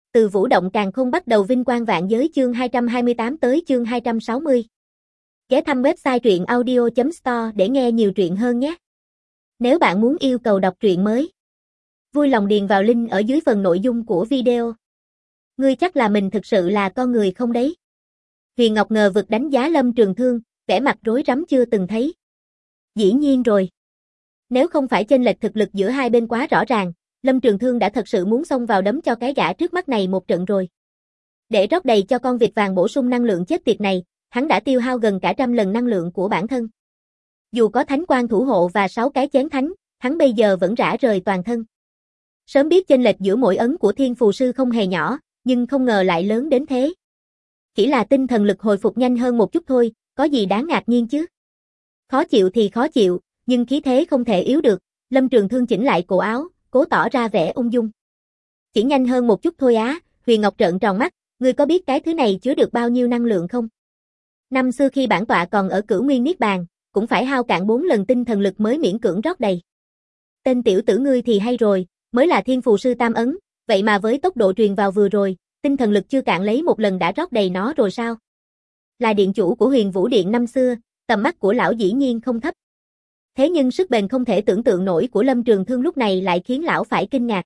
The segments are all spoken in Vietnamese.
Từ Vũ động càn khôn bắt đầu vinh quang vạn giới chương 228 tới chương 260. Ghé thăm website truyện audio.store để nghe nhiều truyện hơn nhé. Nếu bạn muốn yêu cầu đọc truyện mới, vui lòng điền vào link ở dưới phần nội dung của video. Ngươi chắc là mình thực sự là con người không đấy? Huyền Ngọc ngờ vực đánh giá Lâm Trường Thương, vẻ mặt rối rắm chưa từng thấy. Dĩ nhiên rồi. Nếu không phải chênh lệch thực lực giữa hai bên quá rõ ràng, Lâm Trường Thương đã thật sự muốn xông vào đấm cho cái gã trước mắt này một trận rồi. Để rót đầy cho con vịt vàng bổ sung năng lượng chết tiệt này, hắn đã tiêu hao gần cả 100 lần năng lượng của bản thân. Dù có thánh quan thủ hộ và 6 cái chén thánh, hắn bây giờ vẫn rã rời toàn thân. Sớm biết chênh lệch giữa mỗi ấn của Thiên Phù Sư không hề nhỏ, nhưng không ngờ lại lớn đến thế. Chỉ là tinh thần lực hồi phục nhanh hơn một chút thôi, có gì đáng ngạc nhiên chứ? Khó chịu thì khó chịu, nhưng khí thế không thể yếu được. Lâm Trường Thương chỉnh lại cổ áo, cố tỏ ra vẻ ung dung. Chỉ nhanh hơn một chút thôi á. Huyền Ngọc trợn tròn mắt, ngươi có biết cái thứ này chứa được bao nhiêu năng lượng không? Năm xưa khi bản tọa còn ở Cửu Nguyên Niết Bàn, cũng phải hao cạn 4 lần tinh thần lực mới miễn cưỡng rót đầy. Tên tiểu tử ngươi thì hay rồi, mới là Thiên Phù Sư Tam ấn, vậy mà với tốc độ truyền vào vừa rồi, tinh thần lực chưa cạn lấy một lần đã rót đầy nó rồi sao? Là điện chủ của Huyền Vũ Điện năm xưa, tầm mắt của lão dĩ nhiên không thấp. Thế nhưng sức bền không thể tưởng tượng nổi của Lâm Trường Thương lúc này lại khiến lão phải kinh ngạc.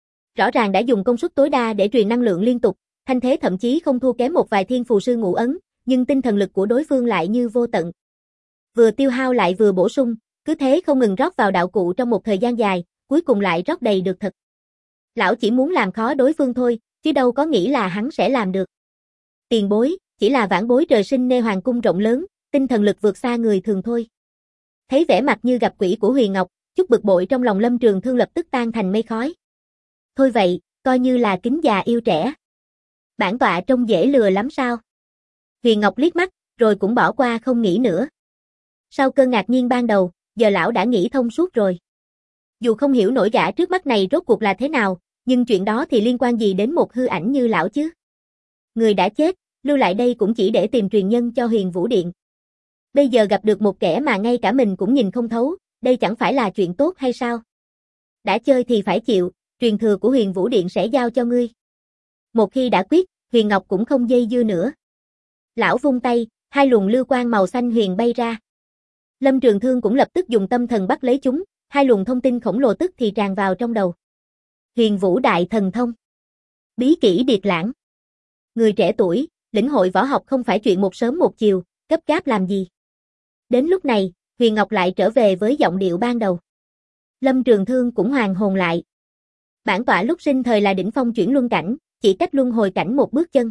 Rõ ràng đã dùng công suất tối đa để truyền năng lượng liên tục, thanh thế thậm chí không thua kém một vài Thiên Phù Sư ngũ ấn, nhưng tinh thần lực của đối phương lại như vô tận. Vừa tiêu hao lại vừa bổ sung, cứ thế không ngừng rót vào đạo cụ trong một thời gian dài, cuối cùng lại rót đầy được thật. Lão chỉ muốn làm khó đối phương thôi, chứ đâu có nghĩ là hắn sẽ làm được. Tiền bối, chỉ là vãn bối trời sinh nê hoàng cung rộng lớn, tinh thần lực vượt xa người thường thôi. Thấy vẻ mặt như gặp quỷ của Huyền Ngọc, chút bực bội trong lòng Lâm Trường Thương lập tức tan thành mây khói. Thôi vậy, coi như là kính già yêu trẻ. Bản tọa trông dễ lừa lắm sao? Huyền Ngọc liếc mắt, rồi cũng bỏ qua không nghĩ nữa. Sau cơn ngạc nhiên ban đầu, giờ lão đã nghĩ thông suốt rồi. Dù không hiểu nổi gã trước mắt này rốt cuộc là thế nào, nhưng chuyện đó thì liên quan gì đến một hư ảnh như lão chứ? Người đã chết, lưu lại đây cũng chỉ để tìm truyền nhân cho Huyền Vũ Điện. Bây giờ gặp được một kẻ mà ngay cả mình cũng nhìn không thấu, đây chẳng phải là chuyện tốt hay sao? Đã chơi thì phải chịu, truyền thừa của Huyền Vũ Điện sẽ giao cho ngươi. Một khi đã quyết, Huyền Ngọc cũng không dây dưa nữa. Lão vung tay, hai luồng lưu quang màu xanh huyền bay ra. Lâm Trường Thương cũng lập tức dùng tâm thần bắt lấy chúng, hai luồng thông tin khổng lồ tức thì tràn vào trong đầu. Huyền Vũ Đại Thần Thông. Bí kỹ Điệt Lãng. Người trẻ tuổi, lĩnh hội võ học không phải chuyện một sớm một chiều, gấp gáp làm gì. Đến lúc này, Huyền Ngọc lại trở về với giọng điệu ban đầu. Lâm Trường Thương cũng hoàn hồn lại. Bản tọa lúc sinh thời là đỉnh phong chuyển luân cảnh, chỉ cách luân hồi cảnh một bước chân.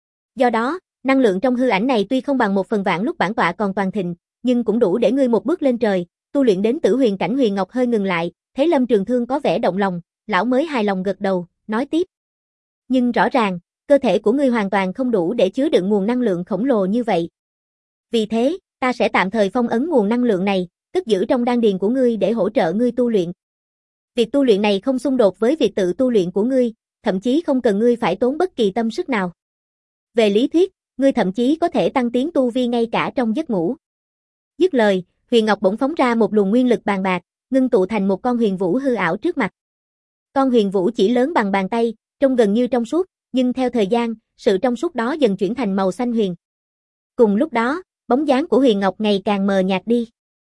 Do đó, năng lượng trong hư ảnh này tuy không bằng 1/1000 lúc bản tọa còn toàn thịnh, nhưng cũng đủ để ngươi một bước lên trời, tu luyện đến tử huyền cảnh. Huyền Ngọc hơi ngừng lại, thấy Lâm Trường Thương có vẻ động lòng, lão mới hài lòng gật đầu, nói tiếp. Nhưng rõ ràng, cơ thể của ngươi hoàn toàn không đủ để chứa đựng nguồn năng lượng khổng lồ như vậy. Vì thế, ta sẽ tạm thời phong ấn nguồn năng lượng này, cất giữ trong đan điền của ngươi để hỗ trợ ngươi tu luyện. Việc tu luyện này không xung đột với việc tự tu luyện của ngươi, thậm chí không cần ngươi phải tốn bất kỳ tâm sức nào. Về lý thuyết, ngươi thậm chí có thể tăng tiến tu vi ngay cả trong giấc ngủ. Dứt lời, Huyền Ngọc bỗng phóng ra một luồng nguyên lực bàn bạc, ngưng tụ thành một con huyền vũ hư ảo trước mặt. Con huyền vũ chỉ lớn bằng bàn tay, trông gần như trong suốt, nhưng theo thời gian, sự trong suốt đó dần chuyển thành màu xanh huyền. Cùng lúc đó, bóng dáng của Huyền Ngọc ngày càng mờ nhạt đi.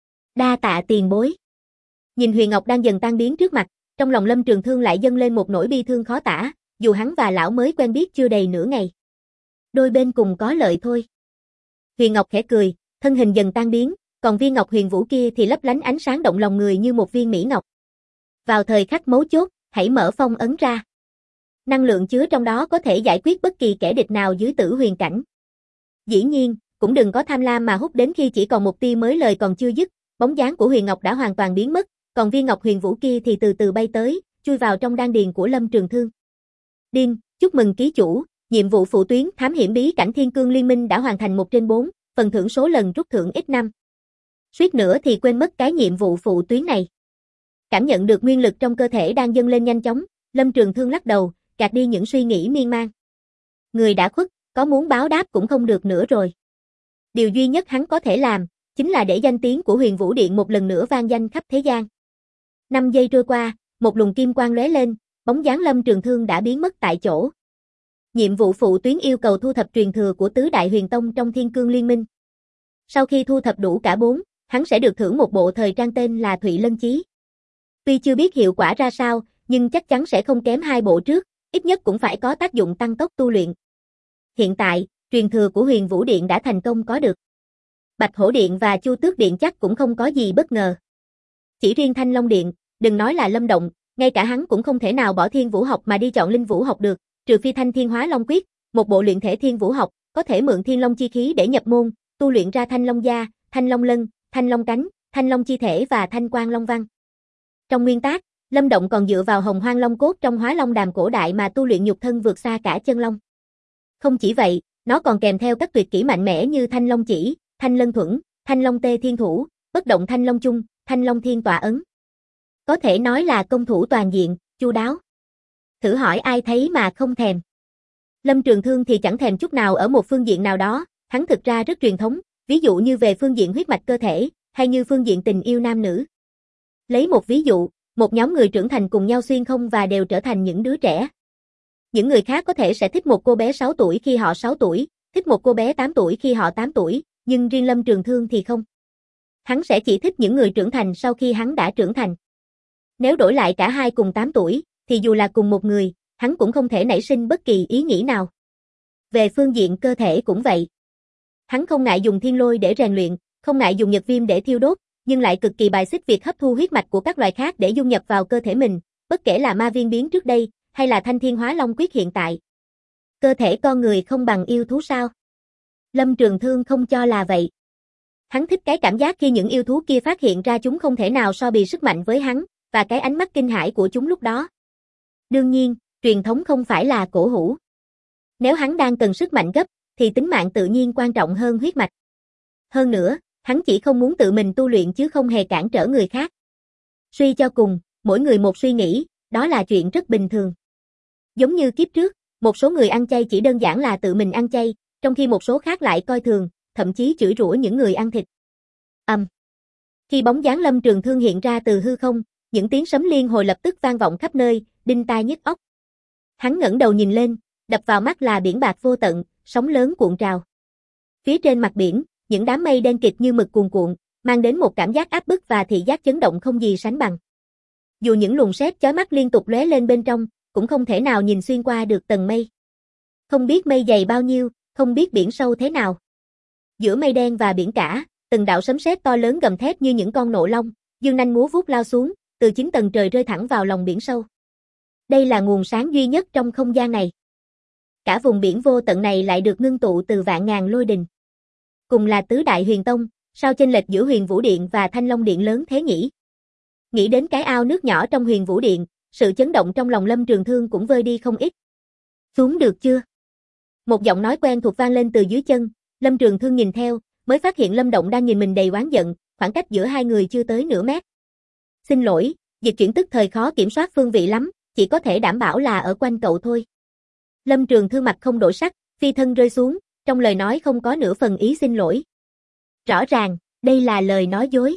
Đa tạ tiền bối. Nhìn Huyền Ngọc đang dần tan biến trước mặt, trong lòng Lâm Trường Thương lại dâng lên một nỗi bi thương khó tả, dù hắn và lão mới quen biết chưa đầy nửa ngày. Đôi bên cùng có lợi thôi. Huyền Ngọc khẽ cười, thân hình dần tan biến, còn viên ngọc huyền vũ kia thì lấp lánh ánh sáng động lòng người như một viên mỹ ngọc. Vào thời khắc mấu chốt, hãy mở phong ấn ra. Năng lượng chứa trong đó có thể giải quyết bất kỳ kẻ địch nào dưới tử huyền cảnh. Dĩ nhiên, cũng đừng có tham lam mà hút đến khi chỉ còn một tia mới. Lời còn chưa dứt, bóng dáng của Huyền Ngọc đã hoàn toàn biến mất, còn viên ngọc huyền vũ kia thì từ từ bay tới, chui vào trong đan điền của Lâm Trường Thương. Điên, chúc mừng ký chủ, nhiệm vụ phụ tuyến thám hiểm bí cảnh Thiên Cương Liên Minh đã hoàn thành 1/4, phần thưởng số lần rút thưởng x5. Suýt nữa thì quên mất cái nhiệm vụ phụ tuyến này. Cảm nhận được nguyên lực trong cơ thể đang dâng lên nhanh chóng, Lâm Trường Thương lắc đầu, gạt đi những suy nghĩ miên man. Người đã khuất, có muốn báo đáp cũng không được nữa rồi. Điều duy nhất hắn có thể làm, chính là để danh tiếng của Huyền Vũ Điện một lần nữa vang danh khắp thế gian. 5 giây trôi qua, một luồng kim quang lóe lên, bóng dáng Lâm Trường Thương đã biến mất tại chỗ. Nhiệm vụ phụ tuyến yêu cầu thu thập truyền thừa của tứ đại huyền tông trong Thiên Cương Liên Minh. Sau khi thu thập đủ cả 4, hắn sẽ được thưởng một bộ thời trang tên là Thụy Lân Chí. Tuy chưa biết hiệu quả ra sao, nhưng chắc chắn sẽ không kém 2 bộ trước, ít nhất cũng phải có tác dụng tăng tốc tu luyện. Hiện tại, truyền thừa của Huyền Vũ Điện đã thành công có được. Bạch Hổ Điện và Chu Tước Điện chắc cũng không có gì bất ngờ. Chỉ riêng Thanh Long Điện, đừng nói là Lâm Động, ngay cả hắn cũng không thể nào bỏ Thiên Vũ học mà đi chọn Linh Vũ học được, trừ phi Thanh Thiên Hóa Long Quyết, một bộ luyện thể Thiên Vũ học, có thể mượn Thiên Long chi khí để nhập môn, tu luyện ra Thanh Long da, Thanh Long lân, Thanh Long cánh, Thanh Long chi thể và Thanh Quang Long văn. Trong nguyên tắc, Lâm Động còn dựa vào Hồng Hoang Long cốt trong Hóa Long Đàm cổ đại mà tu luyện nhục thân vượt xa cả chân long. Không chỉ vậy, nó còn kèm theo các tuyệt kỹ mạnh mẽ như Thanh Long chỉ, Thanh Lân thuẫn, Thanh Long tê thiên thủ, bất động Thanh Long chung, Thanh Long thiên tọa ấn. Có thể nói là công thủ toàn diện, chu đáo. Thử hỏi ai thấy mà không thèm. Lâm Trường Thương thì chẳng thèm chút nào ở một phương diện nào đó, hắn thực ra rất truyền thống, ví dụ như về phương diện huyết mạch cơ thể, hay như phương diện tình yêu nam nữ. Lấy một ví dụ, một nhóm người trưởng thành cùng nhau xuyên không và đều trở thành những đứa trẻ. Những người khác có thể sẽ thích một cô bé 6 tuổi khi họ 6 tuổi, thích một cô bé 8 tuổi khi họ 8 tuổi, nhưng riêng Lâm Trường Thương thì không. Hắn sẽ chỉ thích những người trưởng thành sau khi hắn đã trưởng thành. Nếu đổi lại cả hai cùng 8 tuổi, thì dù là cùng một người, hắn cũng không thể nảy sinh bất kỳ ý nghĩ nào. Về phương diện cơ thể cũng vậy. Hắn không ngại dùng thiên lôi để rèn luyện, không ngại dùng nhật viêm để thiêu đốt, nhưng lại cực kỳ bài xích việc hấp thu huyết mạch của các loài khác để dung nhập vào cơ thể mình, bất kể là ma viên biến trước đây, hay là Thanh Thiên Hóa Long Quyết hiện tại. Cơ thể con người không bằng yêu thú sao? Lâm Trường Thương không cho là vậy. Hắn thích cái cảm giác khi những yêu thú kia phát hiện ra chúng không thể nào so bì sức mạnh với hắn, và cái ánh mắt kinh hãi của chúng lúc đó. Đương nhiên, truyền thống không phải là cổ hủ. Nếu hắn đang cần sức mạnh gấp, thì tính mạng tự nhiên quan trọng hơn huyết mạch. Hơn nữa, hắn chỉ không muốn tự mình tu luyện chứ không hề cản trở người khác. Suy cho cùng, mỗi người một suy nghĩ, đó là chuyện rất bình thường. Giống như kiếp trước, một số người ăn chay chỉ đơn giản là tự mình ăn chay, trong khi một số khác lại coi thường, thậm chí chửi rủa những người ăn thịt. Khi bóng dáng Lâm Trường Thương hiện ra từ hư không, những tiếng sấm liên hồi lập tức vang vọng khắp nơi, đinh tai nhức óc. Hắn ngẩng đầu nhìn lên, đập vào mắt là biển bạc vô tận, sóng lớn cuộn trào. Phía trên mặt biển, những đám mây đen kịt như mực cuồn cuộn, mang đến một cảm giác áp bức và thị giác chấn động không gì sánh bằng. Dù những luồng sét chói mắt liên tục lóe lên bên trong, cũng không thể nào nhìn xuyên qua được tầng mây. Không biết mây dày bao nhiêu, không biết biển sâu thế nào. Giữa mây đen và biển cả, từng đạo sấm sét to lớn gầm thét như những con nộ long, dương nanh múa vuốt lao xuống, từ 9 tầng trời rơi thẳng vào lòng biển sâu. Đây là nguồn sáng duy nhất trong không gian này. Cả vùng biển vô tận này lại được ngưng tụ từ vạn ngàn lôi đình. Cùng là tứ đại huyền tông, sao chênh lệch giữa Huyền Vũ Điện và Thanh Long Điện lớn thế nhỉ? Nghĩ đến cái ao nước nhỏ trong Huyền Vũ Điện, sự chấn động trong lòng Lâm Trường Thương cũng vơi đi không ít. Xuống được chưa? Một giọng nói quen thuộc vang lên từ dưới chân, Lâm Trường Thương nhìn theo, mới phát hiện Lâm Động đang nhìn mình đầy oán giận, khoảng cách giữa hai người chưa tới nửa mét. Xin lỗi, dịch chuyển tức thời khó kiểm soát phương vị lắm, chỉ có thể đảm bảo là ở quanh cậu thôi. Lâm Trường Thương mặt không đổi sắc, phi thân rơi xuống, trong lời nói không có nửa phần ý xin lỗi. Rõ ràng, đây là lời nói dối.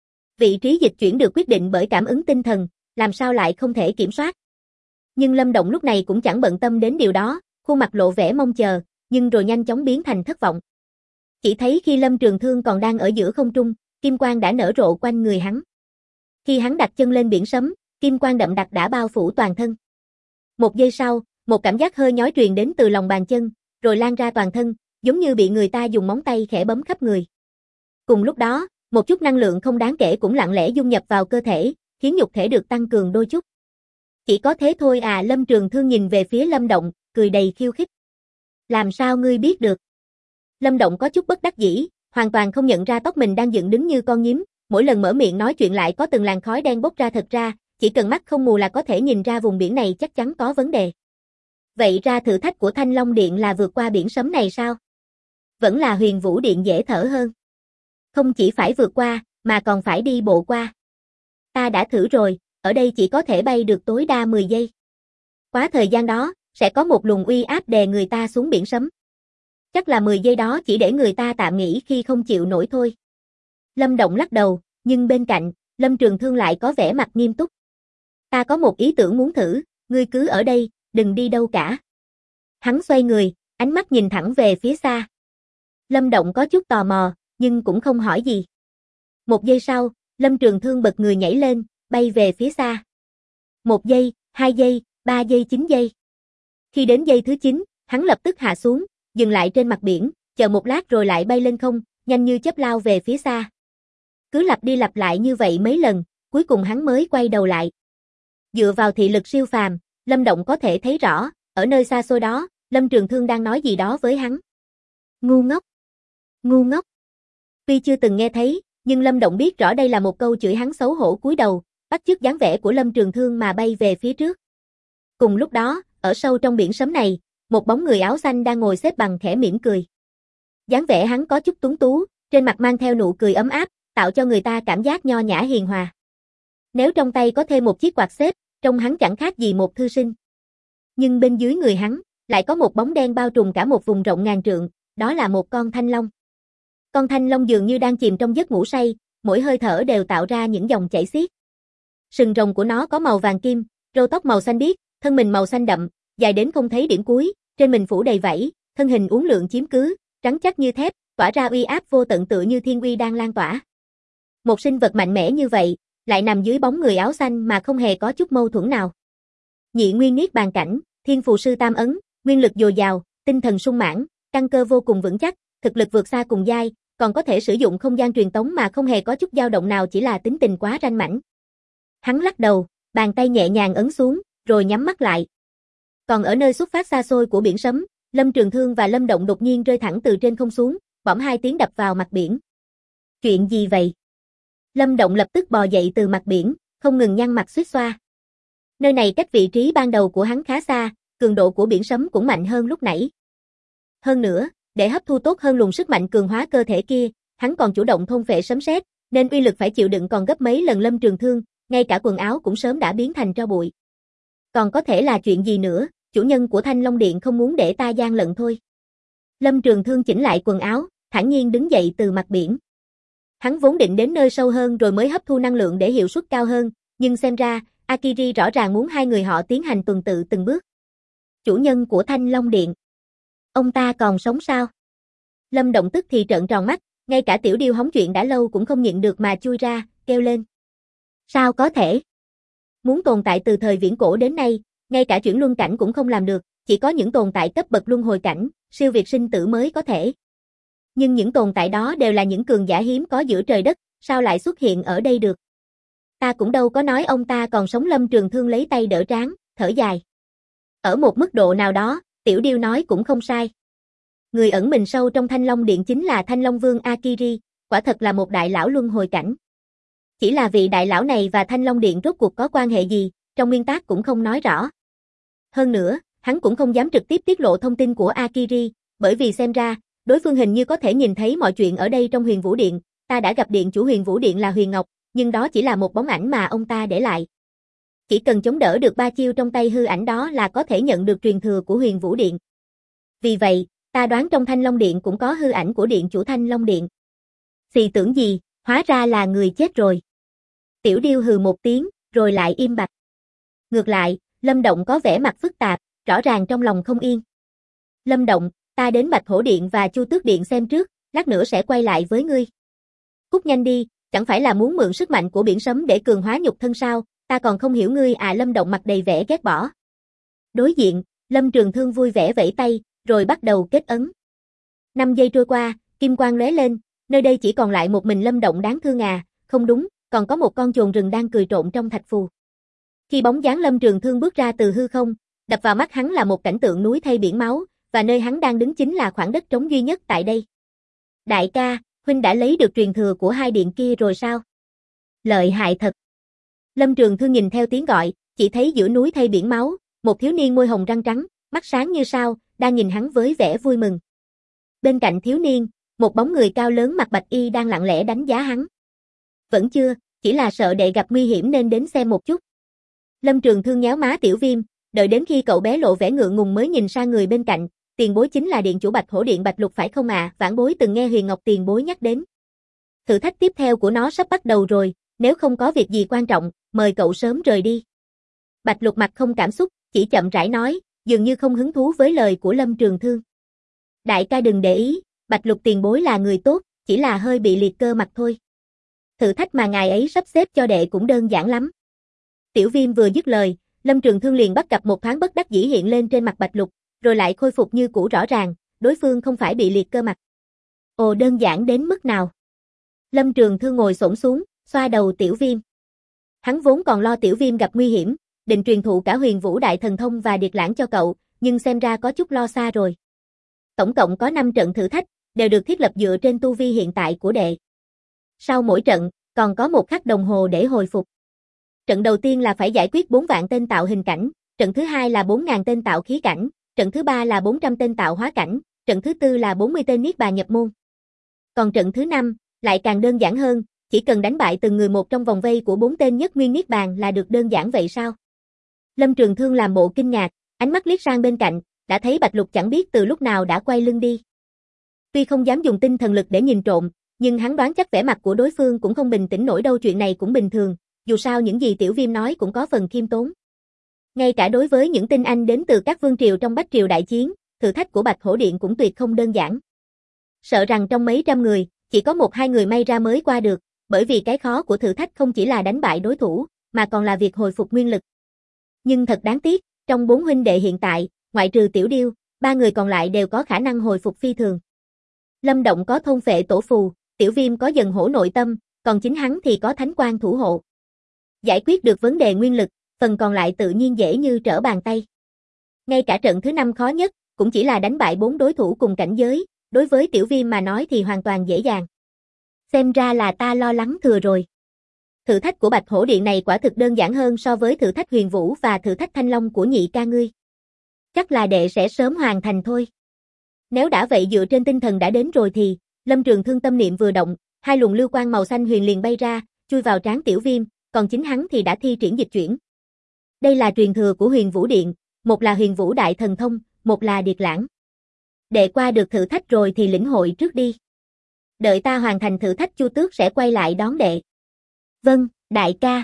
Vị trí dịch chuyển được quyết định bởi cảm ứng tinh thần, làm sao lại không thể kiểm soát. Nhưng Lâm Động lúc này cũng chẳng bận tâm đến điều đó, khuôn mặt lộ vẻ mong chờ, nhưng rồi nhanh chóng biến thành thất vọng. Chỉ thấy khi Lâm Trường Thương còn đang ở giữa không trung, kim quang đã nở rộ quanh người hắn. Khi hắn đặt chân lên biển sấm, kim quang đậm đặc đã bao phủ toàn thân. Một giây sau, một cảm giác hơi nhói truyền đến từ lòng bàn chân, rồi lan ra toàn thân, giống như bị người ta dùng móng tay khẽ bấm khắp người. Cùng lúc đó, một chút năng lượng không đáng kể cũng lặng lẽ dung nhập vào cơ thể, khiến nhục thể được tăng cường đôi chút. Chỉ có thế thôi à? Lâm Trường Thương nhìn về phía Lâm Động, cười đầy khiêu khích. Làm sao ngươi biết được? Lâm Động có chút bất đắc dĩ, hoàn toàn không nhận ra tóc mình đang dựng đứng như con nhím, mỗi lần mở miệng nói chuyện lại có từng làn khói đen bốc ra. Thật ra, chỉ cần mắt không mù là có thể nhìn ra vùng biển này chắc chắn có vấn đề. Vậy ra thử thách của Thanh Long Điện là vượt qua biển sấm này sao? Vẫn là Huyền Vũ Điện dễ thở hơn. Không chỉ phải vượt qua, mà còn phải đi bộ qua. Ta đã thử rồi, ở đây chỉ có thể bay được tối đa 10 giây. Quá thời gian đó, sẽ có một luồng uy áp đè người ta xuống biển sấm. Chắc là 10 giây đó chỉ để người ta tạm nghỉ khi không chịu nổi thôi. Lâm Động lắc đầu, nhưng bên cạnh, Lâm Trường Thương lại có vẻ mặt nghiêm túc. Ta có một ý tưởng muốn thử, ngươi cứ ở đây, đừng đi đâu cả. Hắn xoay người, ánh mắt nhìn thẳng về phía xa. Lâm Động có chút tò mò, nhưng cũng không hỏi gì. Một giây sau, Lâm Trường Thương bật người nhảy lên, bay về phía xa. 1 giây, 2 giây, 3 giây 9 giây. Khi đến giây thứ 9, hắn lập tức hạ xuống, dừng lại trên mặt biển, chờ một lát rồi lại bay lên không, nhanh như chớp lao về phía xa. Cứ lặp đi lặp lại như vậy mấy lần, cuối cùng hắn mới quay đầu lại. Dựa vào thị lực siêu phàm, Lâm Động có thể thấy rõ, ở nơi xa xôi đó, Lâm Trường Thương đang nói gì đó với hắn. Ngu ngốc! Ngu ngốc! Tuy chưa từng nghe thấy, nhưng Lâm Động biết rõ đây là một câu chửi hắn xấu hổ cúi đầu, bắt chước dáng vẻ của Lâm Trường Thương mà bay về phía trước. Cùng lúc đó, ở sâu trong biển sấm này, một bóng người áo xanh đang ngồi xếp bằng khẽ mỉm cười. Dáng vẻ hắn có chút tuấn tú, trên mặt mang theo nụ cười ấm áp, tạo cho người ta cảm giác nho nhã hiền hòa. Nếu trong tay có thêm một chiếc quạt xếp, trông hắn chẳng khác gì một thư sinh. Nhưng bên dưới người hắn, lại có một bóng đen bao trùm cả một vùng rộng ngàn trượng, đó là một con thanh long. Con thanh long dường như đang chìm trong giấc ngủ say, mỗi hơi thở đều tạo ra những dòng chảy xiết. Sừng rồng của nó có màu vàng kim, râu tóc màu xanh biếc, thân mình màu xanh đậm, dài đến không thấy điểm cuối, trên mình phủ đầy vảy, thân hình uốn lượn chiếm cứ, rắn chắc như thép, tỏa ra uy áp vô tận tựa như thiên uy đang lan tỏa. Một sinh vật mạnh mẽ như vậy, lại nằm dưới bóng người áo xanh mà không hề có chút mâu thuẫn nào. Nhị nguyên niết bàn cảnh, thiên phù sư tam ấn, nguyên lực dồi dào, tinh thần sung mãn, căn cơ vô cùng vững chắc, thực lực vượt xa cùng giai, còn có thể sử dụng không gian truyền tống mà không hề có chút dao động nào, chỉ là tính tình quá ranh mãnh. Hắn lắc đầu, bàn tay nhẹ nhàng ấn xuống, rồi nhắm mắt lại. Còn ở nơi xuất phát xa xôi của biển sấm, Lâm Trường Thương và Lâm Động đột nhiên rơi thẳng từ trên không xuống, bỗng 2 tiếng đập vào mặt biển. Chuyện gì vậy? Lâm Động lập tức bò dậy từ mặt biển, không ngừng nhăn mặt xuýt xoa. Nơi này cách vị trí ban đầu của hắn khá xa, cường độ của biển sấm cũng mạnh hơn lúc nãy. Hơn nữa, để hấp thu tốt hơn luồng sức mạnh cường hóa cơ thể kia, hắn còn chủ động thôn phệ sấm sét, nên uy lực phải chịu đựng còn gấp mấy lần Lâm Trường Thương, ngay cả quần áo cũng sớm đã biến thành tro bụi. Còn có thể là chuyện gì nữa, chủ nhân của Thanh Long Điện không muốn để ta gian lận thôi. Lâm Trường Thương chỉnh lại quần áo, thản nhiên đứng dậy từ mặt biển. Hắn vốn định đến nơi sâu hơn rồi mới hấp thu năng lượng để hiệu suất cao hơn, nhưng xem ra, Akiri rõ ràng muốn hai người họ tiến hành tuần tự từng bước. Chủ nhân của Thanh Long Điện. Ông ta còn sống sao? Lâm Động tức thì trợn tròn mắt, ngay cả Tiểu Điêu hóng chuyện đã lâu cũng không nhịn được mà chui ra, kêu lên. Sao có thể? Muốn tồn tại từ thời viễn cổ đến nay, ngay cả chuyển luân cảnh cũng không làm được, chỉ có những tồn tại cấp bậc luân hồi cảnh, siêu việt sinh tử mới có thể. Nhưng những tồn tại đó đều là những cường giả hiếm có giữa trời đất, sao lại xuất hiện ở đây được? Ta cũng đâu có nói ông ta còn sống. Lâm Trường Thương lấy tay đỡ trán, thở dài. Ở một mức độ nào đó, Tiểu Điêu nói cũng không sai. Người ẩn mình sâu trong Thanh Long Điện chính là Thanh Long Vương Akiri, quả thật là một đại lão luân hồi cảnh. Chỉ là vị đại lão này và Thanh Long Điện rốt cuộc có quan hệ gì, trong nguyên tắc cũng không nói rõ. Hơn nữa, hắn cũng không dám trực tiếp tiết lộ thông tin của Akiri, bởi vì xem ra, đối phương hình như có thể nhìn thấy mọi chuyện ở đây trong Huyền Vũ Điện. Ta đã gặp điện chủ Huyền Vũ Điện là Huyền Ngọc, nhưng đó chỉ là một bóng ảnh mà ông ta để lại. Chỉ cần chống đỡ được 3 chiêu trong tay hư ảnh đó là có thể nhận được truyền thừa của Huyền Vũ Điện. Vì vậy, ta đoán trong Thanh Long Điện cũng có hư ảnh của điện chủ Thanh Long Điện. Xì tưởng gì, hóa ra là người chết rồi. Tiểu Điêu hừ một tiếng, rồi lại im bặt. Ngược lại, Lâm Động có vẻ mặt phức tạp, rõ ràng trong lòng không yên. Lâm Động, ta đến Bạch Hổ Điện và Chu Tước Điện xem trước, lát nữa sẽ quay lại với ngươi. Cút nhanh đi, chẳng phải là muốn mượn sức mạnh của biển sấm để cường hóa nhục thân sao, ta còn không hiểu ngươi à. Lâm Động mặt đầy vẻ ghét bỏ. Đối diện, Lâm Trường Thương vui vẻ vẫy tay, rồi bắt đầu kết ấn. 5 giây trôi qua, kim quang lóe lên, nơi đây chỉ còn lại một mình Lâm Động đáng thương à, không đúng, còn có một con chồn rừng đang cười trộn trong thạch phù. Khi bóng dáng Lâm Trường Thương bước ra từ hư không, đập vào mắt hắn là một cảnh tượng núi thay biển máu, và nơi hắn đang đứng chính là khoảng đất trống duy nhất tại đây. Đại ca, huynh đã lấy được truyền thừa của hai điện kia rồi sao? Lợi hại thật. Lâm Trường Thương nhìn theo tiếng gọi, chỉ thấy giữa núi thay biển máu, một thiếu niên môi hồng răng trắng, mắt sáng như sao, đang nhìn hắn với vẻ vui mừng. Bên cạnh thiếu niên, một bóng người cao lớn mặc bạch y đang lặng lẽ đánh giá hắn. Vẫn chưa, chỉ là sợ đệ gặp nguy hiểm nên đến xem một chút. Lâm Trường Thương nhéo má Tiểu Viêm, đợi đến khi cậu bé lộ vẻ ngượng ngùng mới nhìn sang người bên cạnh, tiền bối chính là điện chủ Bạch Hổ Điện Bạch Lục phải không ạ? Vãn bối từng nghe Huyền Ngọc tiền bối nhắc đến. Thử thách tiếp theo của nó sắp bắt đầu rồi, nếu không có việc gì quan trọng, mời cậu sớm rời đi. Bạch Lục mặt không cảm xúc, chỉ chậm rãi nói, dường như không hứng thú với lời của Lâm Trường Thương. Đại ca đừng để ý, Bạch Lục tiền bối là người tốt, chỉ là hơi bị liệt cơ mặt thôi. Thử thách mà ngài ấy sắp xếp cho đệ cũng đơn giản lắm. Tiểu Viêm vừa dứt lời, Lâm Trường Thương liền bắt gặp một thoáng bất đắc dĩ hiện lên trên mặt Bạch Lục, rồi lại khôi phục như cũ rõ ràng, đối phương không phải bị liệt cơ mặt. Ồ, đơn giản đến mức nào? Lâm Trường Thương ngồi xổm xuống, xoa đầu Tiểu Viêm. Hắn vốn còn lo Tiểu Viêm gặp nguy hiểm, định truyền thụ cả Huyền Vũ Đại Thần Thông và Điệt Lãng cho cậu, nhưng xem ra có chút lo xa rồi. Tổng cộng có 5 trận thử thách, đều được thiết lập dựa trên tu vi hiện tại của đệ. Sau mỗi trận, còn có 1 khắc đồng hồ để hồi phục. Trận đầu tiên là phải giải quyết 4 vạn tên tạo hình cảnh, trận thứ hai là 4.000 tên tạo khí cảnh, trận thứ ba là 400 tên tạo hóa cảnh, trận thứ tư là 40 tên niết bàn nhập môn. Còn trận thứ 5 lại càng đơn giản hơn, chỉ cần đánh bại từng người một trong vòng vây của 4 tên nhất nguyên niết bàn là được. Đơn giản vậy sao? Lâm Trường Thương làm bộ kinh ngạc, ánh mắt liếc sang bên cạnh, đã thấy Bạch Lục chẳng biết từ lúc nào đã quay lưng đi. Tuy không dám dùng tinh thần lực để nhìn trộm, nhưng hắn đoán chắc vẻ mặt của đối phương cũng không bình tĩnh nổi đâu. Chuyện này cũng bình thường, dù sao những gì Tiểu Viêm nói cũng có phần khiêm tốn. Ngay cả đối với những tinh anh đến từ các vương triều trong Bách Triều đại chiến, thử thách của Bạch Hổ Điện cũng tuyệt không đơn giản. Sợ rằng trong mấy trăm người, chỉ có 1-2 người may ra mới qua được, bởi vì cái khó của thử thách không chỉ là đánh bại đối thủ, mà còn là việc hồi phục nguyên lực. Nhưng thật đáng tiếc, trong 4 huynh đệ hiện tại, ngoại trừ Tiểu Điêu, 3 người còn lại đều có khả năng hồi phục phi thường. Lâm Động có thôn phệ tổ phù, Tiểu Viêm có dần hổ nội tâm, còn chính hắn thì có thánh quang thủ hộ. Giải quyết được vấn đề nguyên lực, phần còn lại tự nhiên dễ như trở bàn tay. Ngay cả trận thứ 5 khó nhất, cũng chỉ là đánh bại 4 đối thủ cùng cảnh giới, đối với Tiểu Viêm mà nói thì hoàn toàn dễ dàng. Xem ra là ta lo lắng thừa rồi. Thử thách của Bạch Hổ Điện này quả thực đơn giản hơn so với thử thách Huyền Vũ và thử thách Thanh Long của nhị ca ngươi. Chắc là đệ sẽ sớm hoàn thành thôi. Nếu đã vậy dựa trên tinh thần đã đến rồi thì, Lâm Trường Thương tâm niệm vừa động, 2 luồng lưu quang màu xanh huyền liền bay ra, chui vào trán Tiểu Viêm, còn chính hắn thì đã thi triển dịch chuyển. Đây là truyền thừa của Huyền Vũ Điện, một là Huyền Vũ Đại Thần Thông, một là Điệt Lãng. Đệ qua được thử thách rồi thì lĩnh hội trước đi. Đợi ta hoàn thành thử thách Chu Tước sẽ quay lại đón đệ. Vâng, đại ca.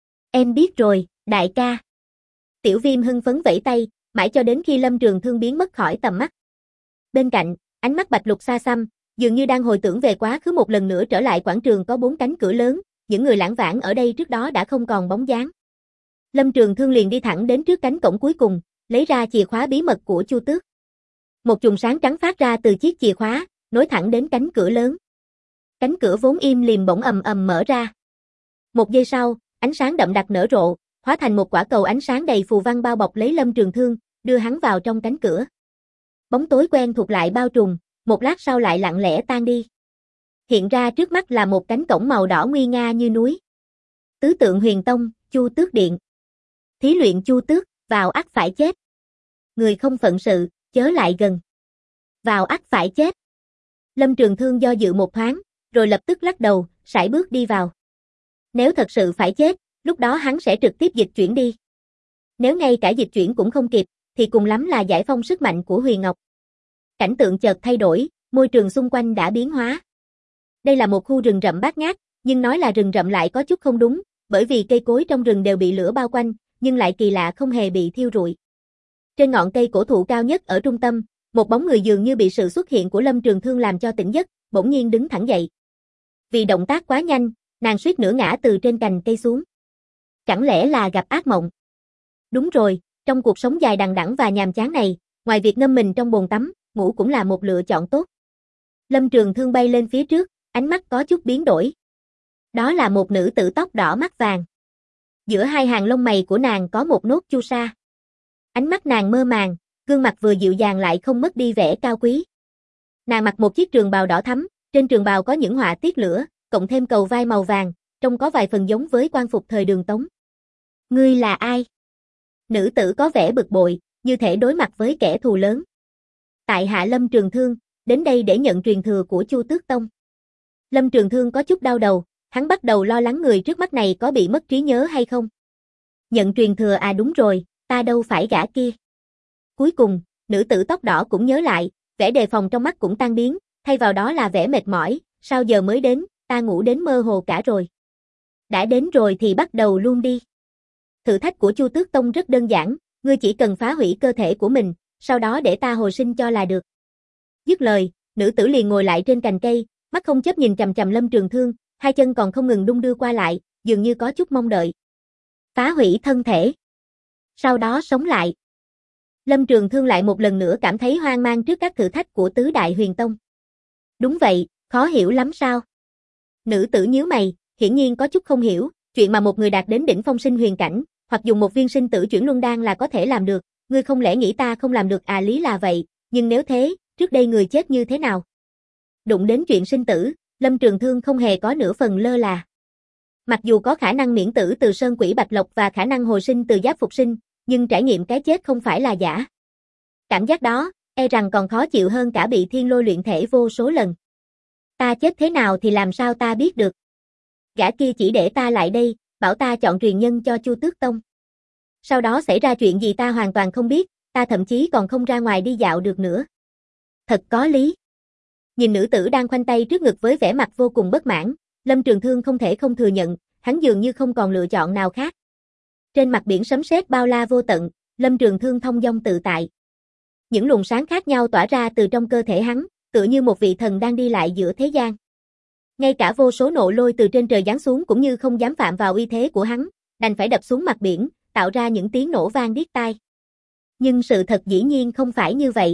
Em biết rồi, đại ca. Tiểu Viêm hưng phấn vẫy tay, mãi cho đến khi Lâm Trường Thương biến mất khỏi tầm mắt. Bên cạnh, ánh mắt Bạch Lục xa xăm, dường như đang hồi tưởng về quá khứ một lần nữa trở lại quảng trường có 4 cánh cửa lớn, những người lãng vãng ở đây trước đó đã không còn bóng dáng. Lâm Trường Thương liền đi thẳng đến trước cánh cổng cuối cùng, lấy ra chìa khóa bí mật của Chu Tước. Một chùm sáng trắng phát ra từ chiếc chìa khóa, nối thẳng đến cánh cửa lớn. Cánh cửa vốn im lìm bỗng ầm ầm mở ra. Một giây sau, ánh sáng đậm đặc nở rộ, hóa thành một quả cầu ánh sáng đầy phù văn bao bọc lấy Lâm Trường Thương, đưa hắn vào trong cánh cửa. Bóng tối quen thuộc lại bao trùm, một lát sau lại lặng lẽ tan đi. Hiện ra trước mắt là một cánh cổng màu đỏ nguy nga như núi. Tứ tượng Huyền Tông, Chu Tước Điện. Thí luyện Chu Tước, vào ắt phải chết. Người không phận sự, chớ lại gần. Vào ắt phải chết. Lâm Trường Thương do dự một thoáng, rồi lập tức lắc đầu, sải bước đi vào. Nếu thật sự phải chết, lúc đó hắn sẽ trực tiếp dịch chuyển đi. Nếu ngay cả dịch chuyển cũng không kịp, thì cùng lắm là giải phong sức mạnh của Huyền Ngọc. Cảnh tượng chợt thay đổi, môi trường xung quanh đã biến hóa. Đây là một khu rừng rậm bát ngát, nhưng nói là rừng rậm lại có chút không đúng, bởi vì cây cối trong rừng đều bị lửa bao quanh, nhưng lại kỳ lạ không hề bị thiêu rụi. Trên ngọn cây cổ thụ cao nhất ở trung tâm, một bóng người dường như bị sự xuất hiện của Lâm Trường Thương làm cho tỉnh giấc, bỗng nhiên đứng thẳng dậy. Vì động tác quá nhanh, nàng suýt nữa ngã từ trên cành cây xuống. Chẳng lẽ là gặp ác mộng? Đúng rồi, trong cuộc sống dài đằng đẵng và nhàm chán này, ngoài việc ngâm mình trong bồn tắm, ngủ cũng là một lựa chọn tốt. Lâm Trường Thương bay lên phía trước, ánh mắt có chút biến đổi. Đó là một nữ tử tóc đỏ mắt vàng. Giữa hai hàng lông mày của nàng có một nốt chu sa. Ánh mắt nàng mơ màng, gương mặt vừa dịu dàng lại không mất đi vẻ cao quý. Nàng mặc một chiếc trường bào đỏ thắm, trên trường bào có những họa tiết lửa, cộng thêm cầu vai màu vàng, trông có vài phần giống với quan phục thời Đường Tống. Ngươi là ai? Nữ tử có vẻ bực bội, như thể đối mặt với kẻ thù lớn. Tại hạ Lâm Trường Thương, đến đây để nhận truyền thừa của Chu Tước Tông. Lâm Trường Thương có chút đau đầu, hắn bắt đầu lo lắng người trước mắt này có bị mất trí nhớ hay không. Nhận truyền thừa à, đúng rồi, ta đâu phải gã kia. Cuối cùng, nữ tử tóc đỏ cũng nhớ lại, vẻ đề phòng trong mắt cũng tan biến, thay vào đó là vẻ mệt mỏi, sao giờ mới đến, ta ngủ đến mơ hồ cả rồi. Đã đến rồi thì bắt đầu luôn đi. Thử thách của Chu Tước Tông rất đơn giản, ngươi chỉ cần phá hủy cơ thể của mình, sau đó để ta hồi sinh cho là được. Dứt lời, nữ tử liền ngồi lại trên cành cây, mắt không chớp nhìn chằm chằm Lâm Trường Thương, hai chân còn không ngừng đung đưa qua lại, dường như có chút mong đợi. Phá hủy thân thể, sau đó sống lại. Lâm Trường Thương lại một lần nữa cảm thấy hoang mang trước các thử thách của Tứ Đại Huyền Tông. Đúng vậy, khó hiểu lắm sao? Nữ tử nhíu mày, hiển nhiên có chút không hiểu, chuyện mà một người đạt đến đỉnh phong sinh huyền cảnh, hoặc dùng một viên sinh tử chuyển luân đan là có thể làm được, ngươi không lẽ nghĩ ta không làm được à? Lý là vậy, nhưng nếu thế, trước đây người chết như thế nào? Đụng đến chuyện sinh tử, Lâm Trường Thương không hề có nửa phần lơ là. Mặc dù có khả năng miễn tử từ sơn quỷ bạch lộc và khả năng hồi sinh từ giáp phục sinh, nhưng trải nghiệm cái chết không phải là giả. Cảm giác đó, e rằng còn khó chịu hơn cả bị thiên lôi luyện thể vô số lần. Ta chết thế nào thì làm sao ta biết được? Gã kia chỉ để ta lại đây, bảo ta chọn truyền nhân cho Chu Tước Tông. Sau đó xảy ra chuyện gì ta hoàn toàn không biết, ta thậm chí còn không ra ngoài đi dạo được nữa. Thật có lý. Nhìn nữ tử đang khoanh tay trước ngực với vẻ mặt vô cùng bất mãn, Lâm Trường Thương không thể không thừa nhận, hắn dường như không còn lựa chọn nào khác. Trên mặt biển sấm sét bao la vô tận, Lâm Trường Thương thông dong tự tại. Những luồng sáng khác nhau tỏa ra từ trong cơ thể hắn, tựa như một vị thần đang đi lại giữa thế gian. Ngay cả vô số nộ lôi từ trên trời giáng xuống cũng như không dám phạm vào uy thế của hắn, đành phải đập xuống mặt biển, tạo ra những tiếng nổ vang điếc tai. Nhưng sự thật dĩ nhiên không phải như vậy.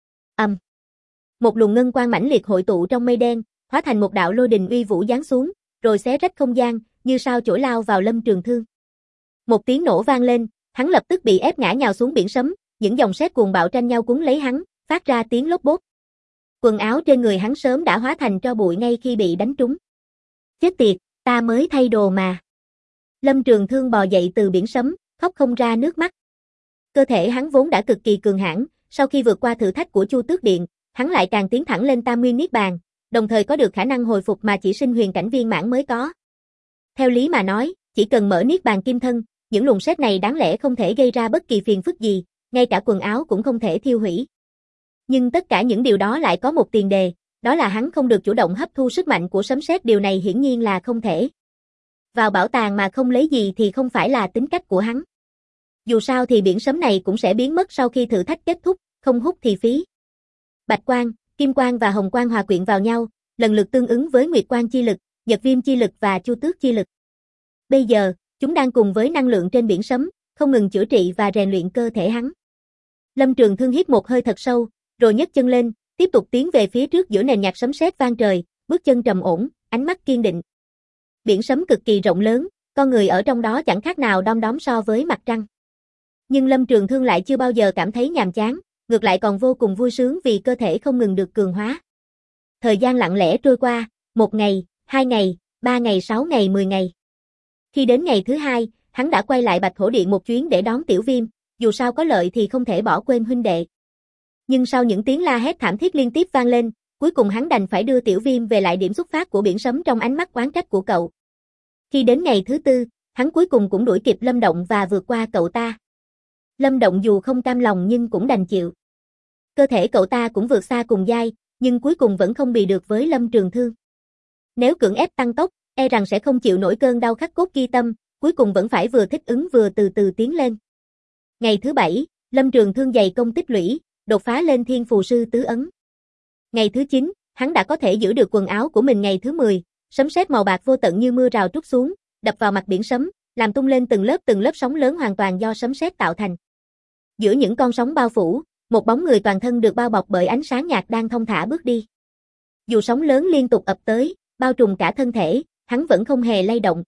Một luồng ngân quang mãnh liệt hội tụ trong mây đen, hóa thành một đạo lôi đình uy vũ giáng xuống, rồi xé rách không gian, như sao chổi lao vào Lâm Trường Thương. Một tiếng nổ vang lên, hắn lập tức bị ép ngã nhào xuống biển sấm, những dòng sét cuồng bạo tranh nhau cuốn lấy hắn, phát ra tiếng lốp bốp. Quần áo trên người hắn sớm đã hóa thành tro bụi ngay khi bị đánh trúng. Chết tiệt, ta mới thay đồ mà. Lâm Trường Thương bò dậy từ biển sấm, khóc không ra nước mắt. Cơ thể hắn vốn đã cực kỳ cường hãn, sau khi vượt qua thử thách của Chu Tước Điện, hắn lại càng tiến thẳng lên Tam Nguyên Niết Bàn, đồng thời có được khả năng hồi phục mà chỉ sinh huyền cảnh viên mãn mới có. Theo lý mà nói, chỉ cần mở Niết Bàn Kim Thân, những luồng sét này đáng lẽ không thể gây ra bất kỳ phiền phức gì, ngay cả quần áo cũng không thể thiêu hủy. Nhưng tất cả những điều đó lại có một tiền đề, đó là hắn không được chủ động hấp thu sức mạnh của sấm sét, điều này hiển nhiên là không thể. Vào bảo tàng mà không lấy gì thì không phải là tính cách của hắn. Dù sao thì biển sấm này cũng sẽ biến mất sau khi thử thách kết thúc, không hút thì phí. Bạch quang, kim quang và hồng quang hòa quyện vào nhau, lần lượt tương ứng với nguyệt quang chi lực, nhật viêm chi lực và chu tước chi lực. Bây giờ, chúng đang cùng với năng lượng trên biển sấm, không ngừng chữa trị và rèn luyện cơ thể hắn. Lâm Trường Thương hít một hơi thật sâu, rồi nhấc chân lên, tiếp tục tiến về phía trước giữa nền nhạc sấm sét vang trời, bước chân trầm ổn, ánh mắt kiên định. Biển sấm cực kỳ rộng lớn, con người ở trong đó chẳng khác nào đom đóm so với mặt trăng. Nhưng Lâm Trường Thương lại chưa bao giờ cảm thấy nhàm chán, ngược lại còn vô cùng vui sướng vì cơ thể không ngừng được cường hóa. Thời gian lặng lẽ trôi qua, 1 ngày, 2 ngày, 3 ngày, 6 ngày, 10 ngày. Khi đến ngày thứ 2, hắn đã quay lại Bạch Hổ Điện một chuyến để đón Tiểu Viêm, dù sao có lợi thì không thể bỏ quên huynh đệ. Nhưng sau những tiếng la hét thảm thiết liên tiếp vang lên, cuối cùng hắn đành phải đưa Tiểu Viêm về lại điểm xuất phát của biển sấm trong ánh mắt oán trách của cậu. Khi đến ngày thứ 4, hắn cuối cùng cũng đuổi kịp Lâm Động và vượt qua cậu ta. Lâm Động dù không cam lòng nhưng cũng đành chịu. Cơ thể cậu ta cũng vượt xa cùng giai, nhưng cuối cùng vẫn không bì được với Lâm Trường Thương. Nếu cưỡng ép tăng tốc, e rằng sẽ không chịu nổi cơn đau khắc cốt ghi tâm, cuối cùng vẫn phải vừa thích ứng vừa từ từ tiến lên. Ngày thứ 7, Lâm Trường Thương dày công tích lũy, đột phá lên Thiên Phù Sư tứ ấn. Ngày thứ 9, hắn đã có thể giữ được quần áo của mình. Ngày thứ 10, sấm sét màu bạc vô tận như mưa rào trút xuống, đập vào mặt biển sấm, làm tung lên từng lớp sóng lớn hoàn toàn do sấm sét tạo thành. Giữa những con sóng bao phủ, một bóng người toàn thân được bao bọc bởi ánh sáng nhạt đang thong thả bước đi. Dù sóng lớn liên tục ập tới, bao trùm cả thân thể, hắn vẫn không hề lay động.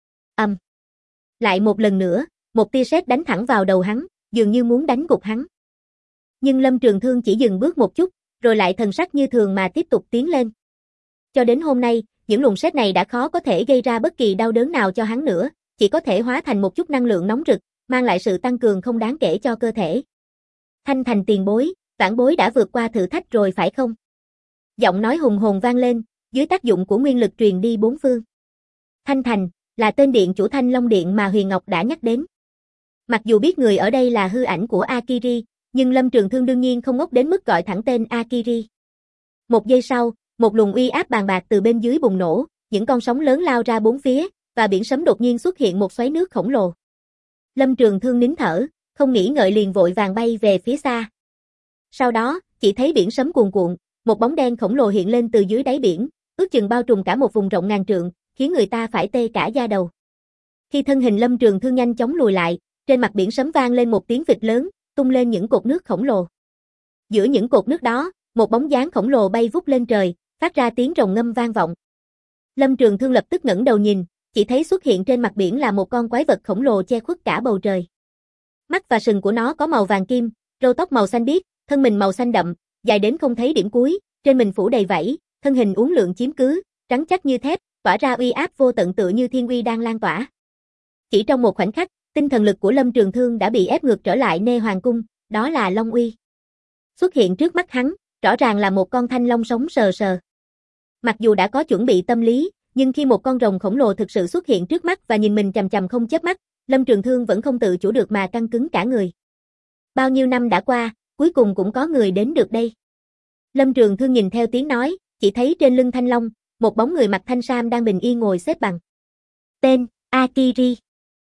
Lại một lần nữa, một tia sét đánh thẳng vào đầu hắn, dường như muốn đánh gục hắn. Nhưng Lâm Trường Thương chỉ dừng bước một chút, rồi lại thần sắc như thường mà tiếp tục tiến lên. Cho đến hôm nay, những luồng sét này đã khó có thể gây ra bất kỳ đau đớn nào cho hắn nữa, chỉ có thể hóa thành một chút năng lượng nóng rực, mang lại sự tăng cường không đáng kể cho cơ thể. Thanh Thành tiền bối, vãn bối đã vượt qua thử thách rồi phải không? Giọng nói hùng hồn vang lên, dưới tác dụng của nguyên lực truyền đi bốn phương. Thanh Thành, là tên điện chủ Thanh Long Điện mà Huyền Ngọc đã nhắc đến. Mặc dù biết người ở đây là hư ảnh của Akiri, nhưng Lâm Trường Thương đương nhiên không ngốc đến mức gọi thẳng tên Akiri. Một giây sau, một luồng uy áp bàn bạc từ bên dưới bùng nổ, những con sóng lớn lao ra bốn phía, và biển sấm đột nhiên xuất hiện một xoáy nước khổng lồ. Lâm Trường Thương nín thở, không nghĩ ngợi liền vội vàng bay về phía xa. Sau đó, chỉ thấy biển sấm cuồn cuộn, một bóng đen khổng lồ hiện lên từ dưới đáy biển, ước chừng bao trùm cả một vùng rộng ngàn trượng, khiến người ta phải tê cả da đầu. Khi thân hình Lâm Trường Thương nhanh chóng lùi lại, trên mặt biển sấm vang lên một tiếng vịt lớn, tung lên những cột nước khổng lồ. Giữa những cột nước đó, một bóng dáng khổng lồ bay vút lên trời, phát ra tiếng rồng ngâm vang vọng. Lâm Trường Thương lập tức ngẩng đầu nhìn, chỉ thấy xuất hiện trên mặt biển là một con quái vật khổng lồ che khuất cả bầu trời. Mắt và sừng của nó có màu vàng kim, râu tóc màu xanh biếc, thân mình màu xanh đậm, dài đến không thấy điểm cuối, trên mình phủ đầy vảy, thân hình uốn lượn chiếm cứ, trắng chắc như thép, tỏa ra uy áp vô tận tựa như thiên uy đang lan tỏa. Chỉ trong một khoảnh khắc, tinh thần lực của Lâm Trường Thương đã bị ép ngược trở lại Nê Hoàng cung, đó là Long Uy. Xuất hiện trước mắt hắn, rõ ràng là một con thanh long sống sờ sờ. Mặc dù đã có chuẩn bị tâm lý, nhưng khi một con rồng khổng lồ thực sự xuất hiện trước mắt và nhìn mình chằm chằm không chớp mắt, Lâm Trường Thương vẫn không tự chủ được mà căng cứng cả người. Bao nhiêu năm đã qua, cuối cùng cũng có người đến được đây. Lâm Trường Thương nhìn theo tiếng nói, chỉ thấy trên lưng thanh long, một bóng người mặc thanh sam đang bình yên ngồi xếp bằng. Tên, Akiri.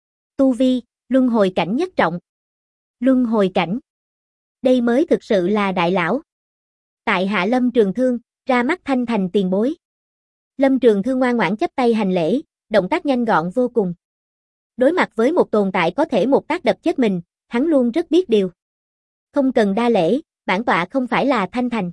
Tu vi, luân hồi cảnh nhất trọng. Luân hồi cảnh. Đây mới thực sự là đại lão. Tại hạ Lâm Trường Thương, ra mắt thanh thành tiền bối. Lâm Trường Thương ngoan ngoãn chắp tay hành lễ, động tác nhanh gọn vô cùng. Đối mặt với một tồn tại có thể một tác đập chết mình, hắn luôn rất biết điều. Không cần đa lễ, bản tọa không phải là Thanh Thành.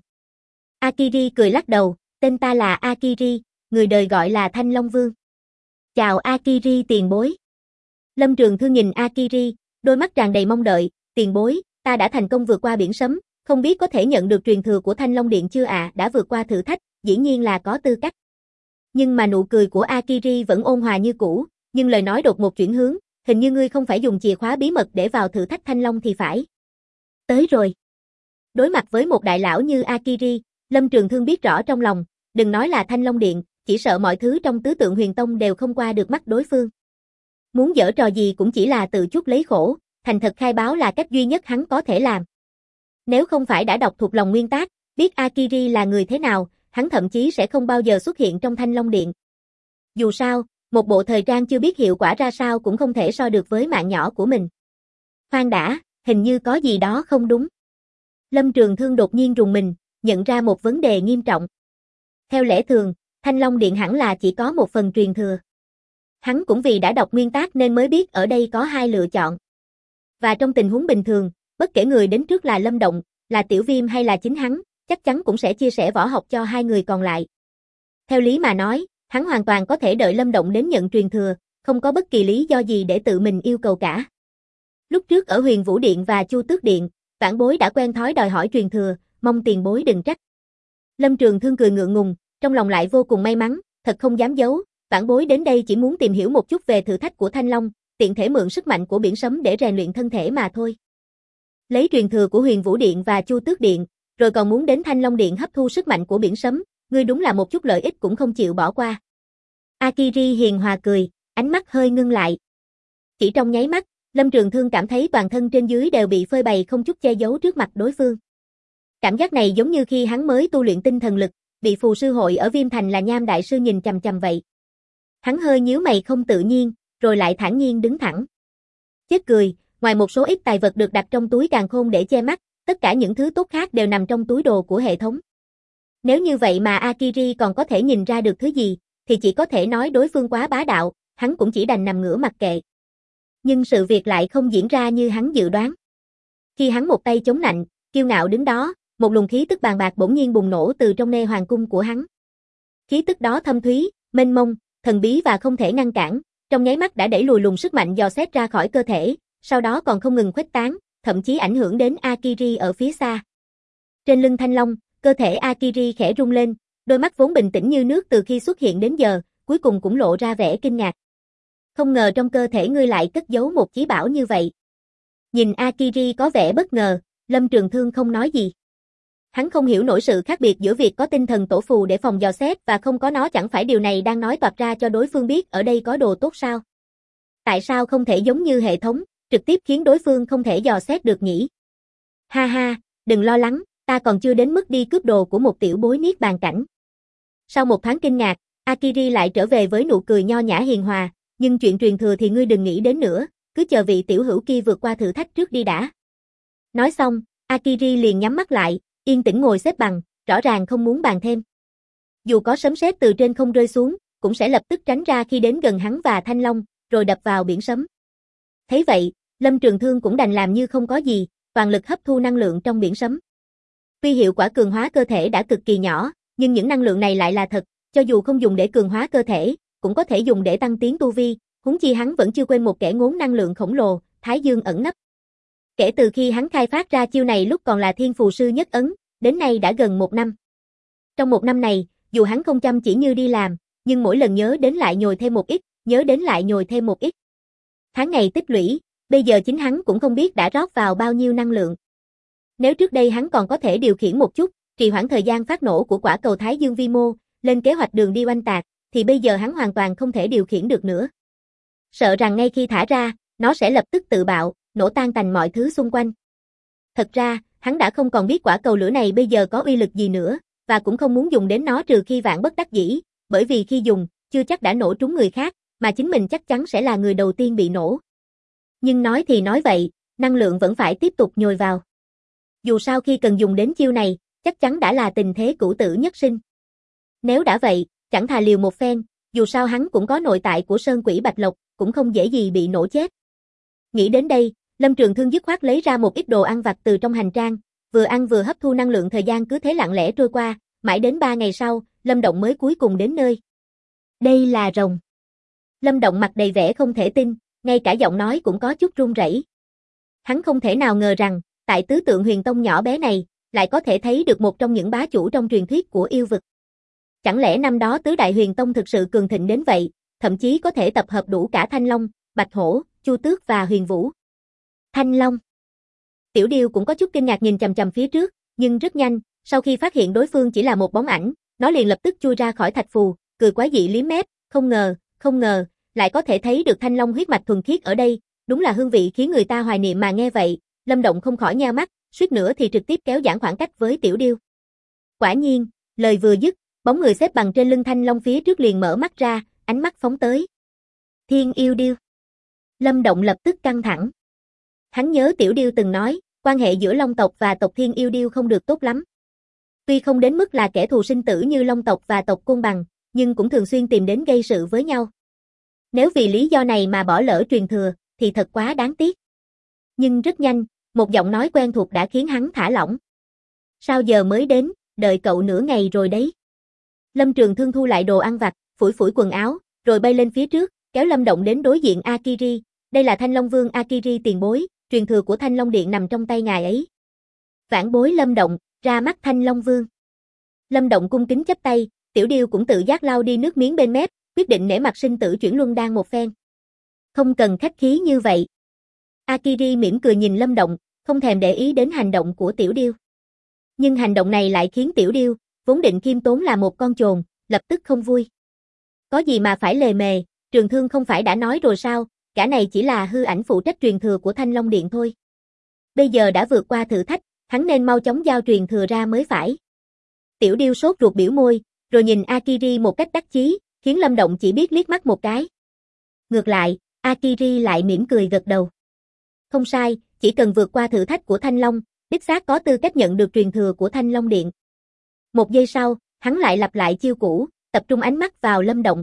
Akiri cười lắc đầu, tên ta là Akiri, người đời gọi là Thanh Long Vương. Chào Akiri tiền bối. Lâm Trường Thương nhìn Akiri, đôi mắt tràn đầy mong đợi, tiền bối, ta đã thành công vượt qua biển sấm, không biết có thể nhận được truyền thừa của Thanh Long Điện chưa ạ? Đã vượt qua thử thách, dĩ nhiên là có tư cách. Nhưng mà nụ cười của Akiri vẫn ôn hòa như cũ, nhưng lời nói đột ngột chuyển hướng, hình như ngươi không phải dùng chìa khóa bí mật để vào thử thách Thanh Long thì phải. Tới rồi. Đối mặt với một đại lão như Akiri, Lâm Trường Thương biết rõ trong lòng, đừng nói là Thanh Long Điện, chỉ sợ mọi thứ trong tứ tượng huyền tông đều không qua được mắt đối phương. Muốn giở trò gì cũng chỉ là tự chuốc lấy khổ, thành thật khai báo là cách duy nhất hắn có thể làm. Nếu không phải đã đọc thuộc lòng nguyên tác, biết Akiri là người thế nào, hắn thậm chí sẽ không bao giờ xuất hiện trong Thanh Long Điện. Dù sao, một bộ thời trang chưa biết hiệu quả ra sao cũng không thể so được với mạng nhỏ của mình. Khoan đã, hình như có gì đó không đúng. Lâm Trường Thương đột nhiên rùng mình, nhận ra một vấn đề nghiêm trọng. Theo lẽ thường, Thanh Long Điện hẳn là chỉ có một phần truyền thừa. Hắn cũng vì đã đọc nguyên tác nên mới biết ở đây có hai lựa chọn. Và trong tình huống bình thường, bất kể người đến trước là Lâm Động, là Tiểu Viêm hay là chính hắn, chắc chắn cũng sẽ chia sẻ võ học cho hai người còn lại. Theo lý mà nói, hắn hoàn toàn có thể đợi Lâm Động đến nhận truyền thừa, không có bất kỳ lý do gì để tự mình yêu cầu cả. Lúc trước ở Huyền Vũ Điện và Chu Tước Điện, vãn bối đã quen thói đòi hỏi truyền thừa, mong tiền bối đừng trách. Lâm Trường Thương cười ngượng ngùng, trong lòng lại vô cùng may mắn, thật không dám giấu, vãn bối đến đây chỉ muốn tìm hiểu một chút về thử thách của Thanh Long, tiện thể mượn sức mạnh của biển sấm để rèn luyện thân thể mà thôi. Lấy truyền thừa của Huyền Vũ Điện và Chu Tước Điện, rồi còn muốn đến Thanh Long Điện hấp thu sức mạnh của biển sấm, ngươi đúng là một chút lợi ích cũng không chịu bỏ qua. Akiri hiền hòa cười, ánh mắt hơi ngưng lại. Chỉ trong nháy mắt, Lâm Trường Thương cảm thấy toàn thân trên dưới đều bị phơi bày không chút che giấu trước mặt đối phương. Cảm giác này giống như khi hắn mới tu luyện tinh thần lực, bị phù sư hội ở Viêm Thành là Nham đại sư nhìn chằm chằm vậy. Hắn hơi nhíu mày không tự nhiên, rồi lại thản nhiên đứng thẳng. Chết cười, ngoài một số ít tài vật được đặt trong túi càn khôn để che mắt, tất cả những thứ tốt khác đều nằm trong túi đồ của hệ thống. Nếu như vậy mà Akiri còn có thể nhìn ra được thứ gì, thì chỉ có thể nói đối phương quá bá đạo, hắn cũng chỉ đành nằm ngửa mặc kệ. Nhưng sự việc lại không diễn ra như hắn dự đoán. Khi hắn một tay chống nạnh, kiêu ngạo đứng đó, một luồng khí tức bàn bạc bỗng nhiên bùng nổ từ trong Nê Hoàng cung của hắn. Khí tức đó thâm thúy, mênh mông, thần bí và không thể ngăn cản, trong nháy mắt đã đẩy lùi luồng sức mạnh dò xét ra khỏi cơ thể, sau đó còn không ngừng khuếch tán, thậm chí ảnh hưởng đến Akiri ở phía xa. Trên lưng Thanh Long, cơ thể Akiri khẽ rung lên, đôi mắt vốn bình tĩnh như nước từ khi xuất hiện đến giờ, cuối cùng cũng lộ ra vẻ kinh ngạc. Không ngờ trong cơ thể ngươi lại cất giấu một chí bảo như vậy. Nhìn Akiri có vẻ bất ngờ, Lâm Trường Thương không nói gì. Hắn không hiểu nổi sự khác biệt giữa việc có tinh thần tổ phù để phòng dò xét và không có nó, chẳng phải điều này đang nói toạc ra cho đối phương biết ở đây có đồ tốt sao? Tại sao không thể giống như hệ thống, trực tiếp khiến đối phương không thể dò xét được nhỉ? Ha ha, đừng lo lắng, ta còn chưa đến mức đi cướp đồ của một tiểu bối niết bàn cảnh. Sau một thoáng kinh ngạc, Akiri lại trở về với nụ cười nho nhã hiền hòa, nhưng chuyện truyền thừa thì ngươi đừng nghĩ đến nữa, cứ chờ vị tiểu hữu kia vượt qua thử thách trước đi đã. Nói xong, Akiri liền nhắm mắt lại, yên tĩnh ngồi xếp bằng, rõ ràng không muốn bàn thêm. Dù có sấm sét từ trên không rơi xuống, cũng sẽ lập tức tránh ra khi đến gần hắn và Thanh Long, rồi đập vào biển sấm. Thấy vậy, Lâm Trường Thương cũng đành làm như không có gì, toàn lực hấp thu năng lượng trong biển sấm. Tuy hiệu quả cường hóa cơ thể đã cực kỳ nhỏ, nhưng những năng lượng này lại là thật, cho dù không dùng để cường hóa cơ thể, cũng có thể dùng để tăng tiến tu vi, huống chi hắn vẫn chưa quên một kẻ ngốn năng lượng khổng lồ, Thái Dương ẩn nấp. Kể từ khi hắn khai phát ra chiêu này lúc còn là Thiên Phù Sư Nhất Ấn, đến nay đã gần 1 năm. Trong 1 năm này, dù hắn không chăm chỉ như đi làm, nhưng mỗi lần nhớ đến lại nhồi thêm một ít, nhớ đến lại nhồi thêm một ít. Tháng ngày tích lũy, bây giờ chính hắn cũng không biết đã rót vào bao nhiêu năng lượng. Nếu trước đây hắn còn có thể điều khiển một chút, trì hoãn thời gian phát nổ của quả cầu Thái Dương vi mô, lên kế hoạch đường đi oanh tạc, thì bây giờ hắn hoàn toàn không thể điều khiển được nữa. Sợ rằng ngay khi thả ra, nó sẽ lập tức tự bạo, nổ tan tành mọi thứ xung quanh. Thật ra, hắn đã không còn biết quả cầu lửa này bây giờ có uy lực gì nữa, và cũng không muốn dùng đến nó trừ khi vạn bất đắc dĩ, bởi vì khi dùng, chưa chắc đã nổ trúng người khác, mà chính mình chắc chắn sẽ là người đầu tiên bị nổ. Nhưng nói thì nói vậy, năng lượng vẫn phải tiếp tục nhồi vào. Dù sao khi cần dùng đến chiêu này, chắc chắn đã là tình thế cửu tử nhất sinh. Nếu đã vậy, chẳng thà liều một phen, dù sao hắn cũng có nội tại của Sơn Quỷ Bạch Lộc, cũng không dễ gì bị nổ chết. Nghĩ đến đây, Lâm Trường Thương dứt khoát lấy ra một ít đồ ăn vặt từ trong hành trang, vừa ăn vừa hấp thu năng lượng, thời gian cứ thế lặng lẽ trôi qua, mãi đến 3 ngày sau, Lâm Động mới cuối cùng đến nơi. Đây là rồng. Lâm Động mặt đầy vẻ không thể tin, ngay cả giọng nói cũng có chút run rẩy. Hắn không thể nào ngờ rằng, tại tứ tượng huyền tông nhỏ bé này, lại có thể thấy được một trong những bá chủ trong truyền thuyết của yêu vực. Chẳng lẽ năm đó tứ đại huyền tông thực sự cường thịnh đến vậy, thậm chí có thể tập hợp đủ cả Thanh Long, Bạch Hổ, Chu Tước và Huyền Vũ. Thanh Long. Tiểu Điêu cũng có chút kinh ngạc nhìn chằm chằm phía trước, nhưng rất nhanh, sau khi phát hiện đối phương chỉ là một bóng ảnh, nó liền lập tức chui ra khỏi thạch phù, cười quái dị liếm mép, không ngờ, lại có thể thấy được Thanh Long huyết mạch thuần khiết ở đây, đúng là hương vị khiến người ta hoài niệm mà. Nghe vậy, Lâm Động không khỏi nheo mắt, suýt nữa thì trực tiếp kéo giãn khoảng cách với Tiểu Điêu. Quả nhiên, lời vừa dứt, bóng người xếp bằng trên lưng Thanh Long phía trước liền mở mắt ra, ánh mắt phóng tới. Thiên Yêu Điêu. Lâm Động lập tức căng thẳng. Hắn nhớ Tiểu Điêu từng nói, quan hệ giữa Long tộc và tộc Thiên Yêu Điêu không được tốt lắm. Tuy không đến mức là kẻ thù sinh tử như Long tộc và tộc Côn Bằng, nhưng cũng thường xuyên tìm đến gây sự với nhau. Nếu vì lý do này mà bỏ lỡ truyền thừa, thì thật quá đáng tiếc. Nhưng rất nhanh, một giọng nói quen thuộc đã khiến hắn thả lỏng. Sao giờ mới đến, đợi cậu nửa ngày rồi đấy. Lâm Trường Thương thu lại đồ ăn vặt, phủi phủi quần áo, rồi bay lên phía trước, kéo Lâm Động đến đối diện Akiri. Đây là Thanh Long Vương Akiri tiền bối, truyền thừa của Thanh Long Điện nằm trong tay ngài ấy. Vãn bối Lâm Động, ra mắt Thanh Long Vương. Lâm Động cung kính chắp tay, Tiểu Điêu cũng tự giác lau đi nước miếng bên mép, quyết định nể mặt sinh tử chuyển luân đan một phen. Không cần khách khí như vậy. Akiri mỉm cười nhìn Lâm Động, không thèm để ý đến hành động của Tiểu Điêu. Nhưng hành động này lại khiến Tiểu Điêu, vốn định khiêm tốn là một con chồn, lập tức không vui. Có gì mà phải lề mề, Trường Thương không phải đã nói rồi sao, cả này chỉ là hư ảnh phụ trách truyền thừa của Thanh Long Điện thôi. Bây giờ đã vượt qua thử thách, hắn nên mau chóng giao truyền thừa ra mới phải. Tiểu Điêu sốt ruột biểu môi, rồi nhìn Akiri một cách đắc chí, khiến Lâm Động chỉ biết liếc mắt một cái. Ngược lại, Akiri lại mỉm cười gật đầu. Không sai, chỉ cần vượt qua thử thách của Thanh Long, đích xác có tư cách nhận được truyền thừa của Thanh Long Điện. Một giây sau, hắn lại lặp lại chiêu cũ, tập trung ánh mắt vào Lâm Động.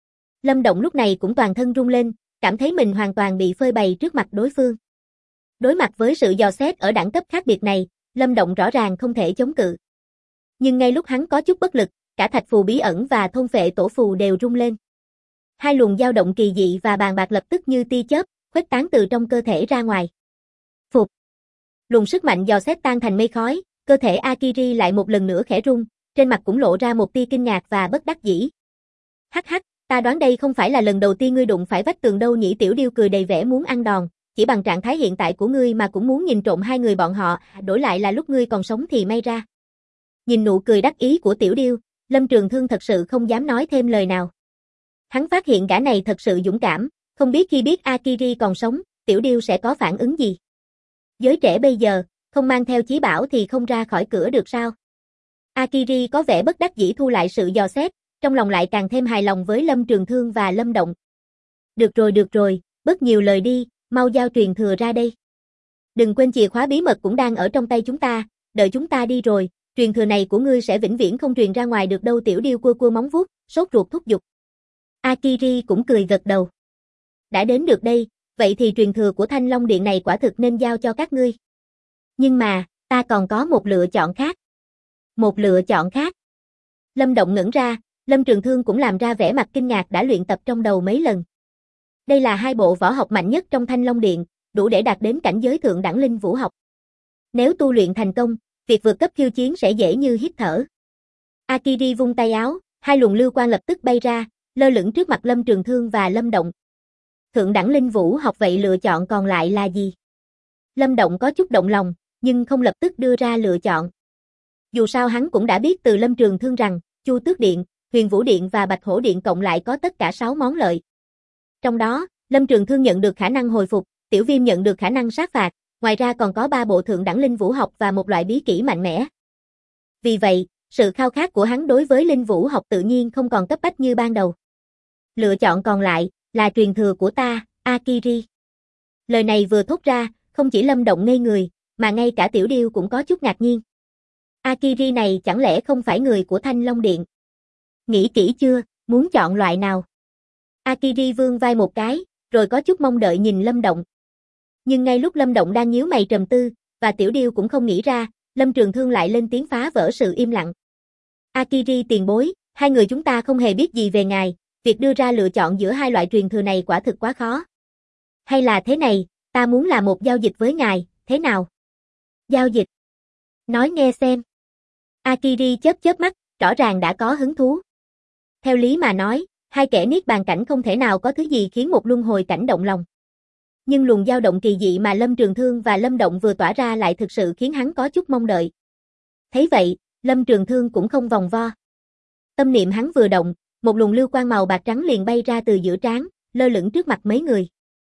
Lâm Động lúc này cũng toàn thân rung lên, cảm thấy mình hoàn toàn bị phơi bày trước mặt đối phương. Đối mặt với sự dò xét ở đẳng cấp khác biệt này, Lâm Động rõ ràng không thể chống cự. Nhưng ngay lúc hắn có chút bất lực, cả thạch phù bí ẩn và thôn phệ tổ phù đều rung lên. Hai luồng dao động kỳ dị và bàn bạc lập tức như tia chớp, khuếch tán từ trong cơ thể ra ngoài. Phục. Luồng sức mạnh dò xét tan thành mây khói, cơ thể Akiri lại một lần nữa khẽ rung, trên mặt cũng lộ ra một tia kinh ngạc và bất đắc dĩ. Hắc hắc, ta đoán đây không phải là lần đầu tiên ngươi đụng phải vách tường đâu nhỉ. Tiểu Điêu cười đầy vẻ muốn ăn đòn, chỉ bằng trạng thái hiện tại của ngươi mà cũng muốn nhìn trộm hai người bọn họ, đổi lại là lúc ngươi còn sống thì may ra. Nhìn nụ cười đắc ý của Tiểu Điêu, Lâm Trường Thương thật sự không dám nói thêm lời nào. Hắn phát hiện gã này thật sự dũng cảm, không biết khi biết Akiri còn sống, Tiểu Điêu sẽ có phản ứng gì. Giới trẻ bây giờ, không mang theo chí bảo thì không ra khỏi cửa được sao? Akiri có vẻ bất đắc dĩ thu lại sự dò xét, trong lòng lại càng thêm hài lòng với Lâm Trường Thương và Lâm Động. Được rồi, bớt nhiều lời đi, mau giao truyền thừa ra đây. Đừng quên chìa khóa bí mật cũng đang ở trong tay chúng ta, đợi chúng ta đi rồi, truyền thừa này của ngươi sẽ vĩnh viễn không truyền ra ngoài được đâu. Tiểu điêu cua cua móng vuốt, sốt ruột thúc giục. Akiri cũng cười gật đầu. Đã đến được đây, vậy thì truyền thừa của Thanh Long Điện này quả thực nên giao cho các ngươi. Nhưng mà, ta còn có một lựa chọn khác. Một lựa chọn khác. Lâm Động ngẩn ra, Lâm Trường Thương cũng làm ra vẻ mặt kinh ngạc đã luyện tập trong đầu mấy lần. Đây là hai bộ võ học mạnh nhất trong Thanh Long Điện, đủ để đạt đến cảnh giới thượng đẳng linh vũ học. Nếu tu luyện thành công, việc vượt cấp khiêu chiến sẽ dễ như hít thở. Akiri vung tay áo, hai luồng lưu quang lập tức bay ra, lơ lửng trước mặt Lâm Trường Thương và Lâm Động. Thượng đẳng linh vũ học vậy lựa chọn còn lại là gì? Lâm Động có chút động lòng, nhưng không lập tức đưa ra lựa chọn. Dù sao hắn cũng đã biết từ Lâm Trường Thương rằng, Chu Tước Điện, Huyền Vũ Điện và Bạch Hổ Điện cộng lại có tất cả 6 món lợi. Trong đó, Lâm Trường Thương nhận được khả năng hồi phục, Tiểu Viêm nhận được khả năng sát phạt, ngoài ra còn có 3 bộ thượng đẳng linh vũ học và một loại bí kỹ mạnh mẽ. Vì vậy, sự khao khát của hắn đối với linh vũ học tự nhiên không còn cấp bách như ban đầu. Lựa chọn còn lại là truyền thừa của ta, Akiri. Lời này vừa thốt ra, không chỉ Lâm Động ngây người, mà ngay cả Tiểu Điêu cũng có chút ngạc nhiên. Akiri này chẳng lẽ không phải người của Thanh Long Điện? Nghĩ kỹ chưa, muốn chọn loại nào? Akiri vươn vai một cái, rồi có chút mong đợi nhìn Lâm Động. Nhưng ngay lúc Lâm Động đang nhíu mày trầm tư, và Tiểu Điêu cũng không nghĩ ra, Lâm Trường Thương lại lên tiếng phá vỡ sự im lặng. Akiri tiền bối, hai người chúng ta không hề biết gì về ngài, việc đưa ra lựa chọn giữa hai loại truyền thừa này quả thực quá khó. Hay là thế này, ta muốn làm một giao dịch với ngài, thế nào? Giao dịch? Nói nghe xem. Akiri chớp chớp mắt, rõ ràng đã có hứng thú. Theo lý mà nói, hai kẻ niết bàn cảnh không thể nào có thứ gì khiến một luân hồi cảnh động lòng. Nhưng luồng dao động kỳ dị mà Lâm Trường Thương và Lâm Động vừa tỏa ra lại thực sự khiến hắn có chút mong đợi. Thấy vậy, Lâm Trường Thương cũng không vòng vo. Tâm niệm hắn vừa động, một luồng lưu quang màu bạc trắng liền bay ra từ giữa trán, lơ lửng trước mặt mấy người.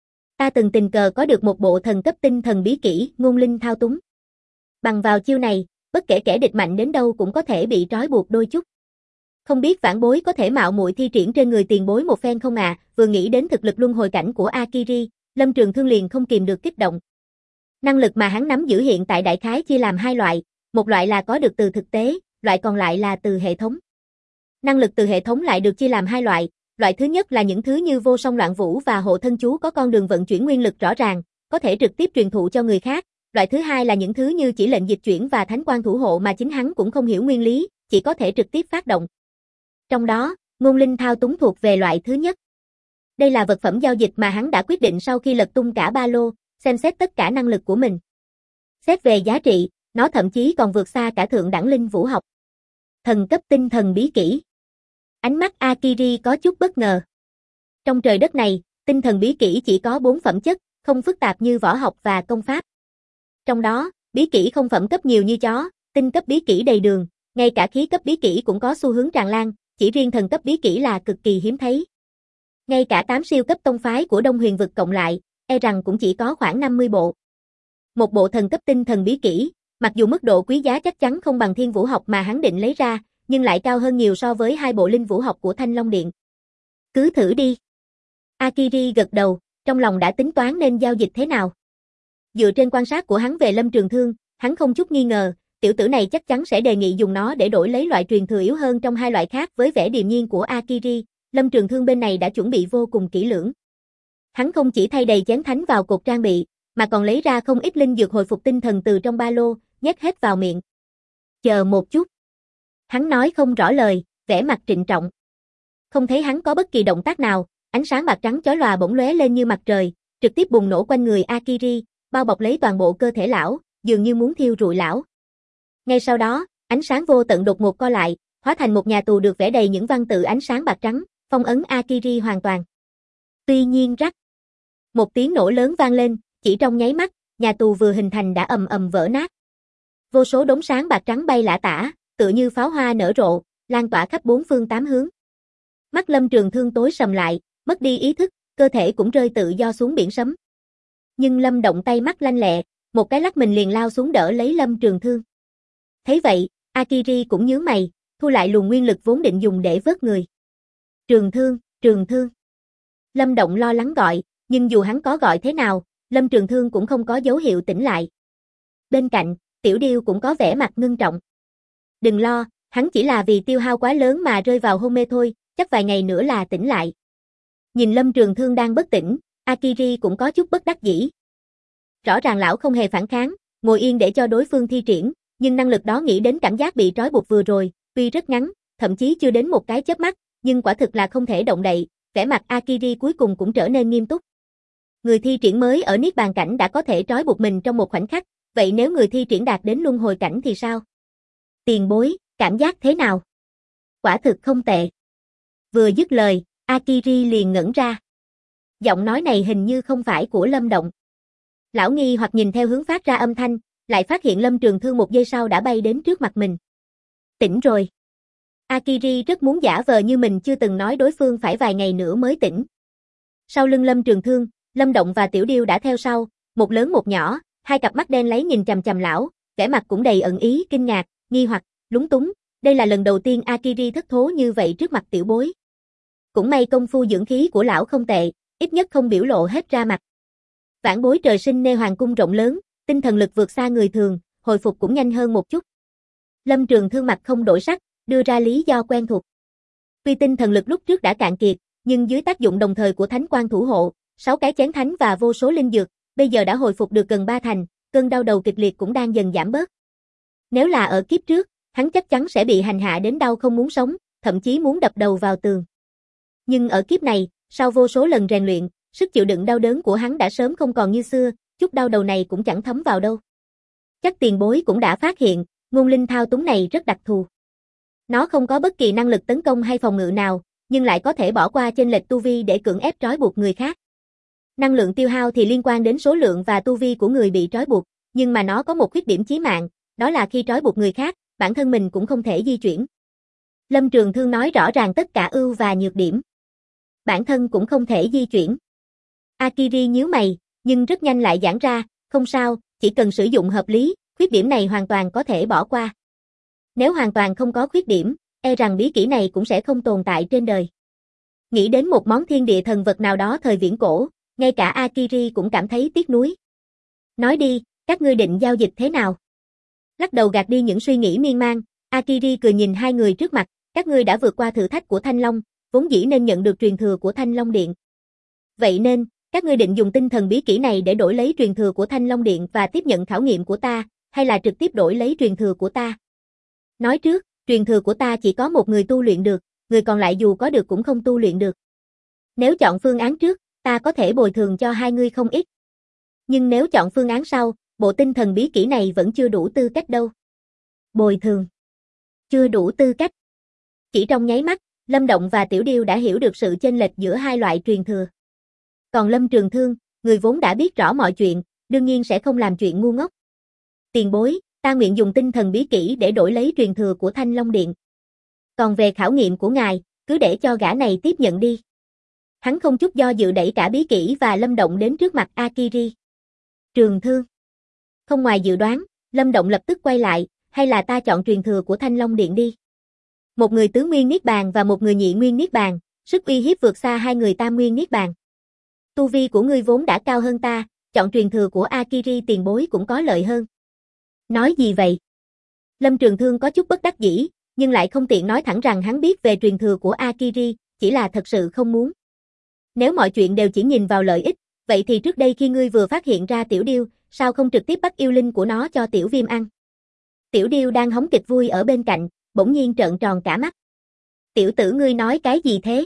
Ta từng tình cờ có được một bộ thần cấp tinh thần bí kỹ, ngôn linh thao túng. Bằng vào chiêu này, bất kể kẻ địch mạnh đến đâu cũng có thể bị trói buộc đôi chút. Không biết vãn bối có thể mạo muội thi triển trên người tiền bối một phen không à? Vừa nghĩ đến thực lực luân hồi cảnh của Akiri, Lâm Trường Thương liền không kìm được kích động. Năng lực mà hắn nắm giữ hiện tại đại khái chia làm hai loại, một loại là có được từ thực tế, loại còn lại là từ hệ thống. Năng lực từ hệ thống lại được chia làm hai loại, loại thứ nhất là những thứ như vô song loạn vũ và hộ thân chú có con đường vận chuyển nguyên lực rõ ràng, có thể trực tiếp truyền thụ cho người khác. Loại thứ hai là những thứ như chỉ lệnh dịch chuyển và thánh quang thủ hộ mà chính hắn cũng không hiểu nguyên lý, chỉ có thể trực tiếp phát động. Trong đó, ngôn linh thao túng thuộc về loại thứ nhất. Đây là vật phẩm giao dịch mà hắn đã quyết định sau khi lật tung cả ba lô, xem xét tất cả năng lực của mình. Xét về giá trị, nó thậm chí còn vượt xa cả thượng đẳng linh vũ học. Thần cấp tinh thần bí kỹ. Ánh mắt Akiri có chút bất ngờ. Trong trời đất này, tinh thần bí kỹ chỉ có 4 phẩm chất, không phức tạp như võ học và công pháp. Trong đó, bí kỹ không phẩm cấp nhiều như chó, tinh cấp bí kỹ đầy đường, ngay cả khí cấp bí kỹ cũng có xu hướng tràn lan, chỉ riêng thần cấp bí kỹ là cực kỳ hiếm thấy. Ngay cả 8 siêu cấp tông phái của Đông Huyền vực cộng lại, e rằng cũng chỉ có khoảng 50 bộ. Một bộ thần cấp tinh thần bí kỹ, mặc dù mức độ quý giá chắc chắn không bằng thiên vũ học mà hắn định lấy ra, nhưng lại cao hơn nhiều so với hai bộ linh vũ học của Thanh Long Điện. Cứ thử đi. Akiri gật đầu, trong lòng đã tính toán nên giao dịch thế nào. Dựa trên quan sát của hắn về Lâm Trường Thương, hắn không chút nghi ngờ, tiểu tử này chắc chắn sẽ đề nghị dùng nó để đổi lấy loại truyền thừa yếu hơn trong hai loại khác. Với vẻ điềm nhiên của Akiri, Lâm Trường Thương bên này đã chuẩn bị vô cùng kỹ lưỡng. Hắn không chỉ thay đầy chén thánh vào cột trang bị, mà còn lấy ra không ít linh dược hồi phục tinh thần từ trong ba lô, nhét hết vào miệng. Chờ một chút. Hắn nói không rõ lời, vẻ mặt trịnh trọng. Không thấy hắn có bất kỳ động tác nào, ánh sáng bạc trắng chói lòa bỗng lóe lên như mặt trời, trực tiếp bùng nổ quanh người Akiri, bao bọc lấy toàn bộ cơ thể lão, dường như muốn thiêu rụi lão. Ngay sau đó, ánh sáng vô tận đột ngột co lại, hóa thành một nhà tù được vẽ đầy những văn tự ánh sáng bạc trắng, phong ấn Akiri hoàn toàn. Tuy nhiên rắc. Một tiếng nổ lớn vang lên, chỉ trong nháy mắt, nhà tù vừa hình thành đã ầm ầm vỡ nát. Vô số đốm sáng bạc trắng bay lả tả, tựa như pháo hoa nở rộ, lan tỏa khắp bốn phương tám hướng. Mắt Lâm Trường Thương tối sầm lại, mất đi ý thức, cơ thể cũng rơi tự do xuống biển sấm. Nhưng Lâm Động tay mắt lanh lẹ, một cái lắc mình liền lao xuống đỡ lấy Lâm Trường Thương. Thấy vậy, Akiri cũng nhướng mày, thu lại luồng nguyên lực vốn định dùng để vớt người. Trường Thương, Trường Thương. Lâm Động lo lắng gọi, nhưng dù hắn có gọi thế nào, Lâm Trường Thương cũng không có dấu hiệu tỉnh lại. Bên cạnh, Tiểu Điêu cũng có vẻ mặt ngưng trọng. Đừng lo, hắn chỉ là vì tiêu hao quá lớn mà rơi vào hôn mê thôi, chắc vài ngày nữa là tỉnh lại. Nhìn Lâm Trường Thương đang bất tỉnh, Akiri cũng có chút bất đắc dĩ. Rõ ràng lão không hề phản kháng, ngồi yên để cho đối phương thi triển, nhưng năng lực đó nghĩ đến cảm giác bị trói buộc vừa rồi, tuy rất ngắn, thậm chí chưa đến một cái chớp mắt, nhưng quả thực là không thể động đậy, vẻ mặt Akiri cuối cùng cũng trở nên nghiêm túc. Người thi triển mới ở Niết Bàn cảnh đã có thể trói buộc mình trong một khoảnh khắc, vậy nếu người thi triển đạt đến luân hồi cảnh thì sao? Tiền bối, cảm giác thế nào? Quả thực không tệ. Vừa dứt lời, Akiri liền ngẩn ra. Giọng nói này hình như không phải của Lâm Động. Lão nghi hoặc nhìn theo hướng phát ra âm thanh, lại phát hiện Lâm Trường Thương một giây sau đã bay đến trước mặt mình. Tỉnh rồi. Akiri rất muốn giả vờ như mình chưa từng nói đối phương phải vài ngày nữa mới tỉnh. Sau lưng Lâm Trường Thương, Lâm Động và Tiểu Điêu đã theo sau, một lớn một nhỏ, hai cặp mắt đen lấy nhìn chằm chằm lão, vẻ mặt cũng đầy ẩn ý, kinh ngạc, nghi hoặc, lúng túng, đây là lần đầu tiên Akiri thất thố như vậy trước mặt tiểu bối. Cũng may công phu dưỡng khí của lão không tệ, ít nhất không biểu lộ hết ra mặt. Vãn bối trời sinh nê hoàng cung rộng lớn, tinh thần lực vượt xa người thường, hồi phục cũng nhanh hơn một chút. Lâm Trường Thương mặt không đổi sắc, đưa ra lý do quen thuộc. Tuy tinh thần lực lúc trước đã cạn kiệt, nhưng dưới tác dụng đồng thời của thánh quang thủ hộ, 6 cái chén thánh và vô số linh dược, bây giờ đã hồi phục được gần 3 thành, cơn đau đầu kịch liệt cũng đang dần giảm bớt. Nếu là ở kiếp trước, hắn chắc chắn sẽ bị hành hạ đến đau không muốn sống, thậm chí muốn đập đầu vào tường. Nhưng ở kiếp này, sau vô số lần rèn luyện, sức chịu đựng đau đớn của hắn đã sớm không còn như xưa, chút đau đầu này cũng chẳng thấm vào đâu. Chắc tiền bối cũng đã phát hiện, ngôn linh thao túng này rất đặc thù. Nó không có bất kỳ năng lực tấn công hay phòng ngự nào, nhưng lại có thể bỏ qua chênh lệch tu vi để cưỡng ép trói buộc người khác. Năng lượng tiêu hao thì liên quan đến số lượng và tu vi của người bị trói buộc, nhưng mà nó có một khuyết điểm chí mạng, đó là khi trói buộc người khác, bản thân mình cũng không thể di chuyển. Lâm Trường Thương nói rõ ràng tất cả ưu và nhược điểm. Bản thân cũng không thể di chuyển. Akiri nhíu mày, nhưng rất nhanh lại giãn ra, không sao, chỉ cần sử dụng hợp lý, khuyết điểm này hoàn toàn có thể bỏ qua. Nếu hoàn toàn không có khuyết điểm, e rằng bí kỹ này cũng sẽ không tồn tại trên đời. Nghĩ đến một món thiên địa thần vật nào đó thời viễn cổ, ngay cả Akiri cũng cảm thấy tiếc nuối. Nói đi, các ngươi định giao dịch thế nào? Lắc đầu gạt đi những suy nghĩ miên man, Akiri cười nhìn hai người trước mặt, các ngươi đã vượt qua thử thách của Thanh Long, vốn dĩ nên nhận được truyền thừa của Thanh Long Điện. Vậy nên, các ngươi định dùng tinh thần bí kỹ này để đổi lấy truyền thừa của Thanh Long Điện và tiếp nhận khảo nghiệm của ta, hay là trực tiếp đổi lấy truyền thừa của ta? Nói trước, truyền thừa của ta chỉ có một người tu luyện được, người còn lại dù có được cũng không tu luyện được. Nếu chọn phương án trước, ta có thể bồi thường cho hai ngươi không ít. Nhưng nếu chọn phương án sau, bộ tinh thần bí kỹ này vẫn chưa đủ tư cách đâu. Bồi thường. Chưa đủ tư cách. Chỉ trong nháy mắt, Lâm Động và Tiểu Điêu đã hiểu được sự chênh lệch giữa hai loại truyền thừa. Còn Lâm Trường Thương, người vốn đã biết rõ mọi chuyện, đương nhiên sẽ không làm chuyện ngu ngốc. Tiền bối, ta nguyện dùng tinh thần bí kỹ để đổi lấy truyền thừa của Thanh Long Điện. Còn về khảo nghiệm của ngài, cứ để cho gã này tiếp nhận đi. Hắn không chút do dự đẩy cả bí kỹ và Lâm Động đến trước mặt Akiri. Trường Thương. Không ngoài dự đoán, Lâm Động lập tức quay lại, hay là ta chọn truyền thừa của Thanh Long Điện đi. Một người tứ nguyên niết bàn và một người nhị nguyên niết bàn, sức uy hiếp vượt xa hai người tam nguyên niết bàn. Tu vi của ngươi vốn đã cao hơn ta, chọn truyền thừa của Akiri tiền bối cũng có lợi hơn. Nói gì vậy? Lâm Trường Thương có chút bất đắc dĩ, nhưng lại không tiện nói thẳng rằng hắn biết về truyền thừa của Akiri, chỉ là thật sự không muốn. Nếu mọi chuyện đều chỉ nhìn vào lợi ích, vậy thì trước đây khi ngươi vừa phát hiện ra Tiểu Điêu, sao không trực tiếp bắt yêu linh của nó cho Tiểu Viêm ăn? Tiểu Điêu đang hóng kịch vui ở bên cạnh, bỗng nhiên trợn tròn cả mắt. Tiểu tử ngươi nói cái gì thế?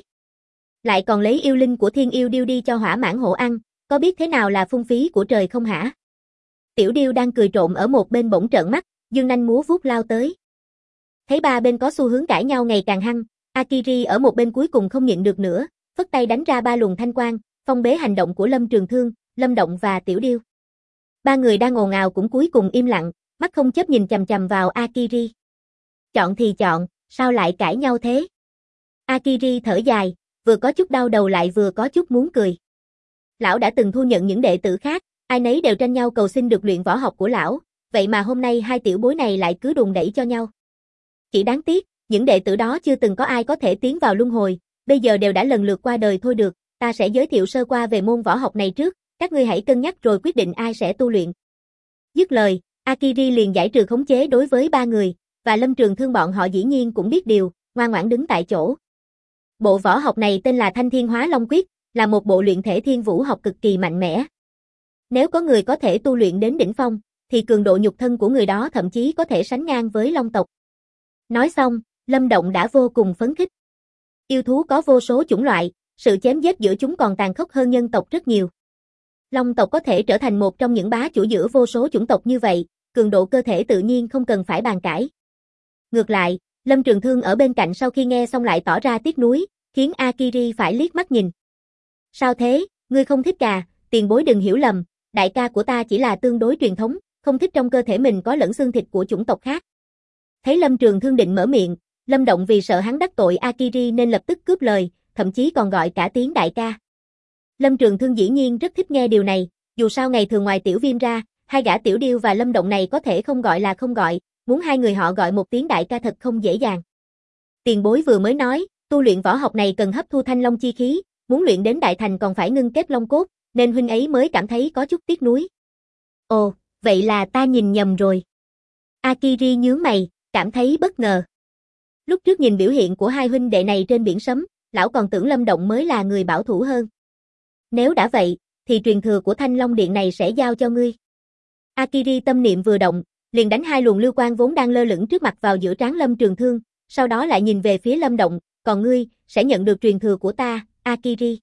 Lại còn lấy yêu linh của Thiên Yêu Điêu đi cho Hỏa Mãn Hổ ăn, có biết thế nào là phung phí của trời không hả? Tiểu Điêu đang cười trộm ở một bên bỗng trợn mắt, dương nanh múa vuốt lao tới. Thấy ba bên có xu hướng cãi nhau ngày càng hăng, Akiri ở một bên cuối cùng không nhịn được nữa, phất tay đánh ra ba luồng thanh quang, phong bế hành động của Lâm Trường Thương, Lâm Động và Tiểu Điêu. Ba người đang ồn ào cũng cuối cùng im lặng, mắt không chớp nhìn chằm chằm vào Akiri. Chọn thì chọn, sao lại cãi nhau thế? Akiri thở dài, vừa có chút đau đầu lại vừa có chút muốn cười. Lão đã từng thu nhận những đệ tử khác, ai nấy đều tranh nhau cầu xin được luyện võ học của lão, vậy mà hôm nay hai tiểu bối này lại cứ đùn đẩy cho nhau. Chỉ đáng tiếc, những đệ tử đó chưa từng có ai có thể tiến vào luân hồi, bây giờ đều đã lần lượt qua đời thôi được, ta sẽ giới thiệu sơ qua về môn võ học này trước, các ngươi hãy cân nhắc rồi quyết định ai sẽ tu luyện. Dứt lời, Akiri liền giải trừ khống chế đối với ba người, và Lâm Trường Thương bọn họ dĩ nhiên cũng biết điều, ngoan ngoãn đứng tại chỗ. Bộ võ học này tên là Thanh Thiên Hóa Long Quyết, là một bộ luyện thể thiên vũ học cực kỳ mạnh mẽ. Nếu có người có thể tu luyện đến đỉnh phong, thì cường độ nhục thân của người đó thậm chí có thể sánh ngang với Long tộc. Nói xong, Lâm Động đã vô cùng phấn khích. Yêu thú có vô số chủng loại, sự chém giết giữa chúng còn tàn khốc hơn nhân tộc rất nhiều. Long tộc có thể trở thành một trong những bá chủ giữa vô số chủng tộc như vậy, cường độ cơ thể tự nhiên không cần phải bàn cãi. Ngược lại, Lâm Trường Thương ở bên cạnh sau khi nghe xong lại tỏ ra tiếc nuối, khiến Akiri phải liếc mắt nhìn. Sao thế, ngươi không thích à, tiền bối đừng hiểu lầm, đại ca của ta chỉ là tương đối truyền thống, không thích trong cơ thể mình có lẫn xương thịt của chủng tộc khác. Thấy Lâm Trường Thương định mở miệng, Lâm Động vì sợ hắn đắc tội Akiri nên lập tức cướp lời, thậm chí còn gọi cả tiếng đại ca. Lâm Trường Thương dĩ nhiên rất thích nghe điều này, dù sao ngày thường ngoài Tiểu Viêm ra, hai gã Tiểu Điêu và Lâm Động này có thể không gọi là không gọi, muốn hai người họ gọi một tiếng đại ca thật không dễ dàng. Tiền bối vừa mới nói, tu luyện võ học này cần hấp thu thanh long chi khí, muốn luyện đến đại thành còn phải ngưng kết long cốt, nên huynh ấy mới cảm thấy có chút tiếc nuối. Ồ, vậy là ta nhìn nhầm rồi. Akiri nhướng mày, cảm thấy bất ngờ. Lúc trước nhìn biểu hiện của hai huynh đệ này trên biển sấm, lão còn tưởng Lâm Động mới là người bảo thủ hơn. Nếu đã vậy, thì truyền thừa của Thanh Long Điện này sẽ giao cho ngươi. Akiri tâm niệm vừa động, liền đánh hai luồng lưu quang vốn đang lơ lửng trước mặt vào giữa trán Lâm Trường Thương, sau đó lại nhìn về phía Lâm Động, còn ngươi, sẽ nhận được truyền thừa của ta, Akiri.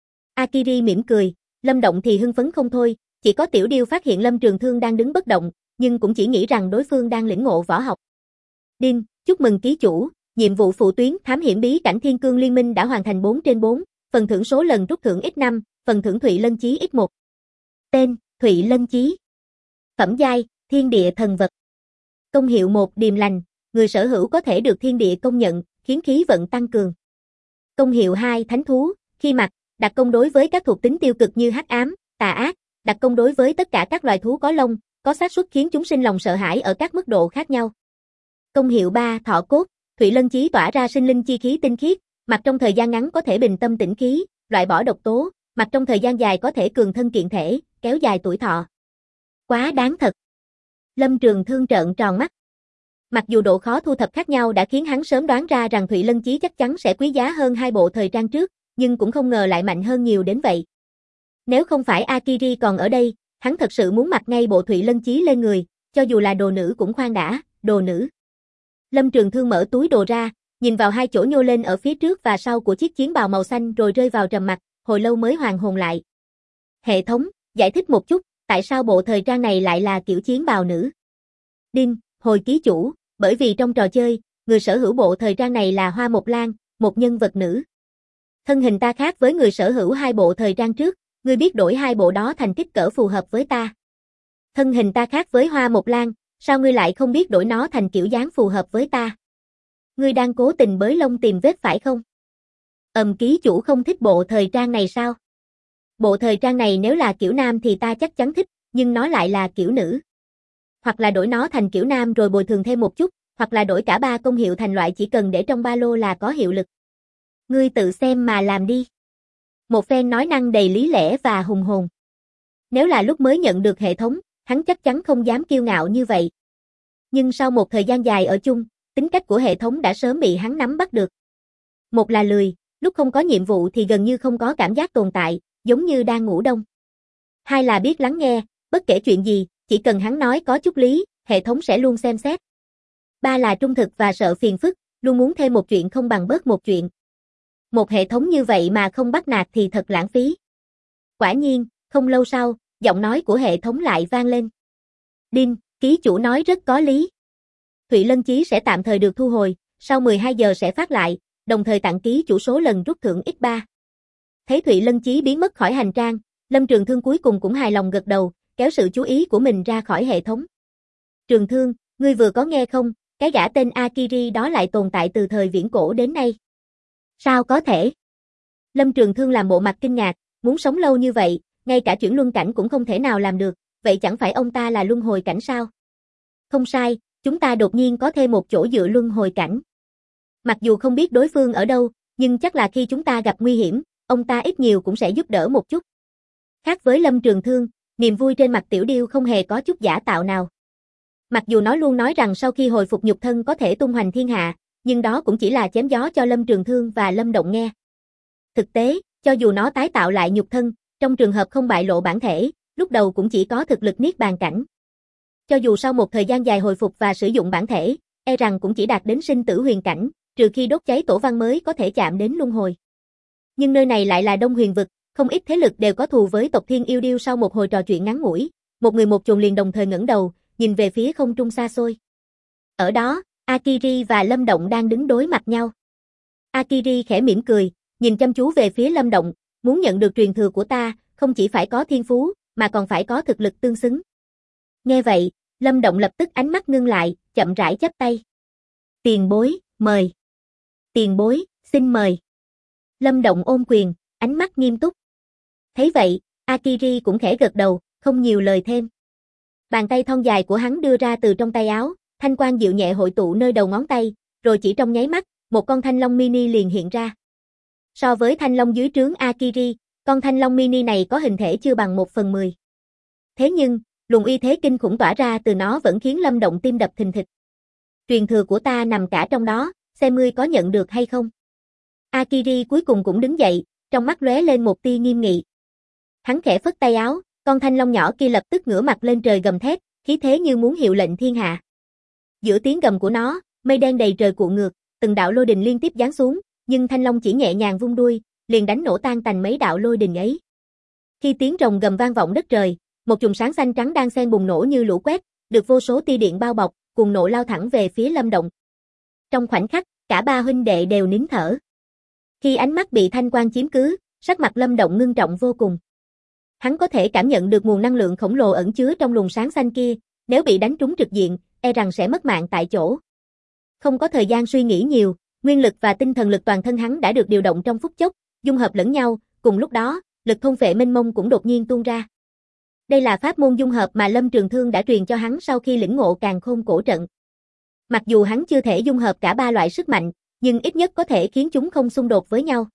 Akiri mỉm cười, Lâm Động thì hưng phấn không thôi, chỉ có Tiểu Điêu phát hiện Lâm Trường Thương đang đứng bất động, nhưng cũng chỉ nghĩ rằng đối phương đang lĩnh ngộ võ học. Đinh, chúc mừng ký chủ, nhiệm vụ phụ tuyến thám hiểm bí cảnh Thiên Cương Liên Minh đã hoàn thành 4/4, phần thưởng số lần rút thưởng x5, phần thưởng Thụy Lân Chí x1. Tên, Thụy Lân Chí. Phẩm giai, Thiên Địa Thần Vật. Công hiệu 1 điềm lành, người sở hữu có thể được thiên địa công nhận, khiến khí vận tăng cường. Công hiệu 2 thánh thú, khi mặc, đặc công đối với các thuộc tính tiêu cực như hắc ám, tà ác, đặc công đối với tất cả các loài thú có lông, có xác suất khiến chúng sinh lòng sợ hãi ở các mức độ khác nhau. Công hiệu 3 thọ cốt, Thụy Lân Chí tỏa ra sinh linh chi khí tinh khiết, mặc trong thời gian ngắn có thể bình tâm tĩnh khí, loại bỏ độc tố, mặc trong thời gian dài có thể cường thân kiện thể, kéo dài tuổi thọ. Quá đáng thật. Lâm Trường Thương trợn tròn mắt. Mặc dù độ khó thu thập khác nhau đã khiến hắn sớm đoán ra rằng Thụy Lân Chí chắc chắn sẽ quý giá hơn hai bộ thời trang trước, nhưng cũng không ngờ lại mạnh hơn nhiều đến vậy. Nếu không phải Akiri còn ở đây, hắn thật sự muốn mặc ngay bộ Thụy Lân Chí lên người, cho dù là đồ nữ cũng khoan đã, đồ nữ. Lâm Trường Thương mở túi đồ ra, nhìn vào hai chỗ nhô lên ở phía trước và sau của chiếc chiến bào màu xanh rồi rơi vào trầm mặc, hồi lâu mới hoàn hồn lại. Hệ thống, giải thích một chút, tại sao bộ thời trang này lại là kiểu chiến bào nữ? Đinh, hồi ký chủ, bởi vì trong trò chơi, người sở hữu bộ thời trang này là Hoa Mộc Lan, một nhân vật nữ. Thân hình ta khác với người sở hữu hai bộ thời trang trước, ngươi biết đổi hai bộ đó thành kích cỡ phù hợp với ta. Thân hình ta khác với Hoa Mộc Lan, sao ngươi lại không biết đổi nó thành kiểu dáng phù hợp với ta? Ngươi đang cố tình bới lông tìm vết phải không? Ký chủ không thích bộ thời trang này sao? Bộ thời trang này nếu là kiểu nam thì ta chắc chắn thích, nhưng nó lại là kiểu nữ. Hoặc là đổi nó thành kiểu nam rồi bồi thường thêm một chút, hoặc là đổi cả ba công hiệu thành loại chỉ cần để trong ba lô là có hiệu lực. Ngươi tự xem mà làm đi. Một phen nói năng đầy lý lẽ và hùng hồn. Nếu là lúc mới nhận được hệ thống, hắn chắc chắn không dám kiêu ngạo như vậy. Nhưng sau một thời gian dài ở chung, tính cách của hệ thống đã sớm bị hắn nắm bắt được. Một là lười, lúc không có nhiệm vụ thì gần như không có cảm giác tồn tại, giống như đang ngủ đông. Hai là biết lắng nghe, bất kể chuyện gì, chỉ cần hắn nói có chút lý, hệ thống sẽ luôn xem xét. Ba là trung thực và sợ phiền phức, luôn muốn thêm một chuyện không bằng bớt một chuyện. Một hệ thống như vậy mà không bắt nạt thì thật lãng phí. Quả nhiên, không lâu sau, giọng nói của hệ thống lại vang lên. Đinh, ký chủ nói rất có lý. Thụy Lân Chí sẽ tạm thời được thu hồi, sau 12 giờ sẽ phát lại, đồng thời tặng ký chủ số lần rút thưởng x3. Thấy Thụy Lân Chí biến mất khỏi hành trang, Lâm Trường Thương cuối cùng cũng hài lòng gật đầu, kéo sự chú ý của mình ra khỏi hệ thống. Trường Thương, ngươi vừa có nghe không, cái gã tên Akiri đó lại tồn tại từ thời viễn cổ đến nay. Sao có thể? Lâm Trường Thương làm bộ mặt kinh ngạc, muốn sống lâu như vậy, ngay cả chuyển luân cảnh cũng không thể nào làm được, vậy chẳng phải ông ta là luân hồi cảnh sao? Không sai, chúng ta đột nhiên có thêm một chỗ dựa luân hồi cảnh. Mặc dù không biết đối phương ở đâu, nhưng chắc là khi chúng ta gặp nguy hiểm, ông ta ít nhiều cũng sẽ giúp đỡ một chút. Khác với Lâm Trường Thương, niềm vui trên mặt Tiểu Điêu không hề có chút giả tạo nào. Mặc dù nó luôn nói rằng sau khi hồi phục nhục thân có thể tung hoành thiên hạ, nhưng đó cũng chỉ là chém gió cho Lâm Trường Thương và Lâm Động nghe. Thực tế, cho dù nó tái tạo lại nhục thân, trong trường hợp không bại lộ bản thể, lúc đầu cũng chỉ có thực lực niết bàn cảnh. Cho dù sau một thời gian dài hồi phục và sử dụng bản thể, e rằng cũng chỉ đạt đến sinh tử huyền cảnh, trừ khi đốt cháy tổ văn mới có thể chạm đến luân hồi. Nhưng nơi này lại là Đông Huyền vực, không ít thế lực đều có thù với tộc Thiên Yêu Điêu. Sau một hồi trò chuyện ngắn ngủi, một người một chồn liền đồng thời ngẩng đầu, nhìn về phía không trung xa xôi. Ở đó, Akiri và Lâm Động đang đứng đối mặt nhau. Akiri khẽ mỉm cười, nhìn chăm chú về phía Lâm Động, muốn nhận được truyền thừa của ta, không chỉ phải có thiên phú, mà còn phải có thực lực tương xứng. Nghe vậy, Lâm Động lập tức ánh mắt ngưng lại, chậm rãi chắp tay. Tiền bối, mời. Tiền bối, xin mời. Lâm Động ôm quyền, ánh mắt nghiêm túc. Thấy vậy, Akiri cũng khẽ gật đầu, không nhiều lời thêm. Bàn tay thon dài của hắn đưa ra từ trong tay áo, thanh quang dịu nhẹ hội tụ nơi đầu ngón tay, rồi chỉ trong nháy mắt, một con thanh long mini liền hiện ra. So với thanh long dưới trướng Akiri, con thanh long mini này có hình thể chưa bằng 1/10. Thế nhưng, luồng uy thế kinh khủng tỏa ra từ nó vẫn khiến Lâm Động tim đập thình thịch. Truyền thừa của ta nằm cả trong đó, xem ngươi có nhận được hay không. Akiri cuối cùng cũng đứng dậy, trong mắt lóe lên một tia nghiêm nghị. Hắn khẽ phất tay áo, con thanh long nhỏ kia lập tức ngửa mặt lên trời gầm thét, khí thế như muốn hiệu lệnh thiên hạ. Giữa tiếng gầm của nó, mây đen đầy trời cuộn ngược, từng đạo lôi đình liên tiếp giáng xuống, nhưng thanh long chỉ nhẹ nhàng vung đuôi, liền đánh nổ tan tành mấy đạo lôi đình ấy. Khi tiếng rồng gầm vang vọng đất trời, một chùm sáng xanh trắng đan xen bùng nổ như lũ quét, được vô số tia điện bao bọc, cuồng nộ lao thẳng về phía Lâm Động. Trong khoảnh khắc, cả ba huynh đệ đều nín thở. Khi ánh mắt bị thanh quang chiếm cứ, sắc mặt Lâm Động ngưng trọng vô cùng. Hắn có thể cảm nhận được nguồn năng lượng khổng lồ ẩn chứa trong luồng sáng xanh kia, nếu bị đánh trúng trực diện, e rằng sẽ mất mạng tại chỗ. Không có thời gian suy nghĩ nhiều, nguyên lực và tinh thần lực toàn thân hắn đã được điều động trong phút chốc, dung hợp lẫn nhau, cùng lúc đó, lực thôn phệ mênh mông cũng đột nhiên tuôn ra. Đây là pháp môn dung hợp mà Lâm Trường Thương đã truyền cho hắn sau khi lĩnh ngộ Càn Khôn Cổ Trận. Mặc dù hắn chưa thể dung hợp cả ba loại sức mạnh, nhưng ít nhất có thể khiến chúng không xung đột với nhau.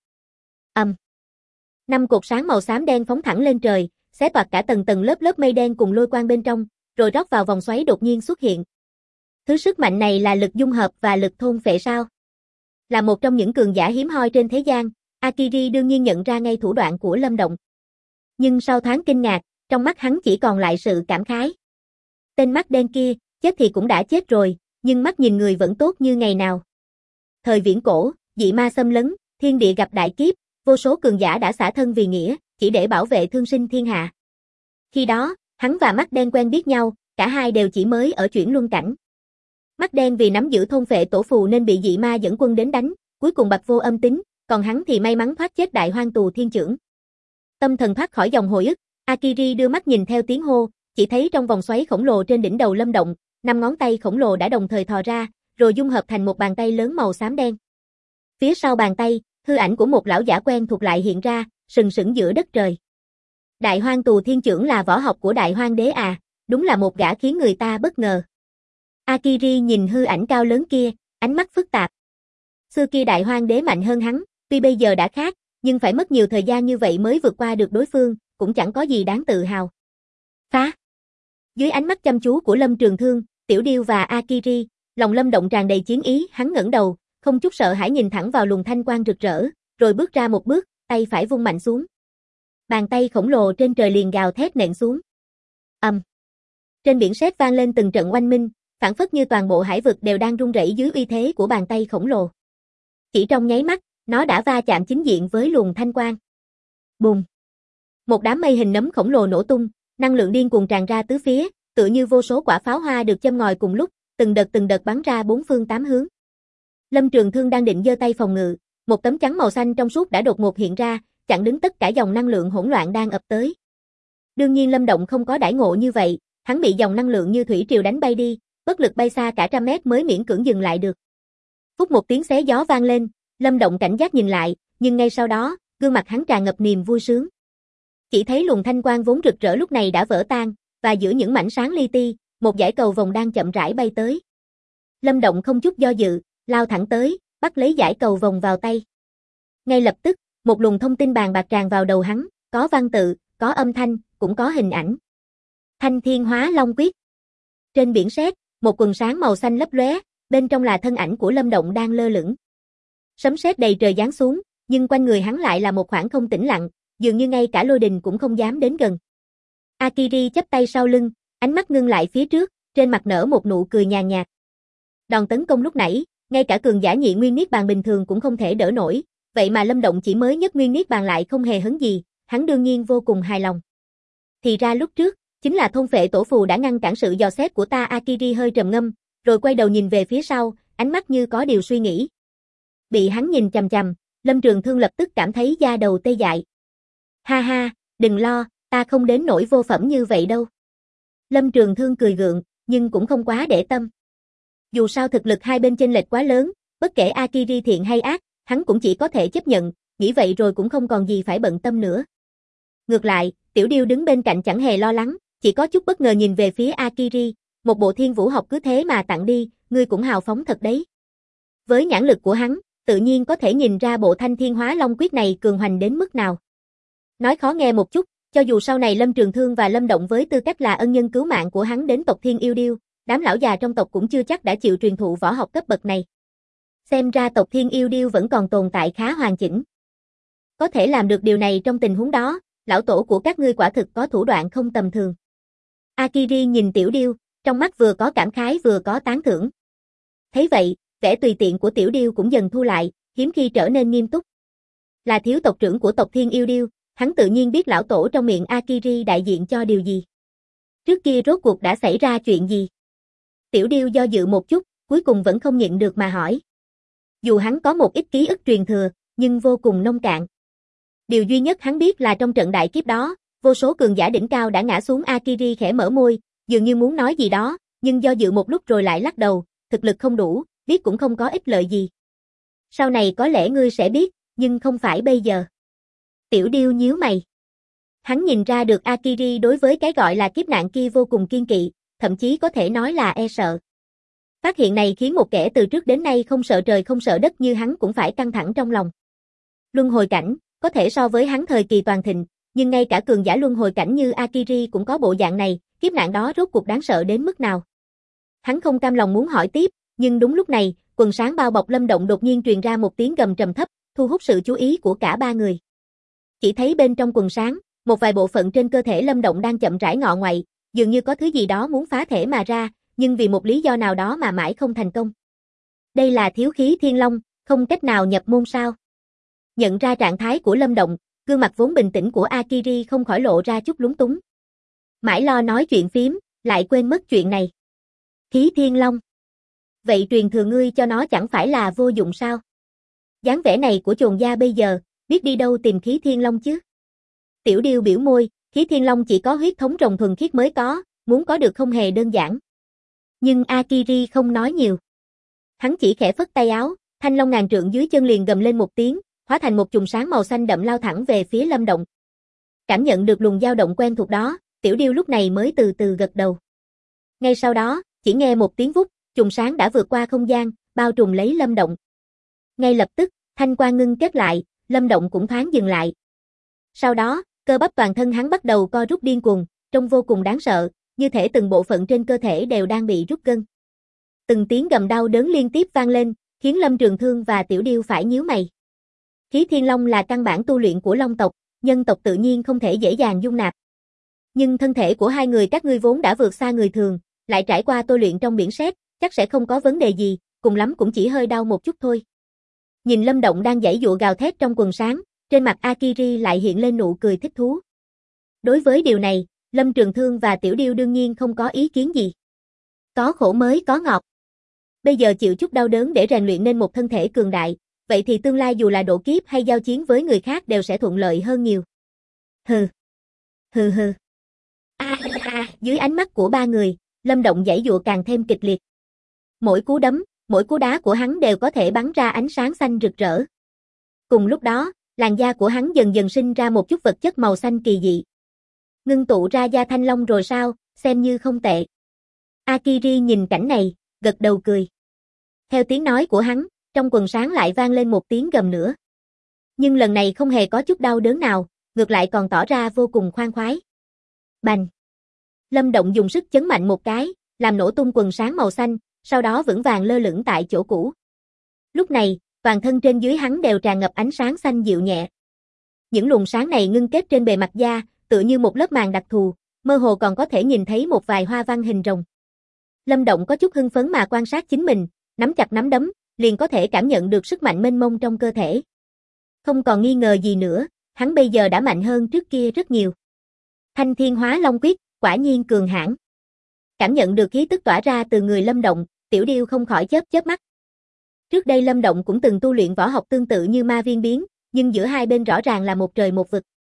Năm cột sáng màu xám đen phóng thẳng lên trời, xé toạc cả tầng tầng lớp lớp mây đen cùng lôi quang bên trong, rồi rót vào vòng xoáy đột nhiên xuất hiện. Thứ sức mạnh này là lực dung hợp và lực thôn phệ sao? Là một trong những cường giả hiếm hoi trên thế gian, Akiri đương nhiên nhận ra ngay thủ đoạn của Lâm Động. Nhưng sau thoáng kinh ngạc, trong mắt hắn chỉ còn lại sự cảm khái. Tên mắt đen kia, chết thì cũng đã chết rồi, nhưng mắt nhìn người vẫn tốt như ngày nào. Thời viễn cổ, dị ma xâm lấn, thiên địa gặp đại kiếp, vô số cường giả đã xả thân vì nghĩa, chỉ để bảo vệ thương sinh thiên hạ. Khi đó, hắn và mắt đen quen biết nhau, cả hai đều chỉ mới ở chuyển luân cảnh. Mắt đen vì nắm giữ thôn phệ tổ phù nên bị dị ma dẫn quân đến đánh, cuối cùng bặt vô âm tính, còn hắn thì may mắn thoát chết đại hoang tù thiên chưởng. Tâm thần thoát khỏi dòng hồi ức, Akiri đưa mắt nhìn theo tiếng hô, chỉ thấy trong vòng xoáy khổng lồ trên đỉnh đầu Lâm Động, 5 ngón tay khổng lồ đã đồng thời thò ra, rồi dung hợp thành một bàn tay lớn màu xám đen. Phía sau bàn tay, hư ảnh của một lão giả quen thuộc lại hiện ra, sừng sững giữa đất trời. Đại hoang tù thiên chưởng là võ học của đại hoang đế à, đúng là một gã khiến người ta bất ngờ. Akiri nhìn hư ảnh cao lớn kia, ánh mắt phức tạp. Xưa kia đại hoang đế mạnh hơn hắn, tuy bây giờ đã khác, nhưng phải mất nhiều thời gian như vậy mới vượt qua được đối phương, cũng chẳng có gì đáng tự hào. Phá! Dưới ánh mắt chăm chú của Lâm Trường Thương, Tiểu Điêu và Akiri, lòng Lâm Động tràn đầy chiến ý, hắn ngẩng đầu, không chút sợ hãi nhìn thẳng vào luồng thanh quang rực rỡ, rồi bước ra một bước, tay phải vung mạnh xuống. Bàn tay khổng lồ trên trời liền gào thét nện xuống. Trên biển sét vang lên từng trận oanh minh, phảng phất như toàn bộ hải vực đều đang rung rẩy dưới uy thế của bàn tay khổng lồ. Chỉ trong nháy mắt, nó đã va chạm chính diện với luồng thanh quang. Bùng! Một đám mây hình nấm khổng lồ nổ tung, năng lượng điên cuồng tràn ra tứ phía, tựa như vô số quả pháo hoa được châm ngòi cùng lúc, từng đợt bắn ra bốn phương tám hướng. Lâm Trường Thương đang định giơ tay phòng ngự, một tấm chắn màu xanh trong suốt đã đột ngột hiện ra, chặn đứng tất cả dòng năng lượng hỗn loạn đang ập tới. Đương nhiên Lâm Động không có đãi ngộ như vậy, hắn bị dòng năng lượng như thủy triều đánh bay đi, bất lực bay xa cả trăm mét mới miễn cưỡng dừng lại được. Phút một tiếng xé gió vang lên, Lâm Động cảnh giác nhìn lại, nhưng ngay sau đó, gương mặt hắn tràn ngập niềm vui sướng. Chỉ thấy luồng thanh quang vốn rực rỡ lúc này đã vỡ tan, và giữa những mảnh sáng li ti, một dải cầu vồng đang chậm rãi bay tới. Lâm Động không chút do dự, lao thẳng tới, bắt lấy dải cầu vồng vào tay. Ngay lập tức, một luồng thông tin bàn bạc tràn vào đầu hắn, có văn tự, có âm thanh, cũng có hình ảnh. Thanh Thiên Hóa Long Quyết. Trên biển sét, một quần sáng màu xanh lấp lóe, bên trong là thân ảnh của Lâm Động đang lơ lửng. Sấm sét đầy trời giáng xuống, nhưng quanh người hắn lại là một khoảng không tĩnh lặng, dường như ngay cả lôi đình cũng không dám đến gần. Akiri chắp tay sau lưng, ánh mắt ngưng lại phía trước, trên mặt nở một nụ cười nhàn nhạt. Đòn tấn công lúc nãy, ngay cả cường giả nhị nguyên niết bàn bình thường cũng không thể đỡ nổi, vậy mà Lâm Động chỉ mới nhất nguyên niết bàn lại không hề hấn gì, hắn đương nhiên vô cùng hài lòng. Thì ra lúc trước, chính là thôn phệ tổ phù đã ngăn cản sự dò xét của ta. Akiri hơi trầm ngâm, rồi quay đầu nhìn về phía sau, ánh mắt như có điều suy nghĩ. Bị hắn nhìn chằm chằm, Lâm Trường Thương lập tức cảm thấy da đầu tê dại. Ha ha, đừng lo, ta không đến nỗi vô phẩm như vậy đâu. Lâm Trường Thương cười gượng, nhưng cũng không quá để tâm. Dù sao thực lực hai bên chênh lệch quá lớn, bất kể Akiri thiện hay ác, hắn cũng chỉ có thể chấp nhận, nghĩ vậy rồi cũng không còn gì phải bận tâm nữa. Ngược lại, Tiểu Điêu đứng bên cạnh chẳng hề lo lắng, chỉ có chút bất ngờ nhìn về phía Akiri, một bộ thiên vũ học cứ thế mà tặng đi, ngươi cũng hào phóng thật đấy. Với nhãn lực của hắn, tự nhiên có thể nhìn ra bộ Thanh Thiên Hóa Long Quyết này cường hoành đến mức nào. Nói khó nghe một chút, cho dù sau này Lâm Trường Thương và Lâm Động với tư cách là ân nhân cứu mạng của hắn đến tộc Thiên Yêu Điêu, đám lão già trong tộc cũng chưa chắc đã chịu truyền thụ võ học cấp bậc này. Xem ra tộc Thiên Yêu Điêu vẫn còn tồn tại khá hoàn chỉnh. Có thể làm được điều này trong tình huống đó, lão tổ của các ngươi quả thực có thủ đoạn không tầm thường. Akiri nhìn Tiểu Điêu, trong mắt vừa có cảm khái vừa có tán thưởng. Thấy vậy, vẻ tùy tiện của Tiểu Điêu cũng dần thu lại, hiếm khi trở nên nghiêm túc. Là thiếu tộc trưởng của tộc Thiên Yêu Điêu, hắn tự nhiên biết lão tổ trong miệng Akiri đại diện cho điều gì. Trước kia rốt cuộc đã xảy ra chuyện gì? Tiểu Điêu do dự một chút, cuối cùng vẫn không nhịn được mà hỏi. Dù hắn có một ít ký ức truyền thừa, nhưng vô cùng nông cạn. Điều duy nhất hắn biết là trong trận đại kiếp đó, vô số cường giả đỉnh cao đã ngã xuống. Akiri khẽ mở môi, dường như muốn nói gì đó, nhưng do dự một lúc rồi lại lắc đầu, thực lực không đủ, biết cũng không có ích lợi gì. Sau này có lẽ ngươi sẽ biết, nhưng không phải bây giờ. Tiểu Điêu nhíu mày. Hắn nhìn ra được Akiri đối với cái gọi là kiếp nạn kia vô cùng kiêng kỵ, thậm chí có thể nói là e sợ. Phát hiện này khiến một kẻ từ trước đến nay không sợ trời không sợ đất như hắn cũng phải căng thẳng trong lòng. Luân hồi cảnh, có thể so với hắn thời kỳ toàn thịnh, nhưng ngay cả cường giả luân hồi cảnh như Akiri cũng có bộ dạng này, kiếp nạn đó rốt cuộc đáng sợ đến mức nào. Hắn không cam lòng muốn hỏi tiếp, nhưng đúng lúc này, quần sáng bao bọc Lâm Động đột nhiên truyền ra một tiếng gầm trầm thấp, thu hút sự chú ý của cả ba người. Chỉ thấy bên trong quần sáng, một vài bộ phận trên cơ thể Lâm Động đang chậm rãi ngọ ngoại, dường như có thứ gì đó muốn phá thể mà ra, nhưng vì một lý do nào đó mà mãi không thành công. Đây là thiếu khí thiên long, không cách nào nhập môn sao? Nhận ra trạng thái của Lâm Động, gương mặt vốn bình tĩnh của Akiri không khỏi lộ ra chút lúng túng. Mãi lo nói chuyện phím, lại quên mất chuyện này. Khí thiên long. Vậy truyền thừa ngươi cho nó chẳng phải là vô dụng sao? Dáng vẻ này của chồn gia bây giờ, biết đi đâu tìm khí thiên long chứ? Tiểu Điêu biểu môi, khí thiên long chỉ có huyết thống rồng thuần khiết mới có, muốn có được không hề đơn giản. Nhưng Akiri không nói nhiều. Hắn chỉ khẽ phất tay áo, thanh long ngàn trượng dưới chân liền gầm lên một tiếng, hóa thành một chùm sáng màu xanh đậm lao thẳng về phía Lâm Động. Cảm nhận được luồng dao động quen thuộc đó, Tiểu Điêu lúc này mới từ từ gật đầu. Ngay sau đó, chỉ nghe một tiếng vút, chùm sáng đã vượt qua không gian, bao trùm lấy Lâm Động. Ngay lập tức, thanh quang ngưng kết lại, Lâm Động cũng thoáng dừng lại. Sau đó, cơ bắp toàn thân hắn bắt đầu co rút điên cuồng, trông vô cùng đáng sợ, như thể từng bộ phận trên cơ thể đều đang bị rút gân. Từng tiếng gầm đau đớn liên tiếp vang lên, khiến Lâm Trường Thương và Tiểu Điêu phải nhíu mày. Khí Thiên Long là căn bản tu luyện của Long tộc, nhân tộc tự nhiên không thể dễ dàng dung nạp. Nhưng thân thể của hai người các ngươi vốn đã vượt xa người thường, lại trải qua tôi luyện trong biển sét, chắc sẽ không có vấn đề gì, cùng lắm cũng chỉ hơi đau một chút thôi. Nhìn Lâm Động đang giãy giụa gào thét trong quần sáng, trên mặt Akiri lại hiện lên nụ cười thích thú. Đối với điều này, Lâm Trường Thương và Tiểu Điêu đương nhiên không có ý kiến gì. Có khổ mới có ngọt. Bây giờ chịu chút đau đớn để rèn luyện nên một thân thể cường đại, vậy thì tương lai dù là độ kiếp hay giao chiến với người khác đều sẽ thuận lợi hơn nhiều. Hừ. Hừ hừ. Dưới ánh mắt của ba người, Lâm Động giãy giụa càng thêm kịch liệt. Mỗi cú đấm, mỗi cú đá của hắn đều có thể bắn ra ánh sáng xanh rực rỡ. Cùng lúc đó, làn da của hắn dần dần sinh ra một chút vật chất màu xanh kỳ dị. Ngưng tụ ra da thanh long rồi sao, xem như không tệ. Akiri nhìn cảnh này, gật đầu cười. Theo tiếng nói của hắn, trong quần sáng lại vang lên một tiếng gầm nữa. Nhưng lần này không hề có chút đau đớn nào, ngược lại còn tỏ ra vô cùng khoan khoái. Bành! Lâm Động dùng sức chấn mạnh một cái, làm nổ tung quần sáng màu xanh, sau đó vững vàng lơ lửng tại chỗ cũ. Lúc này, toàn thân trên dưới hắn đều tràn ngập ánh sáng xanh dịu nhẹ. Những luồng sáng này ngưng kết trên bề mặt da, tựa như một lớp màng đặc thù, mơ hồ còn có thể nhìn thấy một vài hoa văn hình rồng. Lâm Động có chút hưng phấn mà quan sát chính mình, nắm chặt nắm đấm, liền có thể cảm nhận được sức mạnh mênh mông trong cơ thể. Không còn nghi ngờ gì nữa, hắn bây giờ đã mạnh hơn trước kia rất nhiều. Thanh Thiên Hóa Long Quyết, quả nhiên cường hãn. Cảm nhận được khí tức tỏa ra từ người Lâm Động, Tiểu Điêu không khỏi chớp chớp mắt. Trước đây Lâm Động cũng từng tu luyện võ học tương tự như Ma Viên Biến, nhưng giữa hai bên rõ ràng là một trời một vực.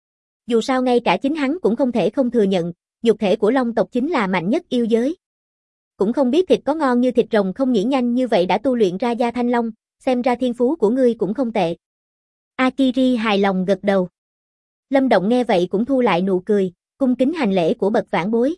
Dù sao ngay cả chính hắn cũng không thể không thừa nhận, nhục thể của Long tộc chính là mạnh nhất yêu giới. Cũng không biết thịt có ngon như thịt rồng không nhỉ, nhanh như vậy đã tu luyện ra da thanh long, xem ra thiên phú của ngươi cũng không tệ. Akiri hài lòng gật đầu. Lâm Động nghe vậy cũng thu lại nụ cười, cung kính hành lễ của bậc vãn bối.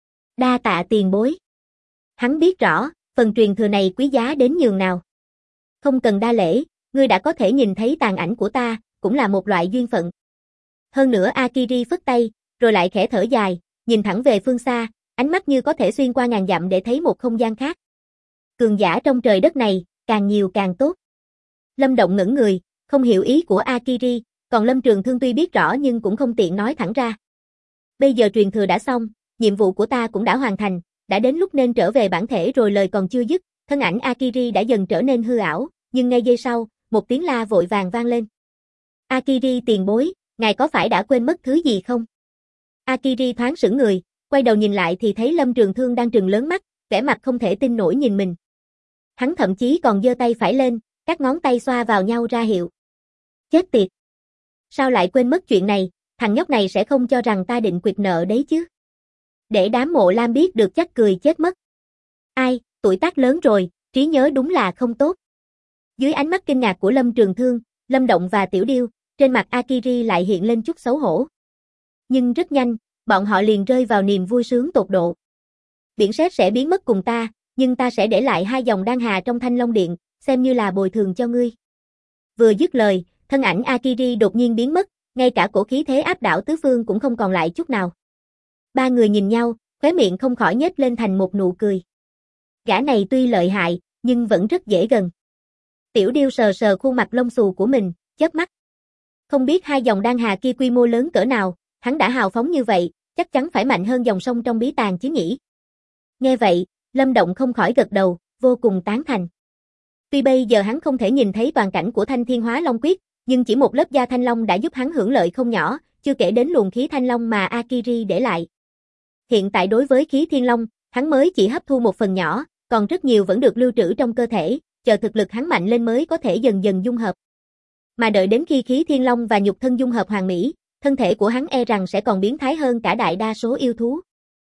Đa tạ tiền bối. Hắn biết rõ, phần truyền thừa này quý giá đến nhường nào. Không cần đa lễ, ngươi đã có thể nhìn thấy tàn ảnh của ta, cũng là một loại duyên phận. Hơn nữa Akiri phất tay, rồi lại khẽ thở dài, nhìn thẳng về phương xa, ánh mắt như có thể xuyên qua ngàn dặm để thấy một không gian khác. Cường giả trong trời đất này, càng nhiều càng tốt. Lâm Động ngẩn người, không hiểu ý của Akiri, còn Lâm Trường Thương tuy biết rõ nhưng cũng không tiện nói thẳng ra. Bây giờ truyền thừa đã xong, nhiệm vụ của ta cũng đã hoàn thành, đã đến lúc nên trở về bản thể rồi. Lời còn chưa dứt, thân ảnh Akiri đã dần trở nên hư ảo, nhưng ngay giây sau, một tiếng la vội vàng vang lên. Akiri tiền bối, ngài có phải đã quên mất thứ gì không? Akiri thoáng sững người, quay đầu nhìn lại thì thấy Lâm Trường Thương đang trừng lớn mắt, vẻ mặt không thể tin nổi nhìn mình. Hắn thậm chí còn giơ tay phải lên, các ngón tay xoa vào nhau ra hiệu. Chết tiệt! Sao lại quên mất chuyện này, thằng nhóc này sẽ không cho rằng ta định quyệt nợ đấy chứ? Để đám Mộ Lam biết được chắc cười chết mất. Ai, tuổi tác lớn rồi, trí nhớ đúng là không tốt. Dưới ánh mắt kinh ngạc của Lâm Trường Thương, Lâm Động và Tiểu Điêu, trên mặt Akiri lại hiện lên chút xấu hổ. Nhưng rất nhanh, bọn họ liền rơi vào niềm vui sướng tột độ. Biển sét sẽ biến mất cùng ta, nhưng ta sẽ để lại 2 dòng đan hà trong Thanh Long Điện, xem như là bồi thường cho ngươi. Vừa dứt lời, thân ảnh Akiri đột nhiên biến mất, ngay cả cổ khí thế áp đảo tứ phương cũng không còn lại chút nào. Ba người nhìn nhau, khóe miệng không khỏi nhếch lên thành một nụ cười. Gã này tuy lợi hại, nhưng vẫn rất dễ gần. Tiểu Điêu sờ sờ khuôn mặt lông xù của mình, chớp mắt. Không biết 2 dòng đan hà kia quy mô lớn cỡ nào, hắn đã hào phóng như vậy, chắc chắn phải mạnh hơn dòng sông trong bí tàng chứ nhỉ. Nghe vậy, Lâm Động không khỏi gật đầu, vô cùng tán thành. Tuy bây giờ hắn không thể nhìn thấy toàn cảnh của Thanh Thiên Hóa Long Quyết, nhưng chỉ một lớp da thanh long đã giúp hắn hưởng lợi không nhỏ, chưa kể đến luồng khí thanh long mà Akiri để lại. Hiện tại đối với khí thiên long, hắn mới chỉ hấp thu một phần nhỏ, còn rất nhiều vẫn được lưu trữ trong cơ thể, chờ thực lực hắn mạnh lên mới có thể dần dần dung hợp. Mà đợi đến khi khí thiên long và nhục thân dung hợp hoàn mỹ, thân thể của hắn e rằng sẽ còn biến thái hơn cả đại đa số yêu thú.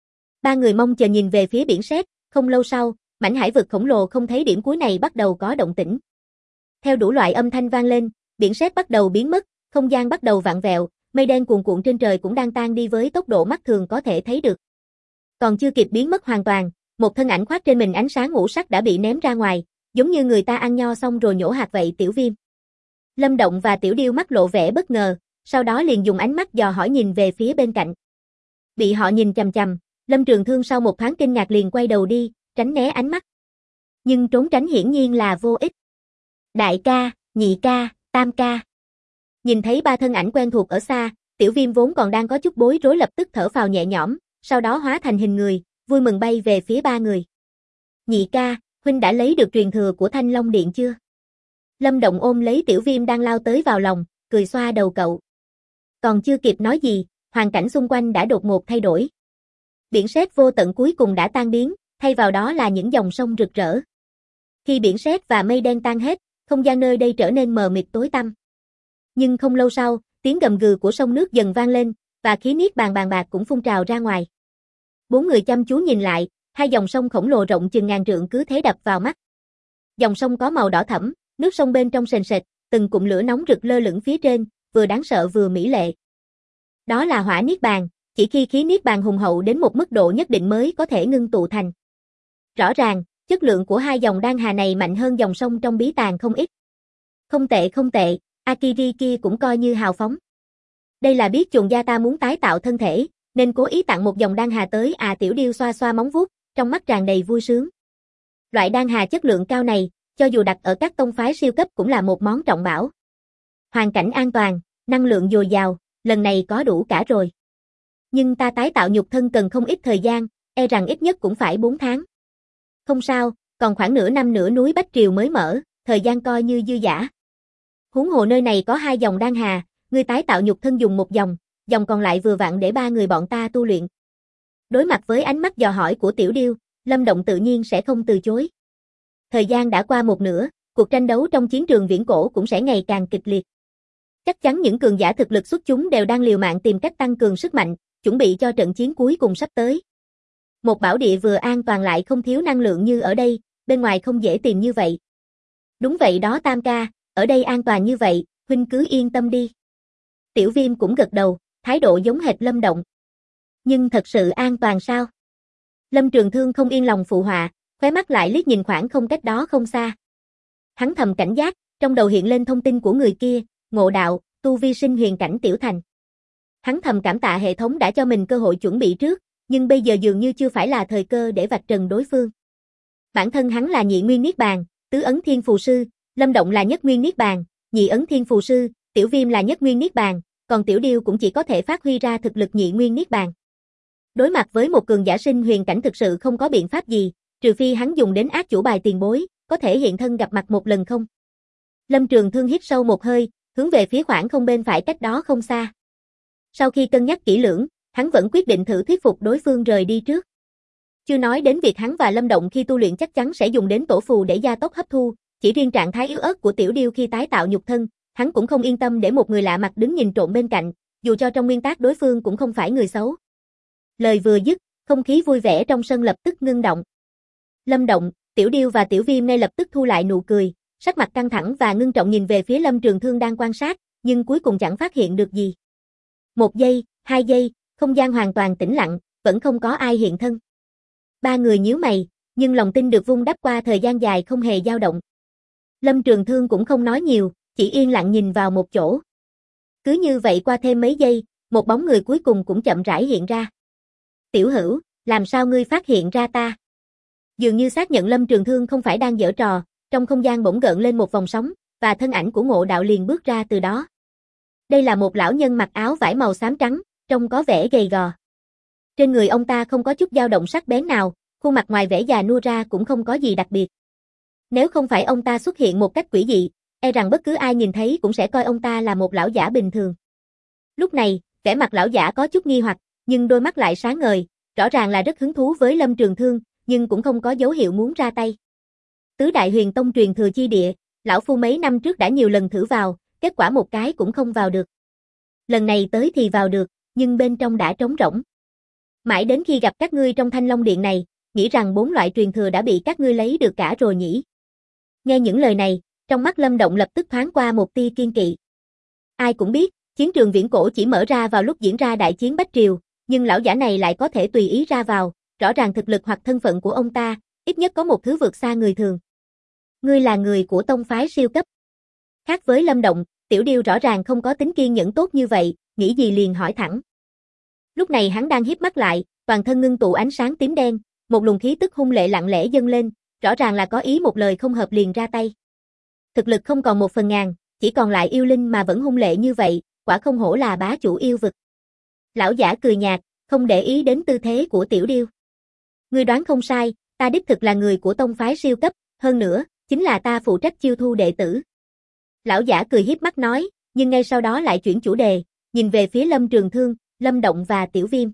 Ba người mong chờ nhìn về phía biển sét, không lâu sau, mảnh hải vực khổng lồ không thấy điểm cuối này bắt đầu có động tĩnh. Theo đủ loại âm thanh vang lên, biển sét bắt đầu biến mất, không gian bắt đầu vặn vẹo, mây đen cuồn cuộn trên trời cũng đang tan đi với tốc độ mắt thường có thể thấy được. Còn chưa kịp biến mất hoàn toàn, một thân ảnh khoác trên mình ánh sáng ngũ sắc đã bị ném ra ngoài, giống như người ta ăn nho xong rồi nhổ hạt vậy. Tiểu Viêm. Lâm Động và Tiểu Điêu mắt lộ vẻ bất ngờ, sau đó liền dùng ánh mắt dò hỏi nhìn về phía bên cạnh. Bị họ nhìn chằm chằm, Lâm Trường Thương sau một thoáng kinh ngạc liền quay đầu đi, tránh né ánh mắt. Nhưng trốn tránh hiển nhiên là vô ích. Đại ca, nhị ca, tam ca. Nhìn thấy 3 thân ảnh quen thuộc ở xa, Tiểu Viêm vốn còn đang có chút bối rối lập tức thở phào nhẹ nhõm, sau đó hóa thành hình người, vui mừng bay về phía 3 người. Nhị ca, huynh đã lấy được truyền thừa của Thanh Long Điện chưa? Lâm Động ôm lấy Tiểu Viêm đang lao tới vào lòng, cười xoa đầu cậu. Còn chưa kịp nói gì, hoàn cảnh xung quanh đã đột ngột thay đổi. Biển sét vô tận cuối cùng đã tan biến, thay vào đó là những dòng sông rực rỡ. Khi biển sét và mây đen tan hết, không gian nơi đây trở nên mờ mịt tối tăm. Nhưng không lâu sau, tiếng gầm gừ của sông nước dần vang lên, và khí niết bàn bạc cũng phun trào ra ngoài. 4 người chăm chú nhìn lại, 2 dòng sông khổng lồ rộng chừng ngàn trượng cứ thế đập vào mắt. Dòng sông có màu đỏ thẫm, nước sông bên trong sền sệt, từng cụm lửa nóng rực lơ lửng phía trên, vừa đáng sợ vừa mỹ lệ. Đó là hỏa niết bàn, chỉ khi khí niết bàn hùng hậu đến một mức độ nhất định mới có thể ngưng tụ thành. Rõ ràng, chất lượng của 2 dòng đan hà này mạnh hơn dòng sông trong bí tàng không ít. Không tệ, Akiri kia cũng coi như hào phóng. Đây là biết chuồn gia ta muốn tái tạo thân thể, nên cố ý tặng một dòng đan hà tới à. Tiểu Điêu xoa xoa móng vuốt, trong mắt tràn đầy vui sướng. Loại đan hà chất lượng cao này, cho dù đặt ở các tông phái siêu cấp cũng là một món trọng bảo. Hoàn cảnh an toàn, năng lượng dồi dào, lần này có đủ cả rồi. Nhưng ta tái tạo nhục thân cần không ít thời gian, e rằng ít nhất cũng phải 4 tháng. Không sao, còn khoảng nửa năm nữa núi Bách Triều mới mở, thời gian coi như dư dả. Huống hồ nơi này có 2 dòng đan hà, ngươi tái tạo nhục thân dùng một dòng, dòng còn lại vừa vặn để 3 người bọn ta tu luyện. Đối mặt với ánh mắt dò hỏi của Tiểu Điêu, Lâm Động tự nhiên sẽ không từ chối. Thời gian đã qua một nửa, cuộc tranh đấu trong chiến trường viễn cổ cũng sẽ ngày càng kịch liệt. Chắc chắn những cường giả thực lực xuất chúng đều đang liều mạng tìm cách tăng cường sức mạnh, chuẩn bị cho trận chiến cuối cùng sắp tới. Một bảo địa vừa an toàn lại không thiếu năng lượng như ở đây, bên ngoài không dễ tìm như vậy. Đúng vậy đó Tam ca, ở đây an toàn như vậy, huynh cứ yên tâm đi. Tiểu Viêm cũng gật đầu, thái độ giống hệt Lâm Động. Nhưng thật sự an toàn sao? Lâm Trường Thương không yên lòng phụ họa, khóe mắt lại liếc nhìn khoảng không cách đó không xa. Hắn thầm cảnh giác, trong đầu hiện lên thông tin của người kia, Ngộ Đạo, tu vi sinh huyền cảnh tiểu thành. Hắn thầm cảm tạ hệ thống đã cho mình cơ hội chuẩn bị trước, nhưng bây giờ dường như chưa phải là thời cơ để vạch trần đối phương. Bản thân hắn là nhị nguyên niết bàn, tứ ấn thiên phù sư, Lâm Động là nhất nguyên niết bàn, nhị ấn thiên phù sư, Tiểu Viêm là nhất nguyên niết bàn, còn Tiểu Điêu cũng chỉ có thể phát huy ra thực lực nhị nguyên niết bàn. Đối mặt với một cường giả sinh huyền cảnh thực sự không có biện pháp gì, trừ phi hắn dùng đến ác chủ bài tiền bối, có thể hiện thân gặp mặt một lần không? Lâm Trường Thương hít sâu một hơi, hướng về phía khoảng không bên phải cách đó không xa. Sau khi cân nhắc kỹ lưỡng, hắn vẫn quyết định thử thuyết phục đối phương rời đi trước. Chưa nói đến việc hắn và Lâm Động khi tu luyện chắc chắn sẽ dùng đến tổ phù để gia tốc hấp thu, chỉ riêng trạng thái yếu ớt của Tiểu Điêu khi tái tạo nhục thân, hắn cũng không yên tâm để một người lạ mặt đứng nhìn trộm bên cạnh, dù cho trong nguyên tắc đối phương cũng không phải người xấu. Lời vừa dứt, không khí vui vẻ trong sân lập tức ngưng động. Lâm Động, Tiểu Điêu và Tiểu Viêm ngay lập tức thu lại nụ cười, sắc mặt căng thẳng và ngưng trọng nhìn về phía Lâm Trường Thương đang quan sát, nhưng cuối cùng chẳng phát hiện được gì. 1 giây, 2 giây, không gian hoàn toàn tĩnh lặng, vẫn không có ai hiện thân. 3 người nhíu mày, nhưng lòng tin được vun đắp qua thời gian dài không hề dao động. Lâm Trường Thương cũng không nói nhiều, chỉ yên lặng nhìn vào một chỗ. Cứ như vậy qua thêm mấy giây, một bóng người cuối cùng cũng chậm rãi hiện ra. Tiểu Hữu, làm sao ngươi phát hiện ra ta? Dường như xác nhận Lâm Trường Thương không phải đang giở trò, trong không gian bỗng gợn lên một vòng sóng, và thân ảnh của Ngộ Đạo liền bước ra từ đó. Đây là một lão nhân mặc áo vải màu xám trắng, trông có vẻ gầy gò. Trên người ông ta không có chút dao động sắc bén nào, khuôn mặt ngoài vẻ già nua ra cũng không có gì đặc biệt. Nếu không phải ông ta xuất hiện một cách quỷ dị, e rằng bất cứ ai nhìn thấy cũng sẽ coi ông ta là một lão giả bình thường. Lúc này, vẻ mặt lão giả có chút nghi hoặc, nhưng đôi mắt lại sáng ngời, rõ ràng là rất hứng thú với Lâm Trường Thương, nhưng cũng không có dấu hiệu muốn ra tay. Tứ Đại Huyền Tông truyền thừa chi địa, lão phu mấy năm trước đã nhiều lần thử vào, kết quả một cái cũng không vào được. Lần này tới thì vào được, nhưng bên trong đã trống rỗng. Mãi đến khi gặp các ngươi trong Thanh Long Điện này, nghĩ rằng 4 loại truyền thừa đã bị các ngươi lấy được cả rồi nhỉ. Nghe những lời này, trong mắt Lâm Động lập tức thoáng qua một tia kiên kỵ. Ai cũng biết, chiến trường viễn cổ chỉ mở ra vào lúc diễn ra đại chiến Bách Triều, nhưng lão giả này lại có thể tùy ý ra vào, rõ ràng thực lực hoặc thân phận của ông ta, ít nhất có một thứ vượt xa người thường. Ngươi là người của tông phái siêu cấp. Khác với Lâm Động, Tiểu Điêu rõ ràng không có tính kiên nhẫn tốt như vậy, nghĩ gì liền hỏi thẳng. Lúc này hắn đang híp mắt lại, toàn thân ngưng tụ ánh sáng tím đen, một luồng khí tức hung lệ lặng lẽ dâng lên, rõ ràng là có ý một lời không hợp liền ra tay. Thực lực không còn 1/1000, chỉ còn lại yêu linh mà vẫn hung lệ như vậy, quả không hổ là bá chủ yêu vực. Lão giả cười nhạt, không để ý đến tư thế của Tiểu Điêu. Ngươi đoán không sai, ta đích thực là người của tông phái siêu cấp, hơn nữa, chính là ta phụ trách chiêu thu đệ tử. Lão giả cười hiếp mắt nói, nhưng ngay sau đó lại chuyển chủ đề, nhìn về phía Lâm Trường Thương, Lâm Động và Tiểu Viêm.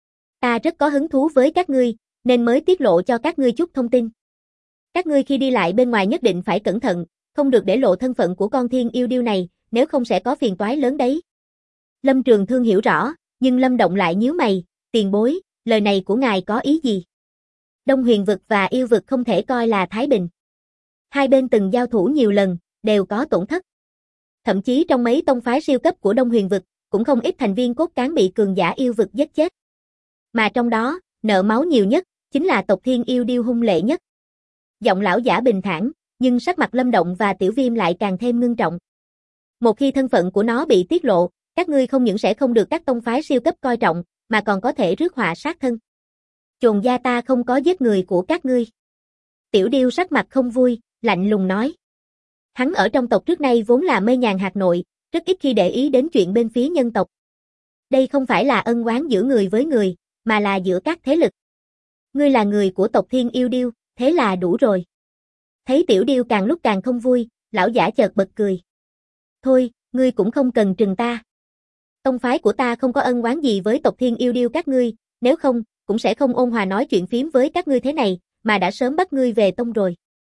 Ta rất có hứng thú với các ngươi, nên mới tiết lộ cho các ngươi chút thông tin. Các ngươi khi đi lại bên ngoài nhất định phải cẩn thận, không được để lộ thân phận của con thiên yêu điêu này, nếu không sẽ có phiền toái lớn đấy. Lâm Trường Thương hiểu rõ, nhưng Lâm Động lại nhíu mày, tiền bối, lời này của ngài có ý gì? Đông Huyền vực và yêu vực không thể coi là thái bình. Hai bên từng giao thủ nhiều lần, đều có tổn thất. Thậm chí trong mấy tông phái siêu cấp của Đông Huyền vực, cũng không ít thành viên cốt cán bị cường giả yêu vực giết chết. Mà trong đó, nợ máu nhiều nhất, chính là tộc thiên yêu điêu hung lệ nhất. Giọng lão giả bình thản, nhưng sắc mặt Lâm Động và Tiểu Viêm lại càng thêm ngưng trọng. Một khi thân phận của nó bị tiết lộ, Các ngươi không những sẽ không được các tông phái siêu cấp coi trọng, mà còn có thể rước họa sát thân. Chồn gia ta không có giết người của các ngươi. Tiểu Điêu sắc mặt không vui, lạnh lùng nói. Hắn ở trong tộc trước nay vốn là mây nhàn hạt nội, rất ít khi để ý đến chuyện bên phía nhân tộc. Đây không phải là ân oán giữa người với người, mà là giữa các thế lực. Ngươi là người của tộc Thiên Yêu Điêu, thế là đủ rồi. Thấy Tiểu Điêu càng lúc càng không vui, lão giả chợt bật cười. Thôi, ngươi cũng không cần trừng ta. Tông phái của ta không có ân oán gì với tộc Thiên Yêu Điêu các ngươi, nếu không, cũng sẽ không ôn hòa nói chuyện phím với các ngươi thế này, mà đã sớm bắt ngươi về tông rồi.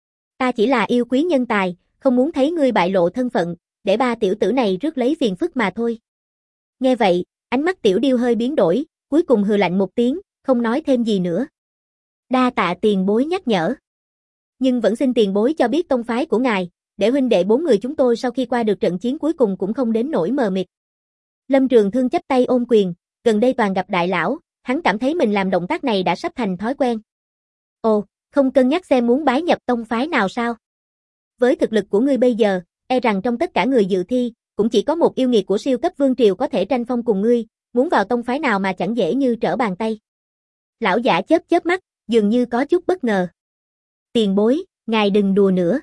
Ta chỉ là yêu quý nhân tài, không muốn thấy ngươi bại lộ thân phận, để ba tiểu tử này rước lấy phiền phức mà thôi. Nghe vậy, ánh mắt Tiểu Điêu hơi biến đổi, cuối cùng hừ lạnh một tiếng, không nói thêm gì nữa. Đa tạ tiền bối nhắc nhở. Nhưng vẫn xin tiền bối cho biết tông phái của ngài, để huynh đệ 4 người chúng tôi sau khi qua được trận chiến cuối cùng cũng không đến nỗi mờ mịt. Lâm Trường Thương chắp tay ôm quyền, gần đây toàn gặp đại lão, hắn cảm thấy mình làm động tác này đã sắp thành thói quen. Ồ, không cân nhắc xem muốn bái nhập tông phái nào sao? Với thực lực của ngươi bây giờ, e rằng trong tất cả người dự thi, cũng chỉ có một yêu nghiệt của siêu cấp vương triều có thể tranh phong cùng ngươi, muốn vào tông phái nào mà chẳng dễ như trở bàn tay. Lão giả chớp chớp mắt, dường như có chút bất ngờ. Tiền bối, ngài đừng đùa nữa.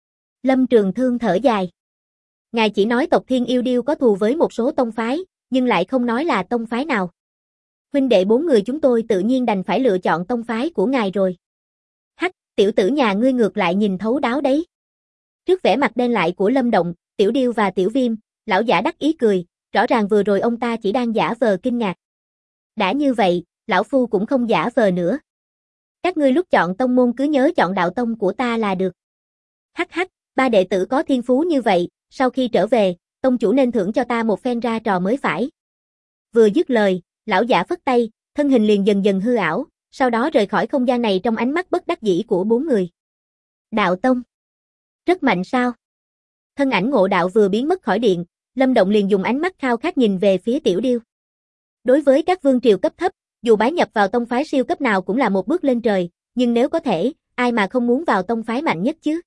Lâm Trường Thương thở dài. Ngài chỉ nói tộc Thiên Yêu Điêu có thù với một số tông phái, nhưng lại không nói là tông phái nào. Huynh đệ 4 người chúng tôi tự nhiên đành phải lựa chọn tông phái của ngài rồi. Hắc, tiểu tử nhà ngươi ngược lại nhìn thấu đáo đấy. Trước vẻ mặt đen lại của Lâm Động, Tiểu Điêu và Tiểu Viêm, lão giả đắc ý cười, rõ ràng vừa rồi ông ta chỉ đang giả vờ kinh ngạc. Đã như vậy, lão phu cũng không giả vờ nữa. Các ngươi lúc chọn tông môn cứ nhớ chọn đạo tông của ta là được. Hắc hắc, ba đệ tử có thiên phú như vậy, sau khi trở về, tông chủ nên thưởng cho ta một phen ra trò mới phải. Vừa dứt lời, lão giả phất tay, thân hình liền dần dần hư ảo, sau đó rời khỏi không gian này trong ánh mắt bất đắc dĩ của 4 người. Đạo tông. Rất mạnh sao? Thân ảnh Ngộ Đạo vừa biến mất khỏi điện, Lâm Động liền dùng ánh mắt khao khát nhìn về phía Tiểu Điêu. Đối với các vương triều cấp thấp, dù bái nhập vào tông phái siêu cấp nào cũng là một bước lên trời, nhưng nếu có thể, ai mà không muốn vào tông phái mạnh nhất chứ?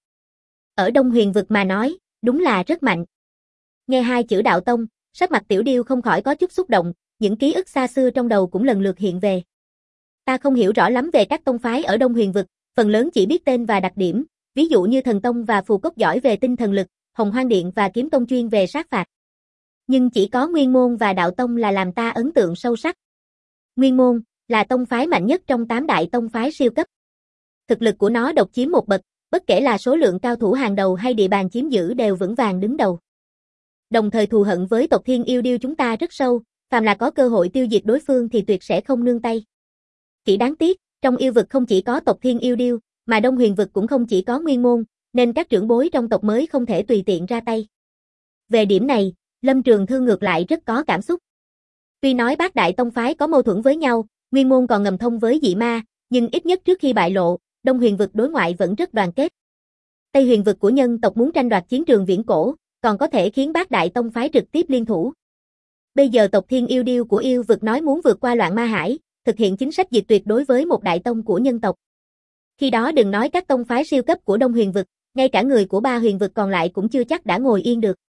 Ở Đông Huyền vực mà nói, đúng là rất mạnh. Nghe hai chữ đạo tông, sắc mặt Tiểu Điêu không khỏi có chút xúc động, những ký ức xa xưa trong đầu cũng lần lượt hiện về. Ta không hiểu rõ lắm về các tông phái ở Đông Huyền vực, phần lớn chỉ biết tên và đặc điểm, ví dụ như Thần Tông và Phù Cốc giỏi về tinh thần lực, Hồng Hoang Điện và Kiếm Tông chuyên về sát phạt. Nhưng chỉ có Nguyên Môn và Đạo Tông là làm ta ấn tượng sâu sắc. Nguyên Môn là tông phái mạnh nhất trong 8 đại tông phái siêu cấp. Thực lực của nó độc chiếm một bậc, bất kể là số lượng cao thủ hàng đầu hay địa bàn chiếm giữ đều vững vàng đứng đầu. Đồng thời thù hận với tộc Thiên Yêu Điêu chúng ta rất sâu, phàm là có cơ hội tiêu diệt đối phương thì tuyệt sẽ không nương tay. Chỉ đáng tiếc, trong yêu vực không chỉ có tộc Thiên Yêu Điêu, mà Đông Huyền vực cũng không chỉ có Nguyên Môn, nên các trưởng bối trong tộc mới không thể tùy tiện ra tay. Về điểm này, Lâm Trường Thương ngược lại rất có cảm xúc. Tuy nói bát đại tông phái có mâu thuẫn với nhau, Nguyên Môn còn ngầm thông với dị ma, nhưng ít nhất trước khi bại lộ, Đông Huyền vực đối ngoại vẫn rất đoàn kết. Tây Huyền vực của nhân tộc muốn tranh đoạt chiến trường viễn cổ, còn có thể khiến bát đại tông phái trực tiếp liên thủ. Bây giờ tộc Thiên Yêu Điêu của yêu vực nói muốn vượt qua loạn ma hải, thực hiện chính sách diệt tuyệt đối với một đại tông của nhân tộc. Khi đó đừng nói các tông phái siêu cấp của Đông Huyền vực, ngay cả người của 3 huyền vực còn lại cũng chưa chắc đã ngồi yên được.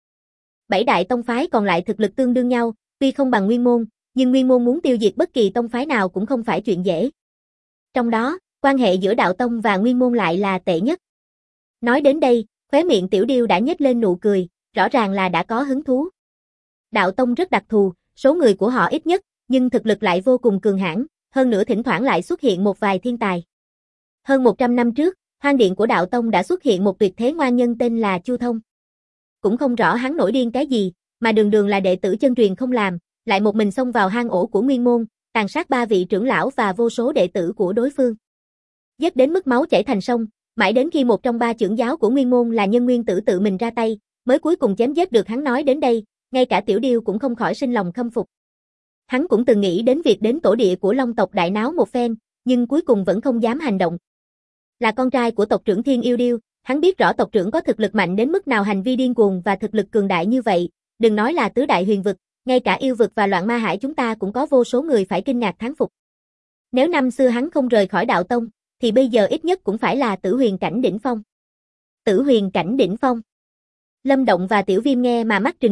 7 đại tông phái còn lại thực lực tương đương nhau, tuy không bằng Nguyên Môn, nhưng Nguyên Môn muốn tiêu diệt bất kỳ tông phái nào cũng không phải chuyện dễ. Trong đó, quan hệ giữa Đạo Tông và Nguyên Môn lại là tệ nhất. Nói đến đây, khóe miệng Tiểu Điêu đã nhếch lên nụ cười, rõ ràng là đã có hứng thú. Đạo Tông rất đặc thù, số người của họ ít nhất, nhưng thực lực lại vô cùng cường hãn, hơn nữa thỉnh thoảng lại xuất hiện một vài thiên tài. Hơn 100 năm trước, hoang điện của Đạo Tông đã xuất hiện một tuyệt thế ngoan nhân tên là Chu Thông. Cũng không rõ hắn nổi điên cái gì, mà đường đường là đệ tử chân truyền không làm, lại một mình xông vào hang ổ của Nguyên Môn, tàn sát 3 vị trưởng lão và vô số đệ tử của đối phương. Giết đến mức máu chảy thành sông, mãi đến khi một trong 3 trưởng giáo của Nguyên Môn là Nhân Nguyên Tử tự mình ra tay, mới cuối cùng chém giết được hắn. Nói đến đây, ngay cả Tiểu Điêu cũng không khỏi sinh lòng khâm phục. Hắn cũng từng nghĩ đến việc đến tổ địa của Long tộc đại náo một phen, nhưng cuối cùng vẫn không dám hành động. Là con trai của tộc trưởng Thiên Yêu Điêu, hắn biết rõ tộc trưởng có thực lực mạnh đến mức nào, hành vi điên cuồng và thực lực cường đại như vậy, đừng nói là tứ đại huyền vực, ngay cả yêu vực và loạn ma hải chúng ta cũng có vô số người phải kinh ngạc thán phục. Nếu năm xưa hắn không rời khỏi Đạo Tông, thì bây giờ ít nhất cũng phải là tử huyền cảnh đỉnh phong. Tử huyền cảnh đỉnh phong. Lâm Động và Tiểu Viêm nghe mà mắt trừng trừng,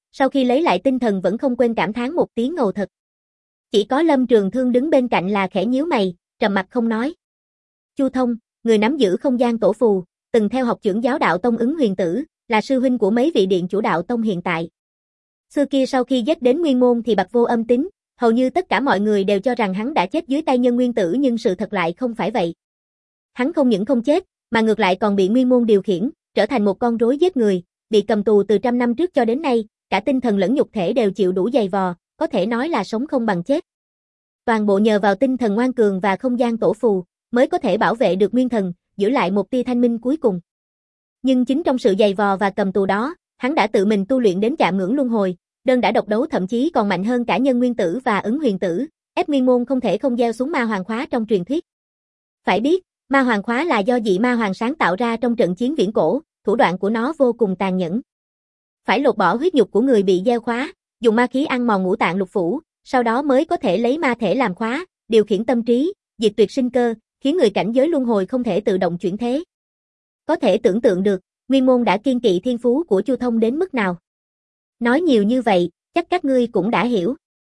sau khi lấy lại tinh thần vẫn không quên cảm thán một tiếng ngầu thật. Chỉ có Lâm Trường Thương đứng bên cạnh là khẽ nhíu mày, trầm mặt không nói. Chu Thông, người nắm giữ không gian tổ phù, từng theo học trưởng giáo đạo tông Ứng Huyền Tử, là sư huynh của mấy vị điện chủ đạo tông hiện tại. Xưa kia sau khi giết đến Nguyên Môn thì bặt vô âm tín, hầu như tất cả mọi người đều cho rằng hắn đã chết dưới tay Nhân Nguyên Tử nhưng sự thật lại không phải vậy. Hắn không những không chết, mà ngược lại còn bị Nguyên Môn điều khiển, trở thành một con rối giết người, bị cầm tù từ 100 năm trước cho đến nay, cả tinh thần lẫn nhục thể đều chịu đủ dày vò, có thể nói là sống không bằng chết. Toàn bộ nhờ vào tinh thần ngoan cường và không gian tổ phù, mới có thể bảo vệ được nguyên thần, giữ lại một tia thanh minh cuối cùng. Nhưng chính trong sự dày vò và cầm tù đó, hắn đã tự mình tu luyện đến chạm ngưỡng luân hồi, đơn đã độc đấu thậm chí còn mạnh hơn cả Nhân Nguyên Tử và Ứng Huyền Tử, ép Nguyên Môn không thể không gieo xuống ma hoàng khóa trong truyền thuyết. Phải biết, ma hoàng khóa là do dị ma hoàng sáng tạo ra trong trận chiến viễn cổ, thủ đoạn của nó vô cùng tàn nhẫn. Phải lột bỏ huyết nhục của người bị gieo khóa, dùng ma khí ăn mòn ngũ tạng lục phủ, sau đó mới có thể lấy ma thể làm khóa, điều khiển tâm trí, diệt tuyệt sinh cơ, khiến người cảnh giới luân hồi không thể tự động chuyển thế. Có thể tưởng tượng được, Nguyên Môn đã kiên kỵ thiên phú của Chu Thông đến mức nào. Nói nhiều như vậy, chắc các ngươi cũng đã hiểu.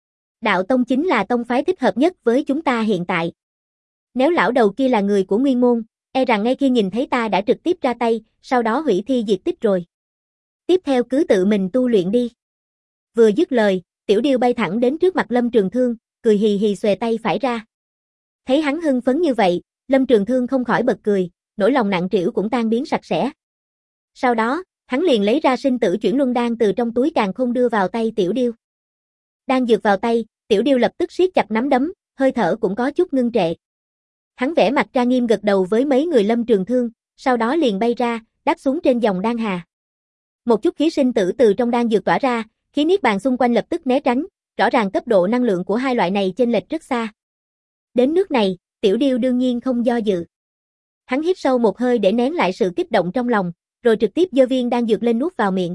Đạo tông chính là tông phái thích hợp nhất với chúng ta hiện tại. Nếu lão đầu kia là người của Nguyên Môn, e rằng ngay khi nhìn thấy ta đã trực tiếp ra tay, sau đó hủy thi diệt tích rồi. Tiếp theo cứ tự mình tu luyện đi. Vừa dứt lời, Tiểu Điêu bay thẳng đến trước mặt Lâm Trường Thương, cười hì hì xuề tay phải ra. Thấy hắn hưng phấn như vậy, Lâm Trường Thương không khỏi bật cười, nỗi lòng nặng trĩu cũng tan biến sạch sẽ. Sau đó, hắn liền lấy ra sinh tử chuyển luân đan từ trong túi càn khôn đưa vào tay Tiểu Điêu. Đan dược vào tay, Tiểu Điêu lập tức siết chặt nắm đấm, hơi thở cũng có chút ngưng trệ. Hắn vẽ mặt tra nghiêm gật đầu với mấy người Lâm Trường Thương, sau đó liền bay ra, đáp xuống trên dòng đan hà. Một chút khí sinh tử từ trong đan dược tỏa ra, khí niết bàn xung quanh lập tức né tránh, rõ ràng cấp độ năng lượng của hai loại này chênh lệch rất xa. Đến nước này, Tiểu Điêu đương nhiên không do dự. Hắn hít sâu một hơi để nén lại sự kích động trong lòng, rồi trực tiếp giơ viên đan dược lên nuốt vào miệng.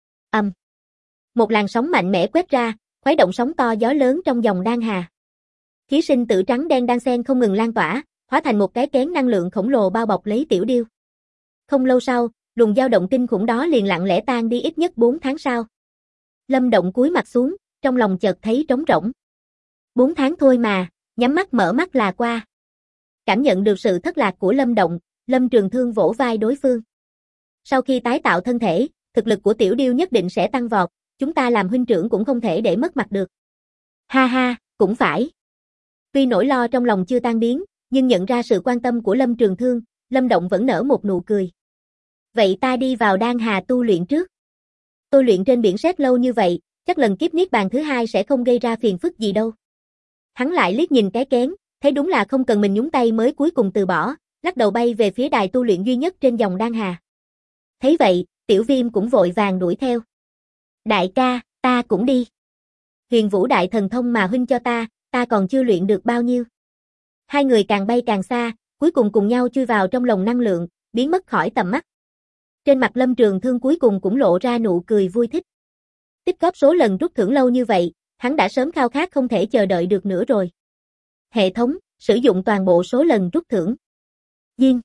Một làn sóng mạnh mẽ quét ra, khuấy động sóng to gió lớn trong dòng đan hà. Khí sinh tử trắng đen đan xen không ngừng lan tỏa, hóa thành một cái kén năng lượng khổng lồ bao bọc lấy Tiểu Điêu. Không lâu sau, luồng dao động kinh khủng đó liền lặng lẽ tan đi ít nhất 4 tháng sau. Lâm Động cúi mặt xuống, trong lòng chợt thấy trống rỗng. 4 tháng thôi mà, nhắm mắt mở mắt là qua. Cảm nhận được sự thất lạc của Lâm Động, Lâm Trường Thương vỗ vai đối phương. Sau khi tái tạo thân thể, thực lực của Tiểu Điêu nhất định sẽ tăng vọt, chúng ta làm huynh trưởng cũng không thể để mất mặt được. Ha ha, cũng phải. Tuy nỗi lo trong lòng chưa tan biến, nhưng nhận ra sự quan tâm của Lâm Trường Thương, Lâm Động vẫn nở một nụ cười. Vậy ta đi vào đan hà tu luyện trước. Tôi luyện trên biển sét lâu như vậy, chắc lần kiếp niết bàn thứ hai sẽ không gây ra phiền phức gì đâu. Hắn lại liếc nhìn cái kén, thấy đúng là không cần mình nhúng tay mới cuối cùng từ bỏ, lắc đầu bay về phía đài tu luyện duy nhất trên dòng đan hà. Thấy vậy, Tiểu Viêm cũng vội vàng đuổi theo. Đại ca, ta cũng đi. Huyền Vũ đại thần thông mà huynh cho ta còn chưa luyện được bao nhiêu. Hai người càng bay càng xa, cuối cùng cùng nhau chui vào trong lồng năng lượng, biến mất khỏi tầm mắt. Trên mặt Lâm Trường Thương cuối cùng cũng lộ ra nụ cười vui thích. Tích góp số lần rút thưởng lâu như vậy, hắn đã sớm khao khát không thể chờ đợi được nữa rồi. Hệ thống, sử dụng toàn bộ số lần rút thưởng. Duyên.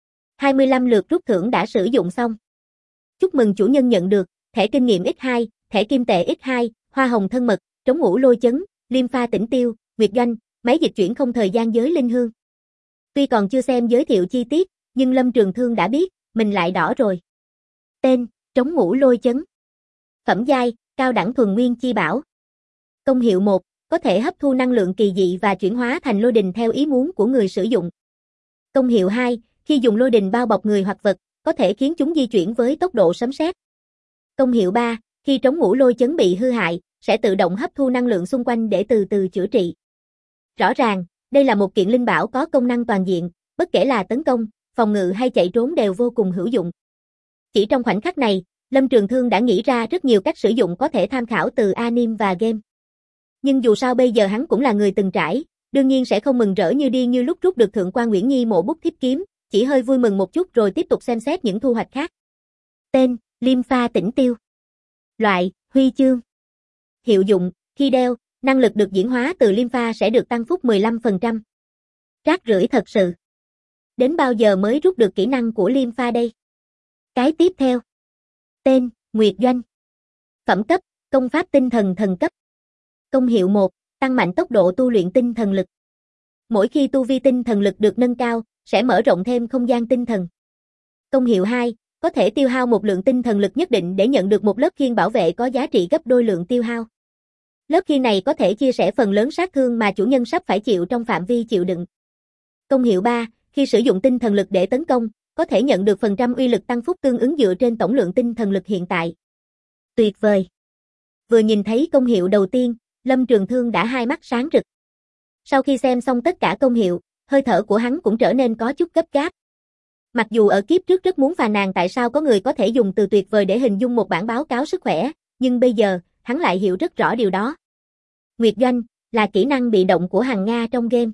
25 lượt rút thưởng đã sử dụng xong. Chúc mừng chủ nhân nhận được, thẻ kinh nghiệm X2, thẻ kim tệ X2, hoa hồng thân mật, trống ngũ lôi chấn, liêm pha tỉnh tiêu, nguyệt doanh, máy dịch chuyển không thời gian giới linh hương. Tuy còn chưa xem giới thiệu chi tiết, nhưng Lâm Trường Thương đã biết, mình lại đỏ rồi. Tên, trống ngũ lôi chấn. Phẩm giai, cao đẳng thuần nguyên chi bảo. Công hiệu 1, có thể hấp thu năng lượng kỳ dị và chuyển hóa thành lôi đình theo ý muốn của người sử dụng. Công hiệu 2, khi dùng lôi đình bao bọc người hoặc vật, có thể khiến chúng di chuyển với tốc độ sấm sét. Công hiệu 3, khi trống ngũ lôi chấn bị hư hại, sẽ tự động hấp thu năng lượng xung quanh để từ từ chữa trị. Rõ ràng, đây là một kiện linh bảo có công năng toàn diện, bất kể là tấn công, phòng ngự hay chạy trốn đều vô cùng hữu dụng. Chỉ trong khoảnh khắc này, Lâm Trường Thương đã nghĩ ra rất nhiều cách sử dụng có thể tham khảo từ anime và game. Nhưng dù sao bây giờ hắn cũng là người từng trải, đương nhiên sẽ không mừng rỡ như điên như lúc rút được Thượng quan Nguyễn Nhi mộ bút thiếp kiếm, chỉ hơi vui mừng một chút rồi tiếp tục xem xét những thu hoạch khác. Tên, liêm pha tỉnh tiêu. Loại, huy chương. Hiệu dụng, khi đeo, năng lực được diễn hóa từ liêm pha sẽ được tăng phúc 15%. Rác rưởi thật sự. Đến bao giờ mới rút được kỹ năng của liêm pha đây? Cái tiếp theo. Tên, Nguyệt Doanh. Phẩm cấp, Công pháp tinh thần thần cấp. Công hiệu 1, tăng mạnh tốc độ tu luyện tinh thần lực. Mỗi khi tu vi tinh thần lực được nâng cao, sẽ mở rộng thêm không gian tinh thần. Công hiệu 2, có thể tiêu hao một lượng tinh thần lực nhất định để nhận được một lớp khiên bảo vệ có giá trị gấp đôi lượng tiêu hao. Lớp khiên này có thể chia sẻ phần lớn sát thương mà chủ nhân sắp phải chịu trong phạm vi chịu đựng. Công hiệu 3, khi sử dụng tinh thần lực để tấn công, có thể nhận được phần trăm uy lực tăng phúc tương ứng dựa trên tổng lượng tinh thần lực hiện tại. Tuyệt vời! Vừa nhìn thấy công hiệu đầu tiên, Lâm Trường Thương đã hai mắt sáng rực. Sau khi xem xong tất cả công hiệu, hơi thở của hắn cũng trở nên có chút gấp gáp. Mặc dù ở kiếp trước rất muốn phàn nàn tại sao có người có thể dùng từ tuyệt vời để hình dung một bản báo cáo sức khỏe, nhưng bây giờ, hắn lại hiểu rất rõ điều đó. Nguyệt Doanh là kỹ năng bị động của Hằng Nga trong game.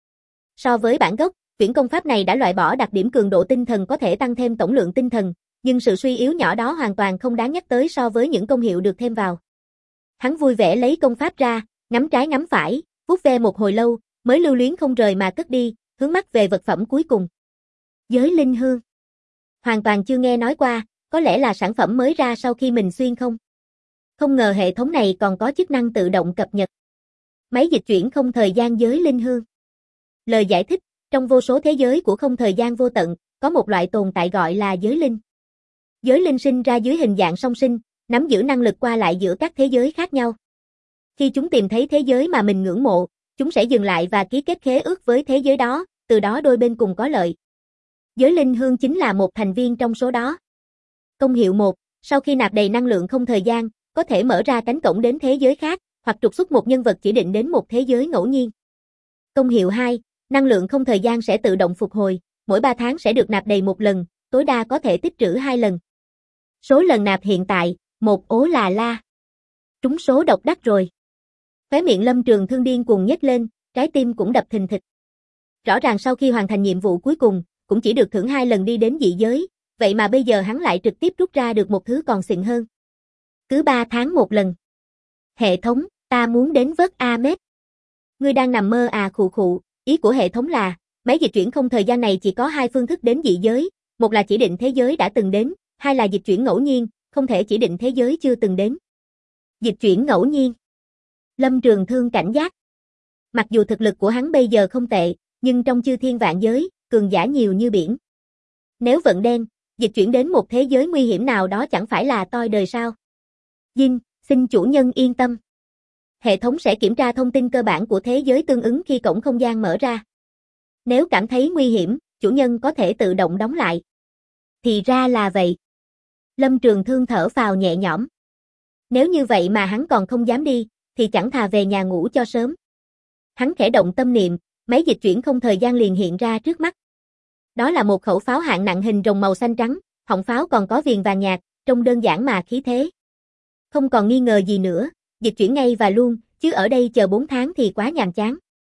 So với bản gốc, quyển công pháp này đã loại bỏ đặc điểm cường độ tinh thần có thể tăng thêm tổng lượng tinh thần, nhưng sự suy yếu nhỏ đó hoàn toàn không đáng nhắc tới so với những công hiệu được thêm vào. Hắn vui vẻ lấy công pháp ra, ngắm trái ngắm phải, vuốt ve một hồi lâu, mới lưu luyến không rời mà cất đi, hướng mắt về vật phẩm cuối cùng. Giới linh hương. Hoàn toàn chưa nghe nói qua, có lẽ là sản phẩm mới ra sau khi mình xuyên không? Không ngờ hệ thống này còn có chức năng tự động cập nhật. Máy dịch chuyển không thời gian giới linh hương. Lời giải thích, trong vô số thế giới của không thời gian vô tận, có một loại tồn tại gọi là giới linh. Giới linh sinh ra dưới hình dạng song sinh, nắm giữ năng lực qua lại giữa các thế giới khác nhau. Khi chúng tìm thấy thế giới mà mình ngưỡng mộ, chúng sẽ dừng lại và ký kết khế ước với thế giới đó, từ đó đôi bên cùng có lợi. Giới linh hương chính là một thành viên trong số đó. Công hiệu 1, sau khi nạp đầy năng lượng không thời gian, có thể mở ra cánh cổng đến thế giới khác, hoặc trục xuất một nhân vật chỉ định đến một thế giới ngẫu nhiên. Công hiệu 2, năng lượng không thời gian sẽ tự động phục hồi, mỗi 3 tháng sẽ được nạp đầy một lần, tối đa có thể tích trữ 2 lần. Số lần nạp hiện tại, 1 ố là la. Trúng số độc đắc rồi. Khóe miệng Lâm Trường Thương điên cuồng nhếch lên, trái tim cũng đập thình thịch. Rõ ràng sau khi hoàn thành nhiệm vụ cuối cùng, cũng chỉ được thưởng 2 lần đi đến dị giới, vậy mà bây giờ hắn lại trực tiếp rút ra được một thứ còn xịn hơn. Cứ 3 tháng một lần. Hệ thống, ta muốn đến vớt Ahmed. Ngươi đang nằm mơ à khụ khụ, ý của hệ thống là, máy dịch chuyển không thời gian này chỉ có 2 phương thức đến dị giới, một là chỉ định thế giới đã từng đến, 2 là dịch chuyển ngẫu nhiên, không thể chỉ định thế giới chưa từng đến. Dịch chuyển ngẫu nhiên. Lâm Trường Thương cảnh giác. Mặc dù thực lực của hắn bây giờ không tệ, nhưng trong chư thiên vạn giới, cường giả nhiều như biển. Nếu vận đen, dịch chuyển đến một thế giới nguy hiểm nào đó chẳng phải là toi đời sao? Dinh, xin chủ nhân yên tâm. Hệ thống sẽ kiểm tra thông tin cơ bản của thế giới tương ứng khi cổng không gian mở ra. Nếu cảm thấy nguy hiểm, chủ nhân có thể tự động đóng lại. Thì ra là vậy. Lâm Trường Thương thở phào nhẹ nhõm. Nếu như vậy mà hắn còn không dám đi, thì chẳng thà về nhà ngủ cho sớm. Hắn khẽ động tâm niệm, máy dịch chuyển không thời gian liền hiện ra trước mắt. Đó là một khẩu pháo hạng nặng hình rồng màu xanh trắng, họng pháo còn có viền vàng nhạt, trông đơn giản mà khí thế. Không còn nghi ngờ gì nữa, dịch chuyển ngay và luôn, chứ ở đây chờ 4 tháng thì quá nhàm chán.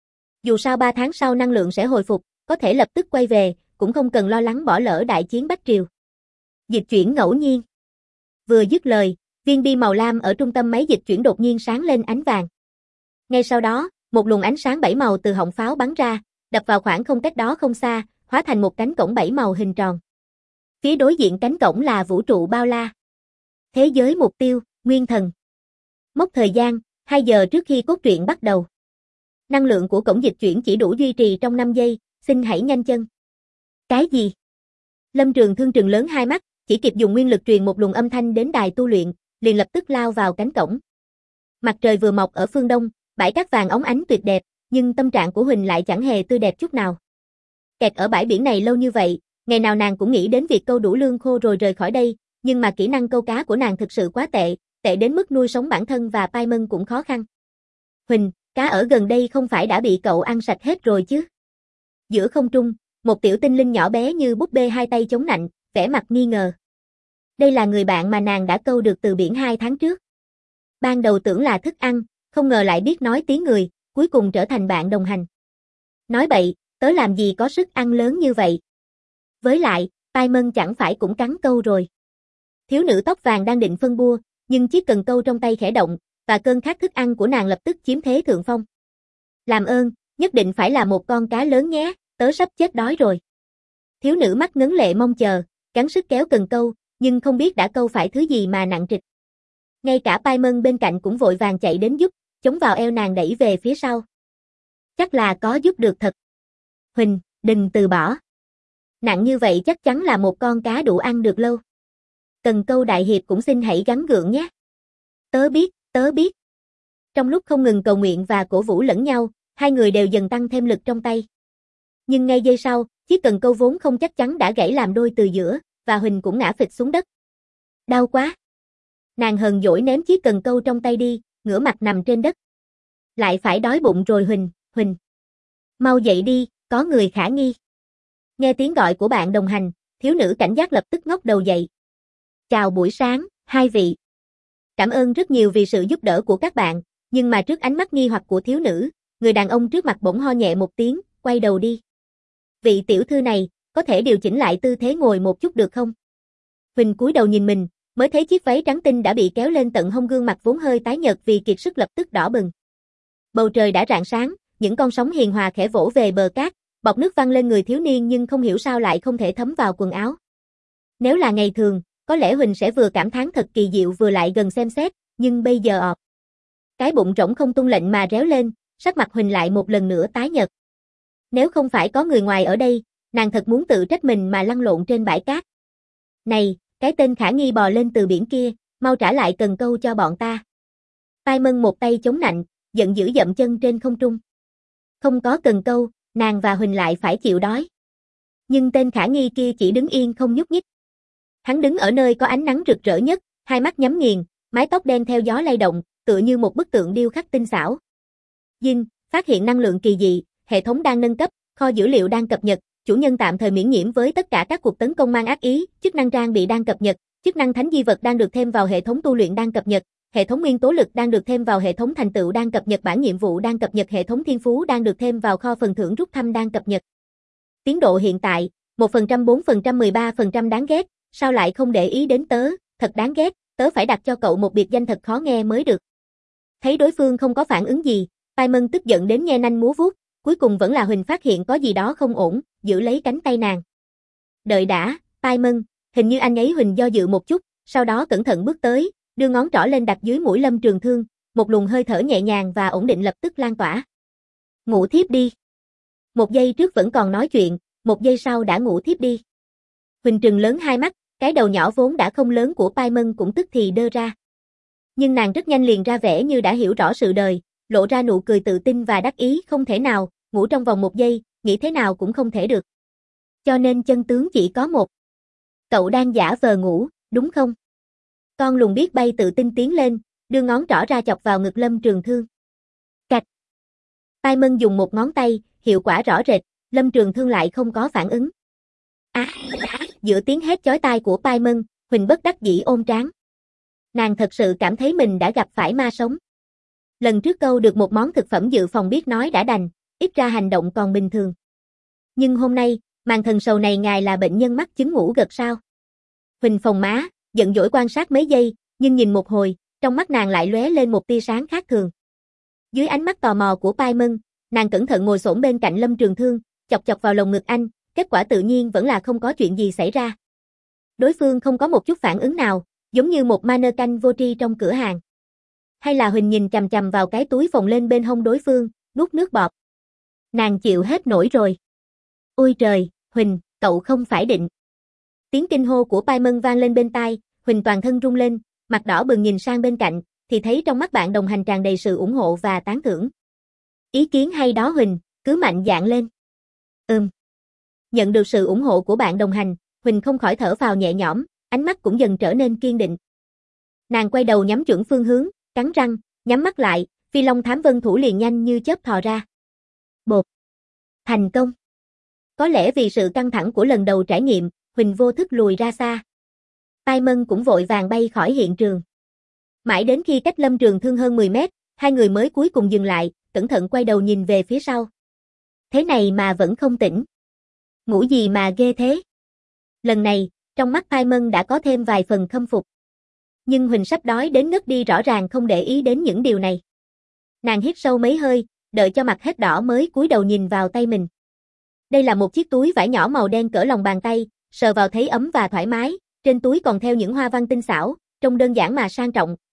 Dù sao 3 tháng sau năng lượng sẽ hồi phục, có thể lập tức quay về, cũng không cần lo lắng bỏ lỡ đại chiến Bách Triều. Dịch chuyển ngẫu nhiên. Vừa dứt lời, viên bi màu lam ở trung tâm máy dịch chuyển đột nhiên sáng lên ánh vàng. Ngay sau đó, một luồng ánh sáng 7 màu từ họng pháo bắn ra, đập vào khoảng không cách đó không xa, hóa thành một cánh cổng 7 màu hình tròn. Phía đối diện cánh cổng là vũ trụ bao la. Thế giới mục tiêu, Nguyên Thần. Mốc thời gian, 2 giờ trước khi cốt truyện bắt đầu. Năng lượng của cổng dịch chuyển chỉ đủ duy trì trong 5 giây, xin hãy nhanh chân. Cái gì? Lâm Trường Thương trừng lớn hai mắt, chỉ kịp dùng nguyên lực truyền một luồng âm thanh đến đài tu luyện, liền lập tức lao vào cánh cổng. Mặt trời vừa mọc ở phương đông, bãi cát vàng óng ánh tuyệt đẹp, nhưng tâm trạng của Huỳnh lại chẳng hề tươi đẹp chút nào. Kẹt ở bãi biển này lâu như vậy, ngày nào nàng cũng nghĩ đến việc câu đủ lương khô rồi rời khỏi đây, nhưng mà kỹ năng câu cá của nàng thực sự quá tệ, tệ đến mức nuôi sống bản thân và Paimon cũng khó khăn. Huỳnh, cá ở gần đây không phải đã bị cậu ăn sạch hết rồi chứ? Giữa không trung, một tiểu tinh linh nhỏ bé như búp bê hai tay chống nạnh, vẻ mặt nghi ngờ. Đây là người bạn mà nàng đã câu được từ biển 2 tháng trước. Ban đầu tưởng là thức ăn, không ngờ lại biết nói tiếng người, cuối cùng trở thành bạn đồng hành. Nói bậy, tớ làm gì có sức ăn lớn như vậy. Với lại, Paimon chẳng phải cũng cắn câu rồi. Thiếu nữ tóc vàng đang định phân bua, nhưng chiếc cần câu trong tay khẽ động, và cơn khát thức ăn của nàng lập tức chiếm thế thượng phong. Làm ơn, nhất định phải là một con cá lớn nhé, tớ sắp chết đói rồi. Thiếu nữ mắt ngấn lệ mong chờ, gắng sức kéo cần câu, nhưng không biết đã câu phải thứ gì mà nặng trịch. Ngay cả Pai Mân bên cạnh cũng vội vàng chạy đến giúp, chống vào eo nàng đẩy về phía sau. Chắc là có giúp được thật. Huỳnh, đừng từ bỏ. Nặng như vậy chắc chắn là một con cá đủ ăn được lâu. Cần Câu đại hiệp cũng xin hãy gắng gượng nhé. Tớ biết, tớ biết. Trong lúc không ngừng cầu nguyện và cổ vũ lẫn nhau, hai người đều dần tăng thêm lực trong tay. Nhưng ngay giây sau, chiếc cần câu vốn không chắc chắn đã gãy làm đôi từ giữa, và Huỳnh cũng ngã phịch xuống đất. Đau quá. Nàng hờn dỗi ném chiếc cần câu trong tay đi, ngửa mặt nằm trên đất. Lại phải đói bụng rồi Huỳnh, Huỳnh. Mau dậy đi, có người khả nghi. Nghe tiếng gọi của bạn đồng hành, thiếu nữ cảnh giác lập tức ngóc đầu dậy. Chào buổi sáng, hai vị. Cảm ơn rất nhiều vì sự giúp đỡ của các bạn, nhưng mà trước ánh mắt nghi hoặc của thiếu nữ, người đàn ông trước mặt bỗng ho nhẹ một tiếng, quay đầu đi. Vị tiểu thư này, có thể điều chỉnh lại tư thế ngồi một chút được không? Huỳnh cúi đầu nhìn mình, mới thấy chiếc váy trắng tinh đã bị kéo lên tận hông, gương mặt vốn hơi tái nhợt vì kiệt sức lập tức đỏ bừng. Bầu trời đã rạng sáng, những con sóng hiền hòa khẽ vỗ về bờ cát, bọt nước văng lên người thiếu niên nhưng không hiểu sao lại không thể thấm vào quần áo. Nếu là ngày thường, có lẽ Huỳnh sẽ vừa cảm thán thật kỳ diệu vừa lại gần xem xét, nhưng bây giờ cái bụng rỗng không tuân lệnh mà réo lên, sắc mặt Huỳnh lại một lần nữa tái nhợt. Nếu không phải có người ngoài ở đây, nàng thật muốn tự trách mình mà lăn lộn trên bãi cát. Này, cái tên khả nghi bò lên từ biển kia, mau trả lại cần câu cho bọn ta. Pai Mân một tay chống nạnh, giận dữ dậm chân trên không trung. Không có cần câu, nàng và Huỳnh lại phải chịu đói. Nhưng tên khả nghi kia chỉ đứng yên không nhúc nhích. Hắn đứng ở nơi có ánh nắng rực rỡ nhất, hai mắt nhắm nghiền, mái tóc đen theo gió lay động, tựa như một bức tượng điêu khắc tinh xảo. Dinh, phát hiện năng lượng kỳ dị, hệ thống đang nâng cấp, kho dữ liệu đang cập nhật, chủ nhân tạm thời miễn nhiễm với tất cả các cuộc tấn công mang ác ý, chức năng trang bị đang cập nhật, chức năng thánh di vật đang được thêm vào hệ thống tu luyện đang cập nhật, hệ thống nguyên tố lực đang được thêm vào hệ thống thành tựu đang cập nhật, bản nhiệm vụ đang cập nhật, hệ thống thiên phú đang được thêm vào kho phần thưởng rút thăm đang cập nhật. Tiến độ hiện tại, 1%, 4%, 13% đáng ghét, sao lại không để ý đến tớ, thật đáng ghét, tớ phải đặt cho cậu một biệt danh thật khó nghe mới được. Thấy đối phương không có phản ứng gì, Pai Mân tức giận đến nhe nanh múa vuốt, cuối cùng vẫn là Huỳnh phát hiện có gì đó không ổn, giữ lấy cánh tay nàng. Đợi đã, Pai Mân, hình như anh ấy. Huỳnh do dự một chút, sau đó cẩn thận bước tới, đưa ngón trỏ lên đặt dưới mũi Lâm Trường Thương, một luồng hơi thở nhẹ nhàng và ổn định lập tức lan tỏa. Ngủ thiếp đi. Một giây trước vẫn còn nói chuyện, một giây sau đã ngủ thiếp đi. Huỳnh trừng lớn hai mắt, cái đầu nhỏ vốn đã không lớn của Pai Mân cũng tức thì đơ ra. Nhưng nàng rất nhanh liền ra vẻ như đã hiểu rõ sự đời, lộ ra nụ cười tự tin và đắc ý. Không thể nào, ngủ trong vòng một giây, nghĩ thế nào cũng không thể được. Cho nên chân tướng chỉ có một. Cậu đang giả vờ ngủ, đúng không? Con lùn biết bay tự tin tiến lên, đưa ngón trỏ ra chọc vào ngực Lâm Trường Thương. Cạch. Pai Mân dùng một ngón tay, hiệu quả rõ rệt, Lâm Trường Thương lại không có phản ứng. Giữa tiếng hét chói tai của Pai Mân, Huỳnh bất đắc dĩ ôm trán. Nàng thật sự cảm thấy mình đã gặp phải ma sống. Lần trước câu được một món thực phẩm dự phòng biết nói đã đành, ít ra hành động còn bình thường. Nhưng hôm nay, màn thần sầu này ngài là bệnh nhân mắc chứng ngủ gật sao? Huỳnh phồng má, giận dỗi quan sát mấy giây, nhưng nhìn một hồi, trong mắt nàng lại lóe lên một tia sáng khác thường. Dưới ánh mắt tò mò của Pai Mân, nàng cẩn thận ngồi xổm bên cạnh Lâm Trường Thương, chọc chọc vào lồng ngực anh, kết quả tự nhiên vẫn là không có chuyện gì xảy ra. Đối phương không có một chút phản ứng nào, giống như một mannequin vô tri trong cửa hàng. Hay là Huỳnh nhìn chằm chằm vào cái túi phồng lên bên hông đối phương, nuốt nước bọt. Nàng chịu hết nổi rồi. Ôi trời, Huỳnh, cậu không phải định. Tiếng kinh hô của Pai Mân vang lên bên tai, Huỳnh toàn thân rung lên, mặt đỏ bừng nhìn sang bên cạnh, thì thấy trong mắt bạn đồng hành tràn đầy sự ủng hộ và tán thưởng. Ý kiến hay đó Huỳnh, cứ mạnh dạn lên. Nhận được sự ủng hộ của bạn đồng hành, Huỳnh không khỏi thở phào nhẹ nhõm, ánh mắt cũng dần trở nên kiên định. Nàng quay đầu nhắm chuẩn phương hướng, cắn răng, nhắm mắt lại, Phi Long Thám Vân thủ liền nhanh như chớp thò ra. Bột. Thành công. Có lẽ vì sự căng thẳng của lần đầu trải nghiệm, Huỳnh vô thức lùi ra xa. Pai Mân cũng vội vàng bay khỏi hiện trường. Mãi đến khi cách Lâm Trường Thương hơn 10 mét, hai người mới cuối cùng dừng lại, cẩn thận quay đầu nhìn về phía sau. Thế này mà vẫn không tỉnh. Ngủ gì mà ghê thế? Lần này, trong mắt Pai Mân đã có thêm vài phần khâm phục. Nhưng Huỳnh sắp đói đến ngất đi rõ ràng không để ý đến những điều này. Nàng hít sâu mấy hơi, đợi cho mặt hết đỏ mới cúi đầu nhìn vào tay mình. Đây là một chiếc túi vải nhỏ màu đen cỡ lòng bàn tay, sờ vào thấy ấm và thoải mái, trên túi còn theo những hoa văn tinh xảo, trông đơn giản mà sang trọng,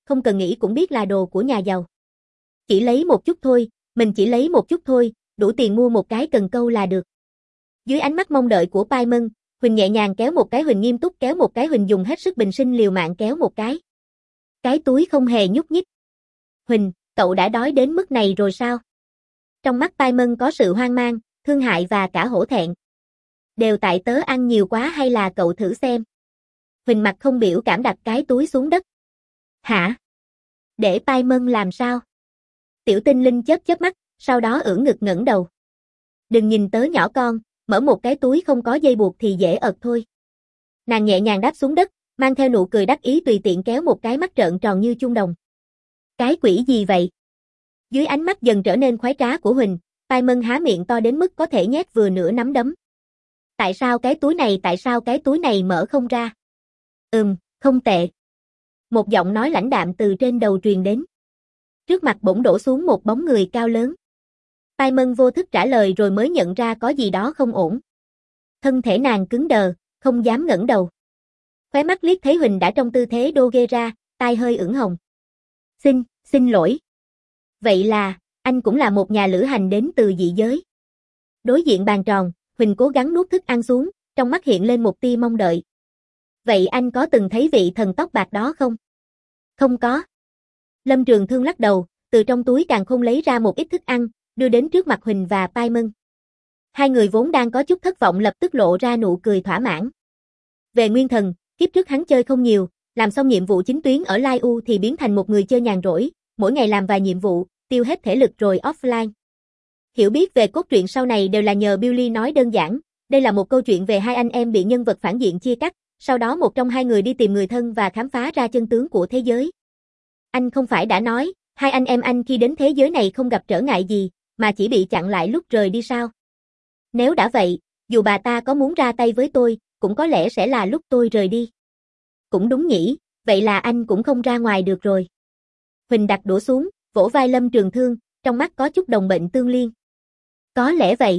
không cần nghĩ cũng biết là đồ của nhà giàu. Chỉ lấy một chút thôi, mình chỉ lấy một chút thôi, đủ tiền mua một cái cần câu là được. Dưới ánh mắt mong đợi của Pai Mân, Huỳnh nhẹ nhàng kéo một cái, Huỳnh nghiêm túc kéo một cái, Huỳnh dùng hết sức bình sinh liều mạng kéo một cái. Cái túi không hề nhúc nhích. Huỳnh, cậu đã đói đến mức này rồi sao? Trong mắt Pai Mân có sự hoang mang, thương hại và cả hổ thẹn. Đều tại tớ ăn nhiều quá hay là cậu thử xem? Huỳnh mặt không biểu cảm đặt cái túi xuống đất. Hả? Để Pai Mân làm sao? Tiểu Tinh Linh chớp chớp mắt, sau đó ưỡn ngực ngẩng đầu. Đừng nhìn tớ nhỏ con, mở một cái túi không có dây buộc thì dễ ợt thôi. Nàng nhẹ nhàng đáp xuống đất, mang theo nụ cười đắc ý tùy tiện kéo một cái, mắt trợn tròn như chuông đồng. Cái quỷ gì vậy? Dưới ánh mắt dần trở nên khoái trá của Huỳnh, Pai Mân há miệng to đến mức có thể nhét vừa nửa nắm đấm. Tại sao cái túi này mở không ra? Không tệ. Một giọng nói lãnh đạm từ trên đầu truyền đến. Trước mặt bỗng đổ xuống một bóng người cao lớn. Pai Mân vô thức trả lời rồi mới nhận ra có gì đó không ổn. Thân thể nàng cứng đờ, không dám ngẩng đầu. Khóe mắt liếc thấy Huỳnh đã trong tư thế đô ghê ra, tai hơi ửng hồng. Xin lỗi. Vậy là, anh cũng là một nhà lữ hành đến từ dị giới. Đối diện bàn tròn, Huỳnh cố gắng nuốt thức ăn xuống, trong mắt hiện lên một tia mong đợi. Vậy anh có từng thấy vị thần tóc bạc đó không? Không có. Lâm Trường Thương lắc đầu, từ trong túi càn khôn lấy ra một ít thức ăn, đưa đến trước mặt Huỳnh và Pai Mân. Hai người vốn đang có chút thất vọng lập tức lộ ra nụ cười thỏa mãn. Về nguyên thần, kiếp trước hắn chơi không nhiều, làm xong nhiệm vụ chính tuyến ở Lai U thì biến thành một người chơi nhàn rỗi, mỗi ngày làm vài nhiệm vụ, tiêu hết thể lực rồi offline. Hiểu biết về cốt truyện sau này đều là nhờ Billy nói đơn giản, đây là một câu chuyện về hai anh em bị nhân vật phản diện chia cắt, sau đó một trong hai người đi tìm người thân và khám phá ra chân tướng của thế giới. Anh không phải đã nói, hai anh em anh khi đến thế giới này không gặp trở ngại gì, mà chỉ bị chặn lại lúc rời đi sao? Nếu đã vậy, dù bà ta có muốn ra tay với tôi, cũng có lẽ sẽ là lúc tôi rời đi. Cũng đúng nhỉ, vậy là anh cũng không ra ngoài được rồi. Huỳnh đặt đũa xuống, vỗ vai Lâm Trường Thương, trong mắt có chút đồng bệnh tương liên. Có lẽ vậy.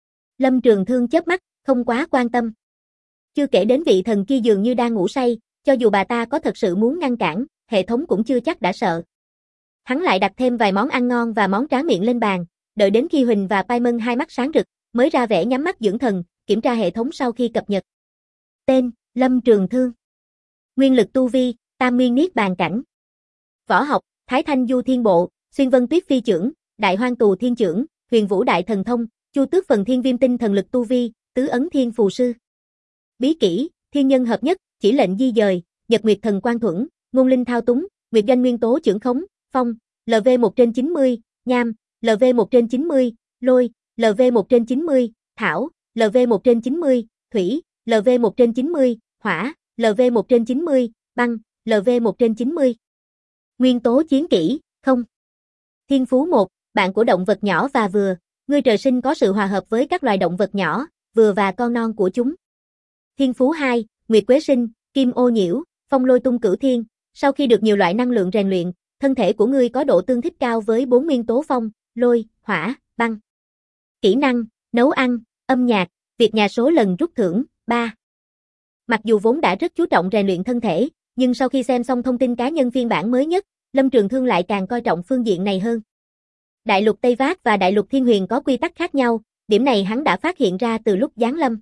Lâm Trường Thương chớp mắt, không quá quan tâm. Chưa kể đến vị thần kia dường như đang ngủ say, cho dù bà ta có thật sự muốn ngăn cản, hệ thống cũng chưa chắc đã sợ. Hắn lại đặt thêm vài món ăn ngon và món tráng miệng lên bàn, đợi đến khi Huỳnh và Pai Mân hai mắt sáng rực, mới ra vẻ nhắm mắt dưỡng thần, kiểm tra hệ thống sau khi cập nhật. Tên, Lâm Trường Thương. Nguyên lực tu vi, Tam Nguyên Niết Bàn Cảnh. Võ học, Thái Thanh Du Thiên Bộ, Xuyên Vân Tuyết Phi Chưởng, Đại Hoang Tù Thiên Chưởng, Huyền Vũ Đại Thần Thông, Chu Tước Phần Thiên Viêm Tinh Thần Lực tu vi, Tứ Ấn Thiên Phù Sư. Bí kỹ, Thiên Nhân Hợp Nhất, Chỉ Lệnh Di Dời, Nhật Nguyệt Thần Quang Thuẫn, Ngôn Linh Thao Túng, Nguyệt Doanh Nguyên Tố Chưởng Khống, Phong, LV1/90, Nham, LV1/90, Lôi, LV1/90, Thảo, LV1/90, Thủy, LV1/90, Hỏa, LV1/90, Băng, LV1/90. Nguyên tố chiến kỹ, không. Thiên phú 1, bạn của động vật nhỏ và vừa, ngươi trời sinh có sự hòa hợp với các loài động vật nhỏ, vừa và con non của chúng. Thiên phú 2, Nguyệt Quế Sinh, Kim Ô Nhiễu, Phong Lôi Tung Cửu Thiên, sau khi được nhiều loại năng lượng rèn luyện, thân thể của ngươi có độ tương thích cao với 4 nguyên tố phong, lôi, hỏa, băng. Kỹ năng, nấu ăn, âm nhạc, việc nhà số lần rút thưởng, 3. Mặc dù vốn đã rất chú trọng rèn luyện thân thể, nhưng sau khi xem xong thông tin cá nhân phiên bản mới nhất, Lâm Trường Thương lại càng coi trọng phương diện này hơn. Đại lục Tây Vác và Đại lục Thiên Huyền có quy tắc khác nhau, điểm này hắn đã phát hiện ra từ lúc giáng lâm.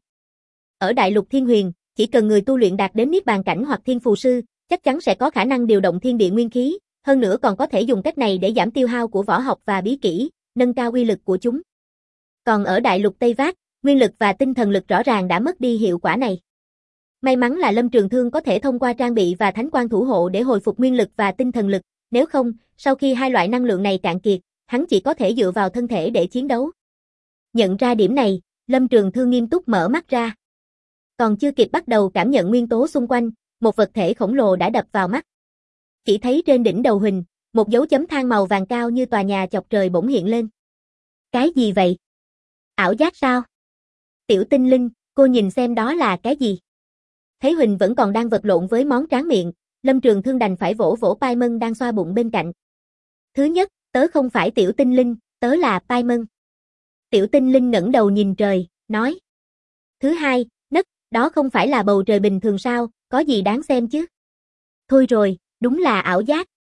Ở Đại lục Thiên Huyền, chỉ cần người tu luyện đạt đến Niết Bàn Cảnh hoặc Thiên Phù Sư, chắc chắn sẽ có khả năng điều động thiên địa nguyên khí, hơn nữa còn có thể dùng cách này để giảm tiêu hao của võ học và bí kỹ, nâng cao uy lực của chúng. Còn ở Đại lục Tây Vác, nguyên lực và tinh thần lực rõ ràng đã mất đi hiệu quả này. May mắn là Lâm Trường Thương có thể thông qua trang bị và thánh quang thủ hộ để hồi phục nguyên lực và tinh thần lực, nếu không, sau khi hai loại năng lượng này cạn kiệt, hắn chỉ có thể dựa vào thân thể để chiến đấu. Nhận ra điểm này, Lâm Trường Thương nghiêm túc mở mắt ra. Còn chưa kịp bắt đầu cảm nhận nguyên tố xung quanh, một vật thể khổng lồ đã đập vào mắt. Chỉ thấy trên đỉnh đầu Huỳnh, một dấu chấm than màu vàng cao như tòa nhà chọc trời bỗng hiện lên. Cái gì vậy? Ảo giác sao? Tiểu Tinh Linh, cô nhìn xem đó là cái gì? Thấy Huỳnh vẫn còn đang vật lộn với món tráng miệng, Lâm Trường Thương đành phải vỗ vỗ Pai Mân đang xoa bụng bên cạnh. Thứ nhất, tớ không phải Tiểu Tinh Linh, tớ là Pai Mân. Tiểu Tinh Linh ngẩng đầu nhìn trời, nói. Thứ hai, đó không phải là bầu trời bình thường sao, có gì đáng xem chứ? Thôi rồi, đúng là ảo giác.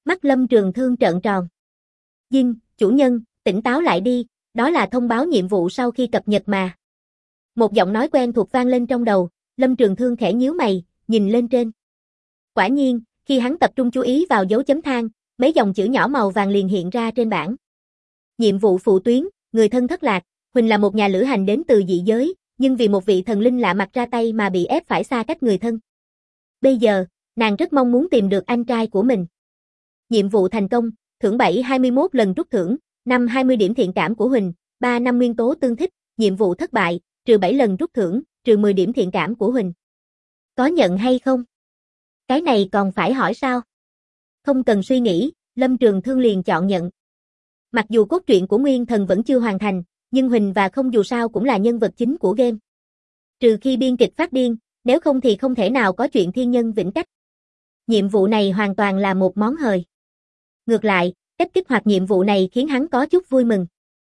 Mắt Lâm Trường Thương trợn tròn. Dinh, chủ nhân, tỉnh táo lại đi, đó là thông báo nhiệm vụ sau khi cập nhật mà. Một giọng nói quen thuộc vang lên trong đầu, Lâm Trường Thương khẽ nhíu mày, nhìn lên trên. Quả nhiên, khi hắn tập trung chú ý vào dấu chấm than, mấy dòng chữ nhỏ màu vàng liền hiện ra trên bảng. Nhiệm vụ phụ tuyến, người thân thất lạc, Huỳnh là một nhà lữ hành đến từ dị giới, nhưng vì một vị thần linh lạ mặt ra tay mà bị ép phải xa cách người thân. Bây giờ, nàng rất mong muốn tìm được anh trai của mình. Nhiệm vụ thành công, thưởng 7/21 lần rút thưởng, 5/20 điểm thiện cảm của Huỳnh, 3/5 nguyên tố tương thích, nhiệm vụ thất bại, trừ 7 lần rút thưởng, trừ 10 điểm thiện cảm của Huỳnh. Có nhận hay không? Cái này còn phải hỏi sao? Không cần suy nghĩ, Lâm Trường Thương liền chọn nhận. Mặc dù cốt truyện của Nguyên Thần vẫn chưa hoàn thành, nhưng Huỳnh và Không dù sao cũng là nhân vật chính của game. Trừ khi biên kịch phát điên, nếu không thì không thể nào có chuyện thiên nhân vĩnh cách. Nhiệm vụ này hoàn toàn là một món hời. Ngược lại, cách kích hoạt nhiệm vụ này khiến hắn có chút vui mừng.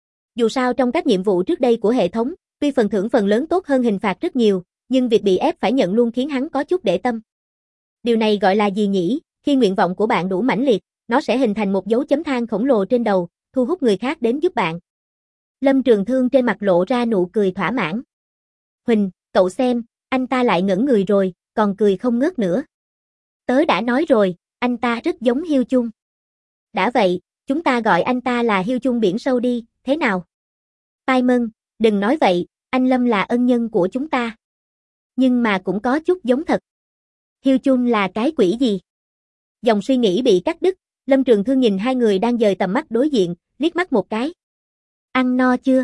Dù sao trong các nhiệm vụ trước đây của hệ thống, tuy phần thưởng phần lớn tốt hơn hình phạt rất nhiều, nhưng việc bị ép phải nhận luôn khiến hắn có chút để tâm. Điều này gọi là gì nhỉ? Khi nguyện vọng của bạn đủ mãnh liệt, nó sẽ hình thành một dấu chấm than khổng lồ trên đầu, thu hút người khác đến giúp bạn. Lâm Trường Thương trên mặt lộ ra nụ cười thỏa mãn. Huỳnh, cậu xem, anh ta lại ngẩn người rồi, còn cười không ngớt nữa. Tớ đã nói rồi, anh ta rất giống Hiêu Chung. Đã vậy, chúng ta gọi anh ta là Hiêu Chung biển sâu đi, thế nào? Paimon, đừng nói vậy, anh Lâm là ân nhân của chúng ta. Nhưng mà cũng có chút giống thật. Hiêu Chung là cái quỷ gì? Dòng suy nghĩ bị cắt đứt, Lâm Trường Thương nhìn hai người đang dời tầm mắt đối diện, liếc mắt một cái. Ăn no chưa?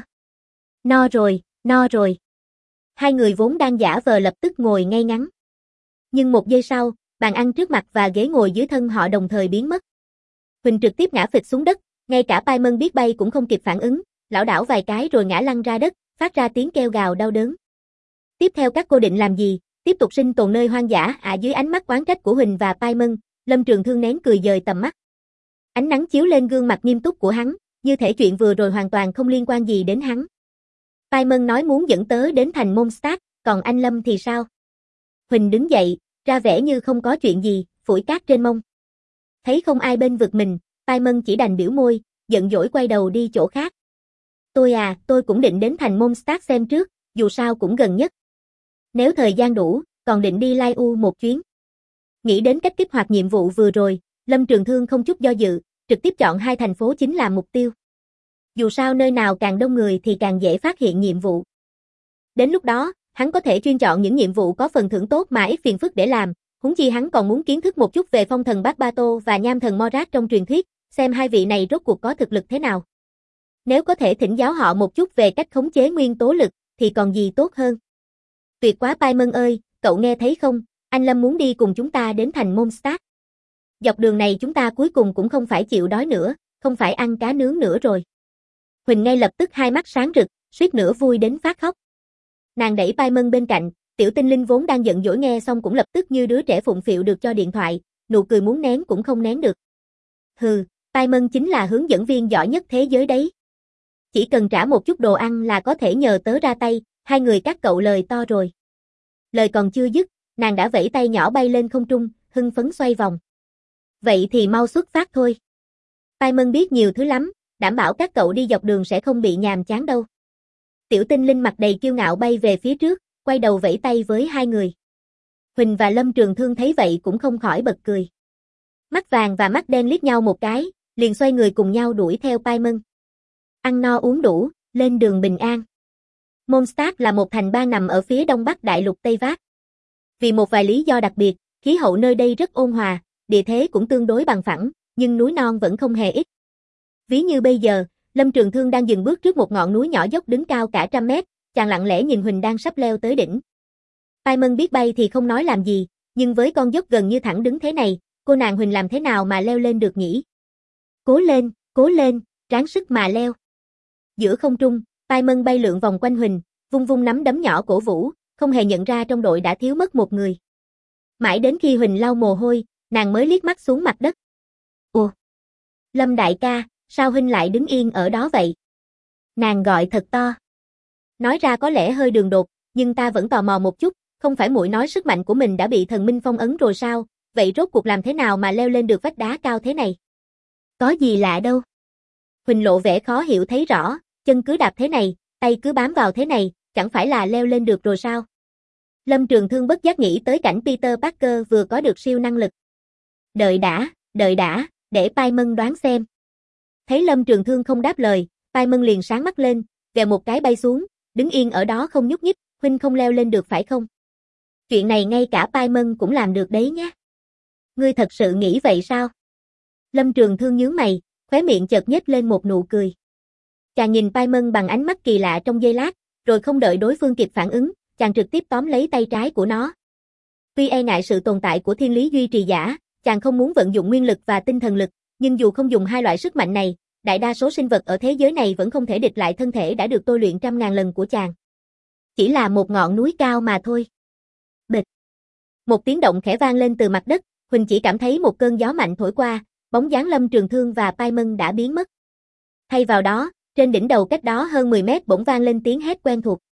No rồi, no rồi. Hai người vốn đang giả vờ lập tức ngồi ngay ngắn. Nhưng một giây sau, bàn ăn trước mặt và ghế ngồi dưới thân họ đồng thời biến mất. Huỳnh trực tiếp ngã phịch xuống đất, ngay cả Paimon biết bay cũng không kịp phản ứng, lảo đảo vài cái rồi ngã lăn ra đất, phát ra tiếng kêu gào đau đớn. Tiếp theo các cô định làm gì? Tiếp tục sinh tồn nơi hoang dã dưới ánh mắt oán trách của Huỳnh và Paimon, Lâm Trường Thương nén cười dời tầm mắt. Ánh nắng chiếu lên gương mặt nghiêm túc của hắn, như thể chuyện vừa rồi hoàn toàn không liên quan gì đến hắn. Paimon nói muốn dẫn tớ đến thành Mondstadt, còn anh Lâm thì sao? Huỳnh đứng dậy, ra vẻ như không có chuyện gì, phủi cát trên mông. Thấy không ai bên vực mình, Paimon chỉ đành biểu môi, giận dỗi quay đầu đi chỗ khác. Tôi cũng định đến thành Mondstadt xem trước, dù sao cũng gần nhất. Nếu thời gian đủ, còn định đi Lai U một chuyến. Nghĩ đến cách kích hoạt nhiệm vụ vừa rồi, Lâm Trường Thương không chút do dự, trực tiếp chọn hai thành phố chính làm mục tiêu. Dù sao nơi nào càng đông người thì càng dễ phát hiện nhiệm vụ. Đến lúc đó, hắn có thể chuyên chọn những nhiệm vụ có phần thưởng tốt mà ít phiền phức để làm, huống chi hắn còn muốn kiến thức một chút về phong thần Bát Ba Tô và nham thần Morat trong truyền thuyết, xem hai vị này rốt cuộc có thực lực thế nào. Nếu có thể thỉnh giáo họ một chút về cách khống chế nguyên tố lực, thì còn gì tốt hơn. Tuyệt quá Paimon ơi, cậu nghe thấy không, anh Lâm muốn đi cùng chúng ta đến thành Mondstadt. Dọc đường này chúng ta cuối cùng cũng không phải chịu đói nữa, không phải ăn cá nướng nữa rồi. Huỳnh ngay lập tức hai mắt sáng rực, suýt nữa vui đến phát khóc. Nàng đẩy Paimon bên cạnh, tiểu tinh linh vốn đang giận dỗi nghe xong cũng lập tức như đứa trẻ phụng phịu được cho điện thoại, nụ cười muốn nén cũng không nén được. Hừ, Paimon chính là hướng dẫn viên giỏi nhất thế giới đấy. Chỉ cần trả một chút đồ ăn là có thể nhờ tớ ra tay, hai người các cậu lời to rồi. Lời còn chưa dứt, nàng đã vẫy tay nhỏ bay lên không trung, hưng phấn xoay vòng. Vậy thì mau xuất phát thôi. Paimon biết nhiều thứ lắm, đảm bảo các cậu đi dọc đường sẽ không bị nhàm chán đâu. Tiểu tinh linh mặt đầy kiêu ngạo bay về phía trước, quay đầu vẫy tay với hai người. Huỳnh và Lâm Trường Thương thấy vậy cũng không khỏi bật cười. Mắt vàng và mắt đen liếc nhau một cái, liền xoay người cùng nhau đuổi theo Paimon. Ăn no uống đủ, lên đường bình an. Mondstadt là một thành bang nằm ở phía đông bắc đại lục Tây Vác. Vì một vài lý do đặc biệt, khí hậu nơi đây rất ôn hòa, địa thế cũng tương đối bằng phẳng, nhưng núi non vẫn không hề ít. Ví như bây giờ, Lâm Trường Thương đang dừng bước trước một ngọn núi nhỏ dốc đứng cao cả trăm mét, chàng lặng lẽ nhìn Huỳnh đang sắp leo tới đỉnh. Paimon biết bay thì không nói làm gì, nhưng với con dốc gần như thẳng đứng thế này, cô nàng Huỳnh làm thế nào mà leo lên được nhỉ? Cố lên, ráng sức mà leo. Giữa không trung, Paimon bay lượn vòng quanh Huỳnh, vung vung nắm đấm nhỏ cổ vũ, không hề nhận ra trong đội đã thiếu mất một người. Mãi đến khi Huỳnh lau mồ hôi, nàng mới liếc mắt xuống mặt đất. Ủa? Lâm đại ca, sao huynh lại đứng yên ở đó vậy? Nàng gọi thật to. Nói ra có lẽ hơi đường đột, nhưng ta vẫn tò mò một chút, không phải muội nói sức mạnh của mình đã bị thần minh phong ấn rồi sao? vậy rốt cuộc làm thế nào mà leo lên được vách đá cao thế này? Có gì lạ đâu. Huỳnh lộ vẻ khó hiểu thấy rõ, chân cứ đạp thế này, tay cứ bám vào thế này, chẳng phải là leo lên được rồi sao? Lâm Trường Thương bất giác nghĩ tới cảnh Peter Parker vừa có được siêu năng lực. Đợi đã, để Paimon đoán xem. Thấy Lâm Trường Thương không đáp lời, Paimon liền sáng mắt lên, vèo một cái bay xuống, đứng yên ở đó không nhúc nhích, huynh không leo lên được phải không? Chuyện này ngay cả Paimon cũng làm được đấy nhé. Ngươi thật sự nghĩ vậy sao? Lâm Trường Thương nhướng mày, khóe miệng chợt nhếch lên một nụ cười. Chàng nhìn Paimon bằng ánh mắt kỳ lạ trong giây lát, rồi không đợi đối phương kịp phản ứng, chàng trực tiếp tóm lấy tay trái của nó. Tuy e ngại sự tồn tại của thiên lý duy trì giả, chàng không muốn vận dụng nguyên lực và tinh thần lực, nhưng dù không dùng hai loại sức mạnh này, đại đa số sinh vật ở thế giới này vẫn không thể địch lại thân thể đã được tôi luyện trăm ngàn lần của chàng. Chỉ là một ngọn núi cao mà thôi. Bịch. Một tiếng động khẽ vang lên từ mặt đất, Huỳnh chỉ cảm thấy một cơn gió mạnh thổi qua, bóng dáng Lâm Trường Thương và Paimon đã biến mất. Thay vào đó, trên đỉnh đầu cách đó hơn 10 mét bỗng vang lên tiếng hét quen thuộc.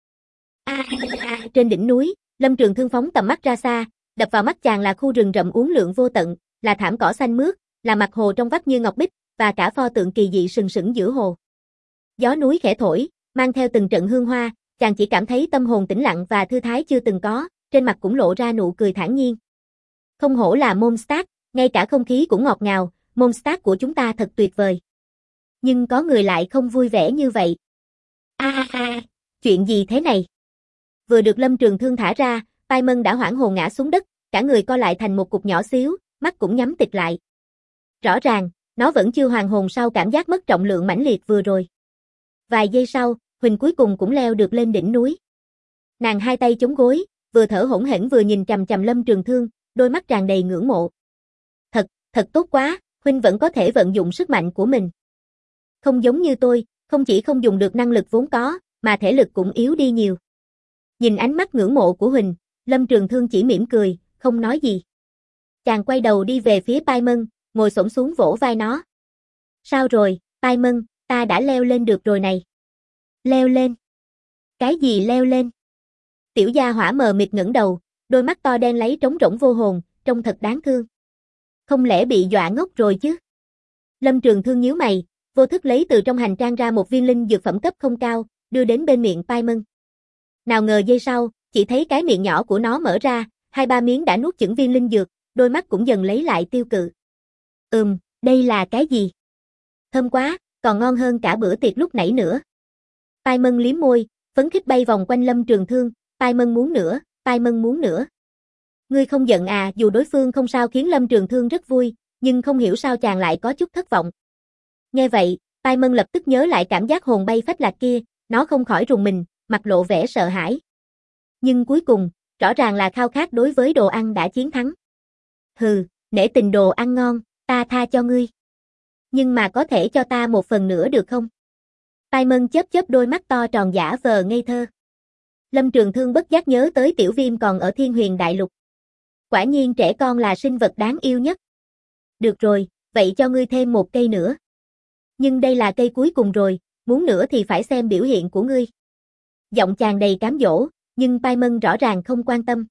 Trên đỉnh núi, Lâm Trường Thương phóng tầm mắt ra xa, đập vào mắt chàng là khu rừng rậm uốn lượn vô tận, là thảm cỏ xanh mướt, là mặt hồ trong vắt như ngọc bích, và cả pho tượng kỳ dị sừng sững giữa hồ. Gió núi khẽ thổi, mang theo từng trận hương hoa, chàng chỉ cảm thấy tâm hồn tĩnh lặng và thư thái chưa từng có, trên mặt cũng lộ ra nụ cười thản nhiên. Không hổ là Mondstadt, ngay cả không khí cũng ngọt ngào, Mondstadt của chúng ta thật tuyệt vời. Nhưng có người lại không vui vẻ như vậy. Chuyện gì thế này? Vừa được Lâm Trường Thương thả ra, Paimon đã hoảng hồn ngã xuống đất, cả người co lại thành một cục nhỏ xíu, mắt cũng nhắm tịt lại. Rõ ràng, nó vẫn chưa hoàn hồn sau cảm giác mất trọng lượng mãnh liệt vừa rồi. Vài giây sau, Huỳnh cuối cùng cũng leo được lên đỉnh núi. Nàng hai tay chống gối, vừa thở hổn hển vừa nhìn chằm chằm Lâm Trường Thương, đôi mắt tràn đầy ngưỡng mộ. Thật tốt quá, Huynh vẫn có thể vận dụng sức mạnh của mình. Không giống như tôi, không chỉ không dùng được năng lực vốn có, mà thể lực cũng yếu đi nhiều. Nhìn ánh mắt ngưỡng mộ của Huỳnh, Lâm Trường Thương chỉ mỉm cười, không nói gì. Chàng quay đầu đi về phía Paimon, ngồi xổm xuống vỗ vai nó. Sao rồi, Paimon, ta đã leo lên được rồi này. Leo lên? Cái gì leo lên? Tiểu gia hỏa mờ mịt ngẩng đầu, đôi mắt to đen láy trống rỗng vô hồn, trông thật đáng thương. Không lẽ bị dọa ngốc rồi chứ? Lâm Trường Thương nhíu mày, vô thức lấy từ trong hành trang ra một viên linh dược phẩm cấp không cao, đưa đến bên miệng Paimon. Nào ngờ giây sau, chỉ thấy cái miệng nhỏ của nó mở ra, 2-3 miếng đã nuốt chửng viên linh dược, đôi mắt cũng dần lấy lại tiêu cự. Đây là cái gì? Thơm quá, còn ngon hơn cả bữa tiệc lúc nãy nữa. Paimon liếm môi, phấn khích bay vòng quanh Lâm Trường Thương, Paimon muốn nữa, Paimon muốn nữa. Ngươi không giận à? Dù đối phương không sao khiến Lâm Trường Thương rất vui, nhưng không hiểu sao chàng lại có chút thất vọng. Nghe vậy, Paimon lập tức nhớ lại cảm giác hồn bay phách lạc kia, nó không khỏi rùng mình, mặt lộ vẻ sợ hãi. Nhưng cuối cùng, rõ ràng là khao khát đối với đồ ăn đã chiến thắng. Hừ, nể tình đồ ăn ngon, ta tha cho ngươi. Nhưng mà có thể cho ta một phần nữa được không? Paimon chớp chớp đôi mắt to tròn giả vờ ngây thơ. Lâm Trường Thương bất giác nhớ tới Tiểu Viêm còn ở Thiên Huyền Đại Lục. Quả nhiên trẻ con là sinh vật đáng yêu nhất. Được rồi, vậy cho ngươi thêm một cây nữa. Nhưng đây là cây cuối cùng rồi, muốn nữa thì phải xem biểu hiện của ngươi. Giọng chàng đầy cám dỗ, nhưng Paimon rõ ràng không quan tâm.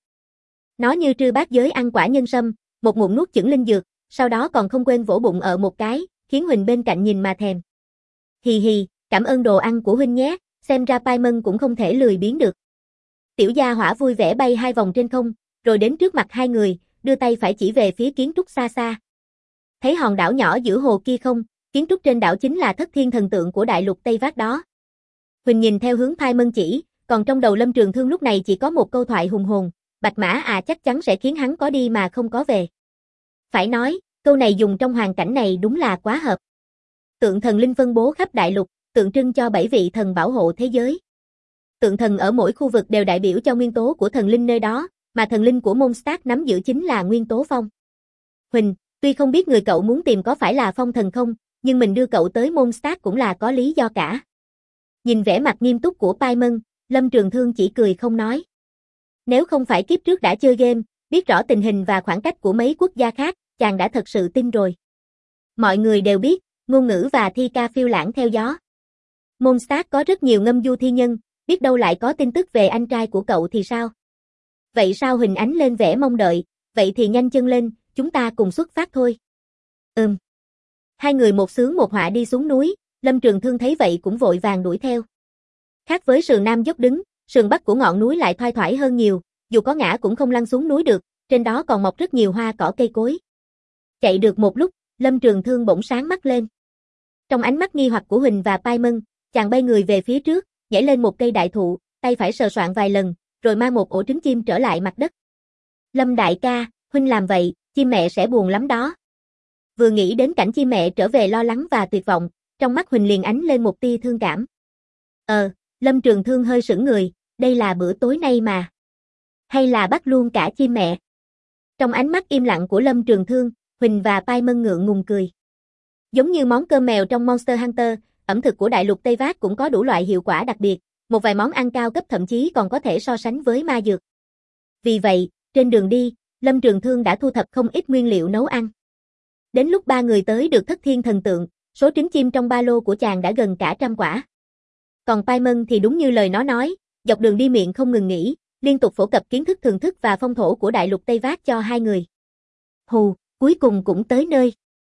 Nó như trư bát giới ăn quả nhân sâm, một ngụm nuốt chửng linh dược, sau đó còn không quên vỗ bụng ở một cái, khiến Huỳnh bên cạnh nhìn mà thèm. Hì hì, cảm ơn đồ ăn của Huynh nhé, xem ra Paimon cũng không thể lười biếng được. Tiểu gia hỏa vui vẻ bay 2 vòng trên không, rồi đến trước mặt hai người, đưa tay phải chỉ về phía kiến trúc xa xa. Thấy hòn đảo nhỏ giữa hồ kia không? Kiến trúc trên đảo chính là Thất Thiên thần tượng của đại lục Tây Vác đó. Huỳnh nhìn theo hướng Paimon chỉ, còn trong đầu Lâm Trường Thương lúc này chỉ có một câu thoại hùng hồn, Bạch Mã chắc chắn sẽ khiến hắn có đi mà không có về. Phải nói, câu này dùng trong hoàn cảnh này đúng là quá hợp. Tượng thần linh phân bố khắp đại lục, tượng trưng cho 7 vị thần bảo hộ thế giới. Tượng thần ở mỗi khu vực đều đại biểu cho nguyên tố của thần linh nơi đó, mà thần linh của Mondstadt nắm giữ chính là nguyên tố phong. Huỳnh, tuy không biết người cậu muốn tìm có phải là phong thần không, nhưng mình đưa cậu tới Mondstadt cũng là có lý do cả. Nhìn vẻ mặt nghiêm túc của Paimon, Lâm Trường Thương chỉ cười không nói. Nếu không phải kiếp trước đã chơi game, biết rõ tình hình và khoảng cách của mấy quốc gia khác, chàng đã thật sự tin rồi. Mọi người đều biết, ngôn ngữ và thi ca phiêu lãng theo gió. Mondstadt có rất nhiều ngâm du thi nhân, biết đâu lại có tin tức về anh trai của cậu thì sao? Vậy sao Huỳnh ánh lên vẻ mong đợi, vậy thì nhanh chân lên, chúng ta cùng xuất phát thôi. Hai người một xướng một họa đi xuống núi, Lâm Trường Thương thấy vậy cũng vội vàng đuổi theo. Khác với sườn nam dốc đứng, sườn bắc của ngọn núi lại thoai thoải hơn nhiều, dù có ngã cũng không lăn xuống núi được, trên đó còn mọc rất nhiều hoa cỏ cây cối. Chạy được một lúc, Lâm Trường Thương bỗng sáng mắt lên. Trong ánh mắt nghi hoặc của Huỳnh và Pai Mân, chàng bay người về phía trước, nhảy lên một cây đại thụ, tay phải sờ soạng vài lần, rồi mang một ổ trứng chim trở lại mặt đất. Lâm đại ca, huynh làm vậy, chim mẹ sẽ buồn lắm đó. Vừa nghĩ đến cảnh chim mẹ trở về lo lắng và tuyệt vọng, trong mắt Huỳnh liền ánh lên một tia thương cảm. Lâm Trường Thương hơi sững người, đây là bữa tối nay mà. Hay là bắt luôn cả chim mẹ? Trong ánh mắt im lặng của Lâm Trường Thương, Huỳnh và Pai Mân ngượng ngùng cười. Giống như món cơm mèo trong Monster Hunter, ẩm thực của đại lục Tây Vác cũng có đủ loại hiệu quả đặc biệt, một vài món ăn cao cấp thậm chí còn có thể so sánh với ma dược. Vì vậy, trên đường đi, Lâm Trường Thương đã thu thập không ít nguyên liệu nấu ăn. Đến lúc ba người tới được Thất Thiên Thần Tượng, số trứng chim trong ba lô của chàng đã gần cả 100 quả. Còn Pai Mân thì đúng như lời nó nói, dọc đường đi miệng không ngừng nghỉ, liên tục phổ cập kiến thức thưởng thức và phong thổ của đại lục Tây Vác cho hai người. Hù, cuối cùng cũng tới nơi.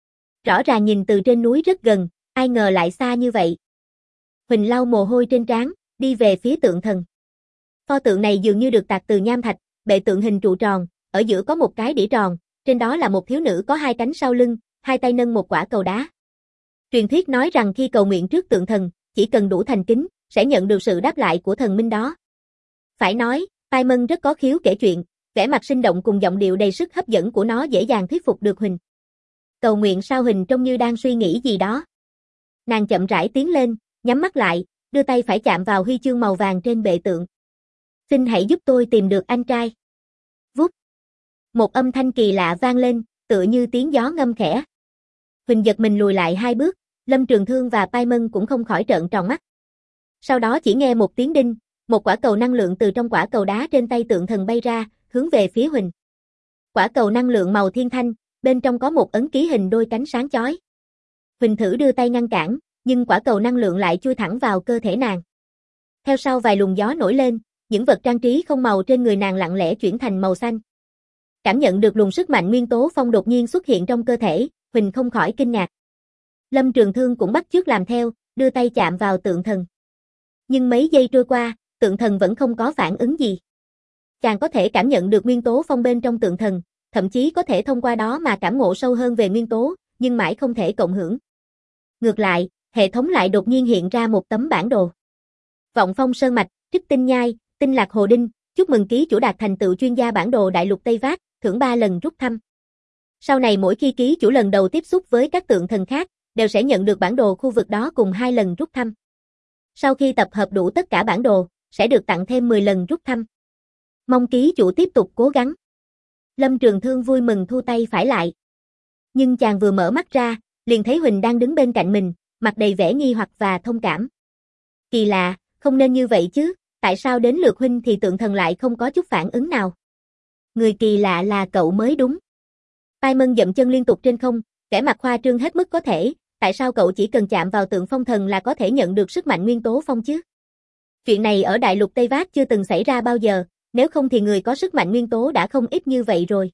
Rõ ràng nhìn từ trên núi rất gần, ai ngờ lại xa như vậy. Huỳnh lau mồ hôi trên trán, đi về phía tượng thần. Pho tượng này dường như được tạc từ nham thạch, bệ tượng hình trụ tròn, ở giữa có một cái đĩa tròn, trên đó là một thiếu nữ có hai cánh sau lưng, hai tay nâng một quả cầu đá. Truyền thuyết nói rằng khi cầu nguyện trước tượng thần, chỉ cần đủ thành kính, sẽ nhận được sự đáp lại của thần minh đó. Phải nói, Pai Mân rất có khiếu kể chuyện, vẻ mặt sinh động cùng giọng điệu đầy sức hấp dẫn của nó dễ dàng thuyết phục được Huỳnh. Cầu nguyện sao? Huỳnh trông như đang suy nghĩ gì đó. Nàng chậm rãi tiến lên, nhắm mắt lại, đưa tay phải chạm vào huy chương màu vàng trên bệ tượng. Xin hãy giúp tôi tìm được anh trai. Vút. Một âm thanh kỳ lạ vang lên, tựa như tiếng gió ngâm khẽ. Huỳnh giật mình lùi lại 2 bước, Lâm Trường Thương và Pai Mân cũng không khỏi trợn tròn mắt. Sau đó chỉ nghe một tiếng đinh, một quả cầu năng lượng từ trong quả cầu đá trên tay tượng thần bay ra, hướng về phía Huỳnh. Quả cầu năng lượng màu thiên thanh, bên trong có một ấn ký hình đôi cánh sáng chói. Huỳnh thử đưa tay ngăn cản, nhưng quả cầu năng lượng lại chui thẳng vào cơ thể nàng. Theo sau vài luồng gió nổi lên, những vật trang trí không màu trên người nàng lặng lẽ chuyển thành màu xanh. Cảm nhận được luồng sức mạnh nguyên tố phong đột nhiên xuất hiện trong cơ thể, Huỳnh không khỏi kinh ngạc. Lâm Trường Thương cũng bắt chước làm theo, đưa tay chạm vào tượng thần. Nhưng mấy giây trôi qua, tượng thần vẫn không có phản ứng gì. Chàng có thể cảm nhận được nguyên tố phong bên trong tượng thần, thậm chí có thể thông qua đó mà cảm ngộ sâu hơn về nguyên tố, nhưng mãi không thể cộng hưởng. Ngược lại, hệ thống lại đột nhiên hiện ra một tấm bản đồ. Vọng Phong Sơn Mạch, Trích Tinh Nhai, Tinh Lạc Hồ Đinh, chúc mừng ký chủ đạt thành tựu chuyên gia bản đồ đại lục Tây Vác, thưởng 3 lần rút thăm. Sau này mỗi khi ký chủ lần đầu tiếp xúc với các tượng thần khác, đều sẽ nhận được bản đồ khu vực đó cùng 2 lần rút thăm. Sau khi tập hợp đủ tất cả bản đồ, sẽ được tặng thêm 10 lần rút thăm. Mong ký chủ tiếp tục cố gắng. Lâm Trường Thương vui mừng thu tay phải lại. Nhưng chàng vừa mở mắt ra, liền thấy Huỳnh đang đứng bên cạnh mình, mặt đầy vẻ nghi hoặc và thông cảm. Kỳ lạ, không nên như vậy chứ, tại sao đến lượt huynh thì tượng thần lại không có chút phản ứng nào? Người kỳ lạ là cậu mới đúng. Pai Mân dậm chân liên tục trên không, vẻ mặt khoa trương hết mức có thể, tại sao cậu chỉ cần chạm vào tượng phong thần là có thể nhận được sức mạnh nguyên tố phong chứ? Chuyện này ở đại lục Tây Vác chưa từng xảy ra bao giờ, nếu không thì người có sức mạnh nguyên tố đã không ít như vậy rồi.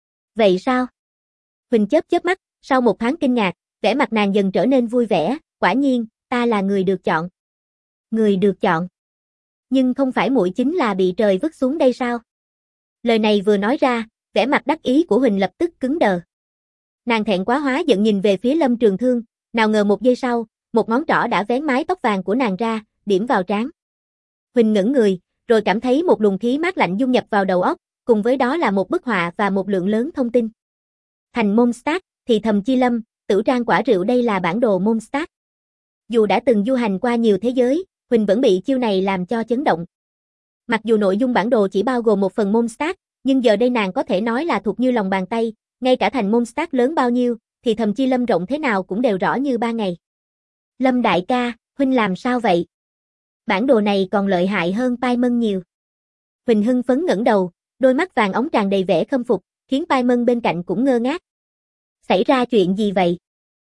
Vậy sao? Huỳnh chớp mắt, sau một thoáng kinh ngạc, vẻ mặt nàng dần trở nên vui vẻ, quả nhiên, ta là người được chọn. Người được chọn. Nhưng không phải muội chính là bị trời vứt xuống đây sao? Lời này vừa nói ra, vẻ mặt đắc ý của Huỳnh lập tức cứng đờ. Nàng thẹn quá hóa giận nhìn về phía Lâm Trường Thương, nào ngờ một giây sau, một ngón trỏ đã vén mái tóc vàng của nàng ra, điểm vào trán. Huỳnh ngẩn người, rồi cảm thấy một luồng khí mát lạnh dung nhập vào đầu óc, cùng với đó là một bức họa và một lượng lớn thông tin. Thành Mondstadt, thì thầm Chi Lâm, Tử Trang quả rượu, đây là bản đồ Mondstadt. Dù đã từng du hành qua nhiều thế giới, Huỳnh vẫn bị chiêu này làm cho chấn động. Mặc dù nội dung bản đồ chỉ bao gồm một phần Mondstadt, nhưng giờ đây nàng có thể nói là thuộc như lòng bàn tay, ngay cả thành Mondstadt lớn bao nhiêu, thì thầm Chi Lâm rộng thế nào cũng đều rõ như ba ngày. Lâm đại ca, huynh làm sao vậy? Bản đồ này còn lợi hại hơn Pai Mân nhiều. Huỳnh hưng phấn ngẩng đầu, đôi mắt vàng óng tràn đầy vẻ khâm phục, khiến Pai Mân bên cạnh cũng ngơ ngác. Xảy ra chuyện gì vậy?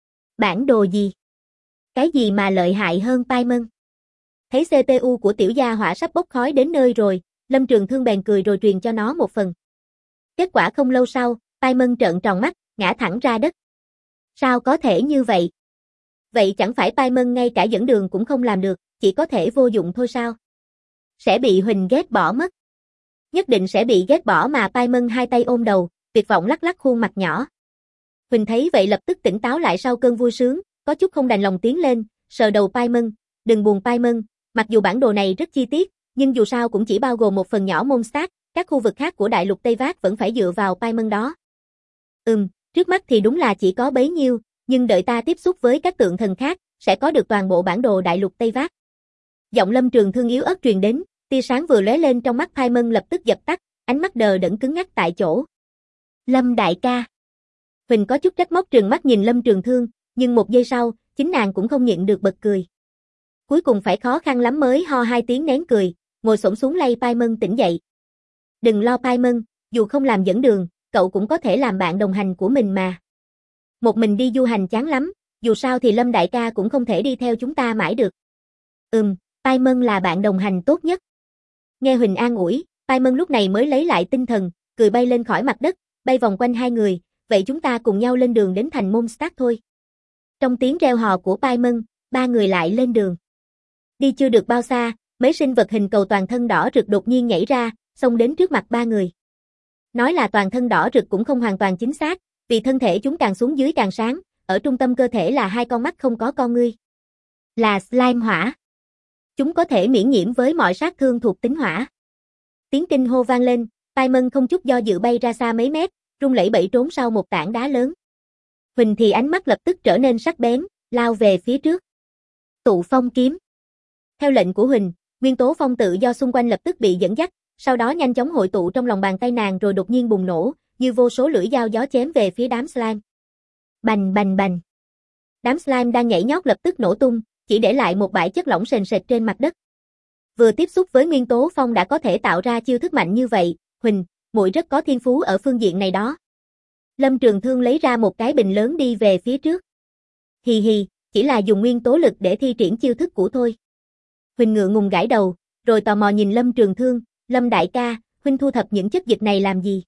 Bản đồ gì? Cái gì mà lợi hại hơn Pai Mân? Thấy CPU của tiểu gia hỏa sắp bốc khói đến nơi rồi, Lâm Trường Thương bèn cười rồi truyền cho nó một phần. Kết quả không lâu sau, Pai Mân trợn tròn mắt, ngã thẳng ra đất. Sao có thể như vậy? Vậy chẳng phải Pai Mân ngay cả dẫn đường cũng không làm được, chỉ có thể vô dụng thôi sao? Sẽ bị Huỳnh ghét bỏ mất. Nhất định sẽ bị ghét bỏ mà. Pai Mân hai tay ôm đầu, tuyệt vọng lắc lắc khuôn mặt nhỏ. Huỳnh thấy vậy lập tức tỉnh táo lại sau cơn vui sướng, có chút không đành lòng tiến lên, sờ đầu Pai Mân, đừng buồn Pai Mân, mặc dù bản đồ này rất chi tiết, nhưng dù sao cũng chỉ bao gồm một phần nhỏ Mondstadt, các khu vực khác của đại lục Tây Vác vẫn phải dựa vào Pai Mân đó. Trước mắt thì đúng là chỉ có bấy nhiêu, nhưng đợi ta tiếp xúc với các tượng thần khác, sẽ có được toàn bộ bản đồ đại lục Tây Vác. Giọng Lâm Trường Thương yếu ớt truyền đến, tia sáng vừa lóe lên trong mắt Pai Mân lập tức dập tắt, ánh mắt đờ đẫn cứng ngắc tại chỗ. Lâm đại ca. Huỳnh có chút trách móc trừng mắt nhìn Lâm Trường Thương, nhưng một giây sau, chính nàng cũng không nhịn được bật cười. Cuối cùng phải khó khăn lắm mới ho hai tiếng nén cười, ngồi xổm xuống lay Pai Mân tỉnh dậy. Đừng lo Pai Mân, dù không làm dẫn đường, cậu cũng có thể làm bạn đồng hành của mình mà. Một mình đi du hành chán lắm, dù sao thì Lâm đại ca cũng không thể đi theo chúng ta mãi được. Pai Mân là bạn đồng hành tốt nhất. Nghe Huỳnh an ủi, Pai Mân lúc này mới lấy lại tinh thần, cười bay lên khỏi mặt đất, bay vòng quanh hai người, vậy chúng ta cùng nhau lên đường đến thành Mondstadt thôi. Trong tiếng reo hò của Pai Mân, ba người lại lên đường. Đi chưa được bao xa, mấy sinh vật hình cầu toàn thân đỏ rực đột nhiên nhảy ra, xông đến trước mặt ba người. Nói là toàn thân đỏ rực cũng không hoàn toàn chính xác, vì thân thể chúng càng xuống dưới càng sáng, ở trung tâm cơ thể là hai con mắt không có con ngươi. Là slime hỏa. Chúng có thể miễn nhiễm với mọi sát thương thuộc tính hỏa. Tiếng kinh hô vang lên, Pai Mân không chút do dự bay ra xa mấy mét, rung lẩy bẩy trốn sau một tảng đá lớn. Huỳnh thì ánh mắt lập tức trở nên sắc bén, lao về phía trước. Tụ phong kiếm. Theo lệnh của Huỳnh, nguyên tố phong tự do xung quanh lập tức bị dẫn dắt, sau đó nhanh chóng hội tụ trong lòng bàn tay nàng rồi đột nhiên bùng nổ, như vô số lưỡi dao gió chém về phía đám slime. Bành bành bành. Đám slime đang nhảy nhót lập tức nổ tung, chỉ để lại một bãi chất lỏng sền sệt trên mặt đất. Vừa tiếp xúc với nguyên tố phong đã có thể tạo ra chiêu thức mạnh như vậy, Huỳnh, muội rất có thiên phú ở phương diện này đó. Lâm Trường Thương lấy ra một cái bình lớn đi về phía trước. Hì hì, chỉ là dùng nguyên tố lực để thi triển chiêu thức của thôi. Huỳnh ngượng ngùng gãi đầu, rồi tò mò nhìn Lâm Trường Thương, Lâm đại ca, huynh thu thập những chất dịch này làm gì?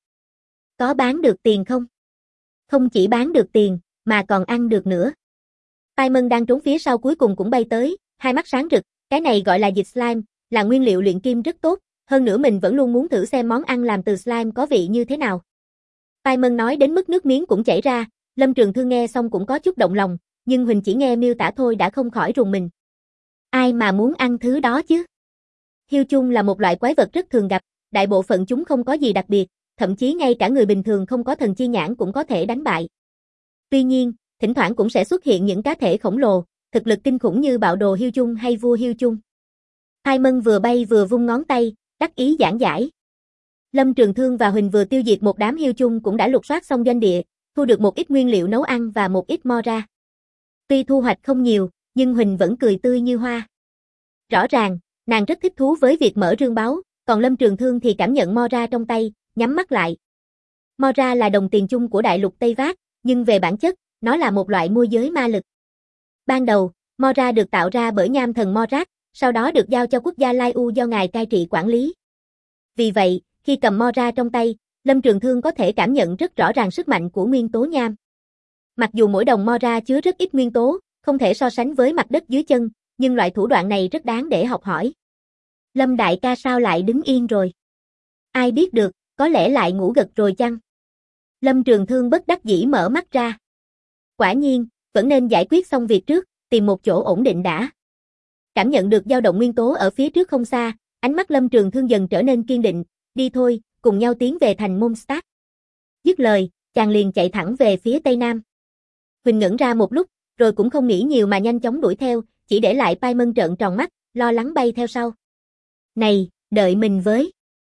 Có bán được tiền không? Không chỉ bán được tiền, mà còn ăn được nữa. Pai Mân đang trốn phía sau cuối cùng cũng bay tới, hai mắt sáng rực, cái này gọi là dịch slime, là nguyên liệu luyện kim rất tốt, hơn nữa mình vẫn luôn muốn thử xem món ăn làm từ slime có vị như thế nào. Pai Mân nói đến mức nước miếng cũng chảy ra, Lâm Trường Thương nghe xong cũng có chút động lòng, nhưng Huỳnh chỉ nghe miêu tả thôi đã không khỏi rùng mình. Ai mà muốn ăn thứ đó chứ? Hiêu chung là một loại quái vật rất thường gặp, đại bộ phận chúng không có gì đặc biệt, thậm chí ngay cả người bình thường không có thần chi nhãn cũng có thể đánh bại. Tuy nhiên, thỉnh thoảng cũng sẽ xuất hiện những cá thể khổng lồ, thực lực kinh khủng như bạo đồ Hiêu chung hay vua Hiêu chung. Pai Mân vừa bay vừa vung ngón tay, đắc ý giảng giải. Lâm Trường Thương và Huỳnh vừa tiêu diệt một đám Hiêu chung cũng đã lục soát xong doanh địa, thu được một ít nguyên liệu nấu ăn và một ít Mora. Tuy thu hoạch không nhiều, nhưng Huỳnh vẫn cười tươi như hoa. Rõ ràng, nàng rất thích thú với việc mở rương báu, còn Lâm Trường Thương thì cảm nhận Mora trong tay, nhắm mắt lại. Mora là đồng tiền chung của đại lục Tây Vác, nhưng về bản chất, nó là một loại môi giới ma lực. Ban đầu, Mora được tạo ra bởi nham thần Morat, sau đó được giao cho quốc gia Lai U do ngài cai trị quản lý. Vì vậy, khi cầm Mora trong tay, Lâm Trường Thương có thể cảm nhận rất rõ ràng sức mạnh của nguyên tố nham. Mặc dù mỗi đồng Mora chứa rất ít nguyên tố, không thể so sánh với mặt đất dưới chân, nhưng loại thủ đoạn này rất đáng để học hỏi. Lâm đại ca sao lại đứng yên rồi? Ai biết được, có lẽ lại ngủ gật rồi chăng? Lâm Trường Thương bất đắc dĩ mở mắt ra. Quả nhiên, vẫn nên giải quyết xong việc trước, tìm một chỗ ổn định đã. Cảm nhận được dao động nguyên tố ở phía trước không xa, ánh mắt Lâm Trường Thương dần trở nên kiên định, đi thôi, cùng nhau tiến về thành Mondstadt. Dứt lời, chàng liền chạy thẳng về phía tây nam. Huỳnh ngẩn ra một lúc, rồi cũng không nghĩ nhiều mà nhanh chóng đuổi theo, chỉ để lại Pai Mân trợn tròn mắt, lo lắng bay theo sau. Này, đợi mình với.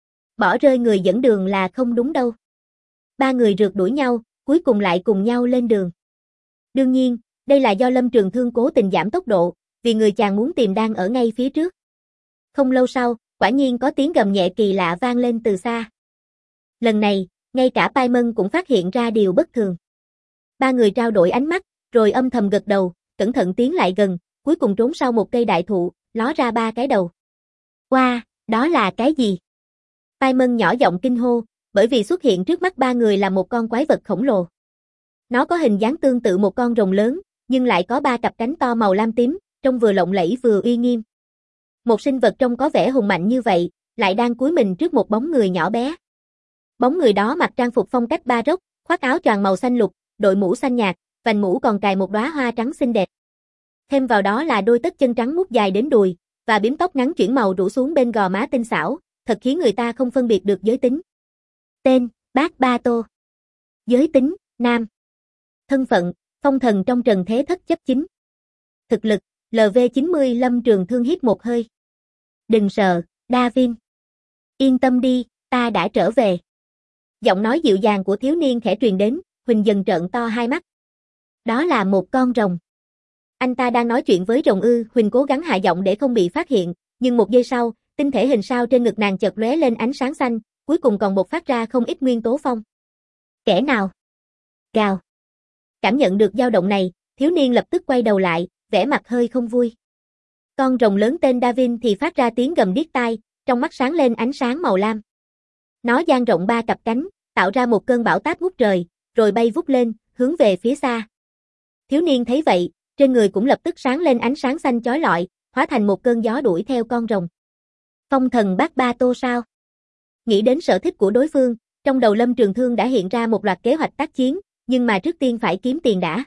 Bỏ rơi người dẫn đường là không đúng đâu. Ba người rượt đuổi nhau, cuối cùng lại cùng nhau lên đường. Đương nhiên, đây là do Lâm Trường Thương cố tình giảm tốc độ, vì người chàng muốn tìm đang ở ngay phía trước. Không lâu sau, quả nhiên có tiếng gầm nhẹ kỳ lạ vang lên từ xa. Lần này, ngay cả Pai Mân cũng phát hiện ra điều bất thường. Ba người trao đổi ánh mắt, rồi âm thầm gật đầu, cẩn thận tiến lại gần, cuối cùng trốn sau một cây đại thụ, ló ra ba cái đầu. Wow, đó là cái gì? Pai Mân nhỏ giọng kinh hô, bởi vì xuất hiện trước mắt ba người là một con quái vật khổng lồ. Nó có hình dáng tương tự một con rồng lớn, nhưng lại có ba cặp cánh to màu lam tím, trông vừa lộng lẫy vừa uy nghiêm. Một sinh vật trông có vẻ hùng mạnh như vậy, lại đang cúi mình trước một bóng người nhỏ bé. Bóng người đó mặc trang phục phong cách Baroque, khoác áo choàng màu xanh lục, đội mũ xanh nhạt, vành mũ còn cài một đóa hoa trắng xinh đẹp. Thêm vào đó là đôi tất chân trắng mút dài đến đùi, và bím tóc ngắn chuyển màu rủ xuống bên gò má tinh xảo, thật khiến người ta không phân biệt được giới tính. Tên: Bác Ba Tô. Giới tính: nam. Thân phận: phong thần trong trần thế thất chấp chính. Thực lực: LV90. Lâm Trường Thương hít một hơi. Đừng sợ, Davin. Yên tâm đi, ta đã trở về. Giọng nói dịu dàng của thiếu niên khẽ truyền đến, Huỳnh dần trợn to hai mắt. Đó là một con rồng. Anh ta đang nói chuyện với rồng ư? Huỳnh cố gắng hạ giọng để không bị phát hiện, nhưng một giây sau, tinh thể hình sao trên ngực nàng chợt lóe lên ánh sáng xanh, cuối cùng còn bộc phát ra không ít nguyên tố phong. Kẻ nào? Gào. Cảm nhận được dao động này, thiếu niên lập tức quay đầu lại, vẻ mặt hơi không vui. Con rồng lớn tên Davin thì phát ra tiếng gầm điếc tai, trong mắt sáng lên ánh sáng màu lam. Nó dang rộng ba cặp cánh, tạo ra một cơn bão táp ngút trời, rồi bay vút lên, hướng về phía xa. Thiếu niên thấy vậy, trên người cũng lập tức sáng lên ánh sáng xanh chói lọi, hóa thành một cơn gió đuổi theo con rồng. Phong thần Bác Ba Tô sao? Nghĩ đến sở thích của đối phương, trong đầu Lâm Trường Thương đã hiện ra một loạt kế hoạch tác chiến, nhưng mà trước tiên phải kiếm tiền đã.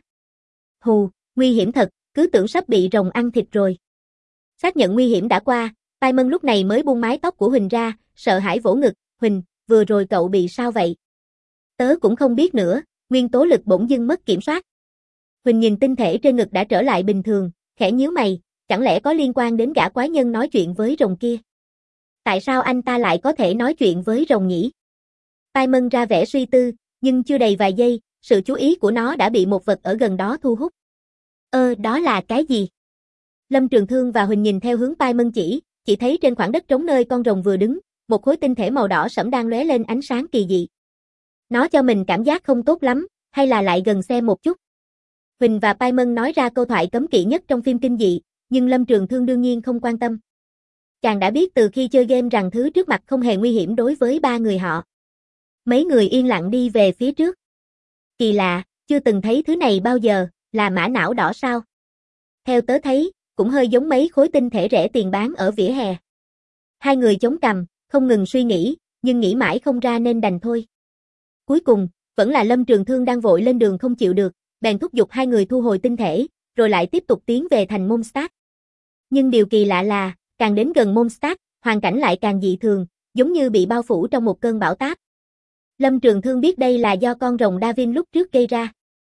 Hù, nguy hiểm thật, cứ tưởng sắp bị rồng ăn thịt rồi. Xác nhận nguy hiểm đã qua, Tai Mân lúc này mới buông mái tóc của Huỳnh ra, sợ hãi vỗ ngực. Huỳnh, vừa rồi cậu bị sao vậy? Tớ cũng không biết nữa, nguyên tố lực bỗng dưng mất kiểm soát. Huỳnh nhìn tinh thể trên ngực đã trở lại bình thường, khẽ nhíu mày, chẳng lẽ có liên quan đến gã quái nhân nói chuyện với rồng kia? Tại sao anh ta lại có thể nói chuyện với rồng nhỉ? Tai Mân ra vẻ suy tư, nhưng chưa đầy vài giây, sự chú ý của nó đã bị một vật ở gần đó thu hút. Đó là cái gì? Lâm Trường Thương và Huỳnh nhìn theo hướng Tai Mân chỉ thấy trên khoảng đất trống nơi con rồng vừa đứng, một khối tinh thể màu đỏ sẫm đang lóe lên ánh sáng kỳ dị. Nó cho mình cảm giác không tốt lắm, hay là lại gần xem một chút? Huỳnh và Tai Mân nói ra câu thoại cấm kỵ nhất trong phim kinh dị, nhưng Lâm Trường Thương đương nhiên không quan tâm. Chàng đã biết từ khi chơi game rằng thứ trước mặt không hề nguy hiểm đối với ba người họ. Mấy người yên lặng đi về phía trước. Kỳ lạ, chưa từng thấy thứ này bao giờ, là mã não đỏ sao? Theo tớ thấy, cũng hơi giống mấy khối tinh thể rẻ tiền bán ở vỉa hè. Hai người chống cằm, không ngừng suy nghĩ, nhưng nghĩ mãi không ra nên đành thôi. Cuối cùng, vẫn là Lâm Trường Thương đang vội lên đường không chịu được, bèn thúc giục hai người thu hồi tinh thể, rồi lại tiếp tục tiến về thành Mondstadt. Nhưng điều kỳ lạ là, càng đến gần Mondstadt, hoàn cảnh lại càng dị thường, giống như bị bao phủ trong một cơn bão táp. Lâm Trường Thương biết đây là do con rồng Davin lúc trước gây ra.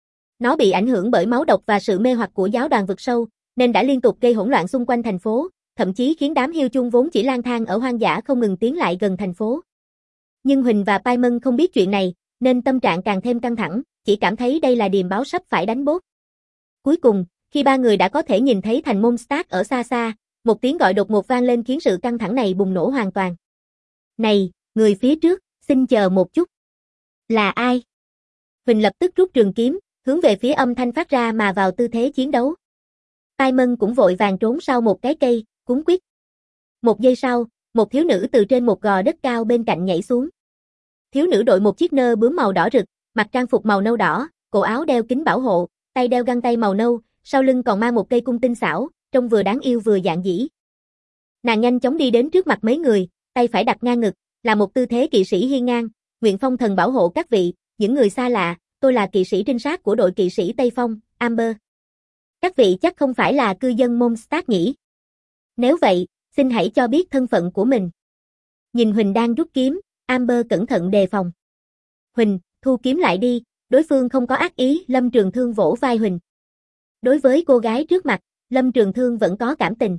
Nó bị ảnh hưởng bởi máu độc và sự mê hoặc của giáo đoàn vực sâu, nên đã liên tục gây hỗn loạn xung quanh thành phố, thậm chí khiến đám hiêu chung vốn chỉ lang thang ở hoang dã không ngừng tiến lại gần thành phố. Nhưng Huỳnh và Tai Mân không biết chuyện này, nên tâm trạng càng thêm căng thẳng, chỉ cảm thấy đây là điềm báo sắp phải đánh bốt. Cuối cùng, khi ba người đã có thể nhìn thấy thành Mondstadt ở xa xa, một tiếng gọi đột ngột vang lên khiến sự căng thẳng này bùng nổ hoàn toàn. Này, người phía trước, xin chờ một chút. Là ai? Huỳnh lập tức rút trường kiếm, hướng về phía âm thanh phát ra mà vào tư thế chiến đấu. Tai Mân cũng vội vàng trốn sau một cái cây, cuống quýt. Một giây sau, một thiếu nữ từ trên một gò đất cao bên cạnh nhảy xuống. Thiếu nữ đội một chiếc nơ bướm màu đỏ rực, mặc trang phục màu nâu đỏ, cổ áo đeo kính bảo hộ, tay đeo găng tay màu nâu, sau lưng còn mang một cây cung tinh xảo, trông vừa đáng yêu vừa dạn dĩ. Nàng nhanh chóng đi đến trước mặt mấy người, tay phải đặt ngang ngực, là một tư thế kỵ sĩ hiên ngang, nguyện phong thần bảo hộ các vị, những người xa lạ, tôi là kỵ sĩ trinh sát của đội kỵ sĩ Tây Phong, Amber. Các vị chắc không phải là cư dân Mondstadt nhỉ? Nếu vậy, xin hãy cho biết thân phận của mình. Nhìn Huỳnh đang rút kiếm, Amber cẩn thận đề phòng. Huỳnh, thu kiếm lại đi, đối phương không có ác ý. Lâm Trường Thương vỗ vai Huỳnh. Đối với cô gái trước mặt, Lâm Trường Thương vẫn có cảm tình.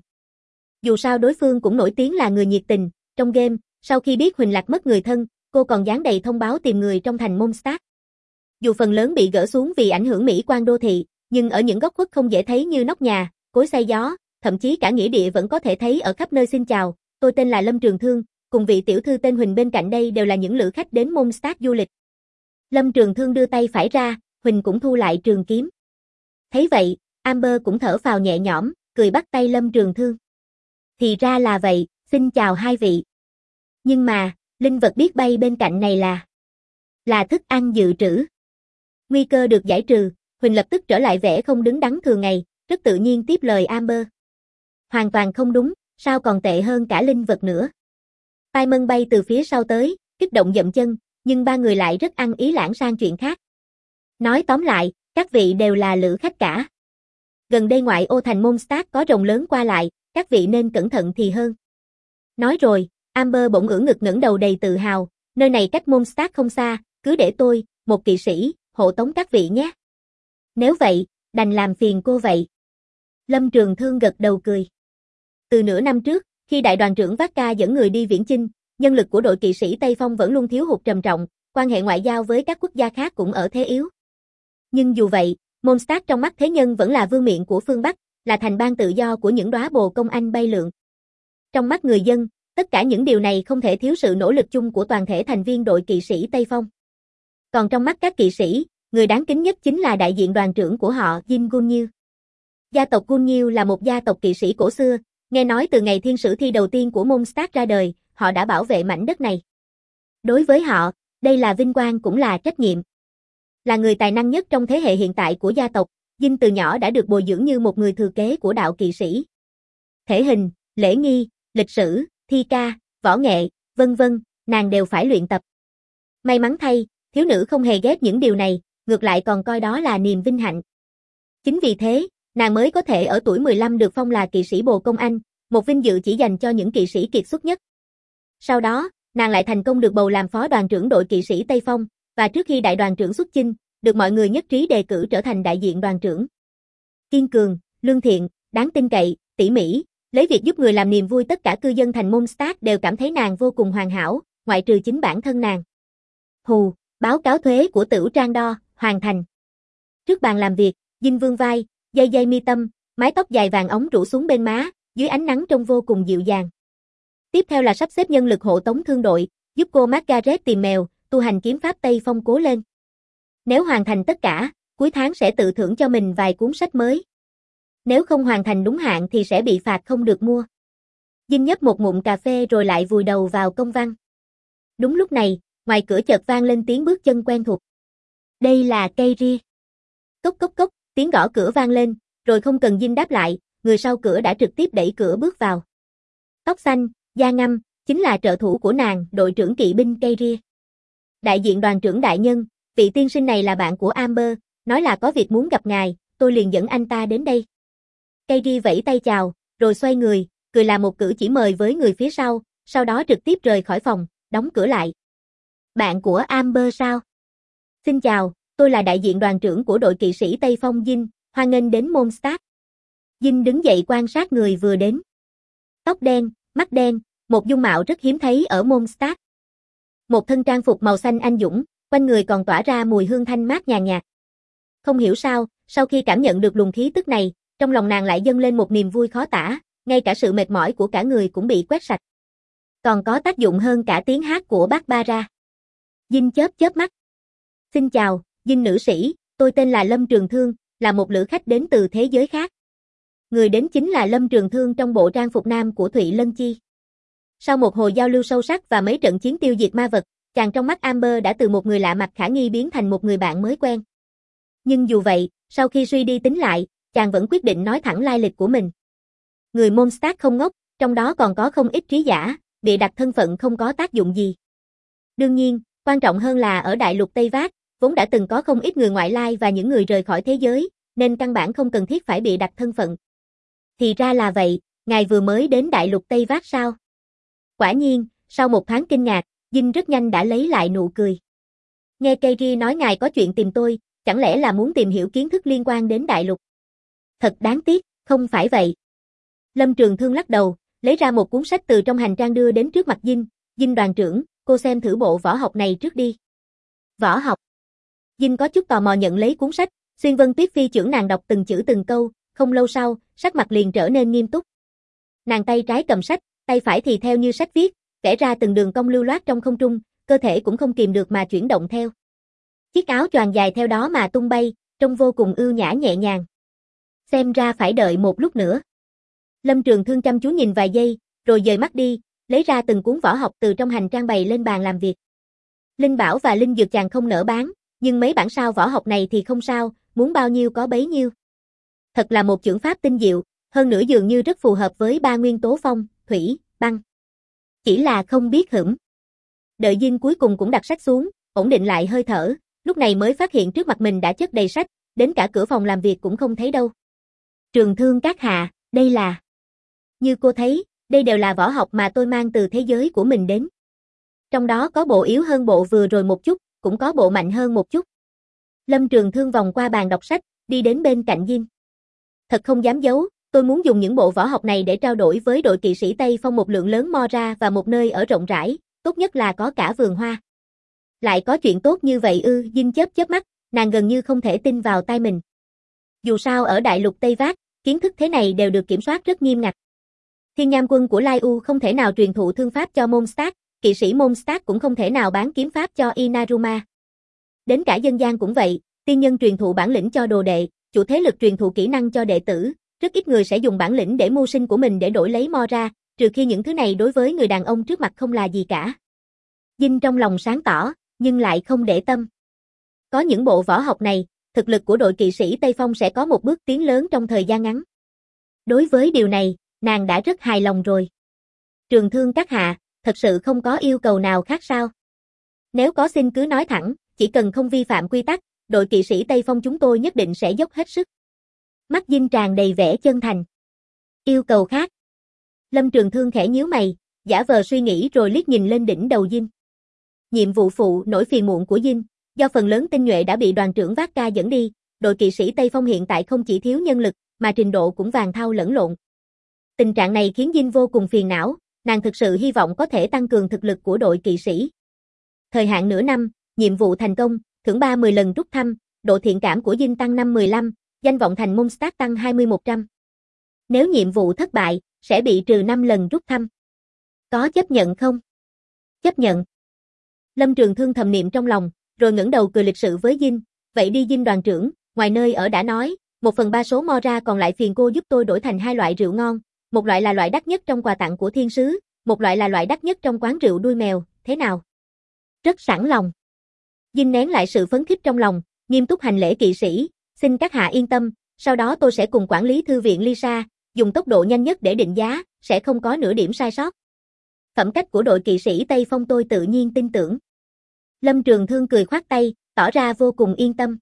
Dù sao đối phương cũng nổi tiếng là người nhiệt tình, trong game, sau khi biết Huỳnh lạc mất người thân, cô còn dán đầy thông báo tìm người trong thành Mondstadt. Dù phần lớn bị gỡ xuống vì ảnh hưởng mỹ quan đô thị, nhưng ở những góc khuất không dễ thấy như nóc nhà, cối xay gió, thậm chí cả nghĩa địa vẫn có thể thấy ở khắp nơi. Xin chào, tôi tên là Lâm Trường Thương, cùng vị tiểu thư tên Huỳnh bên cạnh đây đều là những lữ khách đến Mondstadt du lịch. Lâm Trường Thương đưa tay phải ra, Huỳnh cũng thu lại trường kiếm. Thấy vậy, Amber cũng thở phào nhẹ nhõm, cười bắt tay Lâm Trường Thương. Thì ra là vậy, xin chào hai vị. Nhưng mà, Linh vật biết bay bên cạnh này là thức ăn dự trữ. Nguy cơ được giải trừ, Huỳnh lập tức trở lại vẻ không đứng đắn thường ngày, rất tự nhiên tiếp lời Amber. Hoàn toàn không đúng, sao còn tệ hơn cả linh vật nữa. Paimon bay từ phía sau tới, kích động dậm chân, nhưng ba người lại rất ăn ý lãng sang chuyện khác. Nói tóm lại, các vị đều là lữ khách cả. Gần đây ngoại ô thành Mondstadt có rồng lớn qua lại, các vị nên cẩn thận thì hơn. Nói rồi, Amber bỗng ưỡn ngực ngẩng đầu đầy tự hào, nơi này cách Mondstadt không xa, cứ để tôi, một kỵ sĩ, hộ tống các vị nhé. Nếu vậy, đành làm phiền cô vậy. Lâm Trường Thương gật đầu cười. Từ nửa năm trước, khi đại đoàn trưởng Vác-ca dẫn người đi viễn chinh, nhân lực của đội kỵ sĩ Tây Phong vẫn luôn thiếu hụt trầm trọng, quan hệ ngoại giao với các quốc gia khác cũng ở thế yếu. Nhưng dù vậy, Mondstadt trong mắt thế nhân vẫn là vương miện của phương Bắc, là thành bang tự do của những đóa bồ công anh bay lượn. Trong mắt người dân, tất cả những điều này không thể thiếu sự nỗ lực chung của toàn thể thành viên đội kỵ sĩ Tây Phong. Còn trong mắt các kỵ sĩ, người đáng kính nhất chính là đại diện đoàn trưởng của họ, Jin Gunyu. Gia tộc Gunyu là một gia tộc kỵ sĩ cổ xưa, nghe nói từ ngày thiên sử thi đầu tiên của Mondstadt ra đời, họ đã bảo vệ mảnh đất này. Đối với họ, đây là vinh quang cũng là trách nhiệm. Là người tài năng nhất trong thế hệ hiện tại của gia tộc, Jin từ nhỏ đã được bồi dưỡng như một người thừa kế của đạo kỵ sĩ. Thể hình, lễ nghi, lịch sử, thi ca, võ nghệ, vân vân, nàng đều phải luyện tập. May mắn thay, thiếu nữ không hề ghét những điều này, ngược lại còn coi đó là niềm vinh hạnh. Chính vì thế, nàng mới có thể ở tuổi 15 được phong là kỵ sĩ bồ công anh, một vinh dự chỉ dành cho những kỵ sĩ kiệt xuất nhất. Sau đó, nàng lại thành công được bầu làm phó đoàn trưởng đội kỵ sĩ Tây Phong, và trước khi đại đoàn trưởng xuất chinh, được mọi người nhất trí đề cử trở thành đại diện đoàn trưởng. Kiên cường, lương thiện, đáng tin cậy, tỉ mỉ, lấy việc giúp người làm niềm vui tất cả cư dân thành Mondstadt đều cảm thấy nàng vô cùng hoàn hảo, ngoại trừ chính bản thân nàng. Hù, báo cáo thuế của Tửu Trang Đo, hoàn thành. Trước bàn làm việc, Dinh vương vai, dây mi tâm, mái tóc dài vàng óng rủ xuống bên má, dưới ánh nắng trông vô cùng dịu dàng. Tiếp theo là sắp xếp nhân lực hộ tống thương đội, giúp cô Margaret tìm mèo, tu hành kiếm pháp Tây Phong cố lên. Nếu hoàn thành tất cả, cuối tháng sẽ tự thưởng cho mình vài cuốn sách mới. Nếu không hoàn thành đúng hạn thì sẽ bị phạt không được mua. Dinh nhấp một ngụm cà phê rồi lại vùi đầu vào công văn. Đúng lúc này, ngoài cửa chợt vang lên tiếng bước chân quen thuộc. Đây là Kairi. Cốc cốc cốc, tiếng gõ cửa vang lên, rồi không cần Dinh đáp lại, người sau cửa đã trực tiếp đẩy cửa bước vào. Tóc xanh, da ngăm, chính là trợ thủ của nàng, đội trưởng kỵ binh Kairi. Đại diện đoàn trưởng đại nhân, vị tiên sinh này là bạn của Amber, nói là có việc muốn gặp ngài, tôi liền dẫn anh ta đến đây. Kairi vẫy tay chào, rồi xoay người, cười làm một cử chỉ mời với người phía sau đó trực tiếp rời khỏi phòng, đóng cửa lại. Bạn của Amber sao? Xin chào, tôi là đại diện đoàn trưởng của đội kỵ sĩ Tây Phong Jin, hoan nghênh đến Mondstadt. Jin đứng dậy quan sát người vừa đến. Tóc đen, mắt đen, một dung mạo rất hiếm thấy ở Mondstadt. Một thân trang phục màu xanh anh dũng, quanh người còn tỏa ra mùi hương thanh mát nhàn nhạt. Không hiểu sao, sau khi cảm nhận được luồng khí tức này, trong lòng nàng lại dâng lên một niềm vui khó tả, ngay cả sự mệt mỏi của cả người cũng bị quét sạch. Còn có tác dụng hơn cả tiếng hát của Barbara. Jin chớp mắt. Xin chào, Jin nữ sĩ, tôi tên là Lâm Trường Thương, là một lữ khách đến từ thế giới khác. Người đến chính là Lâm Trường Thương trong bộ trang phục nam của Thụy Lân Chi. Sau một hồi giao lưu sâu sắc và mấy trận chiến tiêu diệt ma vật, chàng trong mắt Amber đã từ một người lạ mặt khả nghi biến thành một người bạn mới quen. Nhưng dù vậy, sau khi suy đi tính lại, chàng vẫn quyết định nói thẳng lai lịch của mình. Người Mondstadt không ngốc, trong đó còn có không ít trí giả, bịa đặt thân phận không có tác dụng gì. Đương nhiên, quan trọng hơn là ở đại lục Tây Vác, vốn đã từng có không ít người ngoại lai và những người rời khỏi thế giới, nên căn bản không cần thiết phải bịa đặt thân phận. Thì ra là vậy, ngài vừa mới đến đại lục Tây Vác sao? Quả nhiên, sau một thoáng kinh ngạc, Jin rất nhanh đã lấy lại nụ cười. Nghe Kairi nói ngài có chuyện tìm tôi, chẳng lẽ là muốn tìm hiểu kiến thức liên quan đến đại lục? Thật đáng tiếc, không phải vậy. Lâm Trường Thương lắc đầu, lấy ra một cuốn sách từ trong hành trang đưa đến trước mặt Jin. Jin đoàn trưởng, cô xem thử bộ võ học này trước đi. Võ học? Jin có chút tò mò nhận lấy cuốn sách, Xuyên Vân Tuyết Phi trưởng nàng đọc từng chữ từng câu, không lâu sau, sắc mặt liền trở nên nghiêm túc. Nàng tay trái cầm sách, tay phải thì theo như sách viết, vẽ ra từng đường cong lưu loát trong không trung, cơ thể cũng không kìm được mà chuyển động theo. Chiếc áo choàng dài theo đó mà tung bay, trông vô cùng ưu nhã nhẹ nhàng. Xem ra phải đợi một lúc nữa. Lâm Trường Thương chăm chú nhìn vài giây, rồi dời mắt đi, lấy ra từng cuốn võ học từ trong hành trang bày lên bàn làm việc. Linh bảo và linh dược chàng không nỡ bán, nhưng mấy bản sao võ học này thì không sao, muốn bao nhiêu có bấy nhiêu. Thật là một chưởng pháp tinh diệu, hơn nữa dường như rất phù hợp với ba nguyên tố phong, thủy, băng. Chỉ là không biết hửm. Đợi Dinh cuối cùng cũng đặt sách xuống, ổn định lại hơi thở, lúc này mới phát hiện trước mặt mình đã chất đầy sách, đến cả cửa phòng làm việc cũng không thấy đâu. Trường thương các hạ, đây là... Như cô thấy, đây đều là võ học mà tôi mang từ thế giới của mình đến. Trong đó có bộ yếu hơn bộ vừa rồi một chút, cũng có bộ mạnh hơn một chút. Lâm Trường Thương vòng qua bàn đọc sách, đi đến bên cạnh Dinh. Thật không dám giấu, tôi muốn dùng những bộ võ học này để trao đổi với đội kỵ sĩ Tây Phong một lượng lớn Mora và một nơi ở rộng rãi, tốt nhất là có cả vườn hoa. Lại có chuyện tốt như vậy ư? Dinh chớp mắt, nàng gần như không thể tin vào tai mình. Dù sao ở đại lục Tây Vác, kiến thức thế này đều được kiểm soát rất nghiêm ngặt. Thiên Nham quân của Lai U không thể nào truyền thụ thương pháp cho Mondstadt, kỵ sĩ Mondstadt cũng không thể nào bán kiếm pháp cho Inaruma. Đến cả dân gian cũng vậy, tiên nhân truyền thụ bản lĩnh cho đồ đệ, chủ thế lực truyền thụ kỹ năng cho đệ tử, rất ít người sẽ dùng bản lĩnh để mưu sinh của mình để đổi lấy Mora, trừ khi những thứ này đối với người đàn ông trước mặt không là gì cả. Dinh trong lòng sáng tỏ, nhưng lại không để tâm. Có những bộ võ học này, thực lực của đội kỵ sĩ Tây Phong sẽ có một bước tiến lớn trong thời gian ngắn. Đối với điều này, nàng đã rất hài lòng rồi. Trường thương các hạ, thật sự không có yêu cầu nào khác sao? Nếu có xin cứ nói thẳng, chỉ cần không vi phạm quy tắc, đội kỵ sĩ Tây Phong chúng tôi nhất định sẽ dốc hết sức. Mắt Dinh tràn đầy vẻ chân thành. Yêu cầu khác. Lâm Trường Thương khẽ nhíu mày, giả vờ suy nghĩ rồi liếc nhìn lên đỉnh đầu Dinh. Nhiệm vụ phụ nỗi phiền muộn của Dinh, do phần lớn tinh nhuệ đã bị đoàn trưởng Vác Ca dẫn đi, đội kỵ sĩ Tây Phong hiện tại không chỉ thiếu nhân lực, mà trình độ cũng vàng thau lẫn lộn. Tình trạng này khiến Dinh vô cùng phiền não, nàng thực sự hy vọng có thể tăng cường thực lực của đội kỵ sĩ. Thời hạn nửa năm, nhiệm vụ thành công, thưởng 30 lần rút thăm, độ thiện cảm của Dinh tăng 5-15, danh vọng thành Mondstadt tăng 20-100. Nếu nhiệm vụ thất bại, sẽ bị trừ 5 lần rút thăm. Có chấp nhận không? Chấp nhận. Lâm Trường Thương thầm niệm trong lòng, rồi ngẩng đầu cười lịch sự với Dinh, vậy đi Dinh đoàn trưởng, ngoài nơi ở đã nói, 1/3 số Mora còn lại phiền cô giúp tôi đổi thành 2 loại rượu ngon, một loại là loại đắt nhất trong quà tặng của thiên sứ, một loại là loại đắt nhất trong quán rượu đuôi mèo, thế nào? Rất sẵn lòng. Dinh nén lại sự phấn khích trong lòng, nghiêm túc hành lễ kỵ sĩ, xin các hạ yên tâm, sau đó tôi sẽ cùng quản lý thư viện Lisa, dùng tốc độ nhanh nhất để định giá, sẽ không có nửa điểm sai sót. Phẩm cách của đội kỵ sĩ Tây Phong tôi tự nhiên tin tưởng. Lâm Trường Thương cười khoát tay, tỏ ra vô cùng yên tâm.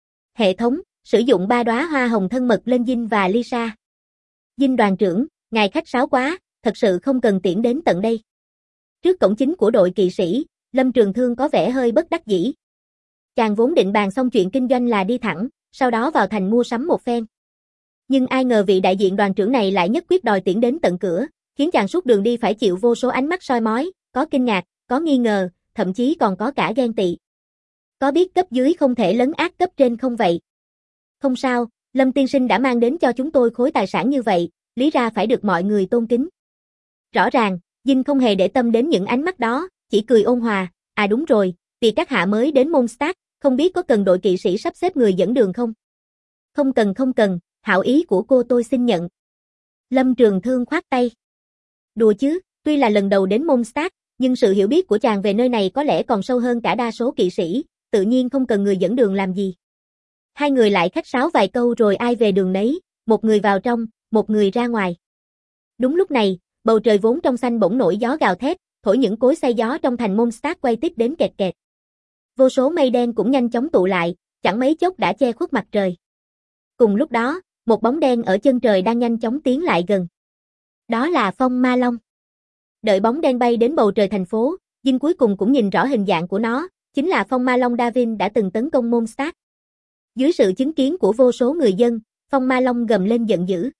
Hệ thống, sử dụng 3 đóa hoa hồng thân mật lên Dinh và Lisa. Dinh đoàn trưởng, ngài khách sáo quá, thật sự không cần tiễn đến tận đây. Trước cổng chính của đội kỵ sĩ, Lâm Trường Thương có vẻ hơi bất đắc dĩ. Chàng vốn định bàn xong chuyện kinh doanh là đi thẳng, sau đó vào thành mua sắm một phen. Nhưng ai ngờ vị đại diện đoàn trưởng này lại nhất quyết đòi tiễn đến tận cửa, khiến chàng suốt đường đi phải chịu vô số ánh mắt soi mói, có kinh ngạc, có nghi ngờ, thậm chí còn có cả ghen tị. Có biết cấp dưới không thể lấn át cấp trên không vậy? Không sao, Lâm tiên sinh đã mang đến cho chúng tôi khối tài sản như vậy, lý ra phải được mọi người tôn kính. Rõ ràng, Dinh không hề để tâm đến những ánh mắt đó, chỉ cười ôn hòa, à đúng rồi, vì các hạ mới đến Mondstadt, không biết có cần đội kỵ sĩ sắp xếp người dẫn đường không? Không cần, hảo ý của cô tôi xin nhận. Lâm Trường Thương khoát tay. Đùa chứ, tuy là lần đầu đến Mondstadt, nhưng sự hiểu biết của chàng về nơi này có lẽ còn sâu hơn cả đa số kỵ sĩ, tự nhiên không cần người dẫn đường làm gì. Hai người lại khách sáo vài câu rồi ai về đường nấy, một người vào trong, một người ra ngoài. Đúng lúc này, bầu trời vốn trong xanh bỗng nổi gió gào thét, thổi những cối xay gió trong thành Mondstadt quay tít đến kẹt kẹt. Vô số mây đen cũng nhanh chóng tụ lại, chẳng mấy chốc đã che khuất mặt trời. Cùng lúc đó, một bóng đen ở chân trời đang nhanh chóng tiến lại gần. Đó là Phong Ma Long. Đợi bóng đen bay đến bầu trời thành phố, Dinh cuối cùng cũng nhìn rõ hình dạng của nó, chính là Phong Ma Long Davin đã từng tấn công Mondstadt. Dưới sự chứng kiến của vô số người dân, Phong Ma Long gầm lên giận dữ.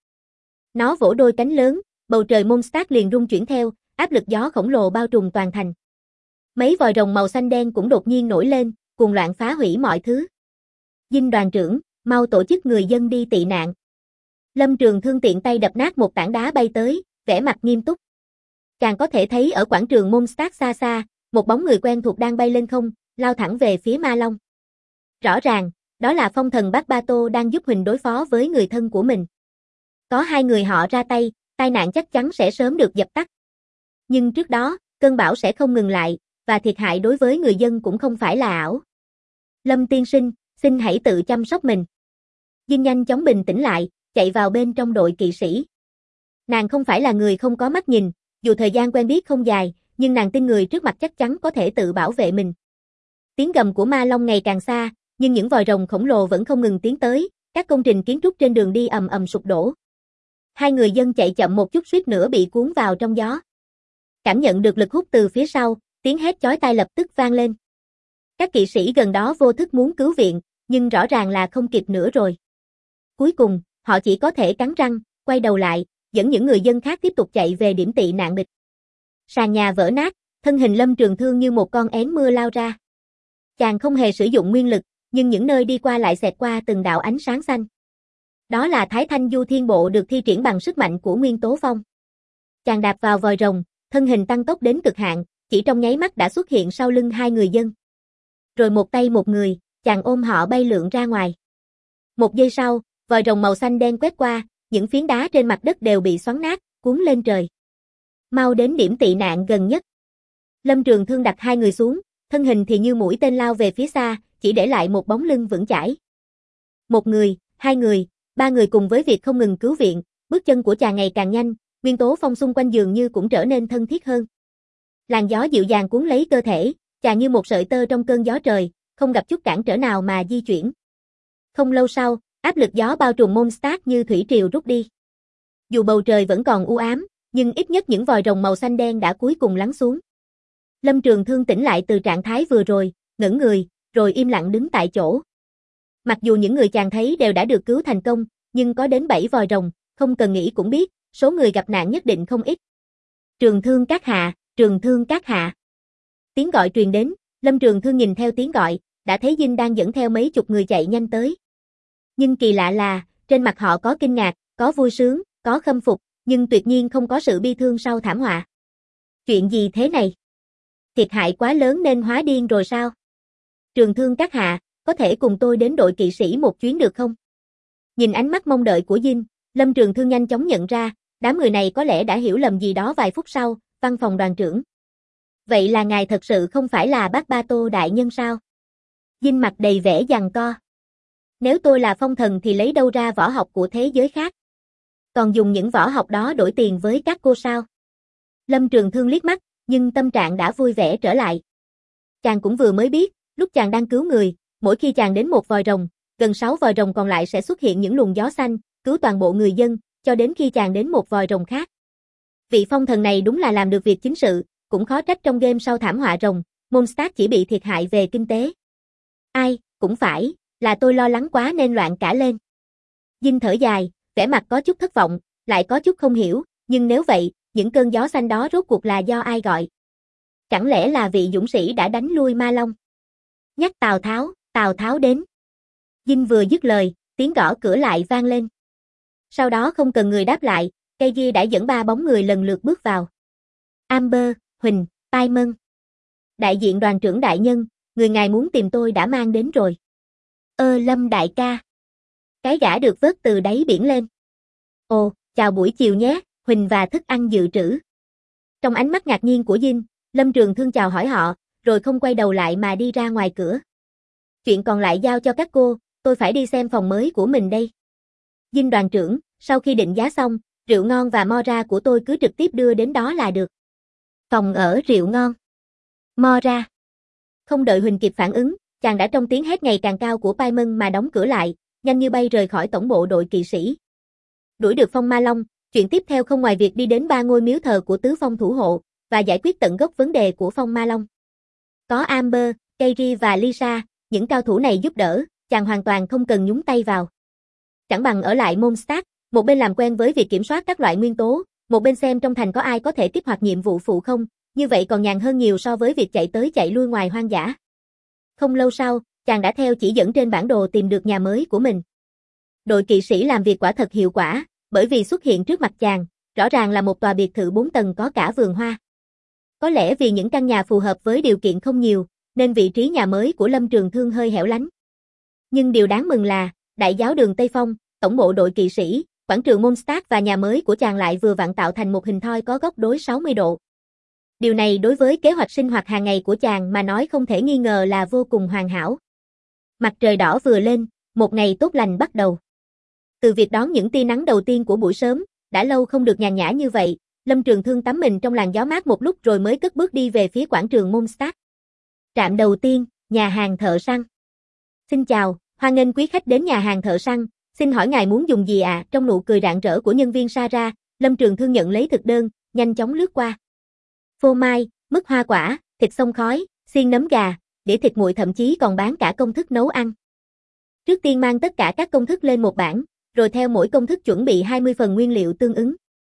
Nó vỗ đôi cánh lớn, bầu trời Mondstadt liền rung chuyển theo, áp lực gió khổng lồ bao trùm toàn thành. Mấy vòi rồng màu xanh đen cũng đột nhiên nổi lên, cuồng loạn phá hủy mọi thứ. Dinh đoàn trưởng, mau tổ chức người dân đi tị nạn. Lâm Trường Thương tiện tay đập nát một tảng đá bay tới, vẻ mặt nghiêm túc. Càng có thể thấy ở quảng trường Mondstadt xa xa, một bóng người quen thuộc đang bay lên không, lao thẳng về phía Ma Long. Rõ ràng, đó là phong thần Bác Ba Tô đang giúp Huỳnh đối phó với người thân của mình. Có hai người họ ra tay, tai nạn chắc chắn sẽ sớm được dập tắt. Nhưng trước đó, cơn bão sẽ không ngừng lại, và thiệt hại đối với người dân cũng không phải là ảo. Lâm tiên sinh, xin hãy tự chăm sóc mình. Dinh nhanh chóng bình tĩnh lại, chạy vào bên trong đội kỵ sĩ. Nàng không phải là người không có mắt nhìn, dù thời gian quen biết không dài, nhưng nàng tin người trước mặt chắc chắn có thể tự bảo vệ mình. Tiếng gầm của ma long ngày càng xa, nhưng những vòi rồng khổng lồ vẫn không ngừng tiến tới, các công trình kiến trúc trên đường đi ầm ầm sụp đổ. Hai người dân chạy chậm một chút suýt nữa bị cuốn vào trong gió. Cảm nhận được lực hút từ phía sau, tiếng hét chói tai lập tức vang lên. Các kỵ sĩ gần đó vô thức muốn cứu viện, nhưng rõ ràng là không kịp nữa rồi. Cuối cùng, họ chỉ có thể cắn răng, quay đầu lại, dẫn những người dân khác tiếp tục chạy về điểm tị nạn bịch. Sàn nhà vỡ nát, thân hình Lâm Trường Thương như một con én mưa lao ra. Chàng không hề sử dụng nguyên lực, nhưng những nơi đi qua lại xẹt qua từng đạo ánh sáng xanh. Đó là Thái Thanh Du Thiên Bộ được thi triển bằng sức mạnh của nguyên tố phong. Chàng đạp vào vòi rồng, thân hình tăng tốc đến cực hạn, chỉ trong nháy mắt đã xuất hiện sau lưng hai người dân. Rồi một tay một người, chàng ôm họ bay lượn ra ngoài. Một giây sau, vòi rồng màu xanh đen quét qua, những phiến đá trên mặt đất đều bị xoắn nát, cuốn lên trời. Mau đến điểm tị nạn gần nhất. Lâm Trường Thương đặt hai người xuống, thân hình thì như mũi tên lao về phía xa, chỉ để lại một bóng lưng vững chãi. Một người, hai người, ba người cùng với việc không ngừng cứu viện, bước chân của chàng ngày càng nhanh, nguyên tố phong xung quanh dường như cũng trở nên thân thiết hơn. Làn gió dịu dàng cuốn lấy cơ thể, chàng như một sợi tơ trong cơn gió trời, không gặp chút cản trở nào mà di chuyển. Không lâu sau, áp lực gió bao trùm Mondstadt như thủy triều rút đi. Dù bầu trời vẫn còn u ám, nhưng ít nhất những vòi rồng màu xanh đen đã cuối cùng lắng xuống. Lâm Trường Thương tỉnh lại từ trạng thái vừa rồi, ngẩn người, rồi im lặng đứng tại chỗ. Mặc dù những người chàng thấy đều đã được cứu thành công, nhưng có đến 7 vòi rồng, không cần nghĩ cũng biết, số người gặp nạn nhất định không ít. Trường Thương các hạ, Trường Thương các hạ. Tiếng gọi truyền đến, Lâm Trường Thương nhìn theo tiếng gọi, đã thấy Dinh đang dẫn theo mấy chục người chạy nhanh tới. Nhưng kỳ lạ là, trên mặt họ có kinh ngạc, có vui sướng, có khâm phục, nhưng tuyệt nhiên không có sự bi thương sau thảm họa. Chuyện gì thế này? Thiệt hại quá lớn nên hóa điên rồi sao? Trường Thương các hạ, có thể cùng tôi đến đội kỵ sĩ một chuyến được không? Nhìn ánh mắt mong đợi của Dinh, Lâm Trường Thương nhanh chóng nhận ra, đám người này có lẽ đã hiểu lầm gì đó vài phút sau, văn phòng đoàn trưởng. Vậy là ngài thật sự không phải là bác Ba Tô đại nhân sao? Dinh mặt đầy vẻ giằng co. Nếu tôi là phong thần thì lấy đâu ra võ học của thế giới khác? Còn dùng những võ học đó đổi tiền với các cô sao? Lâm Trường Thương liếc mắt, nhưng tâm trạng đã vui vẻ trở lại. Chàng cũng vừa mới biết, lúc chàng đang cứu người, mỗi khi chàng đến một vòi rồng, gần 6 vòi rồng còn lại sẽ xuất hiện những luồng gió xanh, cứu toàn bộ người dân, cho đến khi chàng đến một vòi rồng khác. Vị phong thần này đúng là làm được việc chính sự, cũng khó trách trong game sau thảm họa rồng, Mondstadt chỉ bị thiệt hại về kinh tế. Ai, cũng phải, là tôi lo lắng quá nên loạn cả lên. Dinh thở dài, vẻ mặt có chút thất vọng, lại có chút không hiểu, nhưng nếu vậy, những cơn gió xanh đó rốt cuộc là do ai gọi? Chẳng lẽ là vị dũng sĩ đã đánh lui ma long? Nhắc Tào Tháo đến. Dinh vừa dứt lời, tiếng gõ cửa lại vang lên. Sau đó không cần người đáp lại, cây kia đã dẫn 3 bóng người lần lượt bước vào. Amber, Huỳnh, Paimon. Đại diện đoàn trưởng đại nhân, người ngài muốn tìm tôi đã mang đến rồi. Lâm đại ca. Cái gã được vớt từ đáy biển lên. Ồ, chào buổi chiều nhé, Huỳnh và thức ăn dự trữ. Trong ánh mắt ngạc nhiên của Dinh, Lâm Trường Thương chào hỏi họ, rồi không quay đầu lại mà đi ra ngoài cửa. Chuyện còn lại giao cho các cô, tôi phải đi xem phòng mới của mình đây. Dinh đoàn trưởng, sau khi định giá xong, rượu ngon và Mora của tôi cứ trực tiếp đưa đến đó là được. Phòng ở rượu ngon. Mora. Không đợi Huỳnh kịp phản ứng, chàng đã trong tiếng hét ngày càng cao của Paimon mà đóng cửa lại, nhanh như bay rời khỏi tổng bộ đội kỵ sĩ. Đuổi được Phong Ma Long, chuyện tiếp theo không ngoài việc đi đến 3 ngôi miếu thờ của tứ phong thủ hộ, và giải quyết tận gốc vấn đề của Phong Ma Long. Có Amber, Kairi và Lisa, những cao thủ này giúp đỡ, chàng hoàn toàn không cần nhúng tay vào. Chẳng bằng ở lại Mondstadt, một bên làm quen với việc kiểm soát các loại nguyên tố, một bên xem trong thành có ai có thể kích hoạt nhiệm vụ phụ không, như vậy còn nhàn hơn nhiều so với việc chạy tới chạy lui ngoài hoang dã. Không lâu sau, chàng đã theo chỉ dẫn trên bản đồ tìm được nhà mới của mình. Đội kỵ sĩ làm việc quả thật hiệu quả, bởi vì xuất hiện trước mặt chàng, rõ ràng là một tòa biệt thự 4 tầng có cả vườn hoa. Có lẽ vì những căn nhà phù hợp với điều kiện không nhiều, nên vị trí nhà mới của Lâm Trường Thương hơi hẻo lánh. Nhưng điều đáng mừng là, đại giáo đường Tây Phong, tổng bộ đội kỵ sĩ, quảng trường Mondstadt và nhà mới của chàng lại vừa vặn tạo thành một hình thoi có góc đối 60 độ. Điều này đối với kế hoạch sinh hoạt hàng ngày của chàng mà nói không thể nghi ngờ là vô cùng hoàn hảo. Mặt trời đỏ vừa lên, một ngày tốt lành bắt đầu. Từ việc đón những tia nắng đầu tiên của buổi sớm, đã lâu không được nhàn nhã như vậy, Lâm Trường Thương tắm mình trong làn gió mát một lúc rồi mới cất bước đi về phía quảng trường Mondstadt. Trạm đầu tiên, nhà hàng thợ săn. Xin chào, hoan nghênh quý khách đến nhà hàng thợ săn, xin hỏi ngài muốn dùng gì ạ? Trong nụ cười rạng rỡ của nhân viên Sarah, Lâm Trường Thương nhận lấy thực đơn, nhanh chóng lướt qua. Phô mai, mứt hoa quả, thịt xông khói, xiên nấm gà, đĩa thịt nguội thậm chí còn bán cả công thức nấu ăn. Trước tiên mang tất cả các công thức lên một bảng, rồi theo mỗi công thức chuẩn bị 20 phần nguyên liệu tương ứng.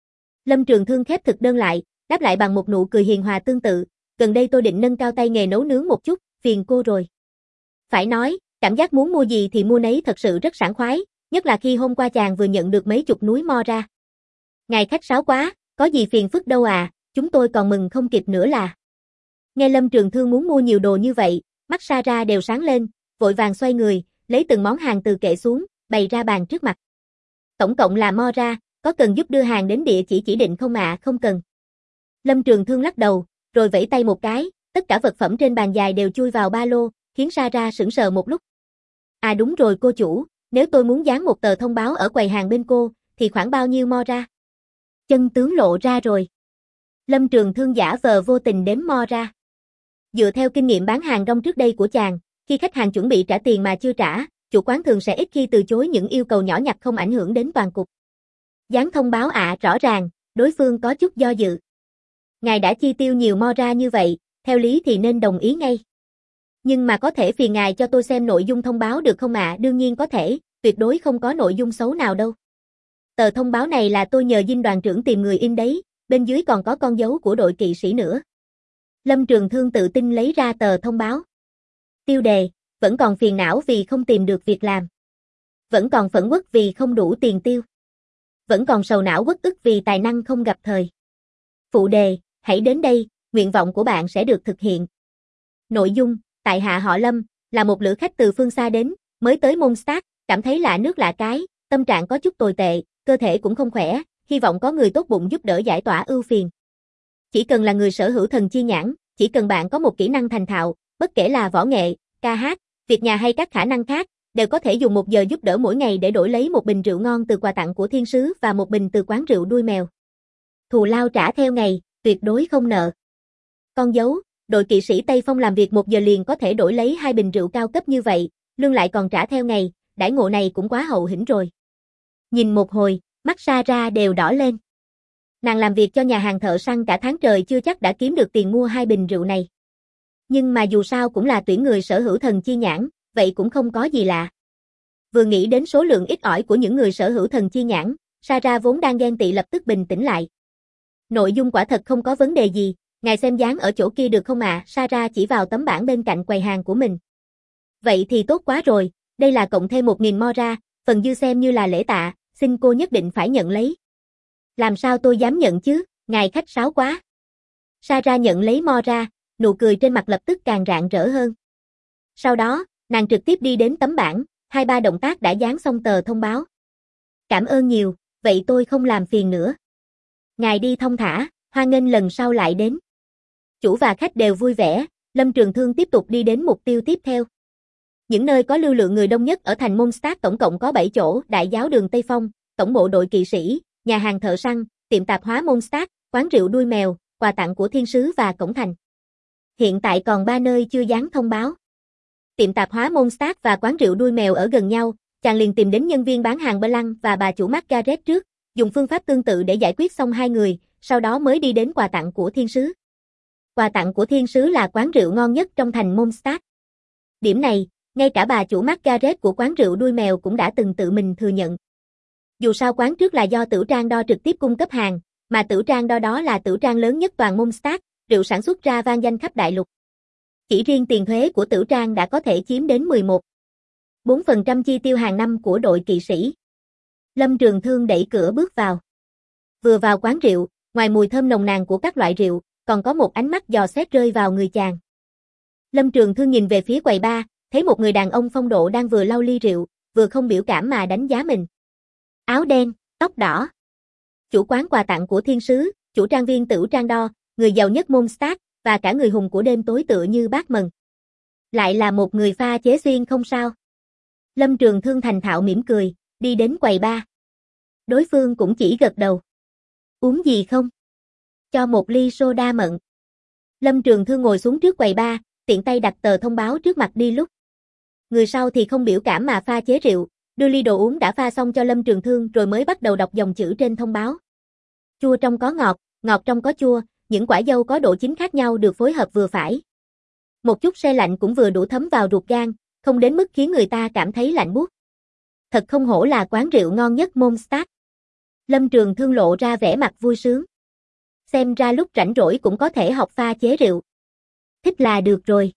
Lâm Trường Thương khép thực đơn lại, đáp lại bằng một nụ cười hiền hòa tương tự, gần đây tôi định nâng cao tay nghề nấu nướng một chút, phiền cô rồi. Phải nói, cảm giác muốn mua gì thì mua nấy thật sự rất sảng khoái, nhất là khi hôm qua chàng vừa nhận được mấy chục núi mo ra. Ngài khách sáo quá, có gì phiền phức đâu à, chúng tôi còn mừng không kịp nữa là. Nghe Lâm Trường Thương muốn mua nhiều đồ như vậy, mắt Sarah đều sáng lên, vội vàng xoay người, lấy từng món hàng từ kệ xuống, bày ra bàn trước mặt. Tổng cộng là mo ra, có cần giúp đưa hàng đến địa chỉ định không ạ? Không cần. Lâm Trường Thương lắc đầu, rồi vẫy tay một cái, tất cả vật phẩm trên bàn dài đều chui vào ba lô, khiến Sarah sững sờ một lúc. À đúng rồi cô chủ, nếu tôi muốn dán một tờ thông báo ở quầy hàng bên cô, thì khoảng bao nhiêu mo ra? Chân tướng lộ ra rồi. Lâm Trường Thương giả vờ vô tình đếm mo ra. Dựa theo kinh nghiệm bán hàng rong trước đây của chàng, khi khách hàng chuẩn bị trả tiền mà chưa trả, chủ quán thường sẽ ít khi từ chối những yêu cầu nhỏ nhặt không ảnh hưởng đến toàn cục. Dán thông báo ạ, rõ ràng, đối phương có chút do dự. Ngài đã chi tiêu nhiều mo ra như vậy, theo lý thì nên đồng ý ngay. Nhưng mà có thể phiền ngài cho tôi xem nội dung thông báo được không ạ? Đương nhiên có thể, tuyệt đối không có nội dung xấu nào đâu. Tờ thông báo này là tôi nhờ Dinh đoàn trưởng tìm người in đấy, bên dưới còn có con dấu của đội kỵ sĩ nữa. Lâm Trường Thương tự tin lấy ra tờ thông báo. Tiêu đề, vẫn còn phiền não vì không tìm được việc làm. Vẫn còn phẫn uất vì không đủ tiền tiêu. Vẫn còn sầu não uất ức vì tài năng không gặp thời. Phụ đề, hãy đến đây, nguyện vọng của bạn sẽ được thực hiện. Nội dung, tại hạ họ Lâm, là một lữ khách từ phương xa đến, mới tới Mondstadt, cảm thấy lạ nước lạ cái, tâm trạng có chút tồi tệ, cơ thể cũng không khỏe, hy vọng có người tốt bụng giúp đỡ giải tỏa ưu phiền. Chỉ cần là người sở hữu thần chi nhãn, chỉ cần bạn có một kỹ năng thành thạo, bất kể là võ nghệ, ca hát, việc nhà hay các khả năng khác, đều có thể dùng 1 giờ giúp đỡ mỗi ngày để đổi lấy một bình rượu ngon từ quà tặng của thiên sứ và một bình từ quán rượu đuôi mèo. Thù lao trả theo ngày, tuyệt đối không nợ. Con dấu, đội kỵ sĩ Tây Phong làm việc 1 giờ liền có thể đổi lấy 2 bình rượu cao cấp như vậy, lương lại còn trả theo ngày, đãi ngộ này cũng quá hậu hĩnh rồi. Nhìn một hồi, mắt Sarah đều đỏ lên. Nàng làm việc cho nhà hàng thợ săn cả tháng trời chưa chắc đã kiếm được tiền mua 2 bình rượu này. Nhưng mà dù sao cũng là tuyển người sở hữu thần chi nhãn, vậy cũng không có gì lạ. Vừa nghĩ đến số lượng ít ỏi của những người sở hữu thần chi nhãn, Sarah vốn đang ghen tị lập tức bình tĩnh lại. Nội dung quả thật không có vấn đề gì, ngài xem dán ở chỗ kia được không ạ? Sarah chỉ vào tấm bảng bên cạnh quầy hàng của mình. Vậy thì tốt quá rồi, đây là cộng thêm 1.000 mo ra, phần dư xem như là lễ tạ, xin cô nhất định phải nhận lấy. Làm sao tôi dám nhận chứ, ngài khách sáo quá. Sarah nhận lấy mo ra, nụ cười trên mặt lập tức càng rạng rỡ hơn. Sau đó, nàng trực tiếp đi đến tấm bảng, 2-3 động tác đã dán xong tờ thông báo. Cảm ơn nhiều, vậy tôi không làm phiền nữa. Ngài đi thong thả, hoan nghênh lần sau lại đến. Chủ và khách đều vui vẻ, Lâm Trường Thương tiếp tục đi đến mục tiêu tiếp theo. Những nơi có lưu lượng người đông nhất ở thành Mondstadt tổng cộng có 7 chỗ: Đại giáo đường Tây Phong, tổng bộ đội kỵ sĩ, nhà hàng thợ săn, tiệm tạp hóa Mondstadt, quán rượu đuôi mèo, quà tặng của thiên sứ và cổng thành. Hiện tại còn 3 nơi chưa dán thông báo. Tiệm tạp hóa Mondstadt và quán rượu đuôi mèo ở gần nhau, chàng liền tìm đến nhân viên bán hàng Blanc và bà chủ Margaret trước, dùng phương pháp tương tự để giải quyết xong 2 người, sau đó mới đi đến quà tặng của thiên sứ. Quà tặng của thiên sứ là quán rượu ngon nhất trong thành Mondstadt. Điểm này, ngay cả bà chủ Margaret của quán rượu đuôi mèo cũng đã từng tự mình thừa nhận. Dù sao quán trước là do Tửu Trang Đo trực tiếp cung cấp hàng, mà Tửu Trang Đo đó là Tửu Trang lớn nhất toàn Mondstadt, rượu sản xuất ra vang danh khắp đại lục. Chỉ riêng tiền thuế của Tửu Trang đã có thể chiếm đến 11,4% chi tiêu hàng năm của đội kỵ sĩ. Lâm Trường Thương đẩy cửa bước vào. Vừa vào quán rượu, ngoài mùi thơm nồng nàn của các loại rượu, còn có một ánh mắt dò xét rơi vào người chàng. Lâm Trường Thương nhìn về phía quầy bar, thấy một người đàn ông phong độ đang vừa lau ly rượu, vừa không biểu cảm mà đánh giá mình. Áo đen, tóc đỏ. Chủ quán quà tặng của thiên sứ, chủ trang viên Tửu Trang Đo, người giàu nhất Mondstadt, và cả người hùng của đêm tối tựa như bác mần. Lại là một người pha chế xuyên không sao. Lâm Trường Thương thành thạo mỉm cười, đi đến quầy bar. Đối phương cũng chỉ gật đầu. Uống gì không? Cho một ly soda mận. Lâm Trường Thương ngồi xuống trước quầy bar, tiện tay đặt tờ thông báo trước mặt đi lúc. Người sau thì không biểu cảm mà pha chế rượu, đưa ly đồ uống đã pha xong cho Lâm Trường Thương rồi mới bắt đầu đọc dòng chữ trên thông báo. Chua trong có ngọt, ngọt trong có chua, những quả dâu có độ chín khác nhau được phối hợp vừa phải. Một chút se lạnh cũng vừa đủ thấm vào ruột gan, không đến mức khiến người ta cảm thấy lạnh buốt. Thật không hổ là quán rượu ngon nhất Mondstadt. Lâm Trường Thương lộ ra vẻ mặt vui sướng. Xem ra lúc rảnh rỗi cũng có thể học pha chế rượu. Thích là được rồi.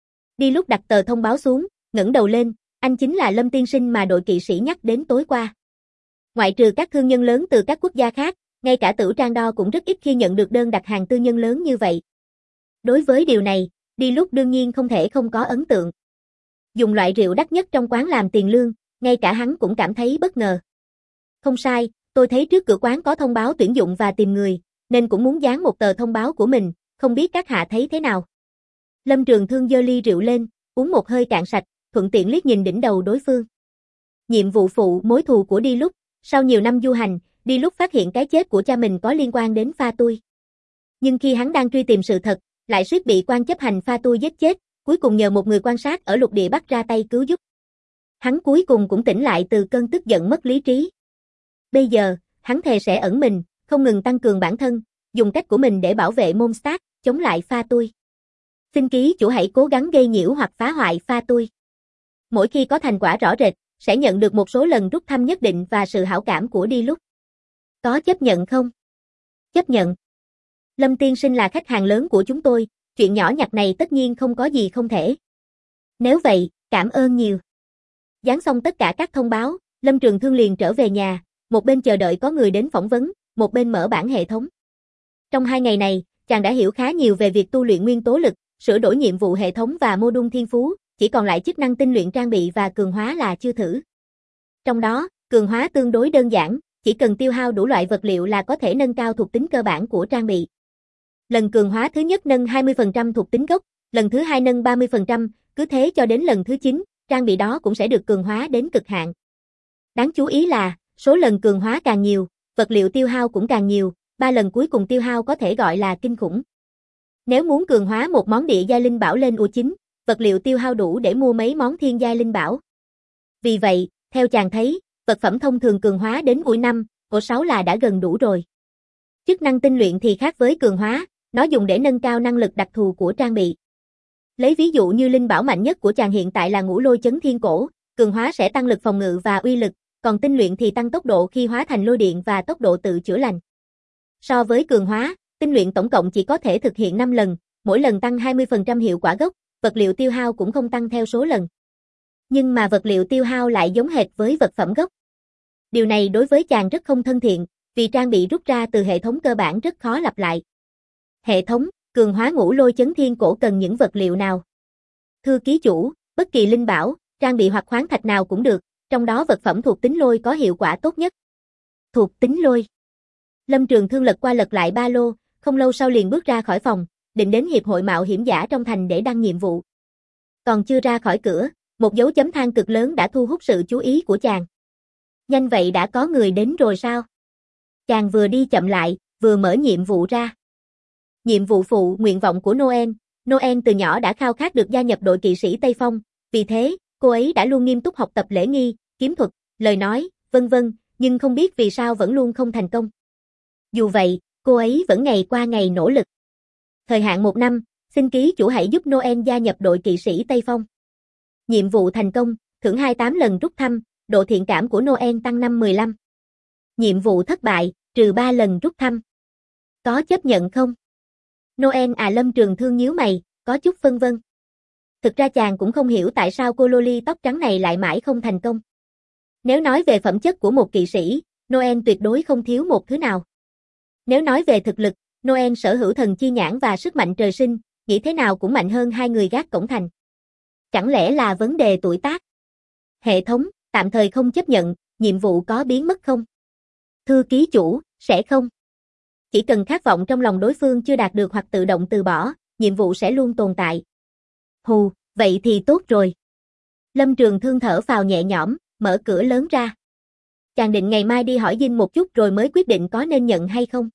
Đi lúc đặt tờ thông báo xuống, ngẩng đầu lên, anh chính là Lâm tiên sinh mà đội kỵ sĩ nhắc đến tối qua. Ngoại trừ các thương nhân lớn từ các quốc gia khác, ngay cả Tửu Trang Đo cũng rất ít khi nhận được đơn đặt hàng tư nhân lớn như vậy. Đối với điều này, đi lúc đương nhiên không thể không có ấn tượng. Dùng loại rượu đắt nhất trong quán làm tiền lương, ngay cả hắn cũng cảm thấy bất ngờ. Không sai, tôi thấy trước cửa quán có thông báo tuyển dụng và tìm người, nên cũng muốn dán một tờ thông báo của mình, không biết các hạ thấy thế nào. Lâm Trường Thương giơ ly rượu lên, uống một hơi cạn sạch, thuận tiện liếc nhìn đỉnh đầu đối phương. Nhiệm vụ phụ mối thù của đi lúc, sau nhiều năm du hành, đi lúc phát hiện cái chết của cha mình có liên quan đến Pha Tui. Nhưng khi hắn đang truy tìm sự thật, lại suýt bị quan chấp hành Pha Tui giết chết, cuối cùng nhờ một người quan sát ở lục địa Bắc ra tay cứu giúp. Hắn cuối cùng cũng tỉnh lại từ cơn tức giận mất lý trí. Bây giờ, hắn thề sẽ ẩn mình, không ngừng tăng cường bản thân, dùng cách của mình để bảo vệ Mondstadt, chống lại Pha Tui. Xin ký chủ hãy cố gắng gây nhiễu hoặc phá hoại Pha Tui. Mỗi khi có thành quả rõ rệt, sẽ nhận được một số lần rút thăm nhất định và sự hảo cảm của đi lúc. Có chấp nhận không? Chấp nhận. Lâm tiên sinh là khách hàng lớn của chúng tôi, chuyện nhỏ nhặt này tất nhiên không có gì không thể. Nếu vậy, cảm ơn nhiều. Dán xong tất cả các thông báo, Lâm Trường Thương liền trở về nhà, một bên chờ đợi có người đến phỏng vấn, một bên mở bản hệ thống. Trong 2 ngày này, chàng đã hiểu khá nhiều về việc tu luyện nguyên tố lực, sửa đổi nhiệm vụ hệ thống và mô đun thiên phú, chỉ còn lại chức năng tinh luyện trang bị và cường hóa là chưa thử. Trong đó, cường hóa tương đối đơn giản, chỉ cần tiêu hao đủ loại vật liệu là có thể nâng cao thuộc tính cơ bản của trang bị. Lần cường hóa thứ nhất nâng 20% thuộc tính gốc, lần thứ hai nâng 30%, cứ thế cho đến lần thứ 9, trang bị đó cũng sẽ được cường hóa đến cực hạn. Đáng chú ý là, số lần cường hóa càng nhiều, vật liệu tiêu hao cũng càng nhiều, 3 lần cuối cùng tiêu hao có thể gọi là kinh khủng. Nếu muốn cường hóa một món địa giai linh bảo lên U9, vật liệu tiêu hao đủ để mua mấy món thiên giai linh bảo. Vì vậy, theo chàng thấy, vật phẩm thông thường cường hóa đến U5, U6 là đã gần đủ rồi. Chức năng tinh luyện thì khác với cường hóa, nó dùng để nâng cao năng lực đặc thù của trang bị. Lấy ví dụ như linh bảo mạnh nhất của chàng hiện tại là Ngũ Lôi Chấn Thiên Cổ, cường hóa sẽ tăng lực phòng ngự và uy lực, còn tinh luyện thì tăng tốc độ khi hóa thành lôi điện và tốc độ tự chữa lành. So với cường hóa, tinh luyện tổng cộng chỉ có thể thực hiện 5 lần, mỗi lần tăng 20% hiệu quả gốc, vật liệu tiêu hao cũng không tăng theo số lần. Nhưng mà vật liệu tiêu hao lại giống hệt với vật phẩm gốc. Điều này đối với chàng rất không thân thiện, vì trang bị rút ra từ hệ thống cơ bản rất khó lặp lại. Hệ thống, cường hóa Ngũ Lôi Chấn Thiên Cổ cần những vật liệu nào? Thưa ký chủ, bất kỳ linh bảo, trang bị hoặc khoáng thạch nào cũng được, trong đó vật phẩm thuộc tính lôi có hiệu quả tốt nhất. Thuộc tính lôi. Lâm Trường Thương lật qua lật lại ba lô, không lâu sau liền bước ra khỏi phòng, định đến hiệp hội mạo hiểm giả trong thành để đăng nhiệm vụ. Còn chưa ra khỏi cửa, một dấu chấm than cực lớn đã thu hút sự chú ý của chàng. Nhanh vậy đã có người đến rồi sao? Chàng vừa đi chậm lại, vừa mở nhiệm vụ ra. Nhiệm vụ phụ nguyện vọng của Noel. Noel từ nhỏ đã khao khát được gia nhập đội kỵ sĩ Tây Phong, vì thế, cô ấy đã luôn nghiêm túc học tập lễ nghi, kiếm thuật, lời nói, vân vân, nhưng không biết vì sao vẫn luôn không thành công. Dù vậy, cô ấy vẫn ngày qua ngày nỗ lực. Thời hạn 1 năm, xin ký chủ hãy giúp Noel gia nhập đội kỵ sĩ Tây Phong. Nhiệm vụ thành công, thưởng 28 lần rút thăm, độ thiện cảm của Noel tăng 5-15. Nhiệm vụ thất bại, trừ 3 lần rút thăm. Có chấp nhận không? Noel Lâm Trường Thương nhíu mày, có chút phân vân. Thực ra chàng cũng không hiểu tại sao cô loli tóc trắng này lại mãi không thành công. Nếu nói về phẩm chất của một kỵ sĩ, Noel tuyệt đối không thiếu một thứ nào. Nếu nói về thực lực, Noel sở hữu thần chi nhãn và sức mạnh trời sinh, nghĩ thế nào cũng mạnh hơn 2 người gác cổng thành. Chẳng lẽ là vấn đề tuổi tác? Hệ thống, tạm thời không chấp nhận, nhiệm vụ có biến mất không? Thưa ký chủ, sẽ không. Chỉ cần khát vọng trong lòng đối phương chưa đạt được hoặc tự động từ bỏ, nhiệm vụ sẽ luôn tồn tại. Hù, vậy thì tốt rồi. Lâm Trường Thương thở phào nhẹ nhõm, mở cửa lớn ra. Chàng định ngày mai đi hỏi Dinh một chút rồi mới quyết định có nên nhận hay không.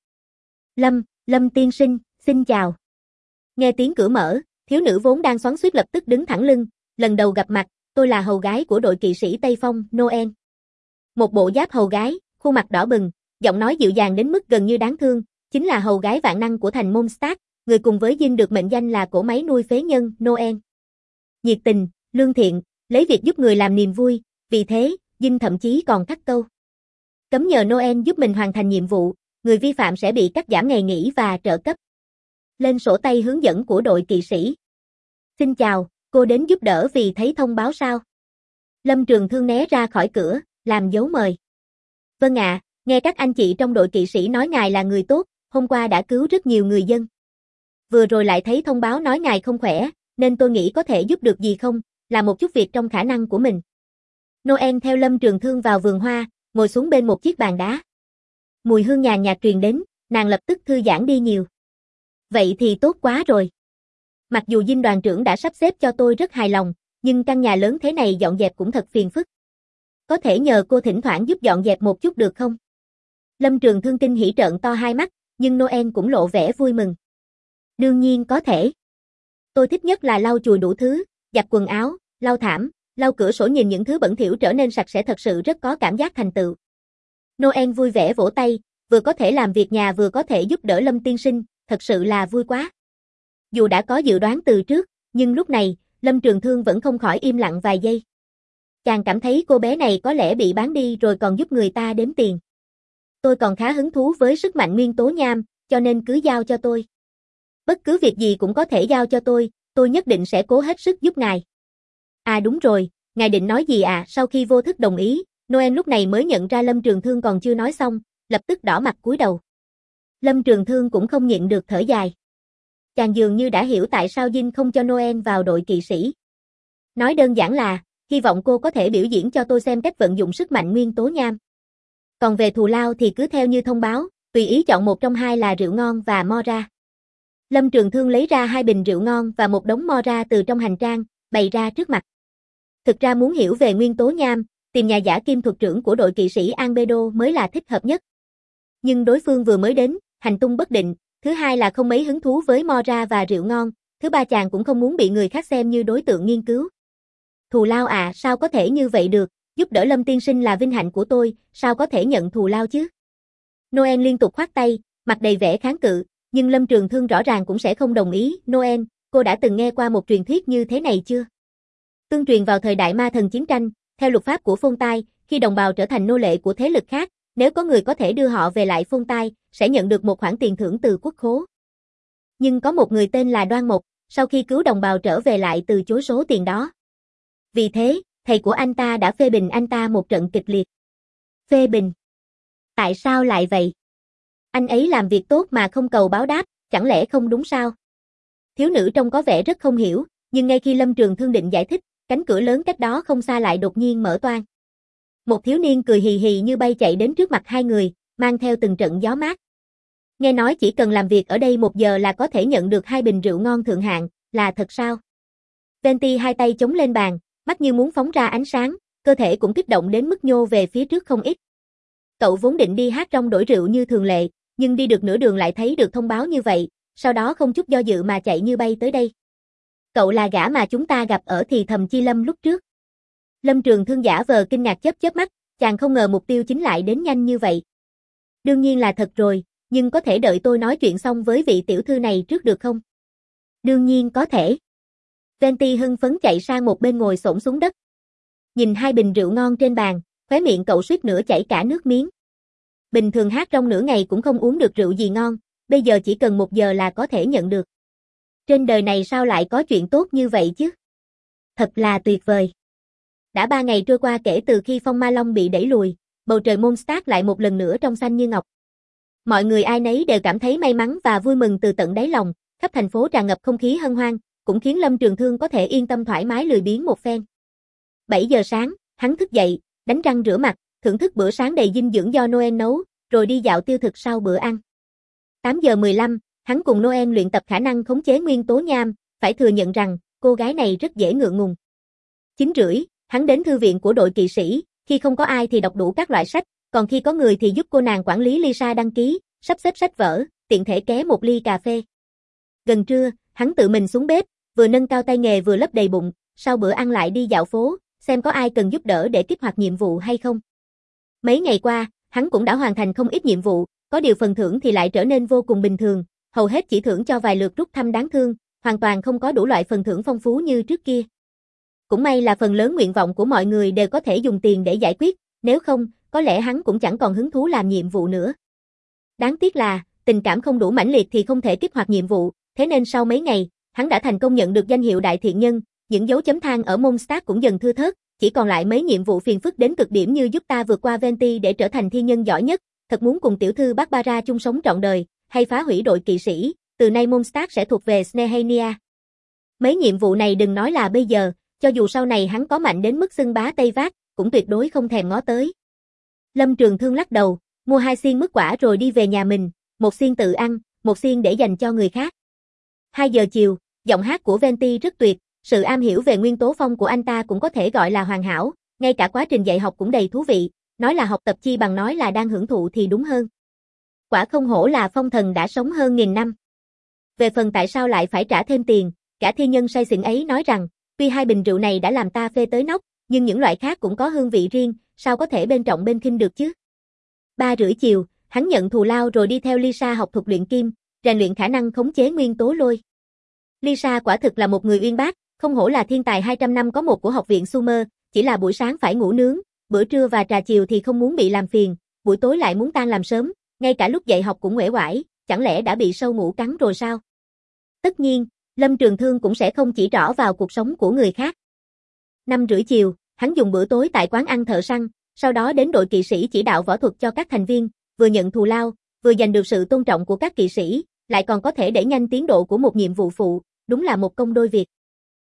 Lâm tiên sinh, xin chào. Nghe tiếng cửa mở, thiếu nữ vốn đang xoắn xuýt lập tức đứng thẳng lưng, lần đầu gặp mặt, tôi là hầu gái của đội kỵ sĩ Tây Phong, Noel. Một bộ giáp hầu gái, khuôn mặt đỏ bừng, giọng nói dịu dàng đến mức gần như đáng thương, chính là hầu gái vạn năng của thành Mondstadt, người cùng với Dinh được mệnh danh là cỗ máy nuôi phế nhân, Noel. Nhiệt tình, lương thiện, lấy việc giúp người làm niềm vui, vì thế, Dinh thậm chí còn khắc câu. Cấm nhờ Noel giúp mình hoàn thành nhiệm vụ, người vi phạm sẽ bị cắt giảm ngày nghỉ và trợ cấp. Lên sổ tay hướng dẫn của đội kỵ sĩ. Xin chào, cô đến giúp đỡ vì thấy thông báo sao? Lâm Trường Thương né ra khỏi cửa, làm dấu mời. Vâng ạ, nghe các anh chị trong đội kỵ sĩ nói ngài là người tốt, hôm qua đã cứu rất nhiều người dân. Vừa rồi lại thấy thông báo nói ngài không khỏe, nên tôi nghĩ có thể giúp được gì không, là một chút việc trong khả năng của mình. Noel theo Lâm Trường Thương vào vườn hoa, ngồi xuống bên một chiếc bàn đá. Mùi hương nhàn nhạt truyền đến, nàng lập tức thư giãn đi nhiều. Vậy thì tốt quá rồi. Mặc dù Dinh đoàn trưởng đã sắp xếp cho tôi rất hài lòng, nhưng căn nhà lớn thế này dọn dẹp cũng thật phiền phức. Có thể nhờ cô thỉnh thoảng giúp dọn dẹp một chút được không? Lâm Trường Thương kinh hỉ trợn to hai mắt, nhưng Noel cũng lộ vẻ vui mừng. Đương nhiên có thể. Tôi thích nhất là lau chùi đủ thứ, giặt quần áo, lau thảm, lau cửa sổ, nhìn những thứ bẩn thỉu trở nên sạch sẽ thật sự rất có cảm giác thành tựu. Noel vui vẻ vỗ tay, vừa có thể làm việc nhà vừa có thể giúp đỡ Lâm tiên sinh, thật sự là vui quá. Dù đã có dự đoán từ trước, nhưng lúc này, Lâm Trường Thương vẫn không khỏi im lặng vài giây. Chàng cảm thấy cô bé này có lẽ bị bán đi rồi còn giúp người ta đếm tiền. Tôi còn khá hứng thú với sức mạnh nguyên tố nham, cho nên cứ giao cho tôi. Bất cứ việc gì cũng có thể giao cho tôi nhất định sẽ cố hết sức giúp ngài. À đúng rồi, ngài định nói gì à? Sau khi vô thức đồng ý, Noel lúc này mới nhận ra Lâm Trường Thương còn chưa nói xong, lập tức đỏ mặt cúi đầu. Lâm Trường Thương cũng không nhịn được thở dài. Chàng dường như đã hiểu tại sao Dinh không cho Noel vào đội kỵ sĩ. Nói đơn giản là, hy vọng cô có thể biểu diễn cho tôi xem cách vận dụng sức mạnh nguyên tố nham. Còn về thù lao thì cứ theo như thông báo, tùy ý chọn một trong hai là rượu ngon và Mora. Lâm Trường Thương lấy ra 2 bình rượu ngon và một đống Mora từ trong hành trang, bày ra trước mặt. Thực ra muốn hiểu về nguyên tố nham, tìm nhà giả kim thuật trưởng của đội kỵ sĩ Albedo mới là thích hợp nhất. Nhưng đối phương vừa mới đến, hành tung bất định, thứ hai là không mấy hứng thú với Mora và rượu ngon, thứ ba chàng cũng không muốn bị người khác xem như đối tượng nghiên cứu. Thù lao à, sao có thể như vậy được, giúp đỡ Lâm tiên sinh là vinh hạnh của tôi, sao có thể nhận thù lao chứ? Noel liên tục khoát tay, mặt đầy vẻ kháng cự, nhưng Lâm Trường Thương rõ ràng cũng sẽ không đồng ý. Noel, cô đã từng nghe qua một truyền thuyết như thế này chưa? Tương truyền vào thời đại ma thần chiến tranh, theo luật pháp của Phôn Tai, khi đồng bào trở thành nô lệ của thế lực khác, nếu có người có thể đưa họ về lại Phôn Tai, sẽ nhận được một khoản tiền thưởng từ quốc khố. Nhưng có một người tên là Đoan Mộc, sau khi cứu đồng bào trở về lại từ chối số tiền đó. Vì thế, thầy của anh ta đã phê bình anh ta một trận kịch liệt. Phê bình? Tại sao lại vậy? Anh ấy làm việc tốt mà không cầu báo đáp, chẳng lẽ không đúng sao? Thiếu nữ trông có vẻ rất không hiểu, nhưng ngay khi Lâm Trường Thương định giải thích, cánh cửa lớn cách đó không xa lại đột nhiên mở toang. Một thiếu niên cười hì hì như bay chạy đến trước mặt hai người, mang theo từng trận gió mát. Nghe nói chỉ cần làm việc ở đây 1 giờ là có thể nhận được 2 bình rượu ngon thượng hạng, là thật sao? Venti hai tay chống lên bàn, mắt như muốn phóng ra ánh sáng, cơ thể cũng kích động đến mức nhô về phía trước không ít. Cậu vốn định đi hát rong đổi rượu như thường lệ, nhưng đi được nửa đường lại thấy được thông báo như vậy, sau đó không chút do dự mà chạy như bay tới đây. Cậu là gã mà chúng ta gặp ở thì thầm chi lâm lúc trước. Lâm Trường Thương giả vờ kinh ngạc chớp mắt, chàng không ngờ mục tiêu chính lại đến nhanh như vậy. Đương nhiên là thật rồi, nhưng có thể đợi tôi nói chuyện xong với vị tiểu thư này trước được không? Đương nhiên có thể. Venti hưng phấn chạy sang một bên ngồi xổm xuống đất. Nhìn 2 bình rượu ngon trên bàn, khóe miệng cậu suýt nữa chảy cả nước miếng. Bình thường hát trong nửa ngày cũng không uống được rượu gì ngon, bây giờ chỉ cần 1 giờ là có thể nhận được. Trên đời này sao lại có chuyện tốt như vậy chứ? Thật là tuyệt vời. Đã 3 ngày trôi qua kể từ khi phong ma long bị đẩy lùi, bầu trời Mondstadt lại một lần nữa trong xanh như ngọc. Mọi người ai nấy đều cảm thấy may mắn và vui mừng từ tận đáy lòng, khắp thành phố tràn ngập không khí hân hoan, cũng khiến Lâm Trường Thương có thể yên tâm thoải mái lười biếng một phen. 7 giờ sáng, hắn thức dậy, đánh răng rửa mặt, thưởng thức bữa sáng đầy dinh dưỡng do Noel nấu, rồi đi dạo tiêu thực sau bữa ăn. 8 giờ 15, hắn cùng Noel luyện tập khả năng khống chế nguyên tố nham, phải thừa nhận rằng, cô gái này rất dễ ngượng ngùng. 9 rưỡi, hắn đến thư viện của đội kỵ sĩ, khi không có ai thì đọc đủ các loại sách, còn khi có người thì giúp cô nàng quản lý Lisa đăng ký, sắp xếp sách vở, tiện thể ké một ly cà phê. Gần trưa, hắn tự mình xuống bếp, vừa nâng cao tay nghề vừa lấp đầy bụng, sau bữa ăn lại đi dạo phố, xem có ai cần giúp đỡ để kích hoạt nhiệm vụ hay không. Mấy ngày qua, hắn cũng đã hoàn thành không ít nhiệm vụ, có điều phần thưởng thì lại trở nên vô cùng bình thường, hầu hết chỉ thưởng cho vài lượt rút thăm đáng thương, hoàn toàn không có đủ loại phần thưởng phong phú như trước kia. Cũng may là phần lớn nguyện vọng của mọi người đều có thể dùng tiền để giải quyết, nếu không, có lẽ hắn cũng chẳng còn hứng thú làm nhiệm vụ nữa. Đáng tiếc là, tình cảm không đủ mãnh liệt thì không thể kích hoạt nhiệm vụ, thế nên sau mấy ngày, hắn đã thành công nhận được danh hiệu đại thiện nhân, những dấu chấm than ở Mondstadt cũng dần thưa thớt, chỉ còn lại mấy nhiệm vụ phiền phức đến cực điểm như giúp ta vượt qua Venti để trở thành thiên nhân giỏi nhất, thật muốn cùng tiểu thư Barbara chung sống trọn đời, hay phá hủy đội kỵ sĩ, từ nay Mondstadt sẽ thuộc về Snehania. Mấy nhiệm vụ này đừng nói là bây giờ, cho dù sau này hắn có mạnh đến mức xưng bá Tây Vác, cũng tuyệt đối không thèm ngó tới. Lâm Trường Thương lắc đầu, mua 2 xiên mứt quả rồi đi về nhà mình, 1 xiên tự ăn, 1 xiên để dành cho người khác. 2 giờ chiều, giọng hát của Venti rất tuyệt, sự am hiểu về nguyên tố phong của anh ta cũng có thể gọi là hoàn hảo, ngay cả quá trình dạy học cũng đầy thú vị, nói là học tập chi bằng nói là đang hưởng thụ thì đúng hơn. Quả không hổ là phong thần đã sống hơn 1000 năm. Về phần tại sao lại phải trả thêm tiền, cả thiên nhân say xỉn ấy nói rằng, tuy 2 bình rượu này đã làm ta phê tới nóc, nhưng những loại khác cũng có hương vị riêng, sao có thể bên trọng bên khinh được chứ. 3 rưỡi chiều, hắn nhận thù lao rồi đi theo Lisa học thuật luyện kim, rèn luyện khả năng khống chế nguyên tố lôi. Lisa quả thực là một người uyên bác, không hổ là thiên tài 200 năm có một của học viện Sumer, chỉ là buổi sáng phải ngủ nướng, bữa trưa và trà chiều thì không muốn bị làm phiền, buổi tối lại muốn tan làm sớm, ngay cả lúc dạy học cũng uể oải, chẳng lẽ đã bị sâu ngủ cắn rồi sao? Tất nhiên, Lâm Trường Thương cũng sẽ không chỉ trỏ vào cuộc sống của người khác. 5 rưỡi chiều, hắn dùng bữa tối tại quán ăn thợ săn, sau đó đến đội kỵ sĩ chỉ đạo võ thuật cho các thành viên, vừa nhận thù lao, vừa giành được sự tôn trọng của các kỵ sĩ, lại còn có thể đẩy nhanh tiến độ của một nhiệm vụ phụ, đúng là một công đôi việc.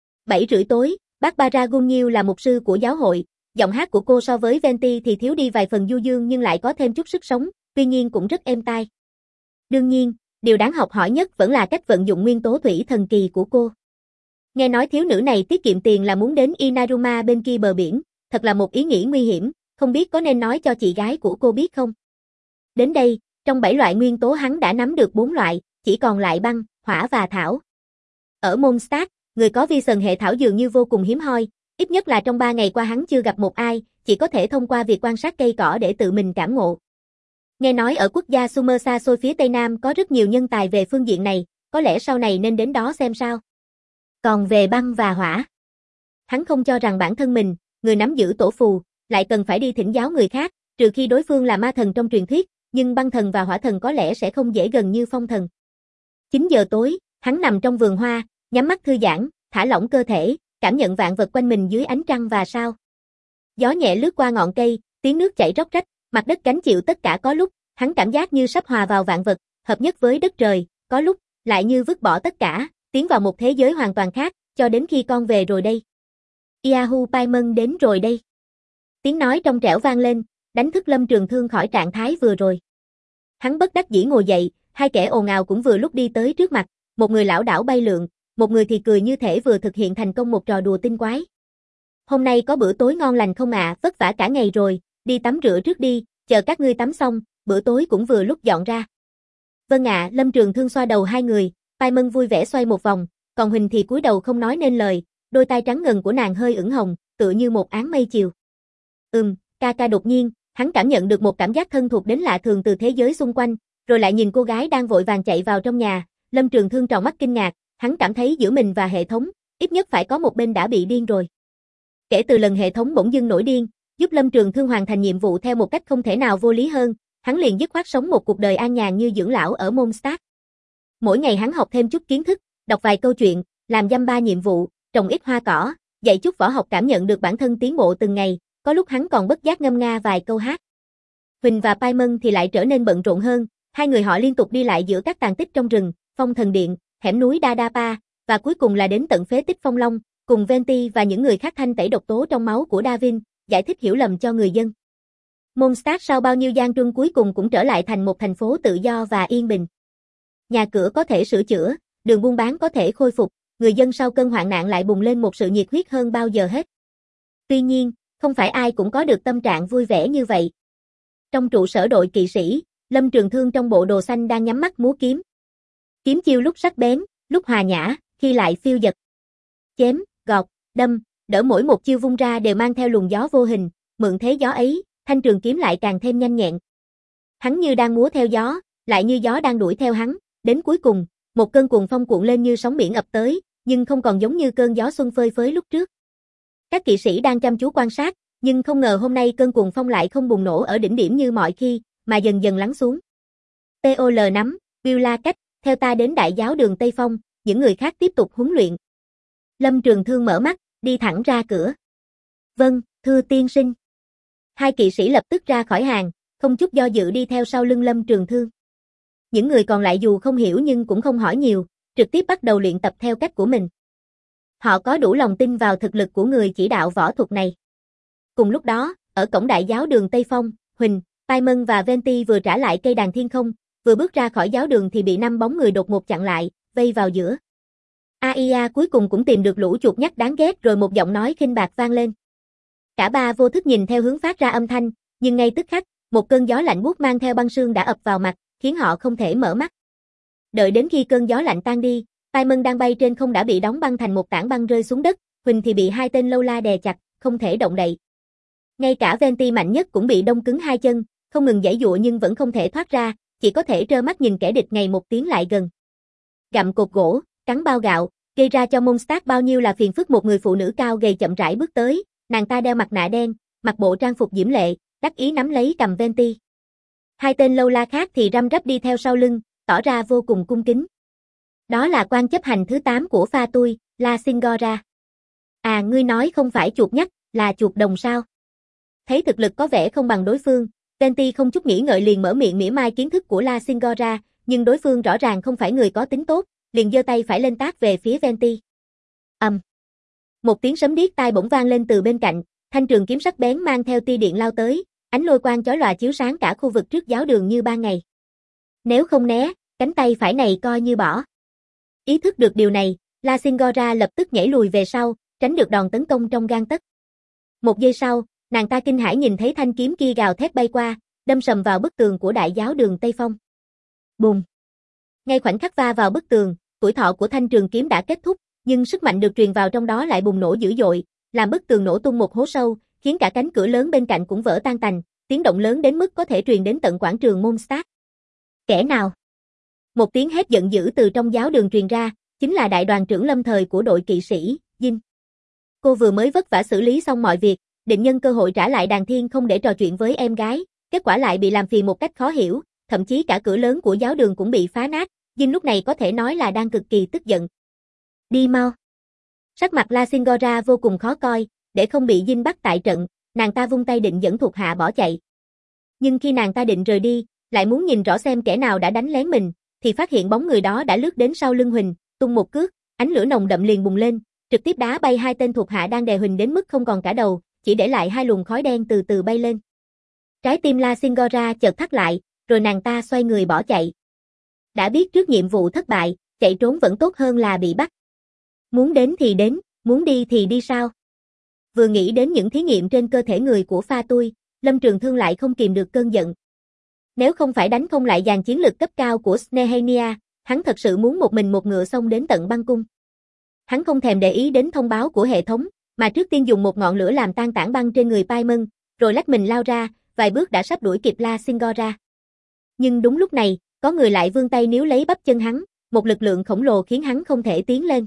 7 rưỡi tối, Barbara Gunniu là mục sư của giáo hội, giọng hát của cô so với Venti thì thiếu đi vài phần du dương nhưng lại có thêm chút sức sống, tuy nhiên cũng rất êm tai. Đương nhiên, điều đáng học hỏi nhất vẫn là cách vận dụng nguyên tố thủy thần kỳ của cô. Nghe nói thiếu nữ này tiết kiệm tiền là muốn đến Inaruma bên kia bờ biển, thật là một ý nghĩ nguy hiểm, không biết có nên nói cho chị gái của cô biết không? Đến đây, trong 7 loại nguyên tố hắn đã nắm được 4 loại, chỉ còn lại băng, hỏa và thảo. Ở Mondstadt, người có vi sần hệ thảo dường như vô cùng hiếm hoi, ít nhất là trong 3 ngày qua hắn chưa gặp một ai, chỉ có thể thông qua việc quan sát cây cỏ để tự mình cảm ngộ. Nghe nói ở quốc gia Sumer xa xôi phía Tây Nam có rất nhiều nhân tài về phương diện này, có lẽ sau này nên đến đó xem sao. Còn về băng và hỏa, hắn không cho rằng bản thân mình, người nắm giữ tổ phù, lại cần phải đi thỉnh giáo người khác, trừ khi đối phương là ma thần trong truyền thuyết, nhưng băng thần và hỏa thần có lẽ sẽ không dễ gần như phong thần. 9 giờ tối, hắn nằm trong vườn hoa, nhắm mắt thư giãn, thả lỏng cơ thể, cảm nhận vạn vật quanh mình dưới ánh trăng và sao. Gió nhẹ lướt qua ngọn cây, tiếng nước chảy róc rách, mặt đất gánh chịu tất cả có lúc, hắn cảm giác như sắp hòa vào vạn vật, hợp nhất với đất trời, có lúc, lại như vứt bỏ tất cả, tiến vào một thế giới hoàn toàn khác, cho đến khi con về rồi đây. Yahoo Paimon đến rồi đây. Tiếng nói trong trẻo vang lên, đánh thức Lâm Trường Thương khỏi trạng thái vừa rồi. Hắn bất đắc dĩ ngồi dậy, 2 kẻ ồn ào cũng vừa lúc đi tới trước mặt, một người lảo đảo bay lượn, một người thì cười như thể vừa thực hiện thành công một trò đùa tinh quái. Hôm nay có bữa tối ngon lành không ạ, vất vả cả ngày rồi, đi tắm rửa trước đi, chờ các ngươi tắm xong, bữa tối cũng vừa lúc dọn ra. Vâng ạ, Lâm Trường Thương xoa đầu 2 người, Paimon vui vẻ xoay một vòng, còn Huỳnh thì cúi đầu không nói nên lời, đôi tai trắng ngần của nàng hơi ửng hồng, tựa như một áng mây chiều. Ca đột nhiên, hắn cảm nhận được một cảm giác thân thuộc đến lạ thường từ thế giới xung quanh, rồi lại nhìn cô gái đang vội vàng chạy vào trong nhà, Lâm Trường Thương tròn mắt kinh ngạc, hắn cảm thấy giữa mình và hệ thống, ít nhất phải có một bên đã bị điên rồi. Kể từ lần hệ thống bỗng dưng nổi điên, giúp Lâm Trường Thương hoàn thành nhiệm vụ theo một cách không thể nào vô lý hơn, hắn liền dứt khoát sống một cuộc đời an nhàn như dưỡng lão ở Mondstadt. Mỗi ngày hắn học thêm chút kiến thức, đọc vài câu chuyện, làm dăm ba nhiệm vụ, trồng ít hoa cỏ, dạy chút võ học, cảm nhận được bản thân tiến bộ từng ngày, có lúc hắn còn bất giác ngâm nga vài câu hát. Huỳnh và Paimon thì lại trở nên bận rộn hơn, 2 người họ liên tục đi lại giữa các tàn tích trong rừng, Phong Thần Điện, hẻm núi Dadapa, và cuối cùng là đến tận phế tích Phong Long, cùng Venti và những người khác thanh tẩy độc tố trong máu của Davin, giải thích hiểu lầm cho người dân. Mondstadt sau bao nhiêu gian truân cuối cùng cũng trở lại thành một thành phố tự do và yên bình. Nhà cửa có thể sửa chữa, đường buôn bán có thể khôi phục, người dân sau cơn hoạn nạn lại bùng lên một sự nhiệt huyết hơn bao giờ hết. Tuy nhiên, không phải ai cũng có được tâm trạng vui vẻ như vậy. Trong trụ sở đội kỵ sĩ, Lâm Trường Thương trong bộ đồ xanh đang nhắm mắt múa kiếm. Kiếm chiêu lúc sắc bén, lúc hòa nhã, khi lại phiêu dật. Chém, gọt, đâm, đỡ mỗi một chiêu vung ra đều mang theo luồng gió vô hình, mượn thế gió ấy, thanh trường kiếm lại càng thêm nhanh nhẹn. Hắn như đang múa theo gió, lại như gió đang đuổi theo hắn, đến cuối cùng, một cơn cuồng phong cuộn lên như sóng biển ập tới, nhưng không còn giống như cơn gió xuân phơi phới lúc trước. Các kỵ sĩ đang chăm chú quan sát, nhưng không ngờ hôm nay cơn cuồng phong lại không bùng nổ ở đỉnh điểm như mọi khi, mà dần dần lắng xuống. POL nắm, Bill la cách, theo ta đến đại giáo đường Tây Phong, những người khác tiếp tục huấn luyện. Lâm Trường Thương mở mắt, đi thẳng ra cửa. Vâng, thưa tiên sinh. Hai kỵ sĩ lập tức ra khỏi hàng, không chút do dự đi theo sau lưng Lâm Trường Thương. Những người còn lại dù không hiểu nhưng cũng không hỏi nhiều, trực tiếp bắt đầu luyện tập theo cách của mình. Họ có đủ lòng tin vào thực lực của người chỉ đạo võ thuật này. Cùng lúc đó, ở cổng đại giáo đường Tây Phong, Huỳnh, Paimon và Venti vừa trả lại cây đàn thiên không, vừa bước ra khỏi giáo đường thì bị 5 bóng người đột ngột chặn lại, vây vào giữa. AIA cuối cùng cũng tìm được lũ chuột nhắt đáng ghét rồi một giọng nói khinh bạc vang lên. Cả ba vô thức nhìn theo hướng phát ra âm thanh, nhưng ngay tức khắc, một cơn gió lạnh buốt mang theo băng sương đã ập vào mặt, khiến họ không thể mở mắt. Đợi đến khi cơn gió lạnh tan đi, Paimon đang bay trên không đã bị đóng băng thành một tảng băng rơi xuống đất, Huỳnh thì bị hai tên lâu la đè chặt, không thể động đậy. Ngay cả Venti mạnh nhất cũng bị đông cứng hai chân, không ngừng giãy giụa nhưng vẫn không thể thoát ra, chỉ có thể trơ mắt nhìn kẻ địch ngày một tiến lại gần. Gặm cột gỗ, cắn bao gạo, gây ra cho Mondstadt bao nhiêu là phiền phức. Một người phụ nữ cao gầy chậm rãi bước tới, nàng ta đeo mặt nạ đen, mặc bộ trang phục diễm lệ, đắc ý nắm lấy cầm Venti. Hai tên lâu la khác thì răm rắp đi theo sau lưng, tỏ ra vô cùng cung kính. Đó là quan chấp hành thứ 8 của pha tui, La Singora. À, ngươi nói không phải chuột nhắt, là chuột đồng sao? Thấy thực lực có vẻ không bằng đối phương, Venti không chút nghĩ ngợi liền mở miệng mỉa mai kiến thức của La Singora, nhưng đối phương rõ ràng không phải người có tính tốt, liền giơ tay phải lên tát về phía Venti. Một tiếng sấm điếc tai bỗng vang lên từ bên cạnh, thanh trường kiếm sắc bén mang theo tia điện lao tới, ánh lôi quang chói lòa chiếu sáng cả khu vực trước giáo đường như ban ngày. Nếu không né, cánh tay phải này coi như bỏ. Ý thức được điều này, La Singora lập tức nhảy lùi về sau, tránh được đòn tấn công trong gang tấc. Một giây sau, nàng ta kinh hãi nhìn thấy thanh kiếm kia gào thét bay qua, đâm sầm vào bức tường của đại giáo đường Tây Phong. Bùm! Ngay khoảnh khắc va vào bức tường, tuổi thọ của thanh trường kiếm đã kết thúc, nhưng sức mạnh được truyền vào trong đó lại bùng nổ dữ dội, làm bức tường nổ tung một hố sâu, khiến cả cánh cửa lớn bên cạnh cũng vỡ tan tành, tiếng động lớn đến mức có thể truyền đến tận quảng trường Mondstadt. Kẻ nào? Một tiếng hét giận dữ từ trong giáo đường truyền ra, chính là đại đoàn trưởng lâm thời của đội kỵ sĩ, Jin. Cô vừa mới vất vả xử lý xong mọi việc, định nhân cơ hội trả lại đàn thiên không để trò chuyện với em gái, kết quả lại bị làm phiền một cách khó hiểu, thậm chí cả cửa lớn của giáo đường cũng bị phá nát, Jin lúc này có thể nói là đang cực kỳ tức giận. Đi mau. Sắc mặt La Singora vô cùng khó coi, để không bị Jin bắt tại trận, nàng ta vung tay định dẫn thuộc hạ bỏ chạy. Nhưng khi nàng ta định rời đi, lại muốn nhìn rõ xem kẻ nào đã đánh lén mình, thì phát hiện bóng người đó đã lướt đến sau lưng Huỳnh, tung một cước, ánh lửa nồng đậm liền bùng lên, trực tiếp đá bay hai tên thuộc hạ đang đè Huỳnh đến mức không còn cả đầu, chỉ để lại hai luồng khói đen từ từ bay lên. Trái tim La Singora chợt thắt lại, rồi nàng ta xoay người bỏ chạy. Đã biết trước nhiệm vụ thất bại, chạy trốn vẫn tốt hơn là bị bắt. Muốn đến thì đến, muốn đi thì đi sao? Vừa nghĩ đến những thí nghiệm trên cơ thể người của pha tui, Lâm Trường Thương lại không kìm được cơn giận. Nếu không phải đánh không lại dàn chiến lực cấp cao của Snehania, hắn thật sự muốn một mình một ngựa xông đến tận băng cung. Hắn không thèm để ý đến thông báo của hệ thống, mà trước tiên dùng một ngọn lửa làm tan tảng băng trên người Paimon, rồi lách mình lao ra, vài bước đã sắp đuổi kịp La Singora. Nhưng đúng lúc này, có người lại vươn tay níu lấy bắp chân hắn, một lực lượng khổng lồ khiến hắn không thể tiến lên.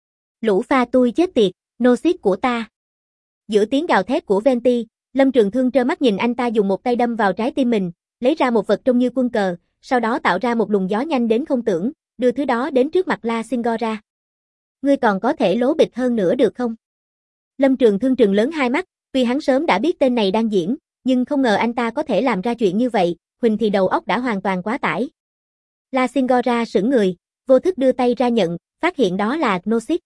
Lũ pha tui chết tiệt, nô xít của ta. Giữa tiếng gào thét của Venti, Lâm Trường Thương trơ mắt nhìn anh ta dùng một tay đâm vào trái tim mình, lấy ra một vật trông như quân cờ, sau đó tạo ra một luồng gió nhanh đến không tưởng, đưa thứ đó đến trước mặt La Singora. Ngươi còn có thể lố bịch hơn nữa được không? Lâm Trường Thương trừng lớn hai mắt, tuy hắn sớm đã biết tên này đang diễn, nhưng không ngờ anh ta có thể làm ra chuyện như vậy, Huỳnh thì đầu óc đã hoàn toàn quá tải. La Singora sững người, vô thức đưa tay ra nhận, phát hiện đó là Gnosis.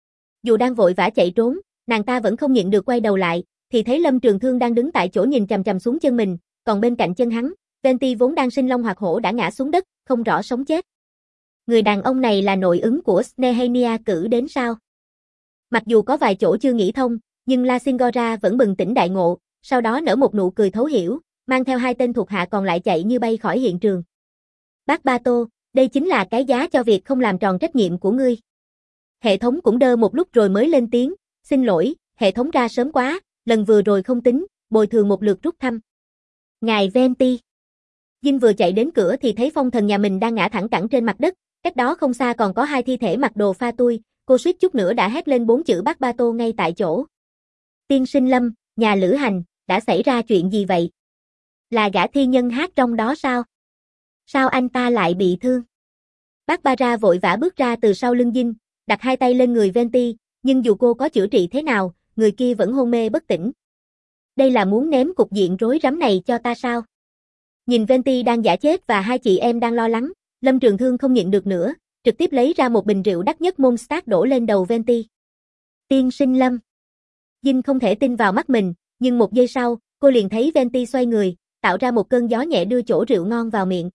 Dù đang vội vã chạy trốn, nàng ta vẫn không nhịn được quay đầu lại, thì thấy Lâm Trường Thương đang đứng tại chỗ nhìn chằm chằm xuống chân mình, còn bên cạnh chân hắn, Venti vốn đang sinh long hoạt hổ đã ngã xuống đất, không rõ sống chết. Người đàn ông này là nội ứng của Snehania cử đến sao? Mặc dù có vài chỗ chưa nghĩ thông, nhưng La Singora vẫn bừng tỉnh đại ngộ, sau đó nở một nụ cười thấu hiểu, mang theo 2 tên thuộc hạ còn lại chạy như bay khỏi hiện trường. Bác Ba Tô, đây chính là cái giá cho việc không làm tròn trách nhiệm của ngươi. Hệ thống cũng đơ một lúc rồi mới lên tiếng, xin lỗi, hệ thống ra sớm quá, lần vừa rồi không tính, bồi thường một lượt rút thăm. Ngài Venti. Dinh vừa chạy đến cửa thì thấy phong thần nhà mình đang ngã thẳng cẳng trên mặt đất, cách đó không xa còn có 2 thi thể mặc đồ pha tui, cô suýt chút nữa đã hét lên 4 chữ bác Ba Tô ngay tại chỗ. Tiên sinh Lâm, nhà lữ hành, đã xảy ra chuyện gì vậy? Là gã thi nhân hát trong đó sao? Sao anh ta lại bị thương? Bác Bara vội vã bước ra từ sau lưng Dinh, đặt 2 tay lên người Venti, nhưng dù cô có chữa trị thế nào, người kia vẫn hôn mê bất tỉnh. Đây là muốn ném cục diện rối rắm này cho ta sao? Nhìn Venti đang giả chết và 2 chị em đang lo lắng, Lâm Trường Thương không nhịn được nữa, trực tiếp lấy ra một bình rượu đắt nhất Mondstadt đổ lên đầu Venti. Tiên sinh Lâm. Dinh không thể tin vào mắt mình, nhưng 1 giây sau, cô liền thấy Venti xoay người, tạo ra một cơn gió nhẹ đưa chỗ rượu ngon vào miệng.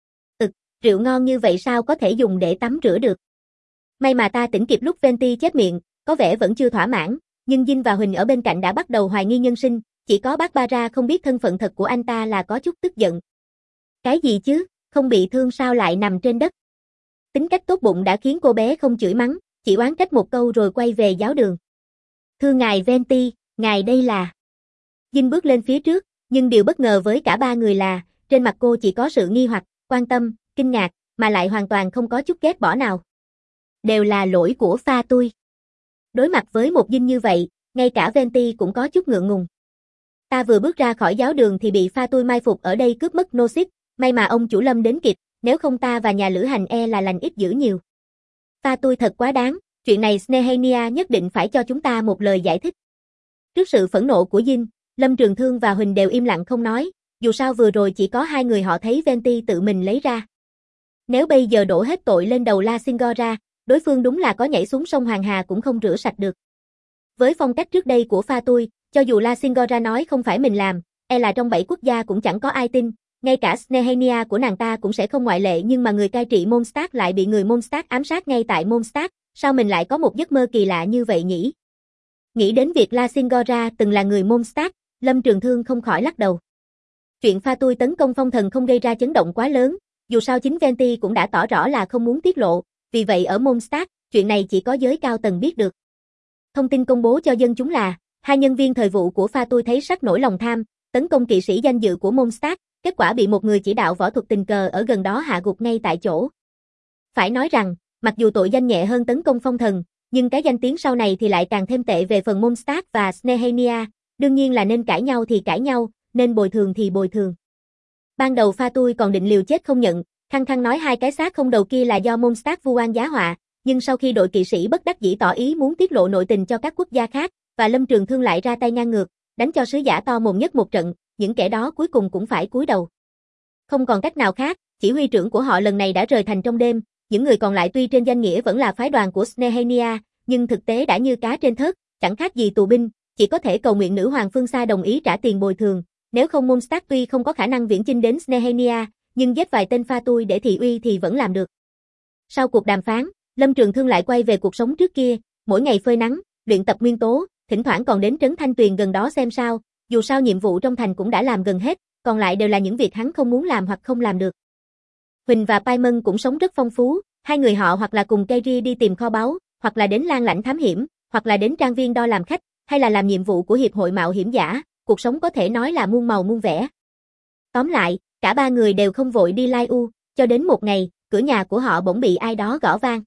Rượu ngon như vậy sao có thể dùng để tắm rửa được? May mà ta tỉnh kịp lúc Venti chép miệng, có vẻ vẫn chưa thỏa mãn, nhưng Dinh và Huỳnh ở bên cạnh đã bắt đầu hoài nghi nhân sinh, chỉ có bác Bara không biết thân phận thật của anh ta là có chút tức giận. Cái gì chứ, không bị thương sao lại nằm trên đất? Tính cách tốt bụng đã khiến cô bé không chửi mắng, chỉ oán trách một câu rồi quay về giáo đường. Thưa ngài Venti, ngài đây là... Dinh bước lên phía trước, nhưng điều bất ngờ với cả 3 người là, trên mặt cô chỉ có sự nghi hoặc, quan tâm, kinh ngạc, mà lại hoàn toàn không có chút ghét bỏ nào. Đều là lỗi của pha tui. Đối mặt với một Dinh như vậy, ngay cả Venti cũng có chút ngượng ngùng. Ta vừa bước ra khỏi giáo đường thì bị pha tui mai phục ở đây cướp mất Gnosis, may mà ông chủ Lâm đến kịp, nếu không ta và nhà lữ hành e là lành ít dữ nhiều. Pha tui thật quá đáng, chuyện này Snehania nhất định phải cho chúng ta một lời giải thích. Trước sự phẫn nộ của Dinh, Lâm Trường Thương và Huỳnh đều im lặng không nói, dù sao vừa rồi chỉ có 2 người họ thấy Venti tự mình lấy ra. Nếu bây giờ đổ hết tội lên đầu La Singora, đối phương đúng là có nhảy xuống sông Hoàng Hà cũng không rửa sạch được. Với phong cách trước đây của pha tui, cho dù La Singora nói không phải mình làm, e là trong 7 quốc gia cũng chẳng có ai tin, ngay cả Snehania của nàng ta cũng sẽ không ngoại lệ, nhưng mà người cai trị Mondstadt lại bị người Mondstadt ám sát ngay tại Mondstadt, sao mình lại có một giấc mơ kỳ lạ như vậy nhỉ? Nghĩ đến việc La Singora từng là người Mondstadt, Lâm Trường Thương không khỏi lắc đầu. Chuyện pha tui tấn công phong thần không gây ra chấn động quá lớn, dù sao chính Venti cũng đã tỏ rõ là không muốn tiết lộ, vì vậy ở Mondstadt, chuyện này chỉ có giới cao tầng biết được. Thông tin công bố cho dân chúng là, 2 nhân viên thời vụ của pha tui thấy sắc nổi lòng tham, tấn công kỵ sĩ danh dự của Mondstadt, kết quả bị một người chỉ đạo võ thuật tình cờ ở gần đó hạ gục ngay tại chỗ. Phải nói rằng, mặc dù tội danh nhẹ hơn tấn công phong thần, nhưng cái danh tiếng sau này thì lại càng thêm tệ về phần Mondstadt và Snehania, đương nhiên là nên cãi nhau thì cãi nhau, nên bồi thường thì bồi thường. Ban đầu pha tui còn định liều chết không nhận, khăng khăng nói 2 cái xác không đầu kia là do Mondstadt vu oan giá họa, nhưng sau khi đội kỵ sĩ bất đắc dĩ tỏ ý muốn tiết lộ nội tình cho các quốc gia khác, và Lâm Trường Thương lại ra tay ngang ngược, đánh cho sứ giả to mồm nhất một trận, những kẻ đó cuối cùng cũng phải cúi đầu. Không còn cách nào khác, chỉ huy trưởng của họ lần này đã rời thành trong đêm, những người còn lại tuy trên danh nghĩa vẫn là phái đoàn của Snehania, nhưng thực tế đã như cá trên thớt, chẳng khác gì tù binh, chỉ có thể cầu nguyện nữ hoàng phương xa đồng ý trả tiền bồi thường, nếu không Mondstadt tuy không có khả năng viễn chinh đến Snehania, nhưng giết vài tên pha tui để thị uy thì vẫn làm được. Sau cuộc đàm phán, Lâm Trường Thương lại quay về cuộc sống trước kia, mỗi ngày phơi nắng, luyện tập nguyên tố, thỉnh thoảng còn đến trấn Thanh Tuyền gần đó xem sao, dù sao nhiệm vụ trong thành cũng đã làm gần hết, còn lại đều là những việc hắn không muốn làm hoặc không làm được. Huỳnh và Paimon cũng sống rất phong phú, 2 người họ hoặc là cùng Kairi đi tìm kho báu, hoặc là đến Lan Lãnh thám hiểm, hoặc là đến trang viên đo làm khách, hay là làm nhiệm vụ của hiệp hội mạo hiểm giả, cuộc sống có thể nói là muôn màu muôn vẻ. Tóm lại, cả 3 người đều không vội đi Lai U, cho đến một ngày, cửa nhà của họ bỗng bị ai đó gõ vang.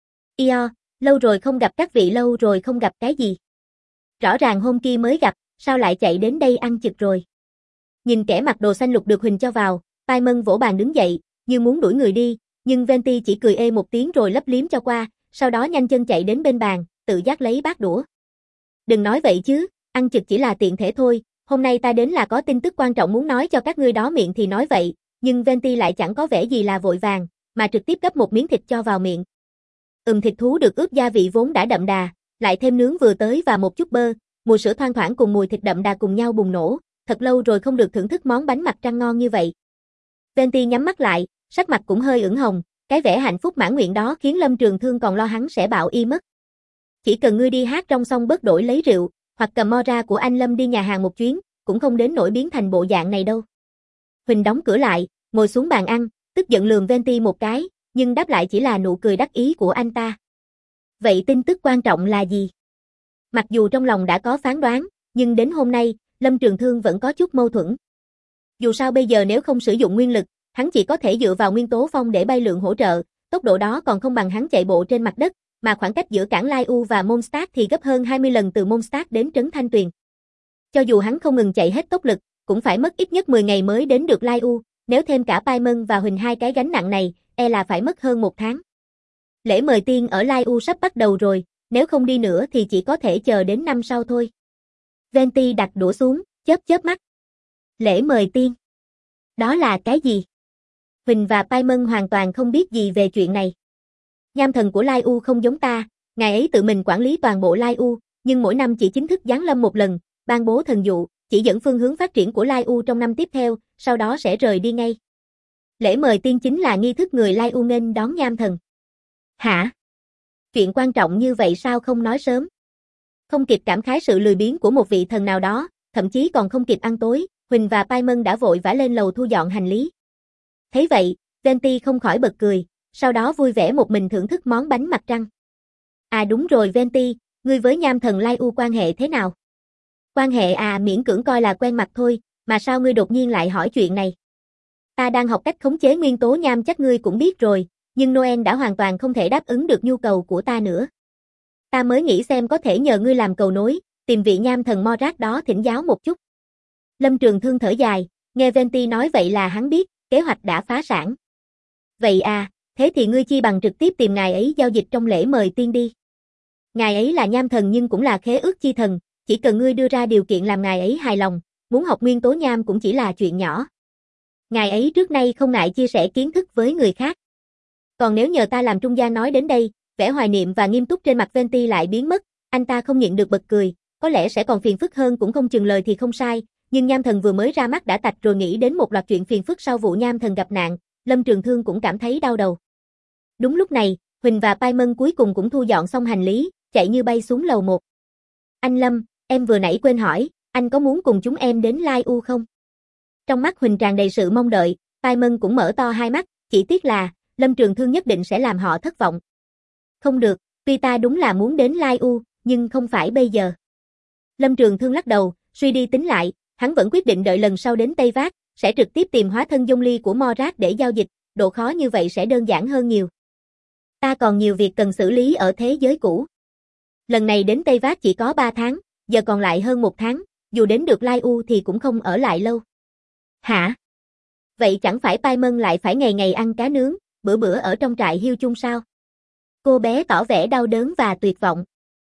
Io, lâu rồi không gặp các vị, lâu rồi không gặp cái gì. Rõ ràng hôm kia mới gặp, sao lại chạy đến đây ăn chực rồi. Nhìn kẻ mặc đồ xanh lục được Huỳnh cho vào, Paimon vỗ bàn đứng dậy, như muốn đuổi người đi, nhưng Venti chỉ cười ê một tiếng rồi lấp liếm cho qua, sau đó nhanh chân chạy đến bên bàn, tự giác lấy bát đũa. Đừng nói vậy chứ, ăn chực chỉ là tiện thể thôi, hôm nay ta đến là có tin tức quan trọng muốn nói cho các ngươi đó, miệng thì nói vậy, nhưng Venti lại chẳng có vẻ gì là vội vàng, mà trực tiếp gấp một miếng thịt cho vào miệng. Thịt thú được ướp gia vị vốn đã đậm đà, lại thêm nướng vừa tới và một chút bơ, mùi sữa thoang thoảng cùng mùi thịt đậm đà cùng nhau bùng nổ, thật lâu rồi không được thưởng thức món bánh mặt trăng ngon như vậy. Venti nhắm mắt lại, sắc mặt cũng hơi ửng hồng, Cái vẻ hạnh phúc mãn nguyện đó khiến Lâm Trường Thương còn lo hắn sẽ bạo y mất. Chỉ cần ngươi đi hát trong xong bớt đổi lấy rượu, hoặc cầm mo ra của anh Lâm đi nhà hàng một chuyến, cũng không đến nỗi biến thành bộ dạng này đâu. Huỳnh đóng cửa lại, ngồi xuống bàn ăn, tức giận lườm Venti một cái, nhưng đáp lại chỉ là nụ cười đắc ý của anh ta. Vậy tin tức quan trọng là gì? Mặc dù trong lòng đã có phán đoán, nhưng đến hôm nay, Lâm Trường Thương vẫn có chút mâu thuẫn. Dù sao bây giờ nếu không sử dụng nguyên lực, hắn chỉ có thể dựa vào nguyên tố phong để bay lượn hỗ trợ, tốc độ đó còn không bằng hắn chạy bộ trên mặt đất, mà khoảng cách giữa cảng Lai U và Mondstadt thì gấp hơn 20 lần từ Mondstadt đến trấn Thanh Tuyền. Cho dù hắn không ngừng chạy hết tốc lực, cũng phải mất ít nhất 10 ngày mới đến được Lai U, nếu thêm cả Paimon và Huỳnh hai cái gánh nặng này, e là phải mất hơn 1 tháng. Lễ mời tiên ở Lai U sắp bắt đầu rồi, nếu không đi nữa thì chỉ có thể chờ đến năm sau thôi. Venti đặt đũa xuống, chớp mắt. Lễ mời tiên? Đó là cái gì? Huỳnh và Paimon hoàn toàn không biết gì về chuyện này. Nham thần của Lai U không giống ta, ngài ấy tự mình quản lý toàn bộ Lai U, nhưng mỗi năm chỉ chính thức giáng lâm một lần, ban bố thần dụ, chỉ dẫn phương hướng phát triển của Lai U trong năm tiếp theo, sau đó sẽ rời đi ngay. Lễ mời tiên chính là nghi thức người Lai U nghênh đón nham thần. Hả? Chuyện quan trọng như vậy sao không nói sớm? Không kịp cảm khái sự lười biếng của một vị thần nào đó, thậm chí còn không kịp ăn tối, Huỳnh và Paimon đã vội vã lên lầu thu dọn hành lý. Thấy vậy, Venti không khỏi bật cười, sau đó vui vẻ một mình thưởng thức món bánh mặt trăng. À đúng rồi Venti, ngươi với nham thần Lai U quan hệ thế nào? Quan hệ à, miễn cưỡng coi là quen mặt thôi, mà sao ngươi đột nhiên lại hỏi chuyện này? Ta đang học cách khống chế nguyên tố nham chắc ngươi cũng biết rồi, nhưng Noel đã hoàn toàn không thể đáp ứng được nhu cầu của ta nữa. Ta mới nghĩ xem có thể nhờ ngươi làm cầu nối, tìm vị nham thần Morat đó thỉnh giáo một chút. Lâm Trường Thương thở dài, nghe Venti nói vậy là hắn biết, kế hoạch đã phá sản. Vậy à, thế thì ngươi chi bằng trực tiếp tìm ngài ấy giao dịch trong lễ mời tiên đi. Ngài ấy là nham thần nhưng cũng là khế ước chi thần, chỉ cần ngươi đưa ra điều kiện làm ngài ấy hài lòng, muốn học nguyên tố nham cũng chỉ là chuyện nhỏ. Ngài ấy trước nay không ngại chia sẻ kiến thức với người khác. Còn nếu nhờ ta làm trung gian nói đến đây, vẻ hoài niệm và nghiêm túc trên mặt Venti lại biến mất, anh ta không nhịn được bật cười, có lẽ sẽ còn phiền phức hơn cũng không chừng lời thì không sai, nhưng nham thần vừa mới ra mắt đã tạch rồi nghĩ đến một loạt chuyện phiền phức sau vụ nham thần gặp nạn, Lâm Trường Thương cũng cảm thấy đau đầu. Đúng lúc này, Huỳnh và Paimon cuối cùng cũng thu dọn xong hành lý, chạy như bay xuống lầu 1. Anh Lâm, em vừa nãy quên hỏi, anh có muốn cùng chúng em đến Lai U không? Trong mắt Huỳnh tràn đầy sự mong đợi, Paimon cũng mở to hai mắt, chỉ tiếc là, Lâm Trường Thương nhất định sẽ làm họ thất vọng. Không được, tuy ta đúng là muốn đến Lai U, nhưng không phải bây giờ. Lâm Trường Thương lắc đầu, suy đi tính lại, hắn vẫn quyết định đợi lần sau đến Tây Vác, sẽ trực tiếp tìm hóa thân Dung Ly của Morat để giao dịch, độ khó như vậy sẽ đơn giản hơn nhiều. Ta còn nhiều việc cần xử lý ở thế giới cũ. Lần này đến Tây Vác chỉ có 3 tháng, giờ còn lại hơn 1 tháng, dù đến được Lai U thì cũng không ở lại lâu. Hả? Vậy chẳng phải Paimon lại phải ngày ngày ăn cá nướng, bữa bữa ở trong trại hiêu chung sao? Cô bé tỏ vẻ đau đớn và tuyệt vọng.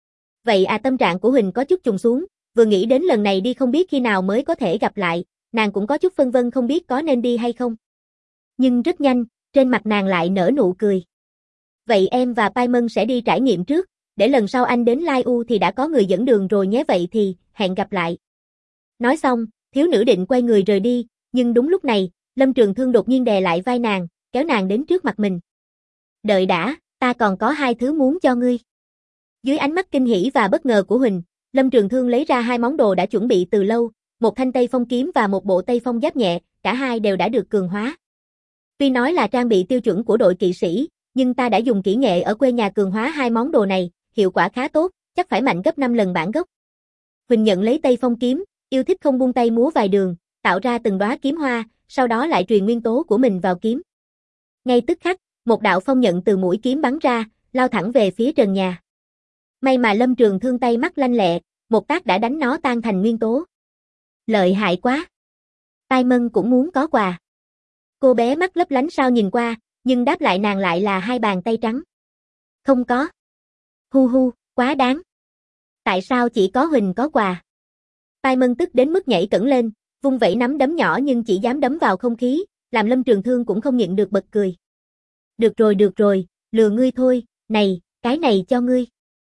Vậy à, tâm trạng của Huỳnh có chút trùng xuống, vừa nghĩ đến lần này đi không biết khi nào mới có thể gặp lại, nàng cũng có chút phân vân không biết có nên đi hay không. Nhưng rất nhanh, trên mặt nàng lại nở nụ cười. Vậy em và Paimon sẽ đi trải nghiệm trước, để lần sau anh đến Lai U thì đã có người dẫn đường rồi nhé, vậy thì, hẹn gặp lại. Nói xong, thiếu nữ định quay người rời đi, nhưng đúng lúc này, Lâm Trường Thương đột nhiên đè lại vai nàng, kéo nàng đến trước mặt mình. Đợi đã, ta còn có 2 thứ muốn cho ngươi. Dưới ánh mắt kinh hỉ và bất ngờ của Huỳnh, Lâm Trường Thương lấy ra 2 món đồ đã chuẩn bị từ lâu, một thanh Tây Phong kiếm và một bộ Tây Phong giáp nhẹ, cả hai đều đã được cường hóa. Tuy nói là trang bị tiêu chuẩn của đội kỵ sĩ, nhưng ta đã dùng kỹ nghệ ở quê nhà cường hóa 2 món đồ này, hiệu quả khá tốt, chắc phải mạnh gấp 5 lần bản gốc. Huỳnh nhận lấy Tây Phong kiếm, yêu thích không buông tay múa vài đường, tạo ra từng đóa kiếm hoa, sau đó lại truyền nguyên tố của mình vào kiếm. Ngay tức khắc, một đạo phong nhận từ mũi kiếm bắn ra, lao thẳng về phía trần nhà. May mà Lâm Trường Thương tay mắt lanh lẹ, một tác đã đánh nó tan thành nguyên tố. Lợi hại quá. Paimon cũng muốn có quà. Cô bé mắt lấp lánh sao nhìn qua, nhưng đáp lại nàng lại là 2 bàn tay trắng. Không có. Hu hu, quá đáng. Tại sao chỉ có Huỳnh có quà? Paimon tức đến mức nhảy cẫng lên, vung vẩy nắm đấm nhỏ nhưng chỉ dám đấm vào không khí, làm Lâm Trường Thương cũng không nhịn được bật cười. Được rồi, lừa ngươi thôi, này, cái này cho ngươi.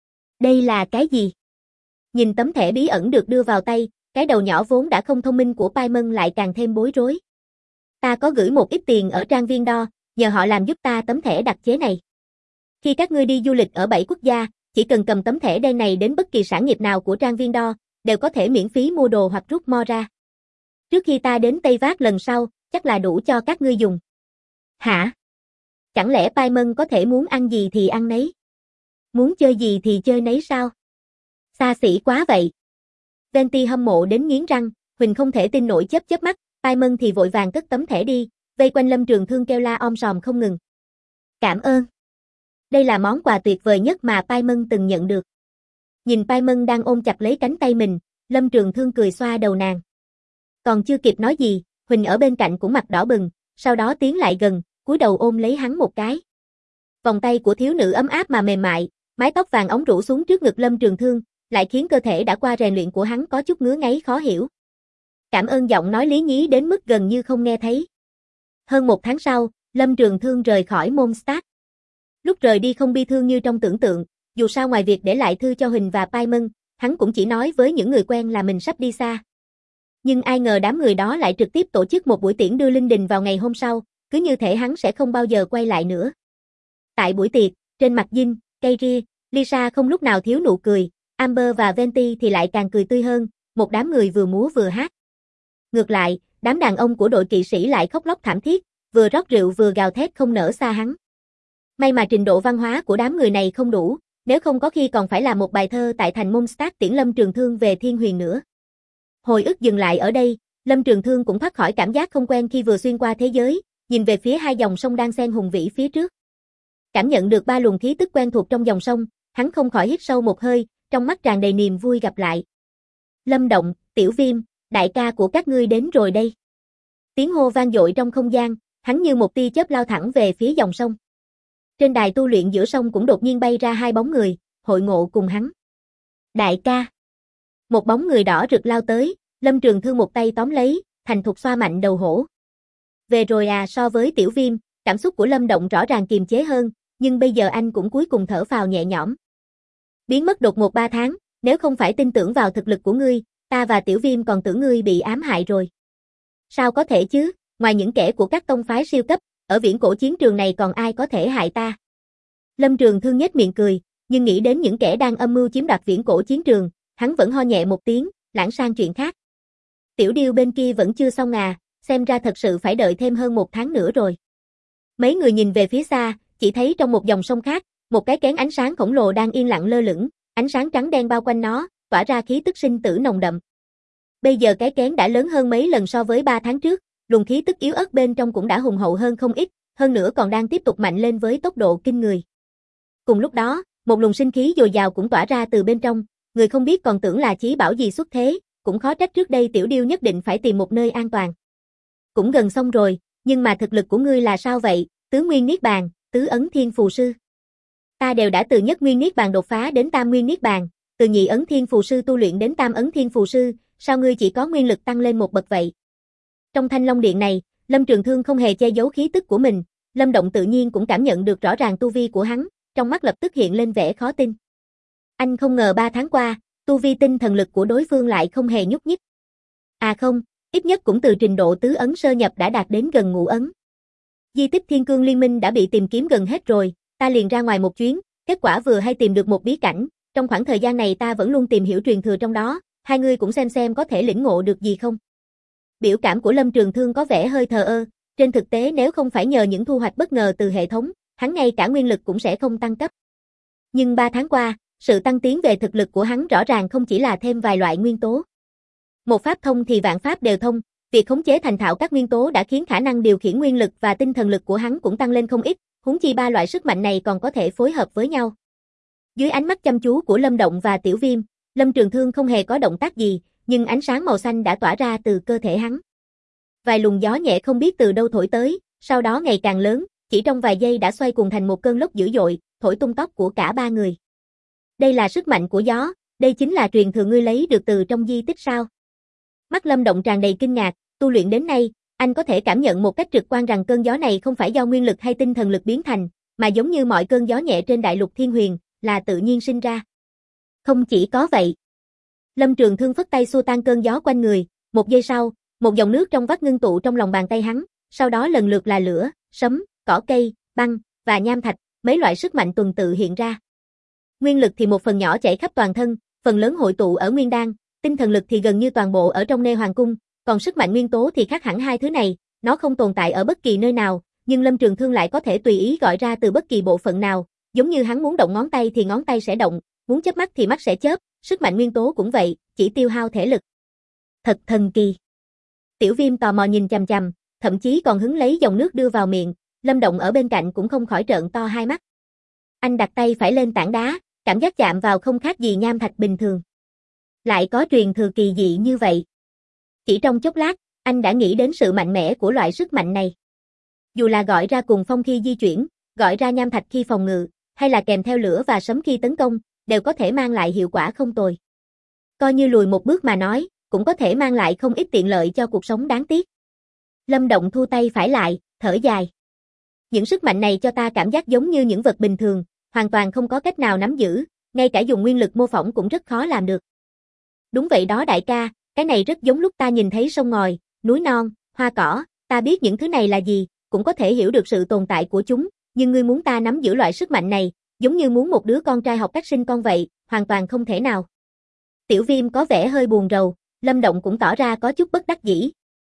Đây là cái gì? Nhìn tấm thẻ bí ẩn được đưa vào tay, cái đầu nhỏ vốn đã không thông minh của Paimon lại càng thêm bối rối. Ta có gửi một ít tiền ở trang viên đo, nhờ họ làm giúp ta tấm thẻ đặc chế này. Khi các ngươi đi du lịch ở 7 quốc gia, chỉ cần cầm tấm thẻ đen này đến bất kỳ sản nghiệp nào của Trang Viên Đo, đều có thể miễn phí mua đồ hoặc rút mo ra. Trước khi ta đến Tây Vác lần sau, chắc là đủ cho các ngươi dùng. Hả? Chẳng lẽ Paimon có thể muốn ăn gì thì ăn nấy? Muốn chơi gì thì chơi nấy sao? Xa xỉ quá vậy. Venti hâm mộ đến nghiến răng, Huỳnh không thể tin nổi chớp mắt, Paimon thì vội vàng cất tấm thẻ đi, vây quanh Lâm Trường Thương kêu la om sòm không ngừng. Cảm ơn. Đây là món quà tuyệt vời nhất mà Paimon từng nhận được. Nhìn Paimon đang ôm chặt lấy cánh tay mình, Lâm Trường Thương cười xoa đầu nàng. Còn chưa kịp nói gì, Huỳnh ở bên cạnh cũng mặt đỏ bừng, sau đó tiến lại gần, cúi đầu ôm lấy hắn một cái. Vòng tay của thiếu nữ ấm áp mà mềm mại, mái tóc vàng óng rủ xuống trước ngực Lâm Trường Thương, lại khiến cơ thể đã qua rèn luyện của hắn có chút ngứa ngáy khó hiểu. Cảm ơn giọng nói lý nhí đến mức gần như không nghe thấy. Hơn 1 tháng sau, Lâm Trường Thương rời khỏi Mondstadt. Lúc rời đi không bi thương như trong tưởng tượng, dù sao ngoài việc để lại thư cho Huỳnh và Paimon, hắn cũng chỉ nói với những người quen là mình sắp đi xa. Nhưng ai ngờ đám người đó lại trực tiếp tổ chức một buổi tiễn đưa linh đình vào ngày hôm sau, cứ như thể hắn sẽ không bao giờ quay lại nữa. Tại buổi tiệc, trên mặt Jin, Kairi, Lisa không lúc nào thiếu nụ cười, Amber và Venti thì lại càng cười tươi hơn, một đám người vừa múa vừa hát. Ngược lại, đám đàn ông của đội kỵ sĩ lại khóc lóc thảm thiết, vừa rót rượu vừa gào thét không nỡ xa hắn. May mà trình độ văn hóa của đám người này không đủ, nếu không có khi còn phải làm một bài thơ tại thành Mondstadt tiễn Lâm Trường Thương về Thiên Huyền nữa. Hồi ức dừng lại ở đây, Lâm Trường Thương cũng thoát khỏi cảm giác không quen khi vừa xuyên qua thế giới, nhìn về phía 2 dòng sông đang xen hùng vĩ phía trước. Cảm nhận được 3 luồng khí tức quen thuộc trong dòng sông, hắn không khỏi hít sâu một hơi, trong mắt tràn đầy niềm vui gặp lại. Lâm Động, Tiểu Viêm, đại ca của các ngươi đến rồi đây. Tiếng hô vang dội trong không gian, hắn như một tia chớp lao thẳng về phía dòng sông. Trên đài tu luyện giữa sông cũng đột nhiên bay ra 2 bóng người, hội ngộ cùng hắn. Đại ca. Một bóng người đỏ rực lao tới, Lâm Trường Thương một tay tóm lấy, thành thục xoa mạnh đầu hổ. Về rồi à, so với Tiểu Viêm, cảm xúc của Lâm Động rõ ràng kiềm chế hơn, nhưng bây giờ anh cũng cuối cùng thở phào nhẹ nhõm. Biến mất đột ngột 3 tháng, nếu không phải tin tưởng vào thực lực của ngươi, ta và Tiểu Viêm còn tưởng ngươi bị ám hại rồi. Sao có thể chứ, ngoài những kẻ của các tông phái siêu cấp, ở viễn cổ chiến trường này còn ai có thể hại ta? Lâm Trường Thương nhếch miệng cười, nhưng nghĩ đến những kẻ đang âm mưu chiếm đoạt viễn cổ chiến trường, hắn vẫn ho nhẹ một tiếng, lãng sang chuyện khác. Tiểu Điêu bên kia vẫn chưa xong à, xem ra thật sự phải đợi thêm hơn 1 tháng nữa rồi. Mấy người nhìn về phía xa, chỉ thấy trong một dòng sông khác, một cái kén ánh sáng khổng lồ đang yên lặng lơ lửng, ánh sáng trắng đen bao quanh nó, tỏa ra khí tức sinh tử nồng đậm. Bây giờ cái kén đã lớn hơn mấy lần so với 3 tháng trước, luồng khí tức yếu ớt bên trong cũng đã hùng hậu hơn không ít, hơn nữa còn đang tiếp tục mạnh lên với tốc độ kinh người. Cùng lúc đó, một luồng sinh khí dồi dào cũng tỏa ra từ bên trong, người không biết còn tưởng là chí bảo gì xuất thế, cũng khó trách trước đây Tiểu Điêu nhất định phải tìm một nơi an toàn. Cũng gần xong rồi, nhưng mà thực lực của ngươi là sao vậy, tứ nguyên niết bàn, tứ ấn thiên phù sư? Ta đều đã từ nhất nguyên niết bàn đột phá đến tam nguyên niết bàn, từ nhị ấn thiên phù sư tu luyện đến tam ấn thiên phù sư, sao ngươi chỉ có nguyên lực tăng lên một bậc vậy? Trong Thanh Long Điện này, Lâm Trường Thương không hề che giấu khí tức của mình, Lâm Động tự nhiên cũng cảm nhận được rõ ràng tu vi của hắn, trong mắt lập tức hiện lên vẻ khó tin. Anh không ngờ 3 tháng qua, tu vi tinh thần lực của đối phương lại không hề nhúc nhích. À không, ít nhất cũng từ trình độ tứ ấn sơ nhập đã đạt đến gần ngũ ấn. Di tích Thiên Cương Liên Minh đã bị tìm kiếm gần hết rồi, ta liền ra ngoài một chuyến, kết quả vừa hay tìm được một bí cảnh, trong khoảng thời gian này ta vẫn luôn tìm hiểu truyền thừa trong đó, hai người cũng xem có thể lĩnh ngộ được gì không. Biểu cảm của Lâm Trường Thương có vẻ hơi thờ ơ, trên thực tế nếu không phải nhờ những thu hoạch bất ngờ từ hệ thống, hắn ngay cả nguyên lực cũng sẽ không tăng cấp. Nhưng 3 tháng qua, sự tăng tiến về thực lực của hắn rõ ràng không chỉ là thêm vài loại nguyên tố. Một pháp thông thì vạn pháp đều thông, việc khống chế thành thạo các nguyên tố đã khiến khả năng điều khiển nguyên lực và tinh thần lực của hắn cũng tăng lên không ít, huống chi 3 loại sức mạnh này còn có thể phối hợp với nhau. Dưới ánh mắt chăm chú của Lâm Động và Tiểu Viêm, Lâm Trường Thương không hề có động tác gì, nhưng ánh sáng màu xanh đã tỏa ra từ cơ thể hắn. Vài luồng gió nhẹ không biết từ đâu thổi tới, sau đó ngày càng lớn, chỉ trong vài giây đã xoay cuồng thành một cơn lốc dữ dội, thổi tung tóc của cả 3 người. Đây là sức mạnh của gió, đây chính là truyền thừa ngươi lấy được từ trong di tích sao? Mắt Lâm Động tràn đầy kinh ngạc, tu luyện đến nay, anh có thể cảm nhận một cách trực quan rằng cơn gió này không phải do nguyên lực hay tinh thần lực biến thành, mà giống như mọi cơn gió nhẹ trên đại lục Thiên Huyền, là tự nhiên sinh ra. Không chỉ có vậy. Lâm Trường Thương phất tay xua tan cơn gió quanh người, một giây sau, một dòng nước trong vắt ngưng tụ trong lòng bàn tay hắn, sau đó lần lượt là lửa, sấm, cỏ cây, băng và nham thạch, mấy loại sức mạnh tuần tự hiện ra. Nguyên lực thì một phần nhỏ chảy khắp toàn thân, phần lớn hội tụ ở nguyên đan, tinh thần lực thì gần như toàn bộ ở trong Nê Hoàng cung, còn sức mạnh nguyên tố thì khác hẳn hai thứ này, nó không tồn tại ở bất kỳ nơi nào, nhưng Lâm Trường Thương lại có thể tùy ý gọi ra từ bất kỳ bộ phận nào, giống như hắn muốn động ngón tay thì ngón tay sẽ động, muốn chớp mắt thì mắt sẽ chớp, sức mạnh nguyên tố cũng vậy, chỉ tiêu hao thể lực. Thật thần kỳ. Tiểu Viêm tò mò nhìn chằm chằm, thậm chí còn hứng lấy dòng nước đưa vào miệng, Lâm Động ở bên cạnh cũng không khỏi trợn to hai mắt. Anh đặt tay phải lên tảng đá, cảm giác chạm vào không khác gì nham thạch bình thường. Lại có truyền thừa kỳ dị như vậy. Chỉ trong chốc lát, anh đã nghĩ đến sự mạnh mẽ của loại sức mạnh này. Dù là gọi ra cùng phong khi di chuyển, gọi ra nham thạch khi phòng ngự, hay là kèm theo lửa và sấm khi tấn công, đều có thể mang lại hiệu quả không tồi. Coi như lùi một bước mà nói, cũng có thể mang lại không ít tiện lợi cho cuộc sống đáng tiếc. Lâm Động thu tay phải lại, thở dài. Những sức mạnh này cho ta cảm giác giống như những vật bình thường, hoàn toàn không có cách nào nắm giữ, ngay cả dùng nguyên lực mô phỏng cũng rất khó làm được. Đúng vậy đó đại ca, cái này rất giống lúc ta nhìn thấy sông ngòi, núi non, hoa cỏ, ta biết những thứ này là gì, cũng có thể hiểu được sự tồn tại của chúng, nhưng ngươi muốn ta nắm giữ loại sức mạnh này, giống như muốn một đứa con trai học cách sinh con vậy, hoàn toàn không thể nào. Tiểu Viêm có vẻ hơi buồn rầu, Lâm Động cũng tỏ ra có chút bất đắc dĩ.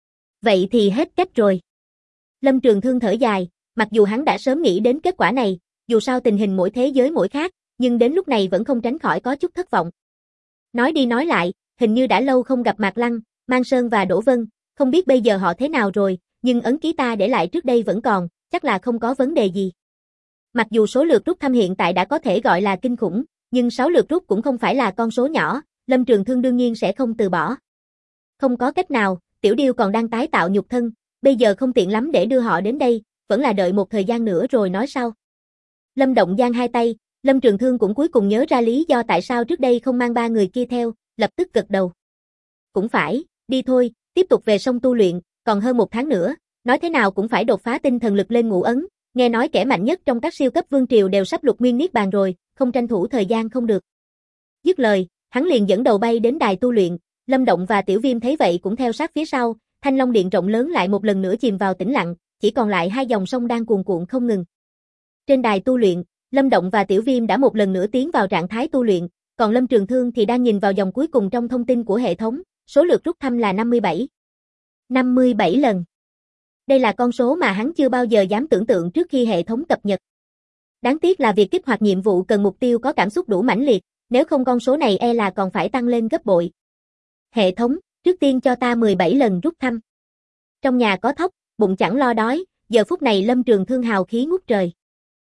Vậy thì hết cách rồi. Lâm Trường Thương thở dài, mặc dù hắn đã sớm nghĩ đến kết quả này, dù sao tình hình mỗi thế giới mỗi khác, nhưng đến lúc này vẫn không tránh khỏi có chút thất vọng. Nói đi nói lại, hình như đã lâu không gặp Mạc Lăng, Mang Sơn và Đỗ Vân, không biết bây giờ họ thế nào rồi, nhưng ấn ký ta để lại trước đây vẫn còn, chắc là không có vấn đề gì. Mặc dù số lượt rút thăm hiện tại đã có thể gọi là kinh khủng, nhưng 6 lượt rút cũng không phải là con số nhỏ, Lâm Trường Thương đương nhiên sẽ không từ bỏ. Không có cách nào, Tiểu Điêu còn đang tái tạo nhục thân, bây giờ không tiện lắm để đưa họ đến đây, vẫn là đợi một thời gian nữa rồi nói sau. Lâm Động giang hai tay, Lâm Trường Thương cũng cuối cùng nhớ ra lý do tại sao trước đây không mang ba người kia theo, lập tức gật đầu. Cũng phải, đi thôi, tiếp tục về sông tu luyện, còn hơn 1 tháng nữa, nói thế nào cũng phải đột phá tinh thần lực lên ngũ ấn, nghe nói kẻ mạnh nhất trong các siêu cấp vương triều đều sắp lục nguyên niết bàn rồi, không tranh thủ thời gian không được. Dứt lời, hắn liền dẫn đầu bay đến đài tu luyện, Lâm Động và Tiểu Viêm thấy vậy cũng theo sát phía sau, Thanh Long Điện rộng lớn lại một lần nữa chìm vào tĩnh lặng, chỉ còn lại hai dòng sông đang cuồn cuộn không ngừng. Trên đài tu luyện, Lâm Động và Tiểu Viêm đã một lần nữa tiến vào trạng thái tu luyện, còn Lâm Trường Thương thì đang nhìn vào dòng cuối cùng trong thông tin của hệ thống, số lượt rút thăm là 57. 57 lần. Đây là con số mà hắn chưa bao giờ dám tưởng tượng trước khi hệ thống cập nhật. Đáng tiếc là việc kích hoạt nhiệm vụ cần mục tiêu có cảm xúc đủ mãnh liệt, nếu không con số này e là còn phải tăng lên gấp bội. Hệ thống, trước tiên cho ta 17 lần rút thăm. Trong nhà có thóc, bụng chẳng lo đói, giờ phút này Lâm Trường Thương hào khí ngút trời.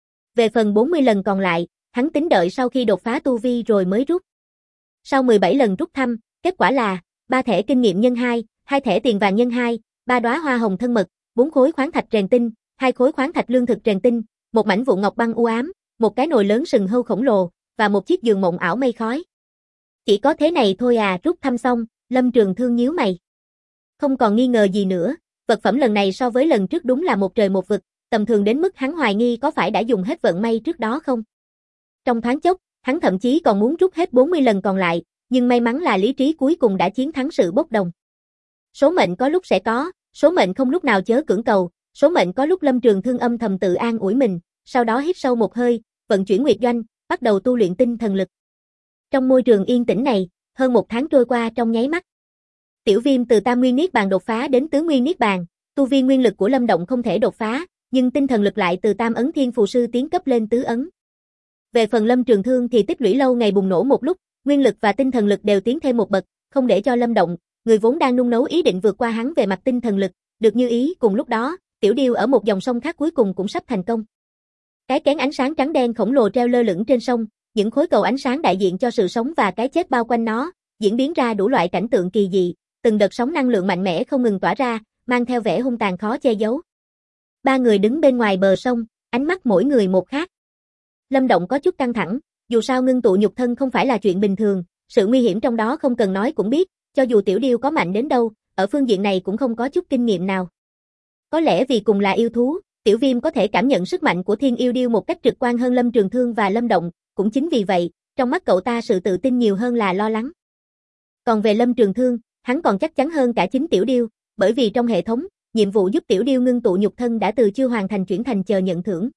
Về phần 40 lần còn lại, hắn tính đợi sau khi đột phá tu vi rồi mới rút. Sau 17 lần rút thăm, kết quả là 3 thẻ kinh nghiệm nhân 2, 2 thẻ tiền vàng nhân 2, 3 đóa hoa hồng thân mật, 4 khối khoáng thạch rèn tinh, 2 khối khoáng thạch lương thực rèn tinh, một mảnh vụn ngọc băng u ám, một cái nồi lớn sừng hâu khổng lồ và một chiếc giường mộng ảo mây khói. Chỉ có thế này thôi à, rút thăm xong, Lâm Trường Thương nhíu mày. Không còn nghi ngờ gì nữa, vật phẩm lần này so với lần trước đúng là một trời một vực, tầm thường đến mức hắn hoài nghi có phải đã dùng hết vận may trước đó không. Trong thoáng chốc, hắn thậm chí còn muốn rút hết 40 lần còn lại, nhưng may mắn là lý trí cuối cùng đã chiến thắng sự bốc đồng. Số mệnh có lúc sẽ có, số mệnh không lúc nào chớ cưỡng cầu, số mệnh có lúc Lâm Trường Thương âm thầm tự an ủi mình, sau đó hít sâu một hơi, vận chuyển nguyệt doanh, bắt đầu tu luyện tinh thần lực. Trong môi trường yên tĩnh này, hơn 1 tháng trôi qua trong nháy mắt. Tiểu Viêm từ Tam Nguyên Niết Bàn đột phá đến Tứ Nguyên Niết Bàn, tu vi nguyên lực của Lâm Động không thể đột phá, nhưng tinh thần lực lại từ Tam Ấn Thiên Phù Sư tiến cấp lên Tứ Ấn. Về phần Lâm Trường Thương thì tích lũy lâu ngày bùng nổ một lúc, nguyên lực và tinh thần lực đều tiến thêm một bậc, không để cho Lâm Động, người vốn đang nung nấu ý định vượt qua hắn về mặt tinh thần lực, được như ý. Cùng lúc đó, Tiểu Điêu ở một dòng sông khác cuối cùng cũng sắp thành công. Cái kén ánh sáng trắng đen khổng lồ treo lơ lửng trên sông, những khối cầu ánh sáng đại diện cho sự sống và cái chết bao quanh nó, diễn biến ra đủ loại cảnh tượng kỳ dị, từng đợt sóng năng lượng mạnh mẽ không ngừng tỏa ra, mang theo vẻ hung tàn khó che giấu. Ba người đứng bên ngoài bờ sông, ánh mắt mỗi người một khác. Lâm Động có chút căng thẳng, dù sao ngưng tụ nhục thân không phải là chuyện bình thường, sự nguy hiểm trong đó không cần nói cũng biết, cho dù Tiểu Điêu có mạnh đến đâu, ở phương diện này cũng không có chút kinh nghiệm nào. Có lẽ vì cùng là yêu thú, Tiểu Viêm có thể cảm nhận sức mạnh của Thiên Yêu Điêu một cách trực quan hơn Lâm Trường Thương và Lâm Động, cũng chính vì vậy, trong mắt cậu ta sự tự tin nhiều hơn là lo lắng. Còn về Lâm Trường Thương, hắn còn chắc chắn hơn cả chính Tiểu Điêu, bởi vì trong hệ thống, nhiệm vụ giúp Tiểu Điêu ngưng tụ nhục thân đã từ chưa hoàn thành chuyển thành chờ nhận thưởng.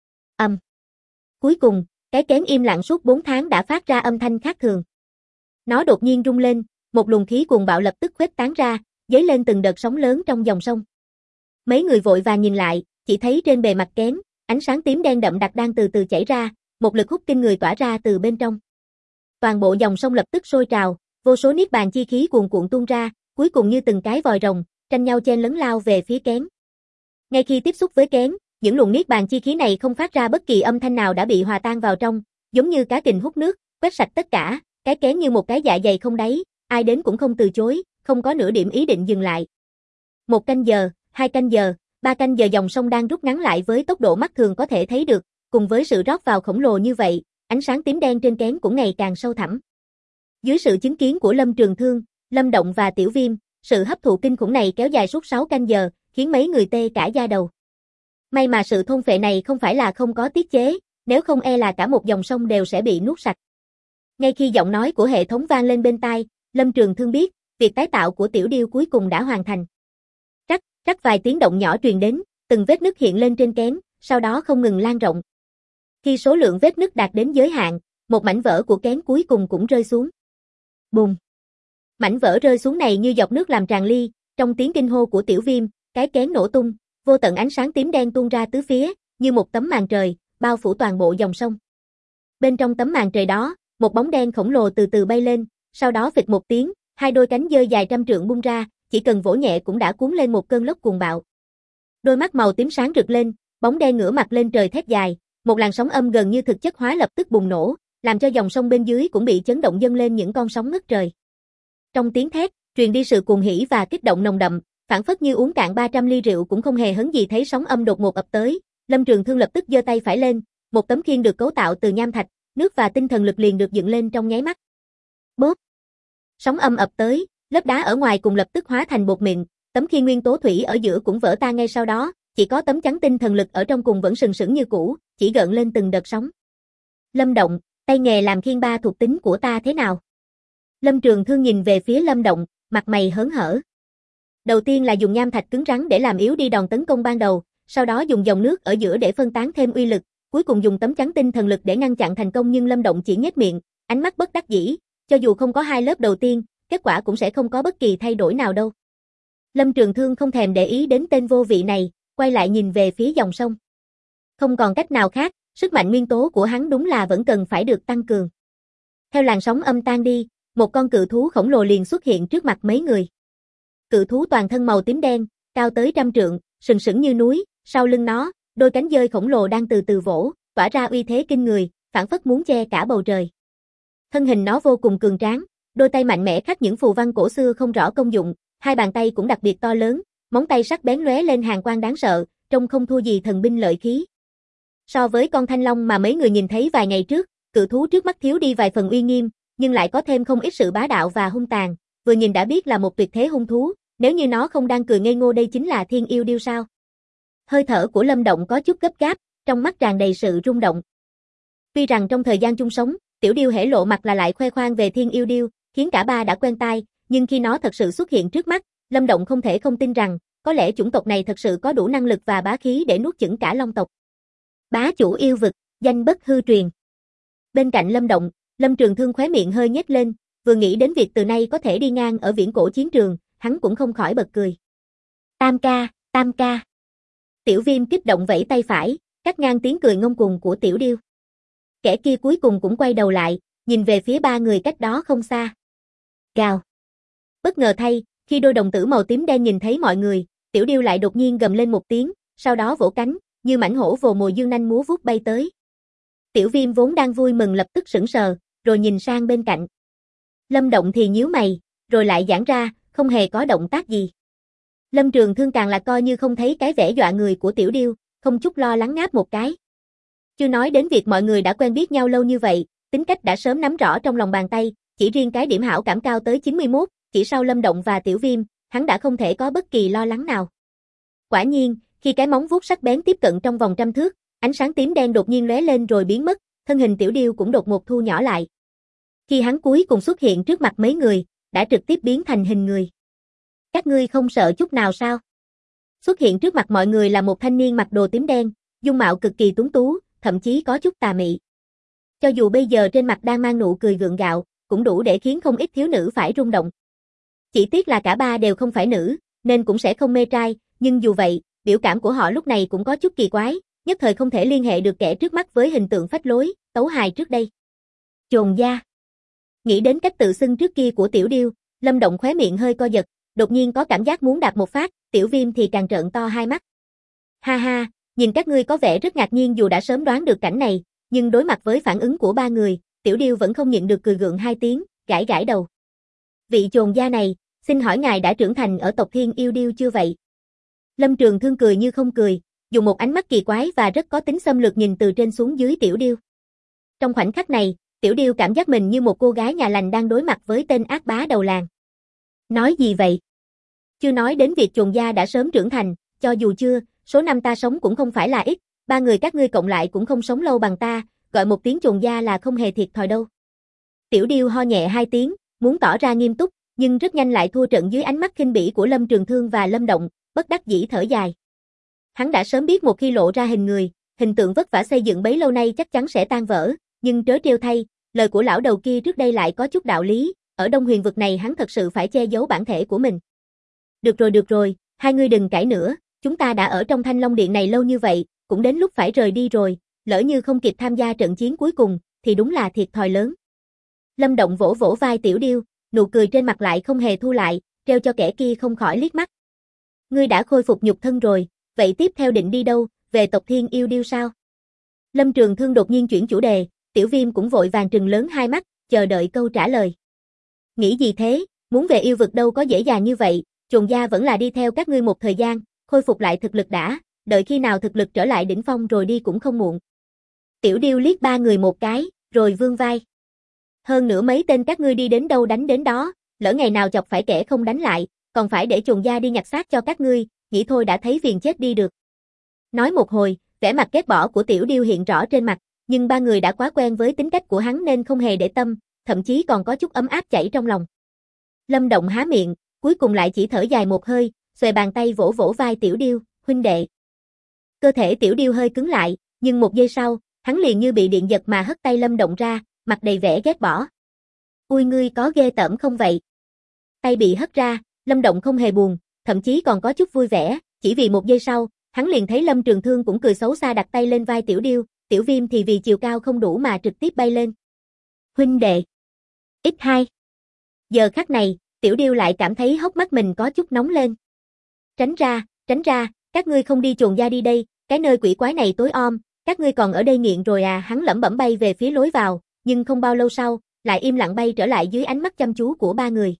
Cuối cùng, cái kén im lặng suốt 4 tháng đã phát ra âm thanh khác thường. Nó đột nhiên rung lên, một luồng khí cuồng bạo lập tức khuếch tán ra, dấy lên từng đợt sóng lớn trong dòng sông. Mấy người vội vàng nhìn lại, chỉ thấy trên bề mặt kén, ánh sáng tím đen đậm đặc đang từ từ chảy ra, một lực hút kinh người tỏa ra từ bên trong. Toàn bộ dòng sông lập tức sôi trào, vô số niết bàn chi khí cuồn cuộn tuôn ra, cuối cùng như từng cái vòi rồng, tranh nhau chen lấn lao về phía kén. Ngay khi tiếp xúc với kén, những luồng niết bàn chi khí này không phát ra bất kỳ âm thanh nào đã bị hòa tan vào trong, giống như cá kình hút nước, quét sạch tất cả, cái kén như một cái dạ dày không đáy, ai đến cũng không từ chối, không có nửa điểm ý định dừng lại. 1 canh giờ, 2 canh giờ, 3 canh giờ dòng sông đang rút ngắn lại với tốc độ mắt thường có thể thấy được, cùng với sự rót vào khổng lồ như vậy, ánh sáng tím đen trên kén cũng ngày càng sâu thẳm. Dưới sự chứng kiến của Lâm Trường Thương, Lâm Động và Tiểu Viêm, sự hấp thụ kinh khủng này kéo dài suốt 6 canh giờ, khiến mấy người tê cả da đầu. May mà sự thôn phệ này không phải là không có tiết chế, nếu không e là cả một dòng sông đều sẽ bị nuốt sạch. Ngay khi giọng nói của hệ thống vang lên bên tai, Lâm Trường Thương biết, việc tái tạo của Tiểu Điêu cuối cùng đã hoàn thành. Rắc vài tiếng động nhỏ truyền đến, từng vết nứt hiện lên trên kén, sau đó không ngừng lan rộng. Khi số lượng vết nứt đạt đến giới hạn, một mảnh vỡ của kén cuối cùng cũng rơi xuống. Bùm! Mảnh vỡ rơi xuống này như giọt nước làm tràn ly, trong tiếng kinh hô của Tiểu Viêm, cái kén nổ tung, vô tận ánh sáng tím đen tuôn ra tứ phía, như một tấm màn trời, bao phủ toàn bộ dòng sông. Bên trong tấm màn trời đó, một bóng đen khổng lồ từ từ bay lên, sau đó phịch một tiếng, hai đôi cánh dơ dài trăm trượng bung ra, chỉ cần vỗ nhẹ cũng đã cuốn lên một cơn lốc cuồng bạo. Đôi mắt màu tím sáng rực lên, bóng đen ngửa mặt lên trời thét dài, một làn sóng âm gần như thực chất hóa lập tức bùng nổ, làm cho dòng sông bên dưới cũng bị chấn động dâng lên những con sóng ngất trời. Trong tiếng thét, truyền đi sự cuồng hỉ và kích động nồng đậm, phảng phất như uống cạn 300 ly rượu cũng không hề hấn gì thấy sóng âm đột ngột ập tới. Lâm Trường Thương lập tức giơ tay phải lên, một tấm khiên được cấu tạo từ nham thạch, nước và tinh thần lực liền được dựng lên trong nháy mắt. Bốp! Sóng âm ập tới, lớp đá ở ngoài cùng lập tức hóa thành bột mịn, tấm khiên nguyên tố thủy ở giữa cũng vỡ tan ngay sau đó, chỉ có tấm chắn tinh thần lực ở trong cùng vẫn sừng sững như cũ, chỉ gợn lên từng đợt sóng. Lâm Động, tay nghề làm khiên ba thuộc tính của ta thế nào? Lâm Trường Thương nhìn về phía Lâm Động, mặt mày hớn hở. Đầu tiên là dùng nham thạch cứng rắn để làm yếu đi đòn tấn công ban đầu, sau đó dùng dòng nước ở giữa để phân tán thêm uy lực, cuối cùng dùng tấm chắn tinh thần lực để ngăn chặn thành công, nhưng Lâm Động chỉ nhếch miệng, ánh mắt bất đắc dĩ, cho dù không có hai lớp đầu tiên, kết quả cũng sẽ không có bất kỳ thay đổi nào đâu. Lâm Trường Thương không thèm để ý đến tên vô vị này, quay lại nhìn về phía dòng sông. Không còn cách nào khác, sức mạnh nguyên tố của hắn đúng là vẫn cần phải được tăng cường. Theo làn sóng âm tan đi, một con cự thú khổng lồ liền xuất hiện trước mặt mấy người. Cự thú toàn thân màu tím đen, cao tới trăm trượng, sừng sững như núi, sau lưng nó, đôi cánh dơi khổng lồ đang từ từ vỗ, tỏa ra uy thế kinh người, phảng phất muốn che cả bầu trời. Thân hình nó vô cùng cường tráng, đôi tay mạnh mẽ khắc những phù văn cổ xưa không rõ công dụng, hai bàn tay cũng đặc biệt to lớn, móng tay sắc bén lóe lên hàn quang đáng sợ, trông không thua gì thần binh lợi khí. So với con thanh long mà mấy người nhìn thấy vài ngày trước, cự thú trước mắt thiếu đi vài phần uy nghiêm, nhưng lại có thêm không ít sự bá đạo và hung tàn, vừa nhìn đã biết là một tuyệt thế hung thú, nếu như nó không đang cười ngây ngô đây chính là thiên yêu điêu sao. Hơi thở của Lâm Động có chút gấp gáp, trong mắt tràn đầy sự rung động. Tuy rằng trong thời gian chung sống, Tiểu Điêu hễ lộ mặt là lại khoe khoang về thiên yêu điêu, khiến cả ba đã quen tai, nhưng khi nó thật sự xuất hiện trước mắt, Lâm Động không thể không tin rằng, có lẽ chủng tộc này thật sự có đủ năng lực và bá khí để nuốt chửng cả long tộc. Bá chủ yêu vực, danh bất hư truyền. Bên cạnh Lâm Động, Lâm Trường Thương khóe miệng hơi nhếch lên, vừa nghĩ đến việc từ nay có thể đi ngang ở viễn cổ chiến trường, hắn cũng không khỏi bật cười. Tam ca, Tam ca. Tiểu Viêm kích động vẫy tay phải, cắt ngang tiếng cười ngông cuồng của Tiểu Điêu. Kẻ kia cuối cùng cũng quay đầu lại, nhìn về phía ba người cách đó không xa. Gào. Bất ngờ thay, khi đôi đồng tử màu tím đen nhìn thấy mọi người, Tiểu Điêu lại đột nhiên gầm lên một tiếng, sau đó vỗ cánh, như mãnh hổ vồ mồi dương nanh múa vuốt bay tới. Tiểu Viêm vốn đang vui mừng lập tức sững sờ, rồi nhìn sang bên cạnh. Lâm Động thì nhíu mày, rồi lại giãn ra, không hề có động tác gì. Lâm Trường Thương càng là coi như không thấy cái vẻ dọa người của Tiểu Điêu, không chút lo lắng ngáp một cái. Chưa nói đến việc mọi người đã quen biết nhau lâu như vậy, tính cách đã sớm nắm rõ trong lòng bàn tay, chỉ riêng cái điểm hảo cảm cao tới 91, chỉ sau Lâm Động và Tiểu Viêm, hắn đã không thể có bất kỳ lo lắng nào. Quả nhiên, khi cái móng vuốt sắc bén tiếp cận trong vòng trăm thước, ánh sáng tím đen đột nhiên lóe lên rồi biến mất, thân hình Tiểu Điêu cũng đột ngột thu nhỏ lại. Khi hắn cuối cùng xuất hiện trước mặt mấy người, đã trực tiếp biến thành hình người. Các ngươi không sợ chút nào sao? Xuất hiện trước mặt mọi người là một thanh niên mặc đồ tím đen, dung mạo cực kỳ tuấn tú, thậm chí có chút tà mị. Cho dù bây giờ trên mặt đang mang nụ cười gượng gạo, cũng đủ để khiến không ít thiếu nữ phải rung động. Chỉ tiếc là cả ba đều không phải nữ, nên cũng sẽ không mê trai, nhưng dù vậy, biểu cảm của họ lúc này cũng có chút kỳ quái, nhất thời không thể liên hệ được kẻ trước mắt với hình tượng phách lối, tấu hài trước đây. Chồn gia. Nghĩ đến cách tự xưng trước kia của Tiểu Điêu, Lâm Động khóe miệng hơi co giật, đột nhiên có cảm giác muốn đạp một phát, Tiểu Viêm thì càng trợn to hai mắt. Ha ha, nhìn các ngươi có vẻ rất ngạc nhiên dù đã sớm đoán được cảnh này, nhưng đối mặt với phản ứng của ba người, Tiểu Điêu vẫn không nhịn được cười gượng hai tiếng, gãi gãi đầu. Vị chồn gia này, xin hỏi ngài đã trưởng thành ở tộc Thiên Yêu Điêu chưa vậy? Lâm Trường Thương cười như không cười, dùng một ánh mắt kỳ quái và rất có tính xâm lược nhìn từ trên xuống dưới Tiểu Điêu. Trong khoảnh khắc này, Tiểu Điêu cảm giác mình như một cô gái nhà lành đang đối mặt với tên ác bá đầu làng. Nói gì vậy? Chưa nói đến việc chồn gia đã sớm trưởng thành, cho dù chưa, số năm ta sống cũng không phải là ít, ba người các ngươi cộng lại cũng không sống lâu bằng ta, gọi một tiếng chồn gia là không hề thiệt thòi đâu. Tiểu Điêu ho nhẹ hai tiếng, muốn tỏ ra nghiêm túc, nhưng rất nhanh lại thua trận dưới ánh mắt khinh bỉ của Lâm Trường Thương và Lâm Động, bất đắc dĩ thở dài. Hắn đã sớm biết một khi lộ ra hình người, hình tượng vất vả xây dựng bấy lâu nay chắc chắn sẽ tan vỡ, nhưng trớ trêu thay, lời của lão đầu kia trước đây lại có chút đạo lý, ở Đông Huyền vực này hắn thật sự phải che giấu bản thể của mình. Được rồi, hai ngươi đừng cãi nữa, chúng ta đã ở trong Thanh Long Điện này lâu như vậy, cũng đến lúc phải rời đi rồi, lỡ như không kịp tham gia trận chiến cuối cùng, thì đúng là thiệt thòi lớn. Lâm Động vỗ vỗ vai Tiểu Điêu, nụ cười trên mặt lại không hề thu lại, treo cho kẻ kia không khỏi liếc mắt. Ngươi đã khôi phục nhục thân rồi, vậy tiếp theo định đi đâu, về tộc Thiên Yêu Điêu sao? Lâm Trường Thương đột nhiên chuyển chủ đề, Tiểu Viêm cũng vội vàng trừng lớn hai mắt, chờ đợi câu trả lời. Nghĩ gì thế, muốn về yêu vực đâu có dễ dàng như vậy, chồn gia vẫn là đi theo các ngươi một thời gian, khôi phục lại thực lực đã, đợi khi nào thực lực trở lại đỉnh phong rồi đi cũng không muộn. Tiểu Điêu liếc ba người một cái, rồi vươn vai. Hơn nữa mấy tên các ngươi đi đến đâu đánh đến đó, lỡ ngày nào chọc phải kẻ không đánh lại, còn phải để chồn gia đi nhặt xác cho các ngươi, nghĩ thôi đã thấy phiền chết đi được. Nói một hồi, vẻ mặt ghét bỏ của Tiểu Điêu hiện rõ trên mặt, nhưng ba người đã quá quen với tính cách của hắn nên không hề để tâm, thậm chí còn có chút ấm áp chảy trong lòng. Lâm Động há miệng, cuối cùng lại chỉ thở dài một hơi, xuề bàn tay vỗ vỗ vai Tiểu Điêu, huynh đệ. Cơ thể Tiểu Điêu hơi cứng lại, nhưng một giây sau, hắn liền như bị điện giật mà hất tay Lâm Động ra, mặt đầy vẻ ghét bỏ. Ui ngươi có ghê tởm không vậy? Tay bị hất ra, Lâm Động không hề buồn, thậm chí còn có chút vui vẻ, chỉ vì một giây sau, hắn liền thấy Lâm Trường Thương cũng cười xấu xa đặt tay lên vai Tiểu Điêu, Tiểu Viêm thì vì chiều cao không đủ mà trực tiếp bay lên. Huynh đệ. X2. Giờ khắc này, Tiểu Điêu lại cảm thấy hốc mắt mình có chút nóng lên. Tránh ra, các ngươi không đi chồn gia đi đây, cái nơi quỷ quái này tối om, các ngươi còn ở đây nghiện rồi à, hắn lẩm bẩm bay về phía lối vào, nhưng không bao lâu sau, lại im lặng bay trở lại dưới ánh mắt chăm chú của ba người.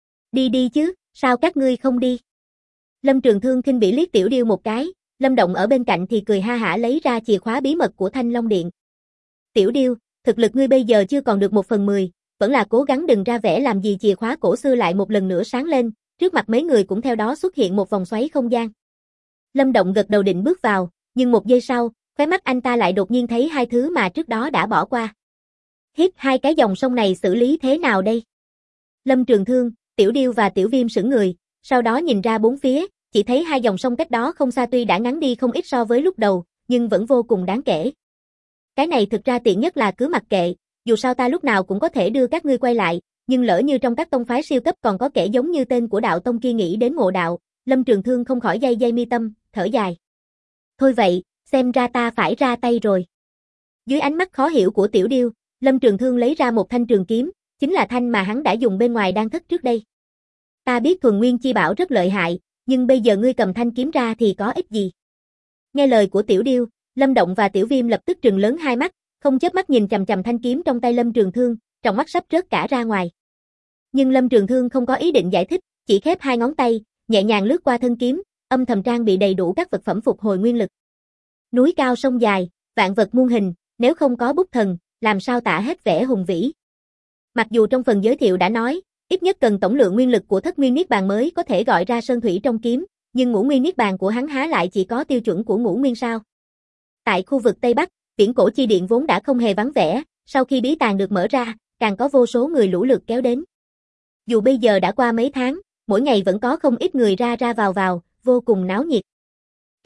Đi chứ, sao các ngươi không đi? Lâm Trường Thương khinh bỉ liếc Tiểu Điêu một cái, Lâm Động ở bên cạnh thì cười ha hả lấy ra chìa khóa bí mật của Thanh Long Điện. Tiểu Điêu, thực lực ngươi bây giờ chưa còn được 1/10, vẫn là cố gắng đừng ra vẻ làm gì. Chìa khóa cổ xưa lại một lần nữa sáng lên, trước mặt mấy người cũng theo đó xuất hiện một vòng xoáy không gian. Lâm Động gật đầu định bước vào, nhưng một giây sau, khóe mắt anh ta lại đột nhiên thấy hai thứ mà trước đó đã bỏ qua. Hít, hai cái dòng sông này xử lý thế nào đây? Lâm Trường Thương, Tiểu Điêu và Tiểu Viêm sững người, sau đó nhìn ra bốn phía, chỉ thấy hai dòng sông cách đó không xa tuy đã ngắn đi không ít so với lúc đầu, nhưng vẫn vô cùng đáng kể. Cái này thực ra tiện nhất là cứ mặc kệ, dù sao ta lúc nào cũng có thể đưa các ngươi quay lại, nhưng lỡ như trong các tông phái siêu cấp còn có kẻ giống như tên của đạo tông kia nghĩ đến ngộ đạo, Lâm Trường Thương không khỏi day mi tâm, thở dài. Thôi vậy, xem ra ta phải ra tay rồi. Dưới ánh mắt khó hiểu của Tiểu Điêu, Lâm Trường Thương lấy ra một thanh trường kiếm, chính là thanh mà hắn đã dùng bên ngoài đan thất trước đây. Ta biết thuần nguyên chi bảo rất lợi hại, nhưng bây giờ ngươi cầm thanh kiếm ra thì có ích gì? Nghe lời của Tiểu Điêu, Lâm Động và Tiểu Viêm lập tức trừng lớn hai mắt, không chớp mắt nhìn chằm chằm thanh kiếm trong tay Lâm Trường Thương, trong mắt sắp rớt cả ra ngoài. Nhưng Lâm Trường Thương không có ý định giải thích, chỉ khép hai ngón tay, nhẹ nhàng lướt qua thân kiếm, âm thầm trang bị đầy đủ các vật phẩm phục hồi nguyên lực. Núi cao sông dài, vạn vật muôn hình, nếu không có bút thần, làm sao tả hết vẻ hùng vĩ. Mặc dù trong phần giới thiệu đã nói, ít nhất cần tổng lượng nguyên lực của Thất Nguyên Niết Bàn mới có thể gọi ra sơn thủy trong kiếm, nhưng Ngũ Nguyên Niết Bàn của hắn há lại chỉ có tiêu chuẩn của Ngũ Nguyên sao? Tại khu vực Tây Bắc, Viễn Cổ Chi Điện vốn đã không hề vắng vẻ, sau khi bí tàng được mở ra, càng có vô số người lũ lượt kéo đến. Dù bây giờ đã qua mấy tháng, mỗi ngày vẫn có không ít người ra vào, vô cùng náo nhiệt.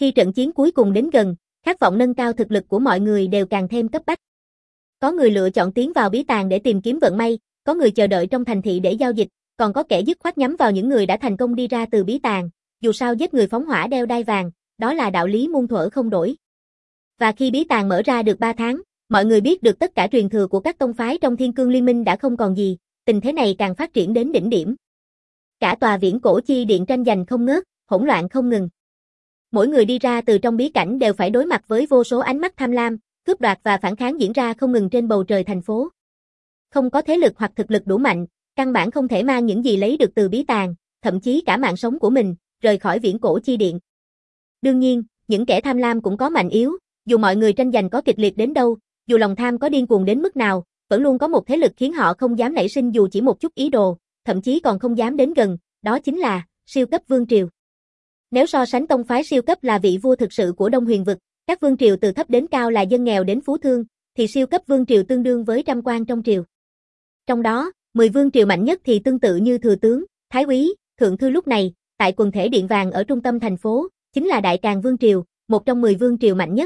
Khi trận chiến cuối cùng đến gần, khát vọng nâng cao thực lực của mọi người đều càng thêm cấp bách. Có người lựa chọn tiến vào bí tàng để tìm kiếm vận may, có người chờ đợi trong thành thị để giao dịch, còn có kẻ dứt khoát nhắm vào những người đã thành công đi ra từ bí tàng, dù sao giết người phóng hỏa đeo đai vàng, đó là đạo lý muôn thuở không đổi. Và khi bí tàng mở ra được 3 tháng, mọi người biết được tất cả truyền thừa của các tông phái trong Thiên Cương Liên Minh đã không còn gì, tình thế này càng phát triển đến đỉnh điểm. Cả tòa Viễn Cổ Chi Điện tranh giành không ngớt, hỗn loạn không ngừng. Mỗi người đi ra từ trong bí cảnh đều phải đối mặt với vô số ánh mắt tham lam, cướp đoạt và phản kháng diễn ra không ngừng trên bầu trời thành phố. Không có thế lực hoặc thực lực đủ mạnh, căn bản không thể mang những gì lấy được từ bí tàng, thậm chí cả mạng sống của mình, rời khỏi Viễn Cổ Chi Điện. Đương nhiên, những kẻ tham lam cũng có mạnh yếu, dù mọi người tranh giành có kịch liệt đến đâu, dù lòng tham có điên cuồng đến mức nào, vẫn luôn có một thế lực khiến họ không dám nảy sinh dù chỉ một chút ý đồ, thậm chí còn không dám đến gần, đó chính là siêu cấp vương triều. Nếu so sánh tông phái siêu cấp là vị vua thực sự của Đông Huyền vực, các vương triều từ thấp đến cao là dân nghèo đến phú thương, thì siêu cấp vương triều tương đương với trăm quan trong triều. Trong đó, 10 vương triều mạnh nhất thì tương tự như thừa tướng, thái úy, thượng thư lúc này, tại quần thể điện vàng ở trung tâm thành phố, chính là Đại Càn Vương triều, một trong 10 vương triều mạnh nhất.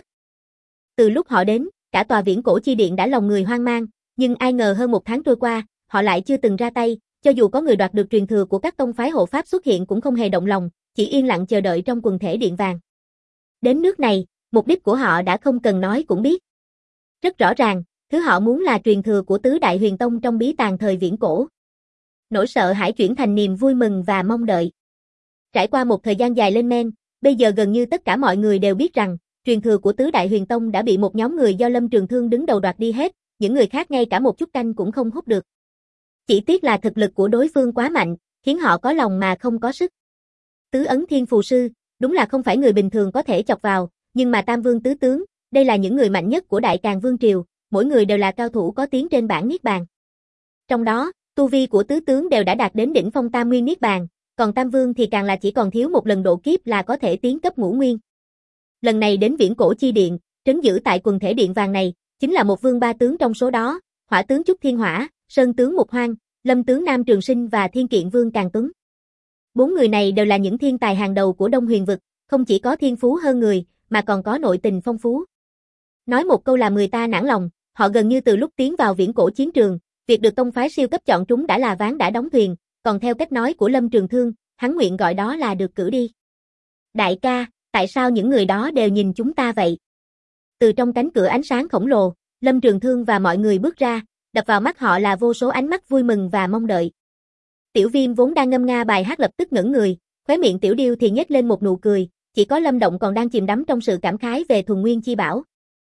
Từ lúc họ đến, cả tòa Viễn Cổ Chi Điện đã lòng người hoang mang, nhưng ai ngờ hơn 1 tháng trôi qua, họ lại chưa từng ra tay, cho dù có người đoạt được truyền thừa của các tông phái hộ pháp xuất hiện cũng không hề động lòng, chỉ yên lặng chờ đợi trong quần thể điện vàng. Đến nước này, mục đích của họ đã không cần nói cũng biết. Rất rõ ràng, thứ họ muốn là truyền thừa của tứ đại huyền tông trong bí tàng thời viễn cổ. Nỗi sợ hãi chuyển thành niềm vui mừng và mong đợi. Trải qua một thời gian dài lên men, bây giờ gần như tất cả mọi người đều biết rằng, truyền thừa của tứ đại huyền tông đã bị một nhóm người do Lâm Trường Thương đứng đầu đoạt đi hết, những người khác ngay cả một chút canh cũng không hút được. Chỉ tiếc là thực lực của đối phương quá mạnh, khiến họ có lòng mà không có sức. Tứ ấn thiên phù sư, đúng là không phải người bình thường có thể chọc vào, nhưng mà Tam Vương tứ tướng, đây là những người mạnh nhất của Đại Càn Vương triều, mỗi người đều là cao thủ có tiếng trên bảng Niết Bàn. Trong đó, tu vi của tứ tướng đều đã đạt đến đỉnh phong Tam Nguyên Niết Bàn, còn Tam Vương thì càng là chỉ còn thiếu một lần độ kiếp là có thể tiến cấp ngũ nguyên. Lần này đến Viễn Cổ Chi Điện, trấn giữ tại quần thể điện vàng này, chính là một vương ba tướng trong số đó, Hỏa tướng Chúc Thiên Hỏa, Sơn tướng Mục Hoang, Lâm tướng Nam Trường Sinh và Thiên Kiện Vương Càn Tuấn. 4 người này đều là những thiên tài hàng đầu của Đông Huyền vực, không chỉ có thiên phú hơn người, mà còn có nội tình phong phú. Nói một câu làm người ta nản lòng, họ gần như từ lúc tiến vào Viễn Cổ chiến trường, việc được tông phái siêu cấp chọn trúng đã là ván đã đóng thuyền, còn theo cách nói của Lâm Trường Thương, hắn nguyện gọi đó là được cử đi. Đại ca, tại sao những người đó đều nhìn chúng ta vậy? Từ trong cánh cửa ánh sáng khổng lồ, Lâm Trường Thương và mọi người bước ra, đập vào mắt họ là vô số ánh mắt vui mừng và mong đợi. Tiểu Viêm vốn đang ngâm nga bài hát lập tức ngẩn người, khóe miệng Tiểu Điêu thì nhếch lên một nụ cười, chỉ có Lâm Động còn đang chìm đắm trong sự cảm khái về thuần nguyên chi bảo.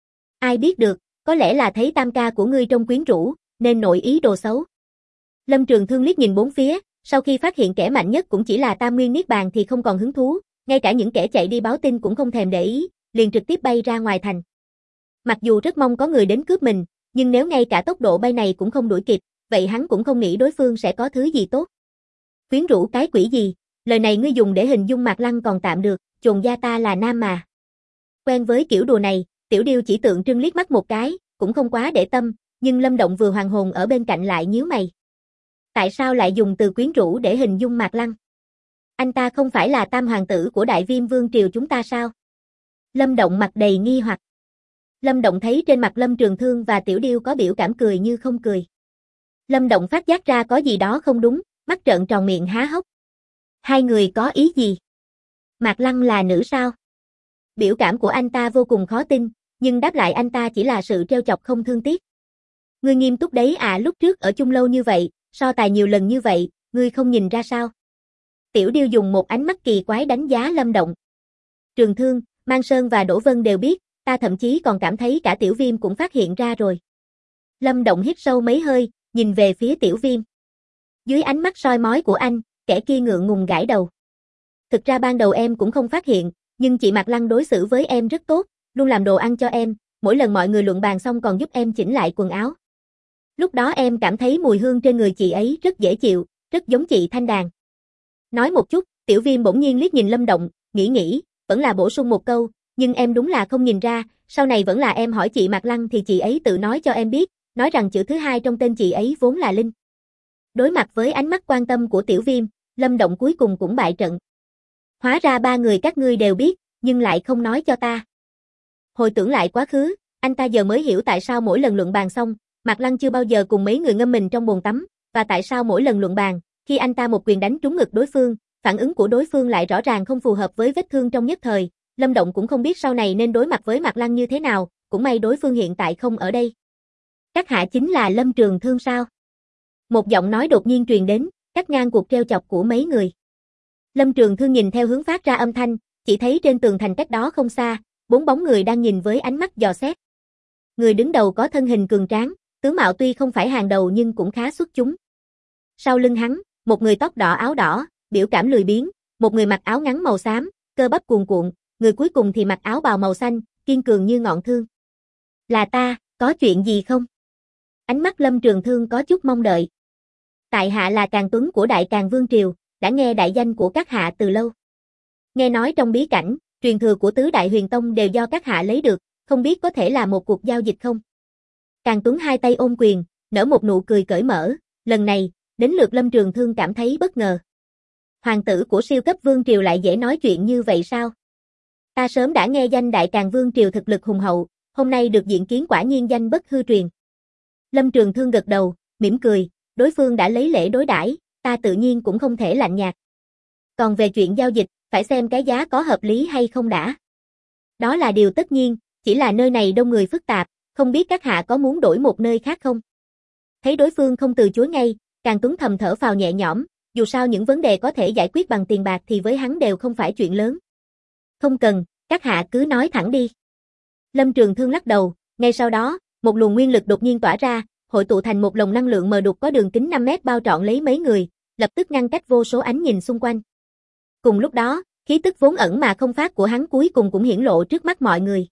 Ai biết được, có lẽ là thấy tam ca của ngươi trông quyến rũ, nên nội ý đồ xấu. Lâm Trường Thương liếc nhìn bốn phía, sau khi phát hiện kẻ mạnh nhất cũng chỉ là Tam Nguyên Niết Bàn thì không còn hứng thú, ngay cả những kẻ chạy đi báo tin cũng không thèm để ý, liền trực tiếp bay ra ngoài thành. Mặc dù rất mong có người đến cướp mình, nhưng nếu ngay cả tốc độ bay này cũng không đuổi kịp, vậy hắn cũng không nghĩ đối phương sẽ có thứ gì tốt. Quyến rũ cái quỷ gì, lời này ngươi dùng để hình dung Mạc Lăng còn tạm được, chồn gia ta là nam mà. Quen với kiểu đùa này, Tiểu Điêu chỉ tượng trưng liếc mắt một cái, cũng không quá để tâm, nhưng Lâm Động vừa hoàn hồn ở bên cạnh lại nhíu mày. Tại sao lại dùng từ quyến rũ để hình dung Mạc Lăng? Anh ta không phải là tam hoàng tử của Đại Viêm Vương triều chúng ta sao? Lâm Động mặt đầy nghi hoặc. Lâm Động thấy trên mặt Lâm Trường Thương và Tiểu Điêu có biểu cảm cười như không cười. Lâm Động phát giác ra có gì đó không đúng, mắt trợn tròn miệng há hốc. Hai người có ý gì? Mạc Lăng là nữ sao? Biểu cảm của anh ta vô cùng khó tin, nhưng đáp lại anh ta chỉ là sự trêu chọc không thương tiếc. Ngươi nghiêm túc đấy à, lúc trước ở chung lâu như vậy, so tài nhiều lần như vậy, ngươi không nhìn ra sao? Tiểu Điêu dùng một ánh mắt kỳ quái đánh giá Lâm Động. Trường Thương, Mang Sơn và Đỗ Vân đều biết, ta thậm chí còn cảm thấy cả Tiểu Viêm cũng phát hiện ra rồi. Lâm Động hít sâu mấy hơi, nhìn về phía Tiểu Viêm. Dưới ánh mắt soi mói của anh, kẻ kia ngượng ngùng gãi đầu. Thực ra ban đầu em cũng không phát hiện, nhưng chị Mạc Lăng đối xử với em rất tốt, luôn làm đồ ăn cho em, mỗi lần mọi người luận bàn xong còn giúp em chỉnh lại quần áo. Lúc đó em cảm thấy mùi hương trên người chị ấy rất dễ chịu, rất giống chị Thanh Đàn. Nói một chút, Tiểu Viêm bỗng nhiên liếc nhìn Lâm Động, nghĩ, vẫn là bổ sung một câu, nhưng em đúng là không nhìn ra, sau này vẫn là em hỏi chị Mạc Lăng thì chị ấy tự nói cho em biết, nói rằng chữ thứ hai trong tên chị ấy vốn là Linh. Đối mặt với ánh mắt quan tâm của Tiểu Viêm, Lâm Động cuối cùng cũng bại trận. Hóa ra ba người các ngươi đều biết, nhưng lại không nói cho ta. Hồi tưởng lại quá khứ, anh ta giờ mới hiểu tại sao mỗi lần luận bàn xong, Mạc Lăng chưa bao giờ cùng mấy người ngâm mình trong bồn tắm, và tại sao mỗi lần luận bàn, khi anh ta một quyền đánh trúng ngực đối phương, phản ứng của đối phương lại rõ ràng không phù hợp với vết thương trong nhất thời. Lâm Động cũng không biết sau này nên đối mặt với Mạc Lăng như thế nào, cũng may đối phương hiện tại không ở đây. Các hạ chính là Lâm Trường Thương sao? Một giọng nói đột nhiên truyền đến, cắt ngang cuộc trêu chọc của mấy người. Lâm Trường Thương nhìn theo hướng phát ra âm thanh, chỉ thấy trên tường thành cách đó không xa, 4 bóng người đang nhìn với ánh mắt dò xét. Người đứng đầu có thân hình cường tráng, tướng mạo tuy không phải hàng đầu nhưng cũng khá xuất chúng. Sau lưng hắn, một người tóc đỏ áo đỏ, biểu cảm lười biếng, một người mặc áo ngắn màu xám, cơ bắp cuồn cuộn, người cuối cùng thì mặc áo bào màu xanh, kiên cường như ngọn thương. Là ta, có chuyện gì không? Ánh mắt Lâm Trường Thương có chút mong đợi. Tại hạ là Càn Tuấn của Đại Càn Vương Triều, đã nghe đại danh của các hạ từ lâu. Nghe nói trong bí cảnh, truyền thừa của tứ đại huyền tông đều do các hạ lấy được, không biết có thể là một cuộc giao dịch không? Càn Tuấn hai tay ôm quyền, nở một nụ cười cởi mở, lần này, đến lượt Lâm Trường Thương cảm thấy bất ngờ. Hoàng tử của siêu cấp Vương Triều lại dễ nói chuyện như vậy sao? Ta sớm đã nghe danh Đại Càn Vương Triều thực lực hùng hậu, hôm nay được diện kiến quả nhiên danh bất hư truyền. Lâm Trường Thương gật đầu, mỉm cười, đối phương đã lấy lễ đối đãi, ta tự nhiên cũng không thể lạnh nhạt. Còn về chuyện giao dịch, phải xem cái giá có hợp lý hay không đã. Đó là điều tất nhiên, chỉ là nơi này đông người phức tạp, không biết các hạ có muốn đổi một nơi khác không? Thấy đối phương không từ chối ngay, Càn Tuấn thầm thở phào nhẹ nhõm, dù sao những vấn đề có thể giải quyết bằng tiền bạc thì với hắn đều không phải chuyện lớn. Không cần, các hạ cứ nói thẳng đi. Lâm Trường Thương lắc đầu, ngay sau đó, một luồng nguyên lực đột nhiên tỏa ra, hội tụ thành một lồng năng lượng mờ đục có đường kính 5 mét bao trọn lấy mấy người, lập tức ngăn cách vô số ánh nhìn xung quanh. Cùng lúc đó, khí tức vốn ẩn mà không phát của hắn cuối cùng cũng hiển lộ trước mắt mọi người.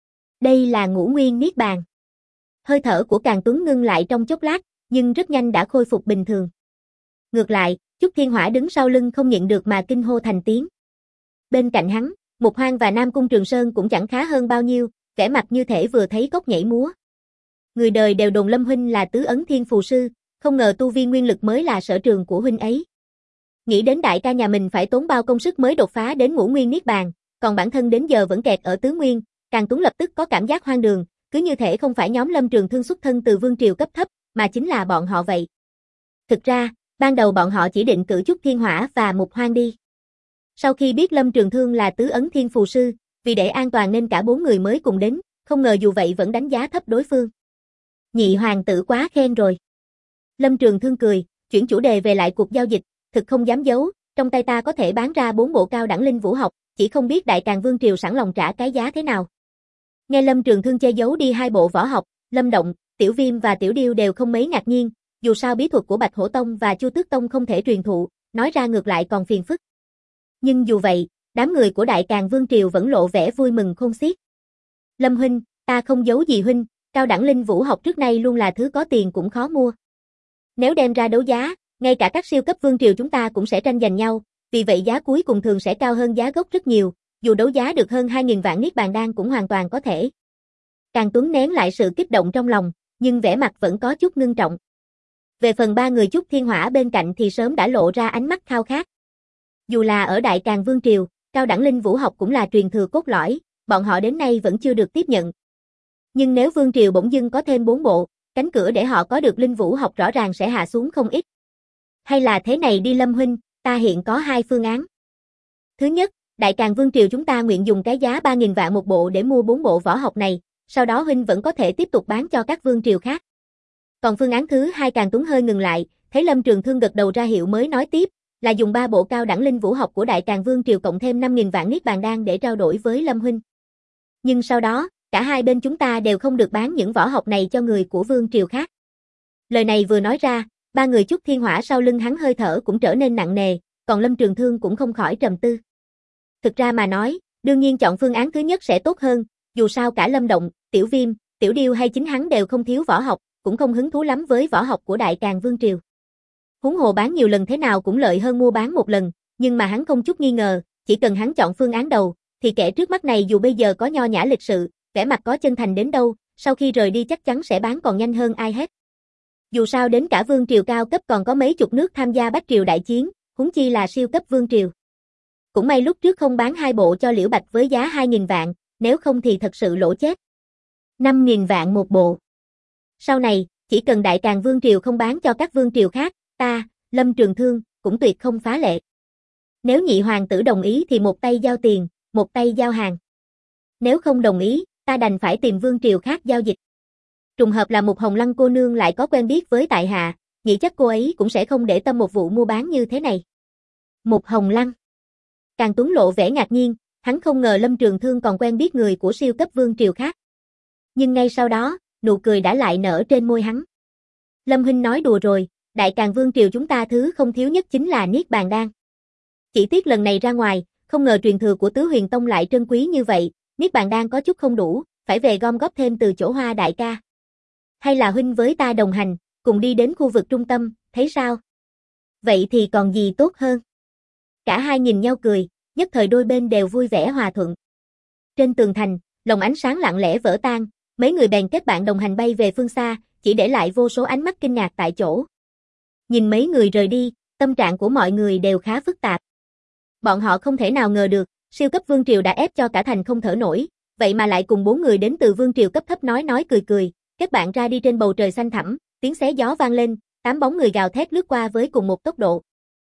Đây là Ngũ Nguyên Niết Bàn. Hơi thở của Càn Tuấn ngưng lại trong chốc lát, nhưng rất nhanh đã khôi phục bình thường. Ngược lại, Chúc Thiên Hỏa đứng sau lưng không nhịn được mà kinh hô thành tiếng. Bên cạnh hắn, Mục Hoang và Nam Cung Trường Sơn cũng chẳng khá hơn bao nhiêu, vẻ mặt như thể vừa thấy cóc nhảy múa. Người đời đều đồn Lâm huynh là tứ ấn thiên phù sư, không ngờ tu vi nguyên lực mới là sở trường của huynh ấy. Nghĩ đến đại ca nhà mình phải tốn bao công sức mới đột phá đến Ngũ Nguyên Niết Bàn, còn bản thân đến giờ vẫn kẹt ở tứ nguyên, Càn Tuấn lập tức có cảm giác hoang đường, cứ như thể không phải nhóm Lâm Trường Thương xuất thân từ vương triều cấp thấp, mà chính là bọn họ vậy. Thực ra, ban đầu bọn họ chỉ định cử Chúc Thiên Hỏa và Mục Hoang đi. Sau khi biết Lâm Trường Thương là tứ ấn thiên phù sư, vì để an toàn nên cả 4 người mới cùng đến, không ngờ dù vậy vẫn đánh giá thấp đối phương. Nhị hoàng tử quá khen rồi. Lâm Trường Thương cười, chuyển chủ đề về lại cuộc giao dịch, thực không dám giấu, trong tay ta có thể bán ra 4 bộ cao đẳng linh vũ học, chỉ không biết Đại Càn Vương Triều sẵn lòng trả cái giá thế nào. Nghe Lâm Trường Thương che giấu đi 2 bộ võ học, Lâm Động, Tiểu Viêm và Tiểu Điêu đều không mấy ngạc nhiên, dù sao bí thuật của Bạch Hổ Tông và Chu Tước Tông không thể truyền thụ, nói ra ngược lại còn phiền phức. Nhưng dù vậy, đám người của Đại Càn Vương Triều vẫn lộ vẻ vui mừng khôn xiết. Lâm huynh, ta không giấu gì huynh, cao đẳng linh vũ học trước nay luôn là thứ có tiền cũng khó mua. Nếu đem ra đấu giá, ngay cả các siêu cấp vương triều chúng ta cũng sẽ tranh giành nhau, vì vậy giá cuối cùng thường sẽ cao hơn giá gốc rất nhiều, dù đấu giá được hơn 2.000 vạn niết bàn đan cũng hoàn toàn có thể. Càn Tuấn nén lại sự kích động trong lòng, nhưng vẻ mặt vẫn có chút ngưng trọng. Về phần 3 người Chúc Thiên Hỏa bên cạnh thì sớm đã lộ ra ánh mắt khao khát. Dù là ở Đại Càn Vương Triều, cao đẳng linh vũ học cũng là truyền thừa cốt lõi, bọn họ đến nay vẫn chưa được tiếp nhận. Nhưng nếu Vương Triều bỗng dưng có thêm 4 bộ, cánh cửa để họ có được linh vũ học rõ ràng sẽ hạ xuống không ít. Hay là thế này đi Lâm huynh, ta hiện có 2 phương án. Thứ nhất, Đại Càn Vương Triều chúng ta nguyện dùng cái giá 3.000 vạn một bộ để mua 4 bộ võ học này, sau đó huynh vẫn có thể tiếp tục bán cho các vương triều khác. Còn phương án thứ 2 Càn Tuấn hơi ngừng lại, thấy Lâm Trường Thương gật đầu ra hiệu mới nói tiếp, là dùng 3 bộ cao đẳng linh vũ học của Đại Càn Vương Triều cộng thêm 5.000 vạn niết bàn đan để trao đổi với Lâm huynh. Nhưng sau đó, cả hai bên chúng ta đều không được bán những võ học này cho người của vương triều khác. Lời này vừa nói ra, 3 người Chúc Thiên Hỏa sau lưng hắn hơi thở cũng trở nên nặng nề, còn Lâm Trường Thương cũng không khỏi trầm tư. Thực ra mà nói, đương nhiên chọn phương án thứ nhất sẽ tốt hơn, dù sao cả Lâm Động, Tiểu Viêm, Tiểu Điêu hay chính hắn đều không thiếu võ học, cũng không hứng thú lắm với võ học của Đại Càn Vương Triều. Huống hồ bán nhiều lần thế nào cũng lợi hơn mua bán một lần, nhưng mà hắn không chút nghi ngờ, chỉ cần hắn chọn phương án đầu, thì kẻ trước mắt này dù bây giờ có nho nhã lịch sự, vẻ mặt có chân thành đến đâu, sau khi rời đi chắc chắn sẽ bán còn nhanh hơn ai hết. Dù sao đến cả vương triều cao cấp còn có mấy chục nước tham gia bách triều đại chiến, huống chi là siêu cấp vương triều. Cũng may lúc trước không bán hai bộ cho Liễu Bạch với giá 2.000 vạn, nếu không thì thật sự lỗ chết. 5.000 vạn một bộ. Sau này, chỉ cần Đại Càn Vương Triều không bán cho các vương triều khác, ta, Lâm Trường Thương, cũng tuyệt không phá lệ. Nếu nhị hoàng tử đồng ý thì một tay giao tiền, một tay giao hàng. Nếu không đồng ý, ta đành phải tìm vương triều khác giao dịch. Trùng hợp là Mục Hồng Lăng cô nương lại có quen biết với tại hạ, nghĩ chắc cô ấy cũng sẽ không để tâm một vụ mua bán như thế này. Mục Hồng Lăng. Càng Tuấn lộ vẻ ngạc nhiên, hắn không ngờ Lâm Trường Thương còn quen biết người của siêu cấp vương triều khác. Nhưng ngay sau đó, nụ cười đã lại nở trên môi hắn. Lâm huynh nói đùa rồi, Đại Càn Vương triều chúng ta thứ không thiếu nhất chính là Niết Bàn Đan. Chỉ tiếc lần này ra ngoài, không ngờ truyền thừa của Tứ Huyền Tông lại trân quý như vậy, Niết Bàn Đan có chút không đủ, phải về gom góp thêm từ chỗ Hoa đại ca. Hay là huynh với ta đồng hành, cùng đi đến khu vực trung tâm, thấy sao? Vậy thì còn gì tốt hơn? Cả hai nhìn nhau cười, nhất thời đôi bên đều vui vẻ hòa thuận. Trên tường thành, lồng ánh sáng lặng lẽ vỡ tan, mấy người bèn kết bạn đồng hành bay về phương xa, chỉ để lại vô số ánh mắt kinh ngạc tại chỗ. Nhìn mấy người rời đi, tâm trạng của mọi người đều khá phức tạp. Bọn họ không thể nào ngờ được, siêu cấp vương triều đã ép cho cả thành không thở nổi, vậy mà lại cùng 4 người đến từ vương triều cấp thấp nói cười, kết bạn ra đi trên bầu trời xanh thẳm, tiếng xé gió vang lên, 8 bóng người gào thét lướt qua với cùng một tốc độ.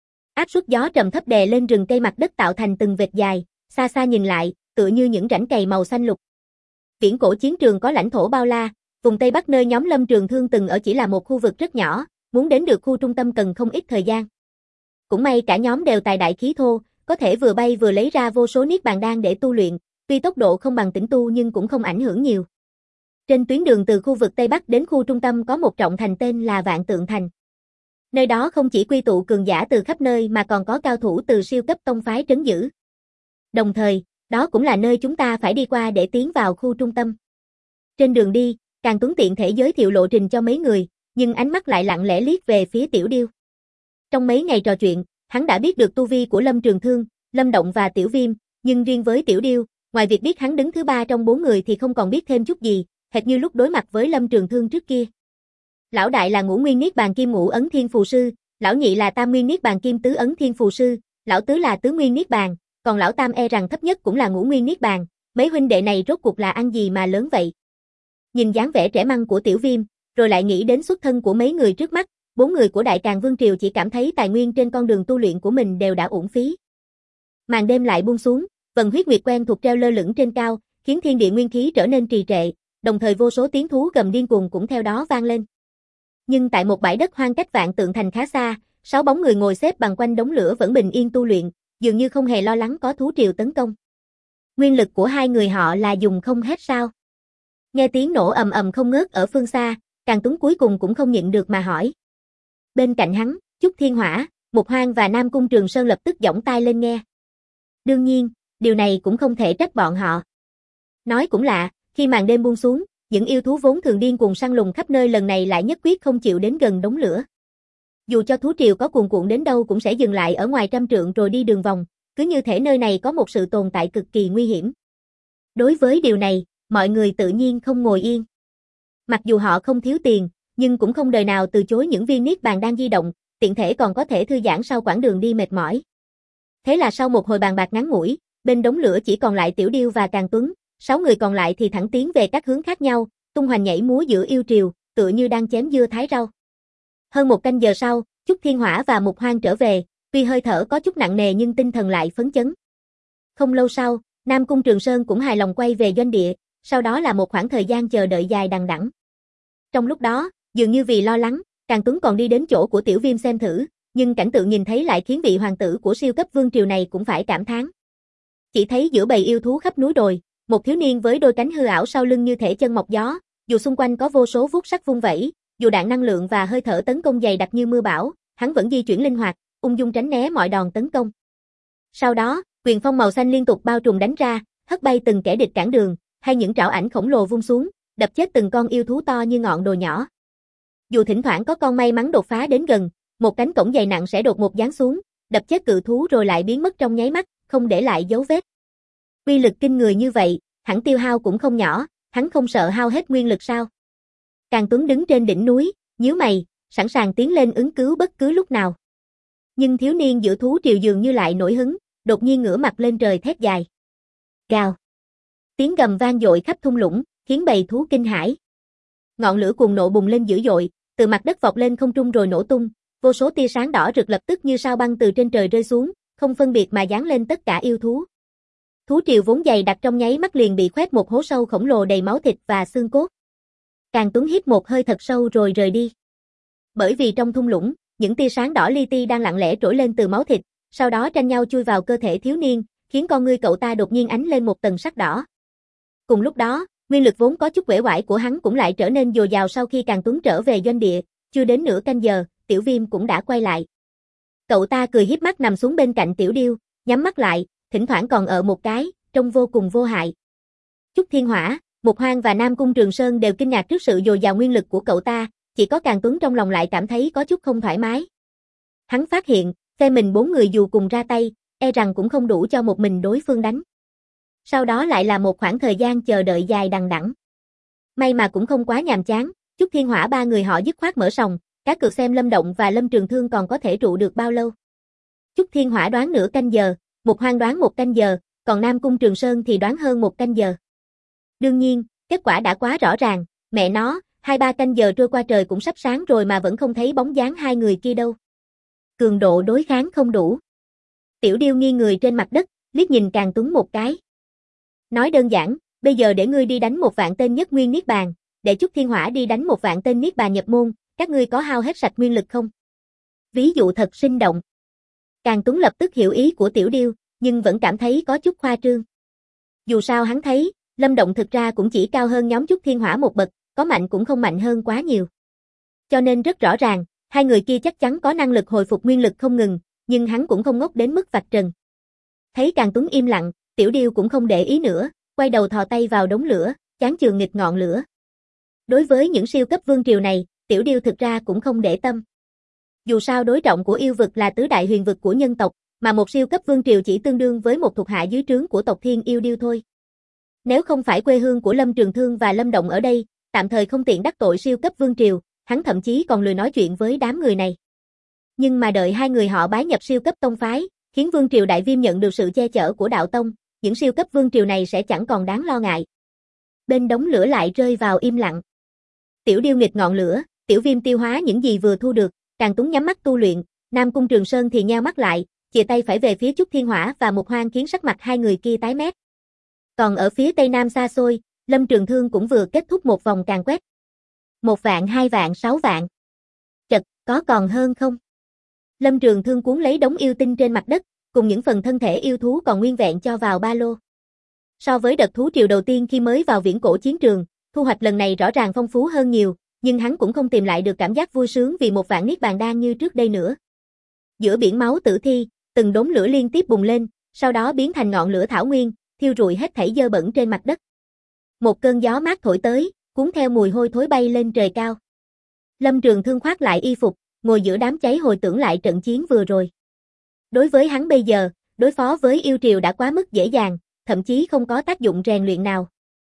Áp suất gió trầm thấp đè lên rừng cây mặt đất tạo thành từng vệt dài, xa xa nhìn lại, tựa như những rãnh cày màu xanh lục. Viễn cổ chiến trường có lãnh thổ bao la, vùng Tây Bắc nơi nhóm Lâm Trường Thương từng ở chỉ là một khu vực rất nhỏ, muốn đến được khu trung tâm cần không ít thời gian. Cũng may cả nhóm đều tài đại khí thô, có thể vừa bay vừa lấy ra vô số niết bàn đan để tu luyện, tuy tốc độ không bằng tĩnh tu nhưng cũng không ảnh hưởng nhiều. Trên tuyến đường từ khu vực Tây Bắc đến khu trung tâm có một trọng thành tên là Vạn Tượng Thành. Nơi đó không chỉ quy tụ cường giả từ khắp nơi mà còn có cao thủ từ siêu cấp tông phái trấn giữ. Đồng thời, đó cũng là nơi chúng ta phải đi qua để tiến vào khu trung tâm. Trên đường đi, Càng Tuấn tiện thể giới thiệu lộ trình cho mấy người, nhưng ánh mắt lại lặng lẽ liếc về phía Tiểu Điêu. Trong mấy ngày trò chuyện, hắn đã biết được tu vi của Lâm Trường Thương, Lâm Động và Tiểu Viêm, nhưng riêng với Tiểu Điêu, ngoài việc biết hắn đứng thứ 3 trong 4 người thì không còn biết thêm chút gì, hệt như lúc đối mặt với Lâm Trường Thương trước kia. Lão đại là Ngũ Nguyên Niết Bàn Kim Ngũ Ấn Thiên Phù Sư, lão nhị là Tam Nguyên Niết Bàn Kim Tứ Ấn Thiên Phù Sư, lão tứ là Tứ Nguyên Niết Bàn, còn lão tam e rằng thấp nhất cũng là Ngũ Nguyên Niết Bàn, mấy huynh đệ này rốt cuộc là ăn gì mà lớn vậy? Nhìn dáng vẻ trẻ măng của Tiểu Viêm, rồi lại nghĩ đến xuất thân của mấy người trước mắt, 4 người của Đại Càn Vương Triều chỉ cảm thấy tài nguyên trên con đường tu luyện của mình đều đã uổng phí. Màn đêm lại buông xuống, vầng huyết nguyệt quen thuộc treo lơ lửng trên cao, khiến thiên địa nguyên khí trở nên trì trệ, đồng thời vô số tiếng thú gầm điên cuồng cũng theo đó vang lên. Nhưng tại một bãi đất hoang cách Vạn Tượng Thành khá xa, 6 bóng người ngồi xếp bằng quanh đống lửa vẫn bình yên tu luyện, dường như không hề lo lắng có thú triều tấn công. Nguyên lực của hai người họ là dùng không hết sao? Nghe tiếng nổ ầm ầm không ngớt ở phương xa, Càng Tuấn cuối cùng cũng không nhịn được mà hỏi. Bên cạnh hắn, Chúc Thiên Hỏa, Mục Hoang và Nam Cung Trường Sơn lập tức giỏng tai lên nghe. Đương nhiên, điều này cũng không thể trách bọn họ. Nói cũng lạ, khi màn đêm buông xuống, những yêu thú vốn thường điên cuồng săn lùng khắp nơi lần này lại nhất quyết không chịu đến gần đống lửa. Dù cho thú triều có cuồn cuộn đến đâu cũng sẽ dừng lại ở ngoài trăm trượng rồi đi đường vòng, cứ như thể nơi này có một sự tồn tại cực kỳ nguy hiểm. Đối với điều này, mọi người tự nhiên không ngồi yên. Mặc dù họ không thiếu tiền, nhưng cũng không đời nào từ chối những viên niết bàn đang di động, tiện thể còn có thể thư giãn sau quãng đường đi mệt mỏi. Thế là sau một hồi bàn bạc ngắn ngủi, bên đống lửa chỉ còn lại Tiểu Điêu và Càng Tuấn, 6 người còn lại thì thẳng tiến về các hướng khác nhau, tung hoành nhảy múa giữa yêu triều, tựa như đang chém dưa thái rau. Hơn một canh giờ sau, Chúc Thiên Hỏa và Mục Hoang trở về, tuy hơi thở có chút nặng nề nhưng tinh thần lại phấn chấn. Không lâu sau, Nam Cung Trường Sơn cũng hài lòng quay về doanh địa, sau đó là một khoảng thời gian chờ đợi dài đằng đẵng. Trong lúc đó, dường như vì lo lắng, Càng Tuấn còn đi đến chỗ của Tiểu Viêm xem thử, nhưng cảnh tượng nhìn thấy lại khiến vị hoàng tử của siêu cấp vương triều này cũng phải cảm thán. Chỉ thấy giữa bầy yêu thú khắp núi đồi, một thiếu niên với đôi cánh hư ảo sau lưng như thể chân mọc gió, dù xung quanh có vô số vuốt sắc vung vẩy, dù đạn năng lượng và hơi thở tấn công dày đặc như mưa bão, hắn vẫn di chuyển linh hoạt, ung dung tránh né mọi đòn tấn công. Sau đó, quyền phong màu xanh liên tục bao trùm đánh ra, hất bay từng kẻ địch cản đường, hay những trảo ảnh khổng lồ vung xuống, đập chết từng con yêu thú to như ngọn đồi nhỏ. Dù thỉnh thoảng có con may mắn đột phá đến gần, một cánh cổng dày nặng sẽ đột ngột giáng xuống, đập chết cự thú rồi lại biến mất trong nháy mắt, không để lại dấu vết. Uy lực kinh người như vậy, hẳn tiêu hao cũng không nhỏ, hắn không sợ hao hết nguyên lực sao? Càng Tuấn đứng trên đỉnh núi, nhíu mày, sẵn sàng tiến lên ứng cứu bất cứ lúc nào. Nhưng thiếu niên giữa thú triều dường như lại nổi hứng, đột nhiên ngửa mặt lên trời thét dài. Gào. Tiếng gầm vang dội khắp thung lũng, khiến bầy thú kinh hãi. Ngọn lửa cuồng nộ bùng lên dữ dội, từ mặt đất vọt lên không trung rồi nổ tung, vô số tia sáng đỏ rực lập tức như sao băng từ trên trời rơi xuống, không phân biệt mà giáng lên tất cả yêu thú. Thú triều vốn dày đặc trong nháy mắt liền bị khoét một hố sâu khổng lồ đầy máu thịt và xương cốt. Càn Tuấn hít một hơi thật sâu rồi rời đi. Bởi vì trong thung lũng, những tia sáng đỏ li ti đang lặng lẽ trỗi lên từ máu thịt, sau đó tranh nhau chui vào cơ thể thiếu niên, khiến con ngươi cậu ta đột nhiên ánh lên một tầng sắc đỏ. Cùng lúc đó, nguyên lực vốn có chút uể oải của hắn cũng lại trở nên dồi dào sau khi Càn Tuấn trở về doanh địa, chưa đến nửa canh giờ, Tiểu Viêm cũng đã quay lại. Cậu ta cười híp mắt nằm xuống bên cạnh Tiểu Điêu, nhắm mắt lại, thỉnh thoảng còn ở một cái, trông vô cùng vô hại. Chúc Thiên Hỏa, Mục Hoang và Nam Cung Trường Sơn đều kinh ngạc trước sự dồi dào nguyên lực của cậu ta, chỉ có Càn Tuấn trong lòng lại cảm thấy có chút không thoải mái. Hắn phát hiện, phe mình 4 người dù cùng ra tay, e rằng cũng không đủ cho một mình đối phương đánh. Sau đó lại là một khoảng thời gian chờ đợi dài đằng đẵng. May mà cũng không quá nhàm chán, Chúc Thiên Hỏa 3 người họ dứt khoát mở sòng, cá cược xem Lâm Động và Lâm Trường Thương còn có thể trụ được bao lâu. Chúc Thiên Hỏa đoán nửa canh giờ, Mục Hoang đoán 1 canh giờ, còn Nam Cung Trường Sơn thì đoán hơn 1 canh giờ. Đương nhiên, kết quả đã quá rõ ràng, mẹ nó, 2-3 canh giờ trôi qua trời cũng sắp sáng rồi mà vẫn không thấy bóng dáng hai người kia đâu. Cường độ đối kháng không đủ. Tiểu Điêu nghiêng người trên mặt đất, liếc nhìn Càn Tuấn một cái. Nói đơn giản, bây giờ để ngươi đi đánh 1 vạn tên nhất nguyên niết bàn, để Chúc Thiên Hỏa đi đánh 1 vạn tên niết bàn nhập môn, các ngươi có hao hết sạch nguyên lực không? Ví dụ thật sinh động. Càn Tuấn lập tức hiểu ý của Tiểu Điêu, nhưng vẫn cảm thấy có chút khoa trương. Dù sao hắn thấy, Lâm Động thực ra cũng chỉ cao hơn nhóm Chúc Thiên Hỏa một bậc, có mạnh cũng không mạnh hơn quá nhiều. Cho nên rất rõ ràng, hai người kia chắc chắn có năng lực hồi phục nguyên lực không ngừng, nhưng hắn cũng không ngốc đến mức vạch trần. Thấy Càn Tuấn im lặng, Tiểu Điêu cũng không để ý nữa, quay đầu thò tay vào đống lửa, chán chường nghịch ngọn lửa. Đối với những siêu cấp vương triều này, Tiểu Điêu thực ra cũng không để tâm. Dù sao đối trọng của yêu vực là tứ đại huyền vực của nhân tộc, mà một siêu cấp vương triều chỉ tương đương với một thuộc hạ dưới trướng của tộc Thiên Yêu Điêu thôi. Nếu không phải quê hương của Lâm Trường Thương và Lâm Động ở đây, tạm thời không tiện đắc tội siêu cấp vương triều, hắn thậm chí còn lười nói chuyện với đám người này. Nhưng mà đợi hai người họ bái nhập siêu cấp tông phái, khiến vương triều Đại Viêm nhận được sự che chở của đạo tông, những siêu cấp vương triều này sẽ chẳng còn đáng lo ngại. Bên đống lửa lại rơi vào im lặng. Tiểu Điêu nghịch ngọn lửa, Tiểu Viêm tiêu hóa những gì vừa thu được, Càn Tuấn nhắm mắt tu luyện, Nam Cung Trường Sơn thì nheo mắt lại, chìa tay phải về phía Chúc Thiên Hỏa và Mục Hoang khiến sắc mặt hai người kia tái mét. Còn ở phía tây nam xa xôi, Lâm Trường Thương cũng vừa kết thúc một vòng càn quét. 1 vạn, 2 vạn, 6 vạn. Chật, có còn hơn không? Lâm Trường Thương cuốn lấy đống yêu tinh trên mặt đất, cùng những phần thân thể yêu thú còn nguyên vẹn cho vào ba lô. So với đợt thú triều đầu tiên khi mới vào viễn cổ chiến trường, thu hoạch lần này rõ ràng phong phú hơn nhiều, nhưng hắn cũng không tìm lại được cảm giác vui sướng vì 1 vạn niết bàn đan như trước đây nữa. Giữa biển máu tử thi, từng đốm lửa liên tiếp bùng lên, sau đó biến thành ngọn lửa thảo nguyên, thiêu rụi hết thảy dơ bẩn trên mặt đất. Một cơn gió mát thổi tới, cuốn theo mùi hôi thối bay lên trời cao. Lâm Trường Thương khoác lại y phục, ngồi giữa đám cháy hồi tưởng lại trận chiến vừa rồi. Đối với hắn bây giờ, đối phó với yêu triều đã quá mức dễ dàng, thậm chí không có tác dụng rèn luyện nào.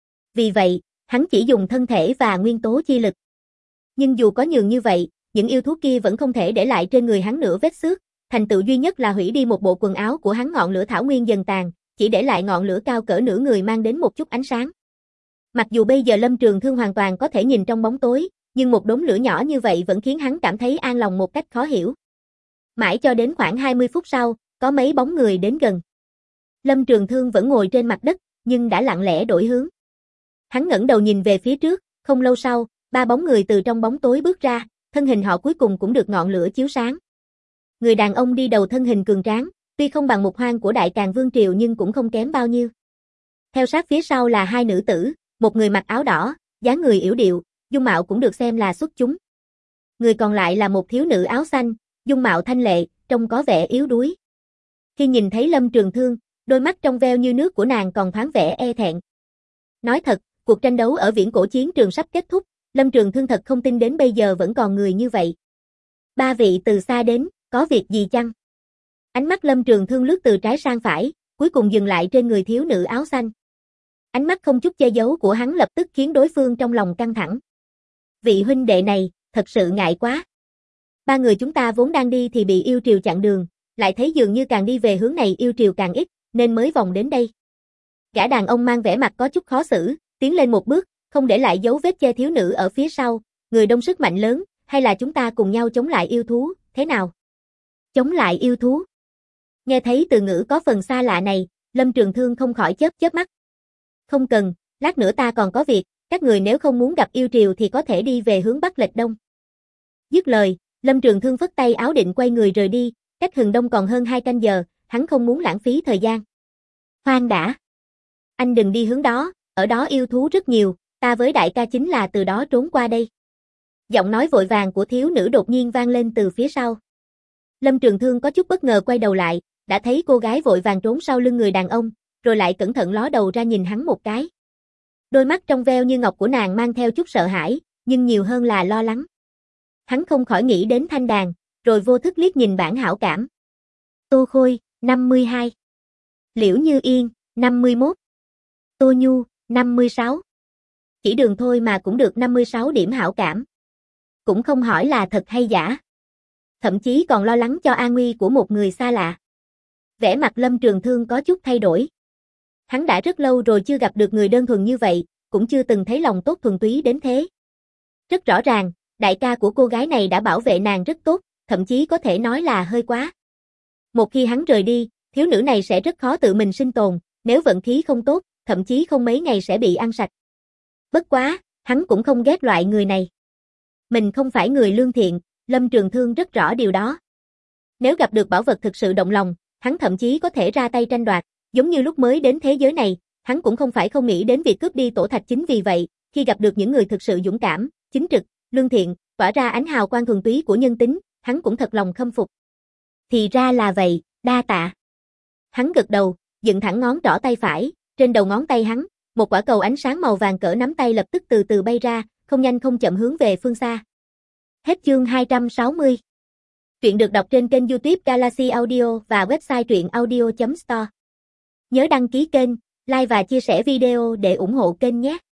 Vì vậy, hắn chỉ dùng thân thể và nguyên tố chi lực. Nhưng dù có nhường như vậy, những yêu thú kia vẫn không thể để lại trên người hắn nửa vết xước, thành tựu duy nhất là hủy đi một bộ quần áo của hắn. Ngọn lửa thảo nguyên dần tàn, chỉ để lại ngọn lửa cao cỡ nửa người mang đến một chút ánh sáng. Mặc dù bây giờ Lâm Trường Thương hoàn toàn có thể nhìn trong bóng tối, nhưng một đốm lửa nhỏ như vậy vẫn khiến hắn cảm thấy an lòng một cách khó hiểu. Mãi cho đến khoảng 20 phút sau, có mấy bóng người đến gần. Lâm Trường Thương vẫn ngồi trên mặt đất, nhưng đã lặng lẽ đổi hướng. Hắn ngẩng đầu nhìn về phía trước, không lâu sau, 3 bóng người từ trong bóng tối bước ra, thân hình họ cuối cùng cũng được ngọn lửa chiếu sáng. Người đàn ông đi đầu thân hình cường tráng, tuy không bằng Mục Hoang của Đại Càn Vương Triều nhưng cũng không kém bao nhiêu. Theo sát phía sau là 2 nữ tử, một người mặc áo đỏ, dáng người yểu điệu, dung mạo cũng được xem là xuất chúng. Người còn lại là một thiếu nữ áo xanh, dung mạo thanh lệ, trông có vẻ yếu đuối. Khi nhìn thấy Lâm Trường Thương, đôi mắt trong veo như nước của nàng còn thoáng vẻ e thẹn. Nói thật, cuộc tranh đấu ở viễn cổ chiến trường sắp kết thúc, Lâm Trường Thương thật không tin đến bây giờ vẫn còn người như vậy. 3 vị từ xa đến, có việc gì chăng? Ánh mắt Lâm Trường Thương lướt từ trái sang phải, cuối cùng dừng lại trên người thiếu nữ áo xanh. Ánh mắt không chút che giấu của hắn lập tức khiến đối phương trong lòng căng thẳng. Vị huynh đệ này, thật sự ngại quá. 3 người chúng ta vốn đang đi thì bị yêu triều chặn đường, lại thấy dường như càng đi về hướng này yêu triều càng ít, nên mới vòng đến đây. Gã đàn ông mang vẻ mặt có chút khó xử, tiến lên một bước, không để lại dấu vết che thiếu nữ ở phía sau, người đông sức mạnh lớn, hay là chúng ta cùng nhau chống lại yêu thú, thế nào? Chống lại yêu thú? Nghe thấy từ ngữ có phần xa lạ này, Lâm Trường Thương không khỏi chớp chớp mắt. Không cần, lát nữa ta còn có việc, các người nếu không muốn gặp yêu triều thì có thể đi về hướng bắc lệch đông. Dứt lời, Lâm Trường Thương phất tay áo định quay người rời đi, cách hừng đông còn hơn 2 canh giờ, hắn không muốn lãng phí thời gian. Khoan đã. Anh đừng đi hướng đó, ở đó yêu thú rất nhiều, ta với đại ca chính là từ đó trốn qua đây. Giọng nói vội vàng của thiếu nữ đột nhiên vang lên từ phía sau. Lâm Trường Thương có chút bất ngờ quay đầu lại, đã thấy cô gái vội vàng trốn sau lưng người đàn ông, rồi lại cẩn thận ló đầu ra nhìn hắn một cái. Đôi mắt trong veo như ngọc của nàng mang theo chút sợ hãi, nhưng nhiều hơn là lo lắng. Hắn không khỏi nghĩ đến Thanh Đàn, rồi vô thức liếc nhìn bảng hảo cảm. Tô Khôi, 52. Liễu Như Yên, 51. Tô Nhu, 56. Chỉ đường thôi mà cũng được 56 điểm hảo cảm. Cũng không hỏi là thật hay giả. Thậm chí còn lo lắng cho an nguy của một người xa lạ. Vẻ mặt Lâm Trường Thương có chút thay đổi. Hắn đã rất lâu rồi chưa gặp được người đơn thuần như vậy, cũng chưa từng thấy lòng tốt thuần túy đến thế. Rất rõ ràng, đại ca của cô gái này đã bảo vệ nàng rất tốt, thậm chí có thể nói là hơi quá. Một khi hắn rời đi, thiếu nữ này sẽ rất khó tự mình sinh tồn, nếu vận khí không tốt, thậm chí không mấy ngày sẽ bị ăn sạch. Bất quá, hắn cũng không ghét loại người này. Mình không phải người lương thiện, Lâm Trường Thương rất rõ điều đó. Nếu gặp được bảo vật thực sự động lòng, hắn thậm chí có thể ra tay tranh đoạt, giống như lúc mới đến thế giới này, hắn cũng không phải không nghĩ đến việc cướp đi tổ thạch. Chính vì vậy, khi gặp được những người thực sự dũng cảm, chính trực, lương thiện, tỏa ra ánh hào quang thuần túy của nhân tính, hắn cũng thật lòng khâm phục. Thì ra là vậy, đa tạ. Hắn gật đầu, dựng thẳng ngón trỏ tay phải, trên đầu ngón tay hắn, một quả cầu ánh sáng màu vàng cỡ nắm tay lập tức từ từ bay ra, không nhanh không chậm hướng về phương xa. Hết chương 260. Truyện được đọc trên kênh YouTube Galaxy Audio và website truyệnaudio.store. Nhớ đăng ký kênh, like và chia sẻ video để ủng hộ kênh nhé.